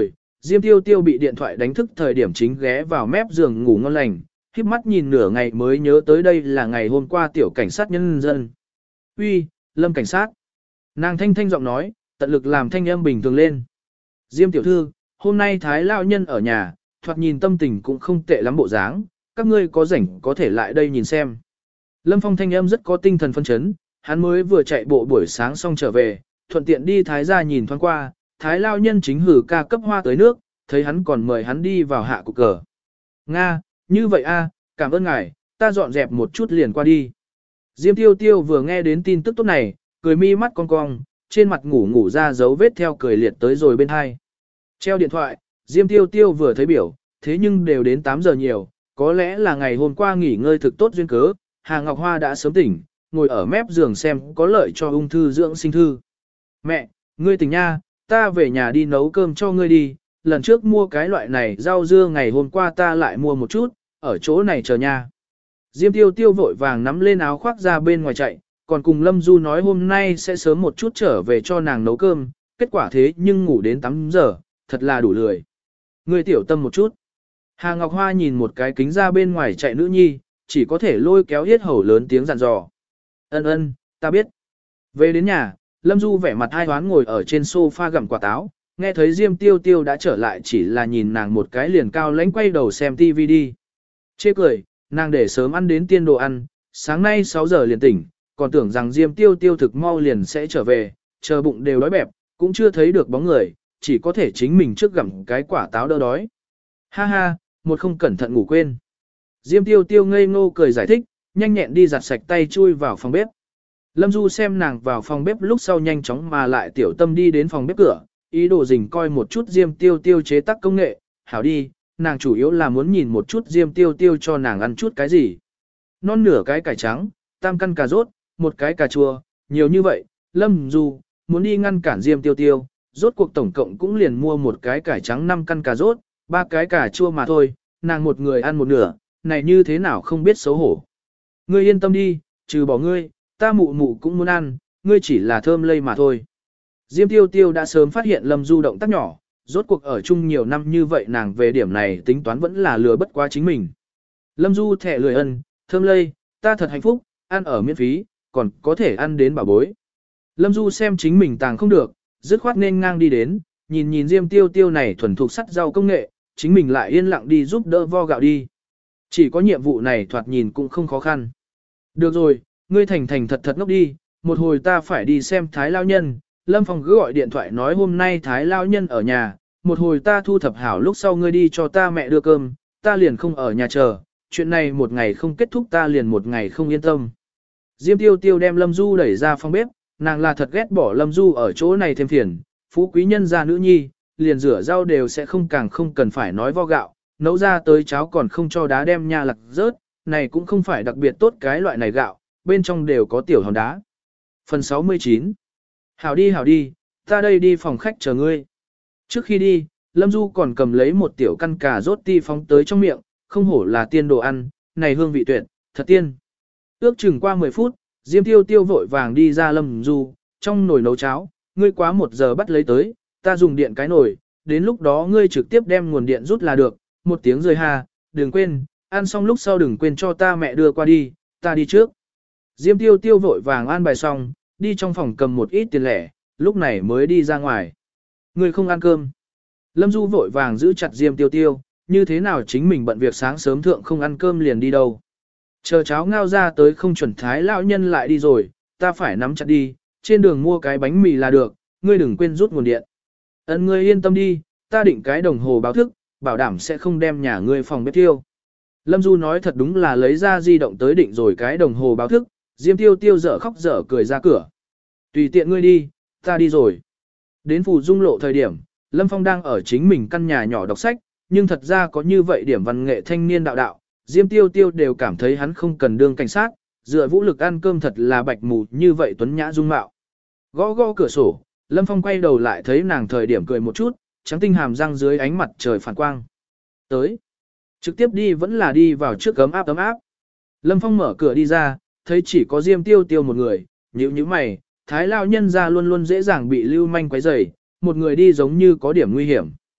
Diêm Tiêu Tiêu bị điện thoại đánh thức thời điểm chính ghé vào mép giường ngủ ngon lành, híp mắt nhìn nửa ngày mới nhớ tới đây là ngày hôm qua tiểu cảnh sát nhân dân. Uy, Lâm cảnh sát. Nàng thanh thanh giọng nói, tận lực làm thanh âm bình thường lên. Diêm tiểu thư, hôm nay Thái Lao Nhân ở nhà, thoạt nhìn tâm tình cũng không tệ lắm bộ dáng, các ngươi có rảnh có thể lại đây nhìn xem. Lâm Phong thanh âm rất có tinh thần phân chấn, hắn mới vừa chạy bộ buổi sáng xong trở về, thuận tiện đi Thái gia nhìn thoáng qua, Thái Lao Nhân chính hử ca cấp hoa tới nước, thấy hắn còn mời hắn đi vào hạ cục cờ. Nga, như vậy a, cảm ơn ngài, ta dọn dẹp một chút liền qua đi. Diêm Tiêu Tiêu vừa nghe đến tin tức tốt này, cười mi mắt cong cong, trên mặt ngủ ra dấu vết theo cười liệt tới rồi bên hai. Treo điện thoại, Diêm Tiêu Tiêu vừa thấy biểu, thế nhưng đều đến 8 giờ nhiều, có lẽ là ngày hôm qua nghỉ ngơi thực tốt duyên cớ, Hà Ngọc Hoa đã sớm tỉnh, ngồi ở mép giường xem có lợi cho ung thư dưỡng sinh thư. Mẹ, ngươi tỉnh nha, ta về nhà đi nấu cơm cho ngươi đi, lần trước mua cái loại này rau dưa ngày hôm qua ta lại mua một chút, ở chỗ này chờ nha. Diêm Tiêu Tiêu vội vàng nắm lên áo khoác ra bên ngoài chạy, còn cùng Lâm Du nói hôm nay sẽ sớm một chút trở về cho nàng nấu cơm, kết quả thế nhưng ngủ đến 8 giờ, thật là đủ lười. Ngươi tiểu tâm một chút. Hà Ngọc Hoa nhìn một cái kính ra bên ngoài chạy nữ nhi, chỉ có thể lôi kéo yết hầu lớn tiếng dặn dò. Ân, ta biết. Về đến nhà, Lâm Du vẻ mặt hai hoán ngồi ở trên sofa gặm quả táo, nghe thấy Diêm Tiêu Tiêu đã trở lại chỉ là nhìn nàng một cái liền cao lãnh quay đầu xem TV đi. Chê cười, nàng để sớm ăn đến tiên đồ ăn, sáng nay 6 giờ liền tỉnh, còn tưởng rằng Diêm Tiêu Tiêu thực mau liền sẽ trở về, chờ bụng đều đói bẹp, cũng chưa thấy được bóng người, chỉ có thể chính mình trước gặm cái quả táo đỡ đói. Ha ha, một không cẩn thận ngủ quên. Diêm Tiêu Tiêu ngây ngô cười giải thích, nhanh nhẹn đi giặt sạch tay chui vào phòng bếp. Lâm Du xem nàng vào phòng bếp lúc sau nhanh chóng mà lại tiểu tâm đi đến phòng bếp cửa, ý đồ dình coi một chút Diêm Tiêu Tiêu chế tác công nghệ, hảo đi, nàng chủ yếu là muốn nhìn một chút Diêm Tiêu Tiêu cho nàng ăn chút cái gì. Non nửa cái cải trắng, tam căn cà rốt, một cái cà chua, nhiều như vậy, Lâm Du, muốn đi ngăn cản Diêm Tiêu Tiêu, rốt cuộc tổng cộng cũng liền mua một cái cải trắng 5 căn cà rốt, 3 cái cà chua mà thôi, nàng một người ăn một nửa, này như thế nào không biết xấu hổ. Ngươi yên tâm đi, trừ bỏ ngươi, ta mụ mụ cũng muốn ăn, ngươi chỉ là thơm lây mà thôi. Diêm Tiêu Tiêu đã sớm phát hiện Lâm Du động tác nhỏ, rốt cuộc ở chung nhiều năm như vậy nàng về điểm này tính toán vẫn là lừa bất quá chính mình. Lâm Du thẻ lười ân, thơm lây, ta thật hạnh phúc, ăn ở miễn phí, còn có thể ăn đến bảo bối. Lâm Du xem chính mình tàng không được, dứt khoát nên ngang đi đến, nhìn Diêm Tiêu Tiêu này thuần thục sắt rau công nghệ, chính mình lại yên lặng đi giúp đỡ vo gạo đi. Chỉ có nhiệm vụ này thoạt nhìn cũng không khó khăn. Được rồi, ngươi thành thật thật ngốc đi, một hồi ta phải đi xem Thái Lao Nhân. Lâm Phong cứ gọi điện thoại nói hôm nay Thái Lao Nhân ở nhà, một hồi ta thu thập hảo lúc sau ngươi đi cho ta mẹ đưa cơm, ta liền không ở nhà chờ, chuyện này một ngày không kết thúc ta liền một ngày không yên tâm. Diêm Tiêu Tiêu đem Lâm Du đẩy ra phòng bếp, nàng là thật ghét bỏ Lâm Du ở chỗ này thêm phiền, phú quý nhân gia nữ nhi, liền rửa rau đều sẽ không càng không cần phải nói vo gạo, nấu ra tới cháo còn không cho đá đem nha lặc rớt, này cũng không phải đặc biệt tốt cái loại này gạo, bên trong đều có tiểu hòn đá. Phần 69. Hảo đi, ta đây đi phòng khách chờ ngươi. Trước khi đi, Lâm Du còn cầm lấy một tiểu căn cà rốt ti phóng tới trong miệng, không hổ là tiên đồ ăn, này hương vị tuyệt, thật tiên. Ước chừng qua 10 phút, Diêm Tiêu Tiêu vội vàng đi ra Lâm Du, trong nồi nấu cháo, ngươi quá 1 giờ bắt lấy tới, ta dùng điện cái nồi, đến lúc đó ngươi trực tiếp đem nguồn điện rút là được, 1 tiếng rời ha, đừng quên, ăn xong lúc sau đừng quên cho ta mẹ đưa qua đi, ta đi trước. Diêm Tiêu Tiêu vội vàng an bài xong, đi trong phòng cầm một ít tiền lẻ, lúc này mới đi ra ngoài. Ngươi không ăn cơm. Lâm Du vội vàng giữ chặt Diêm Tiêu Tiêu, như thế nào chính mình bận việc sáng sớm thượng không ăn cơm liền đi đâu. Chờ cháo ngao ra tới không chuẩn Thái Lão Nhân lại đi rồi, ta phải nắm chặt đi, trên đường mua cái bánh mì là được, ngươi đừng quên rút nguồn điện. Ngươi yên tâm đi, ta định cái đồng hồ báo thức, bảo đảm sẽ không đem nhà ngươi phòng bếp tiêu. Lâm Du nói thật đúng là lấy ra di động tới định rồi cái đồng hồ báo thức, Diêm Tiêu Tiêu dở khóc dở cười ra cửa. Tùy tiện ngươi đi, ta đi rồi. Đến Phù Dung lộ thời điểm, Lâm Phong đang ở chính mình căn nhà nhỏ đọc sách, nhưng thật ra có như vậy điểm văn nghệ thanh niên đạo, Diêm Tiêu Tiêu đều cảm thấy hắn không cần đương cảnh sát, dựa vũ lực ăn cơm thật là bạch mù như vậy tuấn nhã dung mạo. Gõ gõ cửa sổ, Lâm Phong quay đầu lại thấy nàng thời điểm cười một chút, trắng tinh hàm răng dưới ánh mặt trời phản quang. Tới. Trực tiếp đi vẫn là đi vào trước ấm áp. Lâm Phong mở cửa đi ra, thấy chỉ có Diêm Tiêu Tiêu một người, nhíu mày, Thái Lao Nhân ra luôn luôn dễ dàng bị lưu manh quấy rầy, một người đi giống như có điểm nguy hiểm.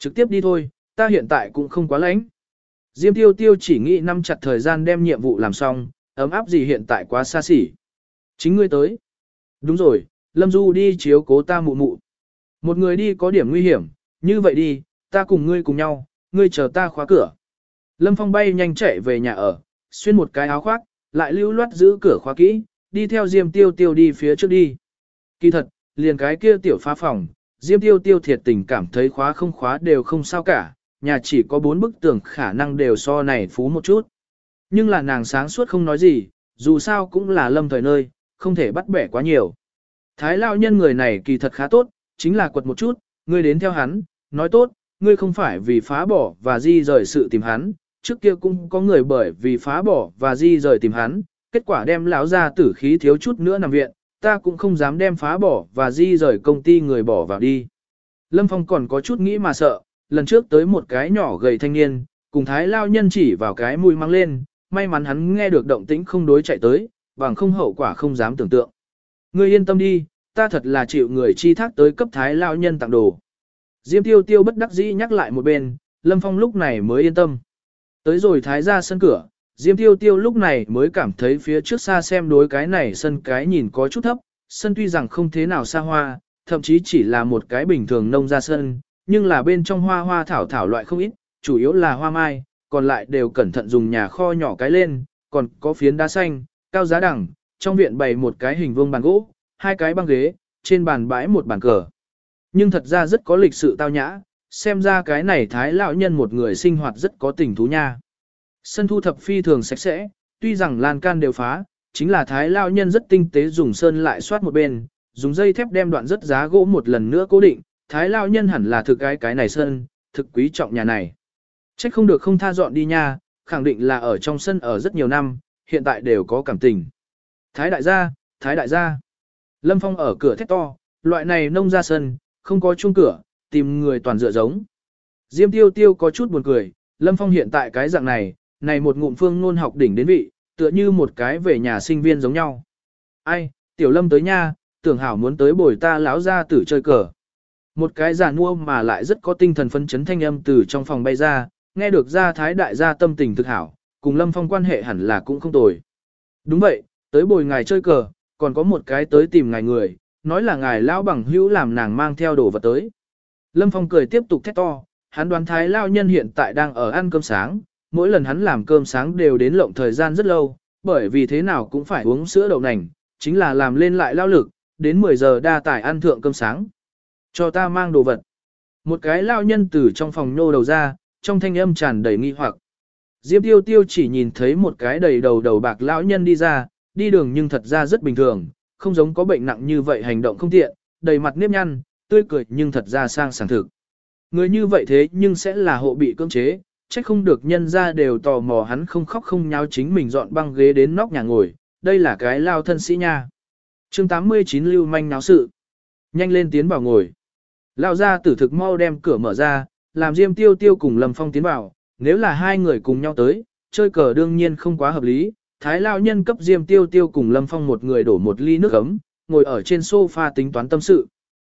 Trực tiếp đi thôi, ta hiện tại cũng không quá lạnh. Diêm tiêu tiêu chỉ nghĩ nắm chặt thời gian đem nhiệm vụ làm xong, ấm áp gì hiện tại quá xa xỉ. Chính ngươi tới. Đúng rồi, Lâm Du đi chiếu cố ta mụ mụ. Một người đi có điểm nguy hiểm, như vậy đi, ta cùng ngươi cùng nhau, ngươi chờ ta khóa cửa. Lâm Phong bay nhanh chạy về nhà ở, xuyên một cái áo khoác, lại lưu loát giữ cửa khóa kỹ, đi theo Diêm Tiêu Tiêu đi phía trước đi. Kỳ thật, liền cái kia tiểu phá phòng, Diêm Tiêu Tiêu thiệt tình cảm thấy khóa không khóa đều không sao cả, nhà chỉ có 4 bức tường khả năng đều so này phú một chút. Nhưng là nàng sáng suốt không nói gì, dù sao cũng là Lâm thời nơi, không thể bắt bẻ quá nhiều. Thái lão nhân người này kỳ thật khá tốt, chính là quật một chút, ngươi đến theo hắn, nói tốt, ngươi không phải vì phá bỏ và di rời sự tìm hắn, trước kia cũng có người bởi vì phá bỏ và di rời tìm hắn, kết quả đem lão ra tử khí thiếu chút nữa nằm viện, ta cũng không dám đem phá bỏ và di rời công ty người bỏ vào đi. Lâm Phong còn có chút nghĩ mà sợ, lần trước tới một cái nhỏ gầy thanh niên, cùng thái lao nhân chỉ vào cái mũi mang lên, may mắn hắn nghe được động tĩnh không đối chạy tới, bằng không hậu quả không dám tưởng tượng. Ngươi yên tâm đi, ta thật là chịu người chi thác tới cấp thái lao nhân tặng đồ. Diêm tiêu tiêu bất đắc dĩ nhắc lại một bên, Lâm Phong lúc này mới yên tâm. Tới rồi thái ra sân cửa, Diêm tiêu tiêu lúc này mới cảm thấy phía trước xa xem đối cái này sân cái nhìn có chút thấp, sân tuy rằng không thế nào xa hoa, thậm chí chỉ là một cái bình thường nông ra sân, nhưng là bên trong hoa hoa thảo thảo loại không ít, chủ yếu là hoa mai, còn lại đều cẩn thận dùng nhà kho nhỏ cái lên, còn có phiến đá xanh, cao giá đẳng, trong viện bày một cái hình vuông bàn gỗ, 2 cái băng ghế, trên bàn bãi một bàn cờ. Nhưng thật ra rất có lịch sự tao nhã, xem ra cái này thái lão nhân một người sinh hoạt rất có tình thú nha. Sân thu thập phi thường sạch sẽ, tuy rằng lan can đều phá, chính là thái lão nhân rất tinh tế dùng sơn lại soát một bên, dùng dây thép đem đoạn rất giá gỗ một lần nữa cố định, thái lão nhân hẳn là thực cái này sơn, thực quý trọng nhà này. Trách không được không tha dọn đi nha, khẳng định là ở trong sân ở rất nhiều năm, hiện tại đều có cảm tình. Thái đại gia, thái đại gia. Lâm Phong ở cửa thét to, loại này nông ra sân, không có chuông cửa, tìm người toàn dựa giống. Diêm tiêu tiêu có chút buồn cười, Lâm Phong hiện tại cái dạng này, này một ngụm phương ngôn học đỉnh đến vị, tựa như một cái về nhà sinh viên giống nhau. Ai, tiểu Lâm tới nha, tưởng hảo muốn tới bồi ta láo ra tử chơi cờ. Một cái giàn mua mà lại rất có tinh thần phấn chấn thanh âm từ trong phòng bay ra, nghe được ra thái đại gia tâm tình thực hảo, cùng Lâm Phong quan hệ hẳn là cũng không tồi. Đúng vậy, tới bồi ngài chơi cờ, còn có một cái tới tìm ngài người, nói là ngài lão bằng hữu làm nàng mang theo đồ vật tới. Lâm Phong cười tiếp tục thét to, hắn đoán thái lao nhân hiện tại đang ở ăn cơm sáng, mỗi lần hắn làm cơm sáng đều đến lộng thời gian rất lâu, bởi vì thế nào cũng phải uống sữa đậu nành, chính là làm lên lại lao lực, đến 10 giờ đa tải ăn thượng cơm sáng. Cho ta mang đồ vật. Một cái lao nhân từ trong phòng nhô đầu ra, trong thanh âm tràn đầy nghi hoặc. Diêm tiêu tiêu chỉ nhìn thấy một cái đầy đầu bạc lão nhân đi ra, đi đường nhưng thật ra rất bình thường, không giống có bệnh nặng như vậy hành động không tiện, đầy mặt nếp nhăn, tươi cười nhưng thật ra sang sảng thực. Người như vậy thế nhưng sẽ là hộ bị cưỡng chế, trách không được nhân ra đều tò mò hắn không khóc không nháo chính mình dọn băng ghế đến nóc nhà ngồi, đây là cái lao thân sĩ nha. Chương 89 lưu manh náo sự. Nhanh lên tiến vào ngồi. Lao ra tử thực mau đem cửa mở ra, làm Diêm tiêu tiêu cùng Lâm Phong tiến vào, nếu là hai người cùng nhau tới, chơi cờ đương nhiên không quá hợp lý. Thái lao nhân cấp Diêm tiêu tiêu cùng Lâm Phong một người đổ một ly nước ấm, ngồi ở trên sofa tính toán tâm sự.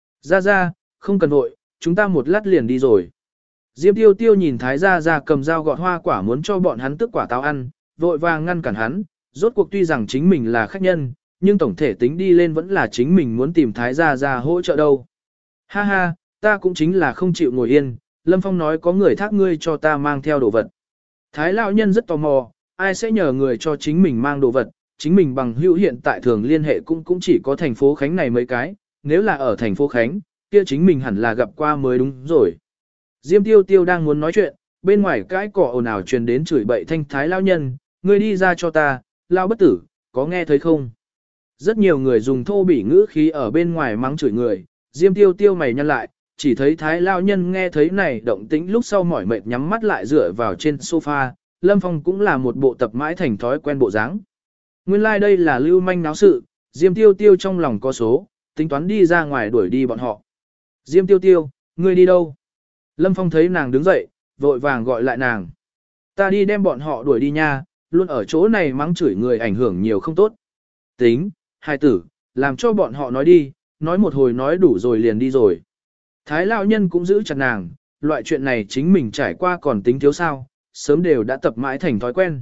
Ra, không cần vội, chúng ta một lát liền đi rồi. Diêm tiêu tiêu nhìn Thái gia cầm dao gọt hoa quả muốn cho bọn hắn tức quả táo ăn, vội vàng ngăn cản hắn, rốt cuộc tuy rằng chính mình là khách nhân, nhưng tổng thể tính đi lên vẫn là chính mình muốn tìm Thái gia hỗ trợ đâu. Ha ha, ta cũng chính là không chịu ngồi yên, Lâm Phong nói có người thác ngươi cho ta mang theo đồ vật. Thái lão nhân rất tò mò, ai sẽ nhờ người cho chính mình mang đồ vật, chính mình bằng hữu hiện tại thường liên hệ cũng chỉ có thành phố Khánh này mấy cái, nếu là ở thành phố Khánh, kia chính mình hẳn là gặp qua mới đúng rồi. Diêm tiêu tiêu đang muốn nói chuyện, bên ngoài cái cỏ ồn ào truyền đến chửi bậy thanh thái lão nhân, ngươi đi ra cho ta, lao bất tử, có nghe thấy không? Rất nhiều người dùng thô bỉ ngữ khí ở bên ngoài mắng chửi người, Diêm tiêu tiêu mày nhăn lại, chỉ thấy thái lão nhân nghe thấy này động tĩnh lúc sau mỏi mệt nhắm mắt lại dựa vào trên sofa, Lâm Phong cũng là một bộ tập mãi thành thói quen bộ dáng. Nguyên lai like đây là lưu manh náo sự, Diêm tiêu tiêu trong lòng có số, tính toán đi ra ngoài đuổi đi bọn họ. Diêm tiêu tiêu, ngươi đi đâu? Lâm Phong thấy nàng đứng dậy, vội vàng gọi lại nàng. Ta đi đem bọn họ đuổi đi nha, luôn ở chỗ này mắng chửi người ảnh hưởng nhiều không tốt. Tính, hai tử, làm cho bọn họ nói đi, nói một hồi nói đủ rồi liền đi rồi. Thái lão nhân cũng giữ chặt nàng, loại chuyện này chính mình trải qua còn tính thiếu sao, sớm đều đã tập mãi thành thói quen.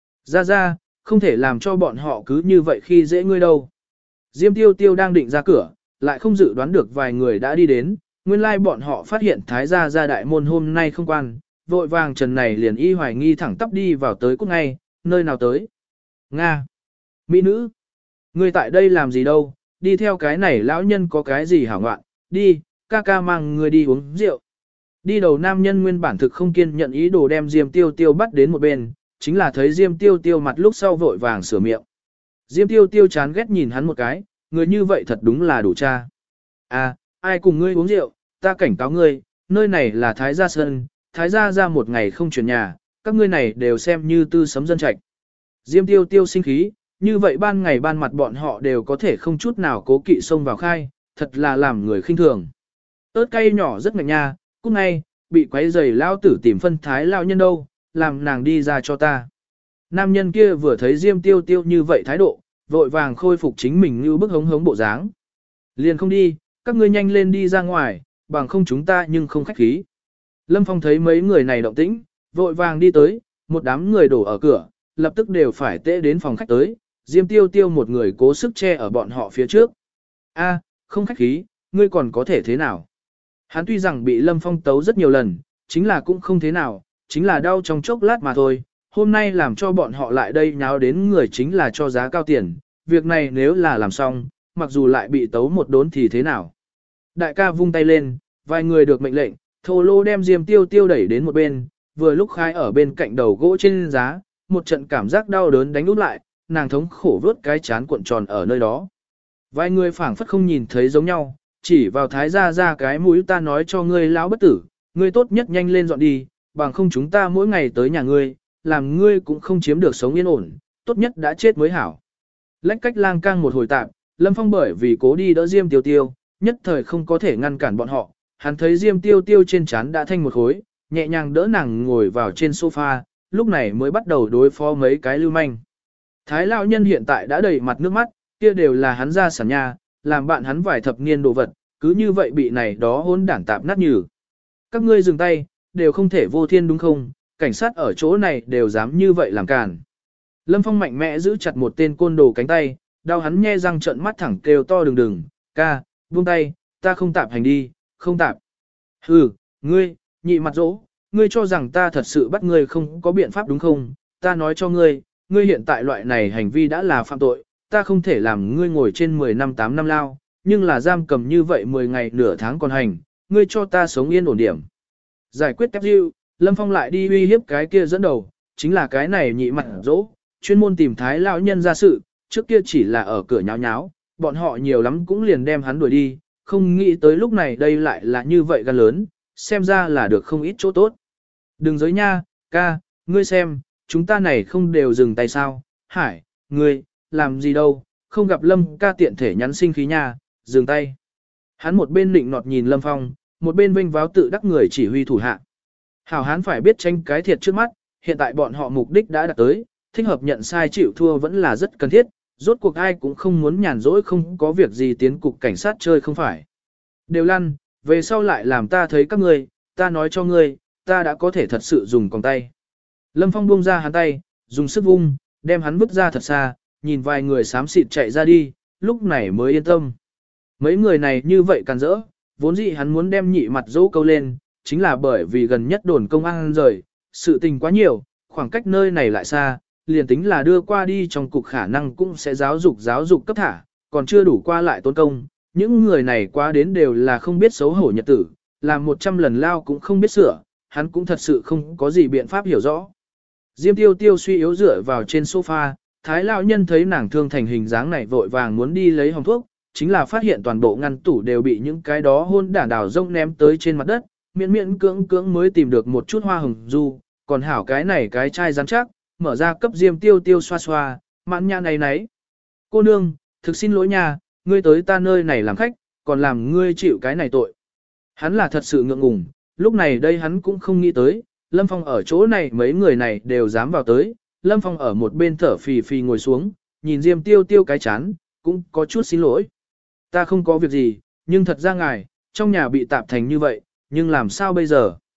Ra, không thể làm cho bọn họ cứ như vậy khi dễ ngươi đâu. Diêm Tiêu Tiêu đang định ra cửa, lại không dự đoán được vài người đã đi đến, nguyên lai bọn họ phát hiện Thái gia đại môn hôm nay không quan, vội vàng trần này liền y hoài nghi thẳng tắp đi vào tới cút ngay, nơi nào tới. Nga! Mỹ nữ! Ngươi tại đây làm gì đâu, đi theo cái này lão nhân có cái gì hảo ngoạn, đi, ca ca mang ngươi đi uống rượu. Đi đầu nam nhân nguyên bản thực không kiên nhận ý đồ đem Diêm Tiêu Tiêu bắt đến một bên, chính là thấy Diêm Tiêu Tiêu mặt lúc sau vội vàng sửa miệng. Diêm Tiêu Tiêu chán ghét nhìn hắn một cái, người như vậy thật đúng là đủ cha. À, ai cùng ngươi uống rượu, ta cảnh cáo ngươi, nơi này là Thái gia sơn, Thái gia ra một ngày không chuyển nhà, các ngươi này đều xem như tư sấm dân trạch. Diêm Tiêu Tiêu sinh khí, như vậy ban ngày ban mặt bọn họ đều có thể không chút nào cố kỵ xông vào khai, thật là làm người khinh thường. Ớt cay nhỏ rất ngạch nha, cút ngay, bị quấy giày lao tử tìm phân thái lao nhân đâu, làm nàng đi ra cho ta. Nam nhân kia vừa thấy Diêm Tiêu Tiêu như vậy thái độ, vội vàng khôi phục chính mình như bức hống hống bộ dáng. Liền không đi, các ngươi nhanh lên đi ra ngoài, bằng không chúng ta nhưng không khách khí. Lâm Phong thấy mấy người này động tĩnh, vội vàng đi tới, một đám người đổ ở cửa, lập tức đều phải tễ đến phòng khách tới, Diêm Tiêu Tiêu một người cố sức che ở bọn họ phía trước. A, không khách khí, ngươi còn có thể thế nào? Hắn tuy rằng bị Lâm Phong tấu rất nhiều lần, chính là cũng không thế nào, chính là đau trong chốc lát mà thôi. Hôm nay làm cho bọn họ lại đây nháo đến người chính là cho giá cao tiền, việc này nếu là làm xong, mặc dù lại bị tấu một đốn thì thế nào. Đại ca vung tay lên, vài người được mệnh lệnh, thô lô đem Diêm Tiêu Tiêu đẩy đến một bên, vừa lúc khai ở bên cạnh đầu gỗ trên giá, một trận cảm giác đau đớn đánh úp lại, nàng thống khổ vớt cái chán cuộn tròn ở nơi đó. Vài người phảng phất không nhìn thấy giống nhau, chỉ vào Thái gia ra cái mũi ta nói cho ngươi lão bất tử, ngươi tốt nhất nhanh lên dọn đi, bằng không chúng ta mỗi ngày tới nhà ngươi, làm ngươi cũng không chiếm được sống yên ổn, tốt nhất đã chết mới hảo. Lách cách lang cang một hồi tạm, Lâm Phong bởi vì cố đi đỡ Diêm Tiêu Tiêu, nhất thời không có thể ngăn cản bọn họ, hắn thấy Diêm Tiêu Tiêu trên trán đã thanh một khối, nhẹ nhàng đỡ nàng ngồi vào trên sofa, lúc này mới bắt đầu đối phó mấy cái lưu manh. Thái lão nhân hiện tại đã đầy mặt nước mắt, kia đều là hắn ra sản nhà, làm bạn hắn vài thập niên đồ vật, cứ như vậy bị này đó hỗn đản tạp nát nhừ. Các ngươi dừng tay, đều không thể vô thiên đúng không, cảnh sát ở chỗ này đều dám như vậy làm càn. Lâm Phong mạnh mẽ giữ chặt một tên côn đồ cánh tay, đau hắn nhe răng trợn mắt thẳng kêu to đừng, ca, buông tay, ta không tạp hành đi, không tạp. Hừ, ngươi, nhị mặt dỗ, ngươi cho rằng ta thật sự bắt ngươi không có biện pháp đúng không, ta nói cho ngươi, ngươi hiện tại loại này hành vi đã là phạm tội, ta không thể làm ngươi ngồi trên 10 năm 8 năm lao, nhưng là giam cầm như vậy 10 ngày nửa tháng còn hành, ngươi cho ta sống yên ổn điểm. Giải quyết tép diêu, Lâm Phong lại đi uy hiếp cái kia dẫn đầu, chính là cái này nhị mặt dỗ, chuyên môn tìm thái lão nhân ra sự, trước kia chỉ là ở cửa nháo nháo, bọn họ nhiều lắm cũng liền đem hắn đuổi đi, không nghĩ tới lúc này đây lại là như vậy gan lớn, xem ra là được không ít chỗ tốt. Đừng giới nha, ca, ngươi xem, chúng ta này không đều dừng tay sao, Hải, ngươi, làm gì đâu, không gặp Lâm ca tiện thể nhắn sinh khí nha, dừng tay. Hắn một bên định nọt nhìn Lâm Phong, một bên vinh váo tự đắc người chỉ huy thủ hạ. Hảo hán phải biết tranh cái thiệt trước mắt, hiện tại bọn họ mục đích đã đạt tới, thích hợp nhận sai chịu thua vẫn là rất cần thiết, rốt cuộc ai cũng không muốn nhàn rỗi không có việc gì tiến cục cảnh sát chơi không phải. Đều lăn, về sau lại làm ta thấy các ngươi, ta nói cho ngươi, ta đã có thể thật sự dùng còng tay. Lâm Phong buông ra hắn tay, dùng sức vung, đem hắn vứt ra thật xa, nhìn vài người xám xịt chạy ra đi, lúc này mới yên tâm. Mấy người này như vậy càn rỡ, vốn dĩ hắn muốn đem nhị mặt dỗ câu lên, chính là bởi vì gần nhất đồn công an rời, sự tình quá nhiều, khoảng cách nơi này lại xa, liền tính là đưa qua đi trong cục khả năng cũng sẽ giáo dục cấp thả, còn chưa đủ qua lại tốn công. Những người này qua đến đều là không biết xấu hổ nhật tử, làm 100 lần lao cũng không biết sửa, hắn cũng thật sự không có gì biện pháp hiểu rõ. Diêm Tiêu Tiêu suy yếu dựa vào trên sofa, Thái lão nhân thấy nàng thương thành hình dáng này vội vàng muốn đi lấy hồng thuốc, chính là phát hiện toàn bộ ngăn tủ đều bị những cái đó hôn đản đảo rông ném tới trên mặt đất, miễn cưỡng mới tìm được một chút hoa hồng du, còn hảo cái này cái chai rắn chắc, mở ra cấp Diêm Tiêu Tiêu xoa xoa, mãn nha này nấy. Cô nương, thực xin lỗi nha, ngươi tới ta nơi này làm khách, còn làm ngươi chịu cái này tội. Hắn là thật sự ngượng ngùng, lúc này đây hắn cũng không nghĩ tới, Lâm Phong ở chỗ này mấy người này đều dám vào tới, Lâm Phong ở một bên thở phì phì ngồi xuống, nhìn Diêm Tiêu Tiêu cái chán, cũng có chút xin lỗi. Ta không có việc gì, nhưng thật ra ngài, trong nhà bị tạp thành như vậy, nhưng làm sao bây giờ?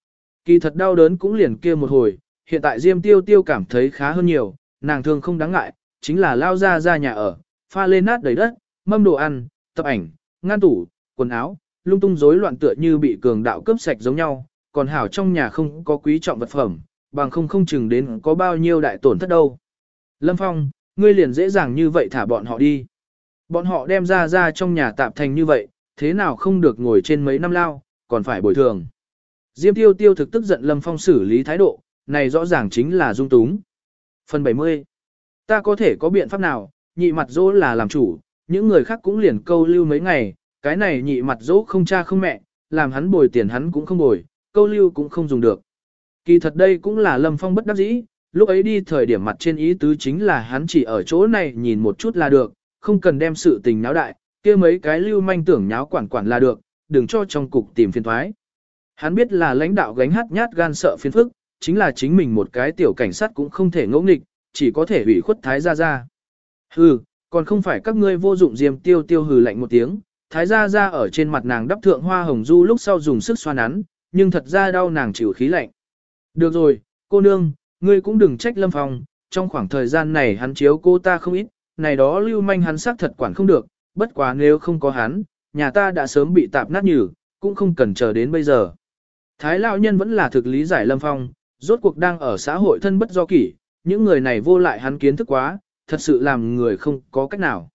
Kỳ thật đau đớn cũng liền kia một hồi, hiện tại Diêm Tiêu Tiêu cảm thấy khá hơn nhiều, nàng thương không đáng ngại, chính là lao ra nhà ở, pha lên nát đầy đất, mâm đồ ăn, tập ảnh, ngăn tủ, quần áo, lung tung rối loạn tựa như bị cường đạo cướp sạch giống nhau, còn hảo trong nhà không có quý trọng vật phẩm, bằng không chừng đến có bao nhiêu đại tổn thất đâu. Lâm Phong, ngươi liền dễ dàng như vậy thả bọn họ đi. Bọn họ đem ra trong nhà tạp thành như vậy, thế nào không được ngồi trên mấy năm lao, còn phải bồi thường. Diêm Tiêu Tiêu thực tức giận Lâm Phong xử lý thái độ, này rõ ràng chính là dung túng. Phần 70. Ta có thể có biện pháp nào, nhị mặt dỗ là làm chủ, những người khác cũng liền câu lưu mấy ngày, cái này nhị mặt dỗ không cha không mẹ, làm hắn bồi tiền hắn cũng không bồi, câu lưu cũng không dùng được. Kỳ thật đây cũng là Lâm Phong bất đắc dĩ, lúc ấy đi thời điểm mặt trên ý tứ chính là hắn chỉ ở chỗ này nhìn một chút là được, không cần đem sự tình náo đại, kia mấy cái lưu manh tưởng nháo quản là được, đừng cho trong cục tìm phiền thoái. Hắn biết là lãnh đạo gánh hát nhát gan sợ phiền phức, chính là chính mình một cái tiểu cảnh sát cũng không thể ngỗ nghịch, chỉ có thể ủy khuất Thái Gia Gia. Hừ, còn không phải các ngươi vô dụng. Diêm Tiêu Tiêu hừ lạnh một tiếng, Thái Gia Gia ở trên mặt nàng đắp thượng hoa hồng du lúc sau dùng sức xoa nắn, nhưng thật ra đau nàng chịu khí lạnh. Được rồi, cô nương, ngươi cũng đừng trách Lâm Phong, trong khoảng thời gian này hắn chiếu cô ta không ít, này đó lưu manh hắn xác thật quản không được, bất quá nếu không có hắn, nhà ta đã sớm bị tạp nát nhừ, cũng không cần chờ đến bây giờ. Thái lão nhân vẫn là thực lý giải Lâm Phong, rốt cuộc đang ở xã hội thân bất do kỷ, những người này vô lại hắn kiến thức quá, thật sự làm người không có cách nào.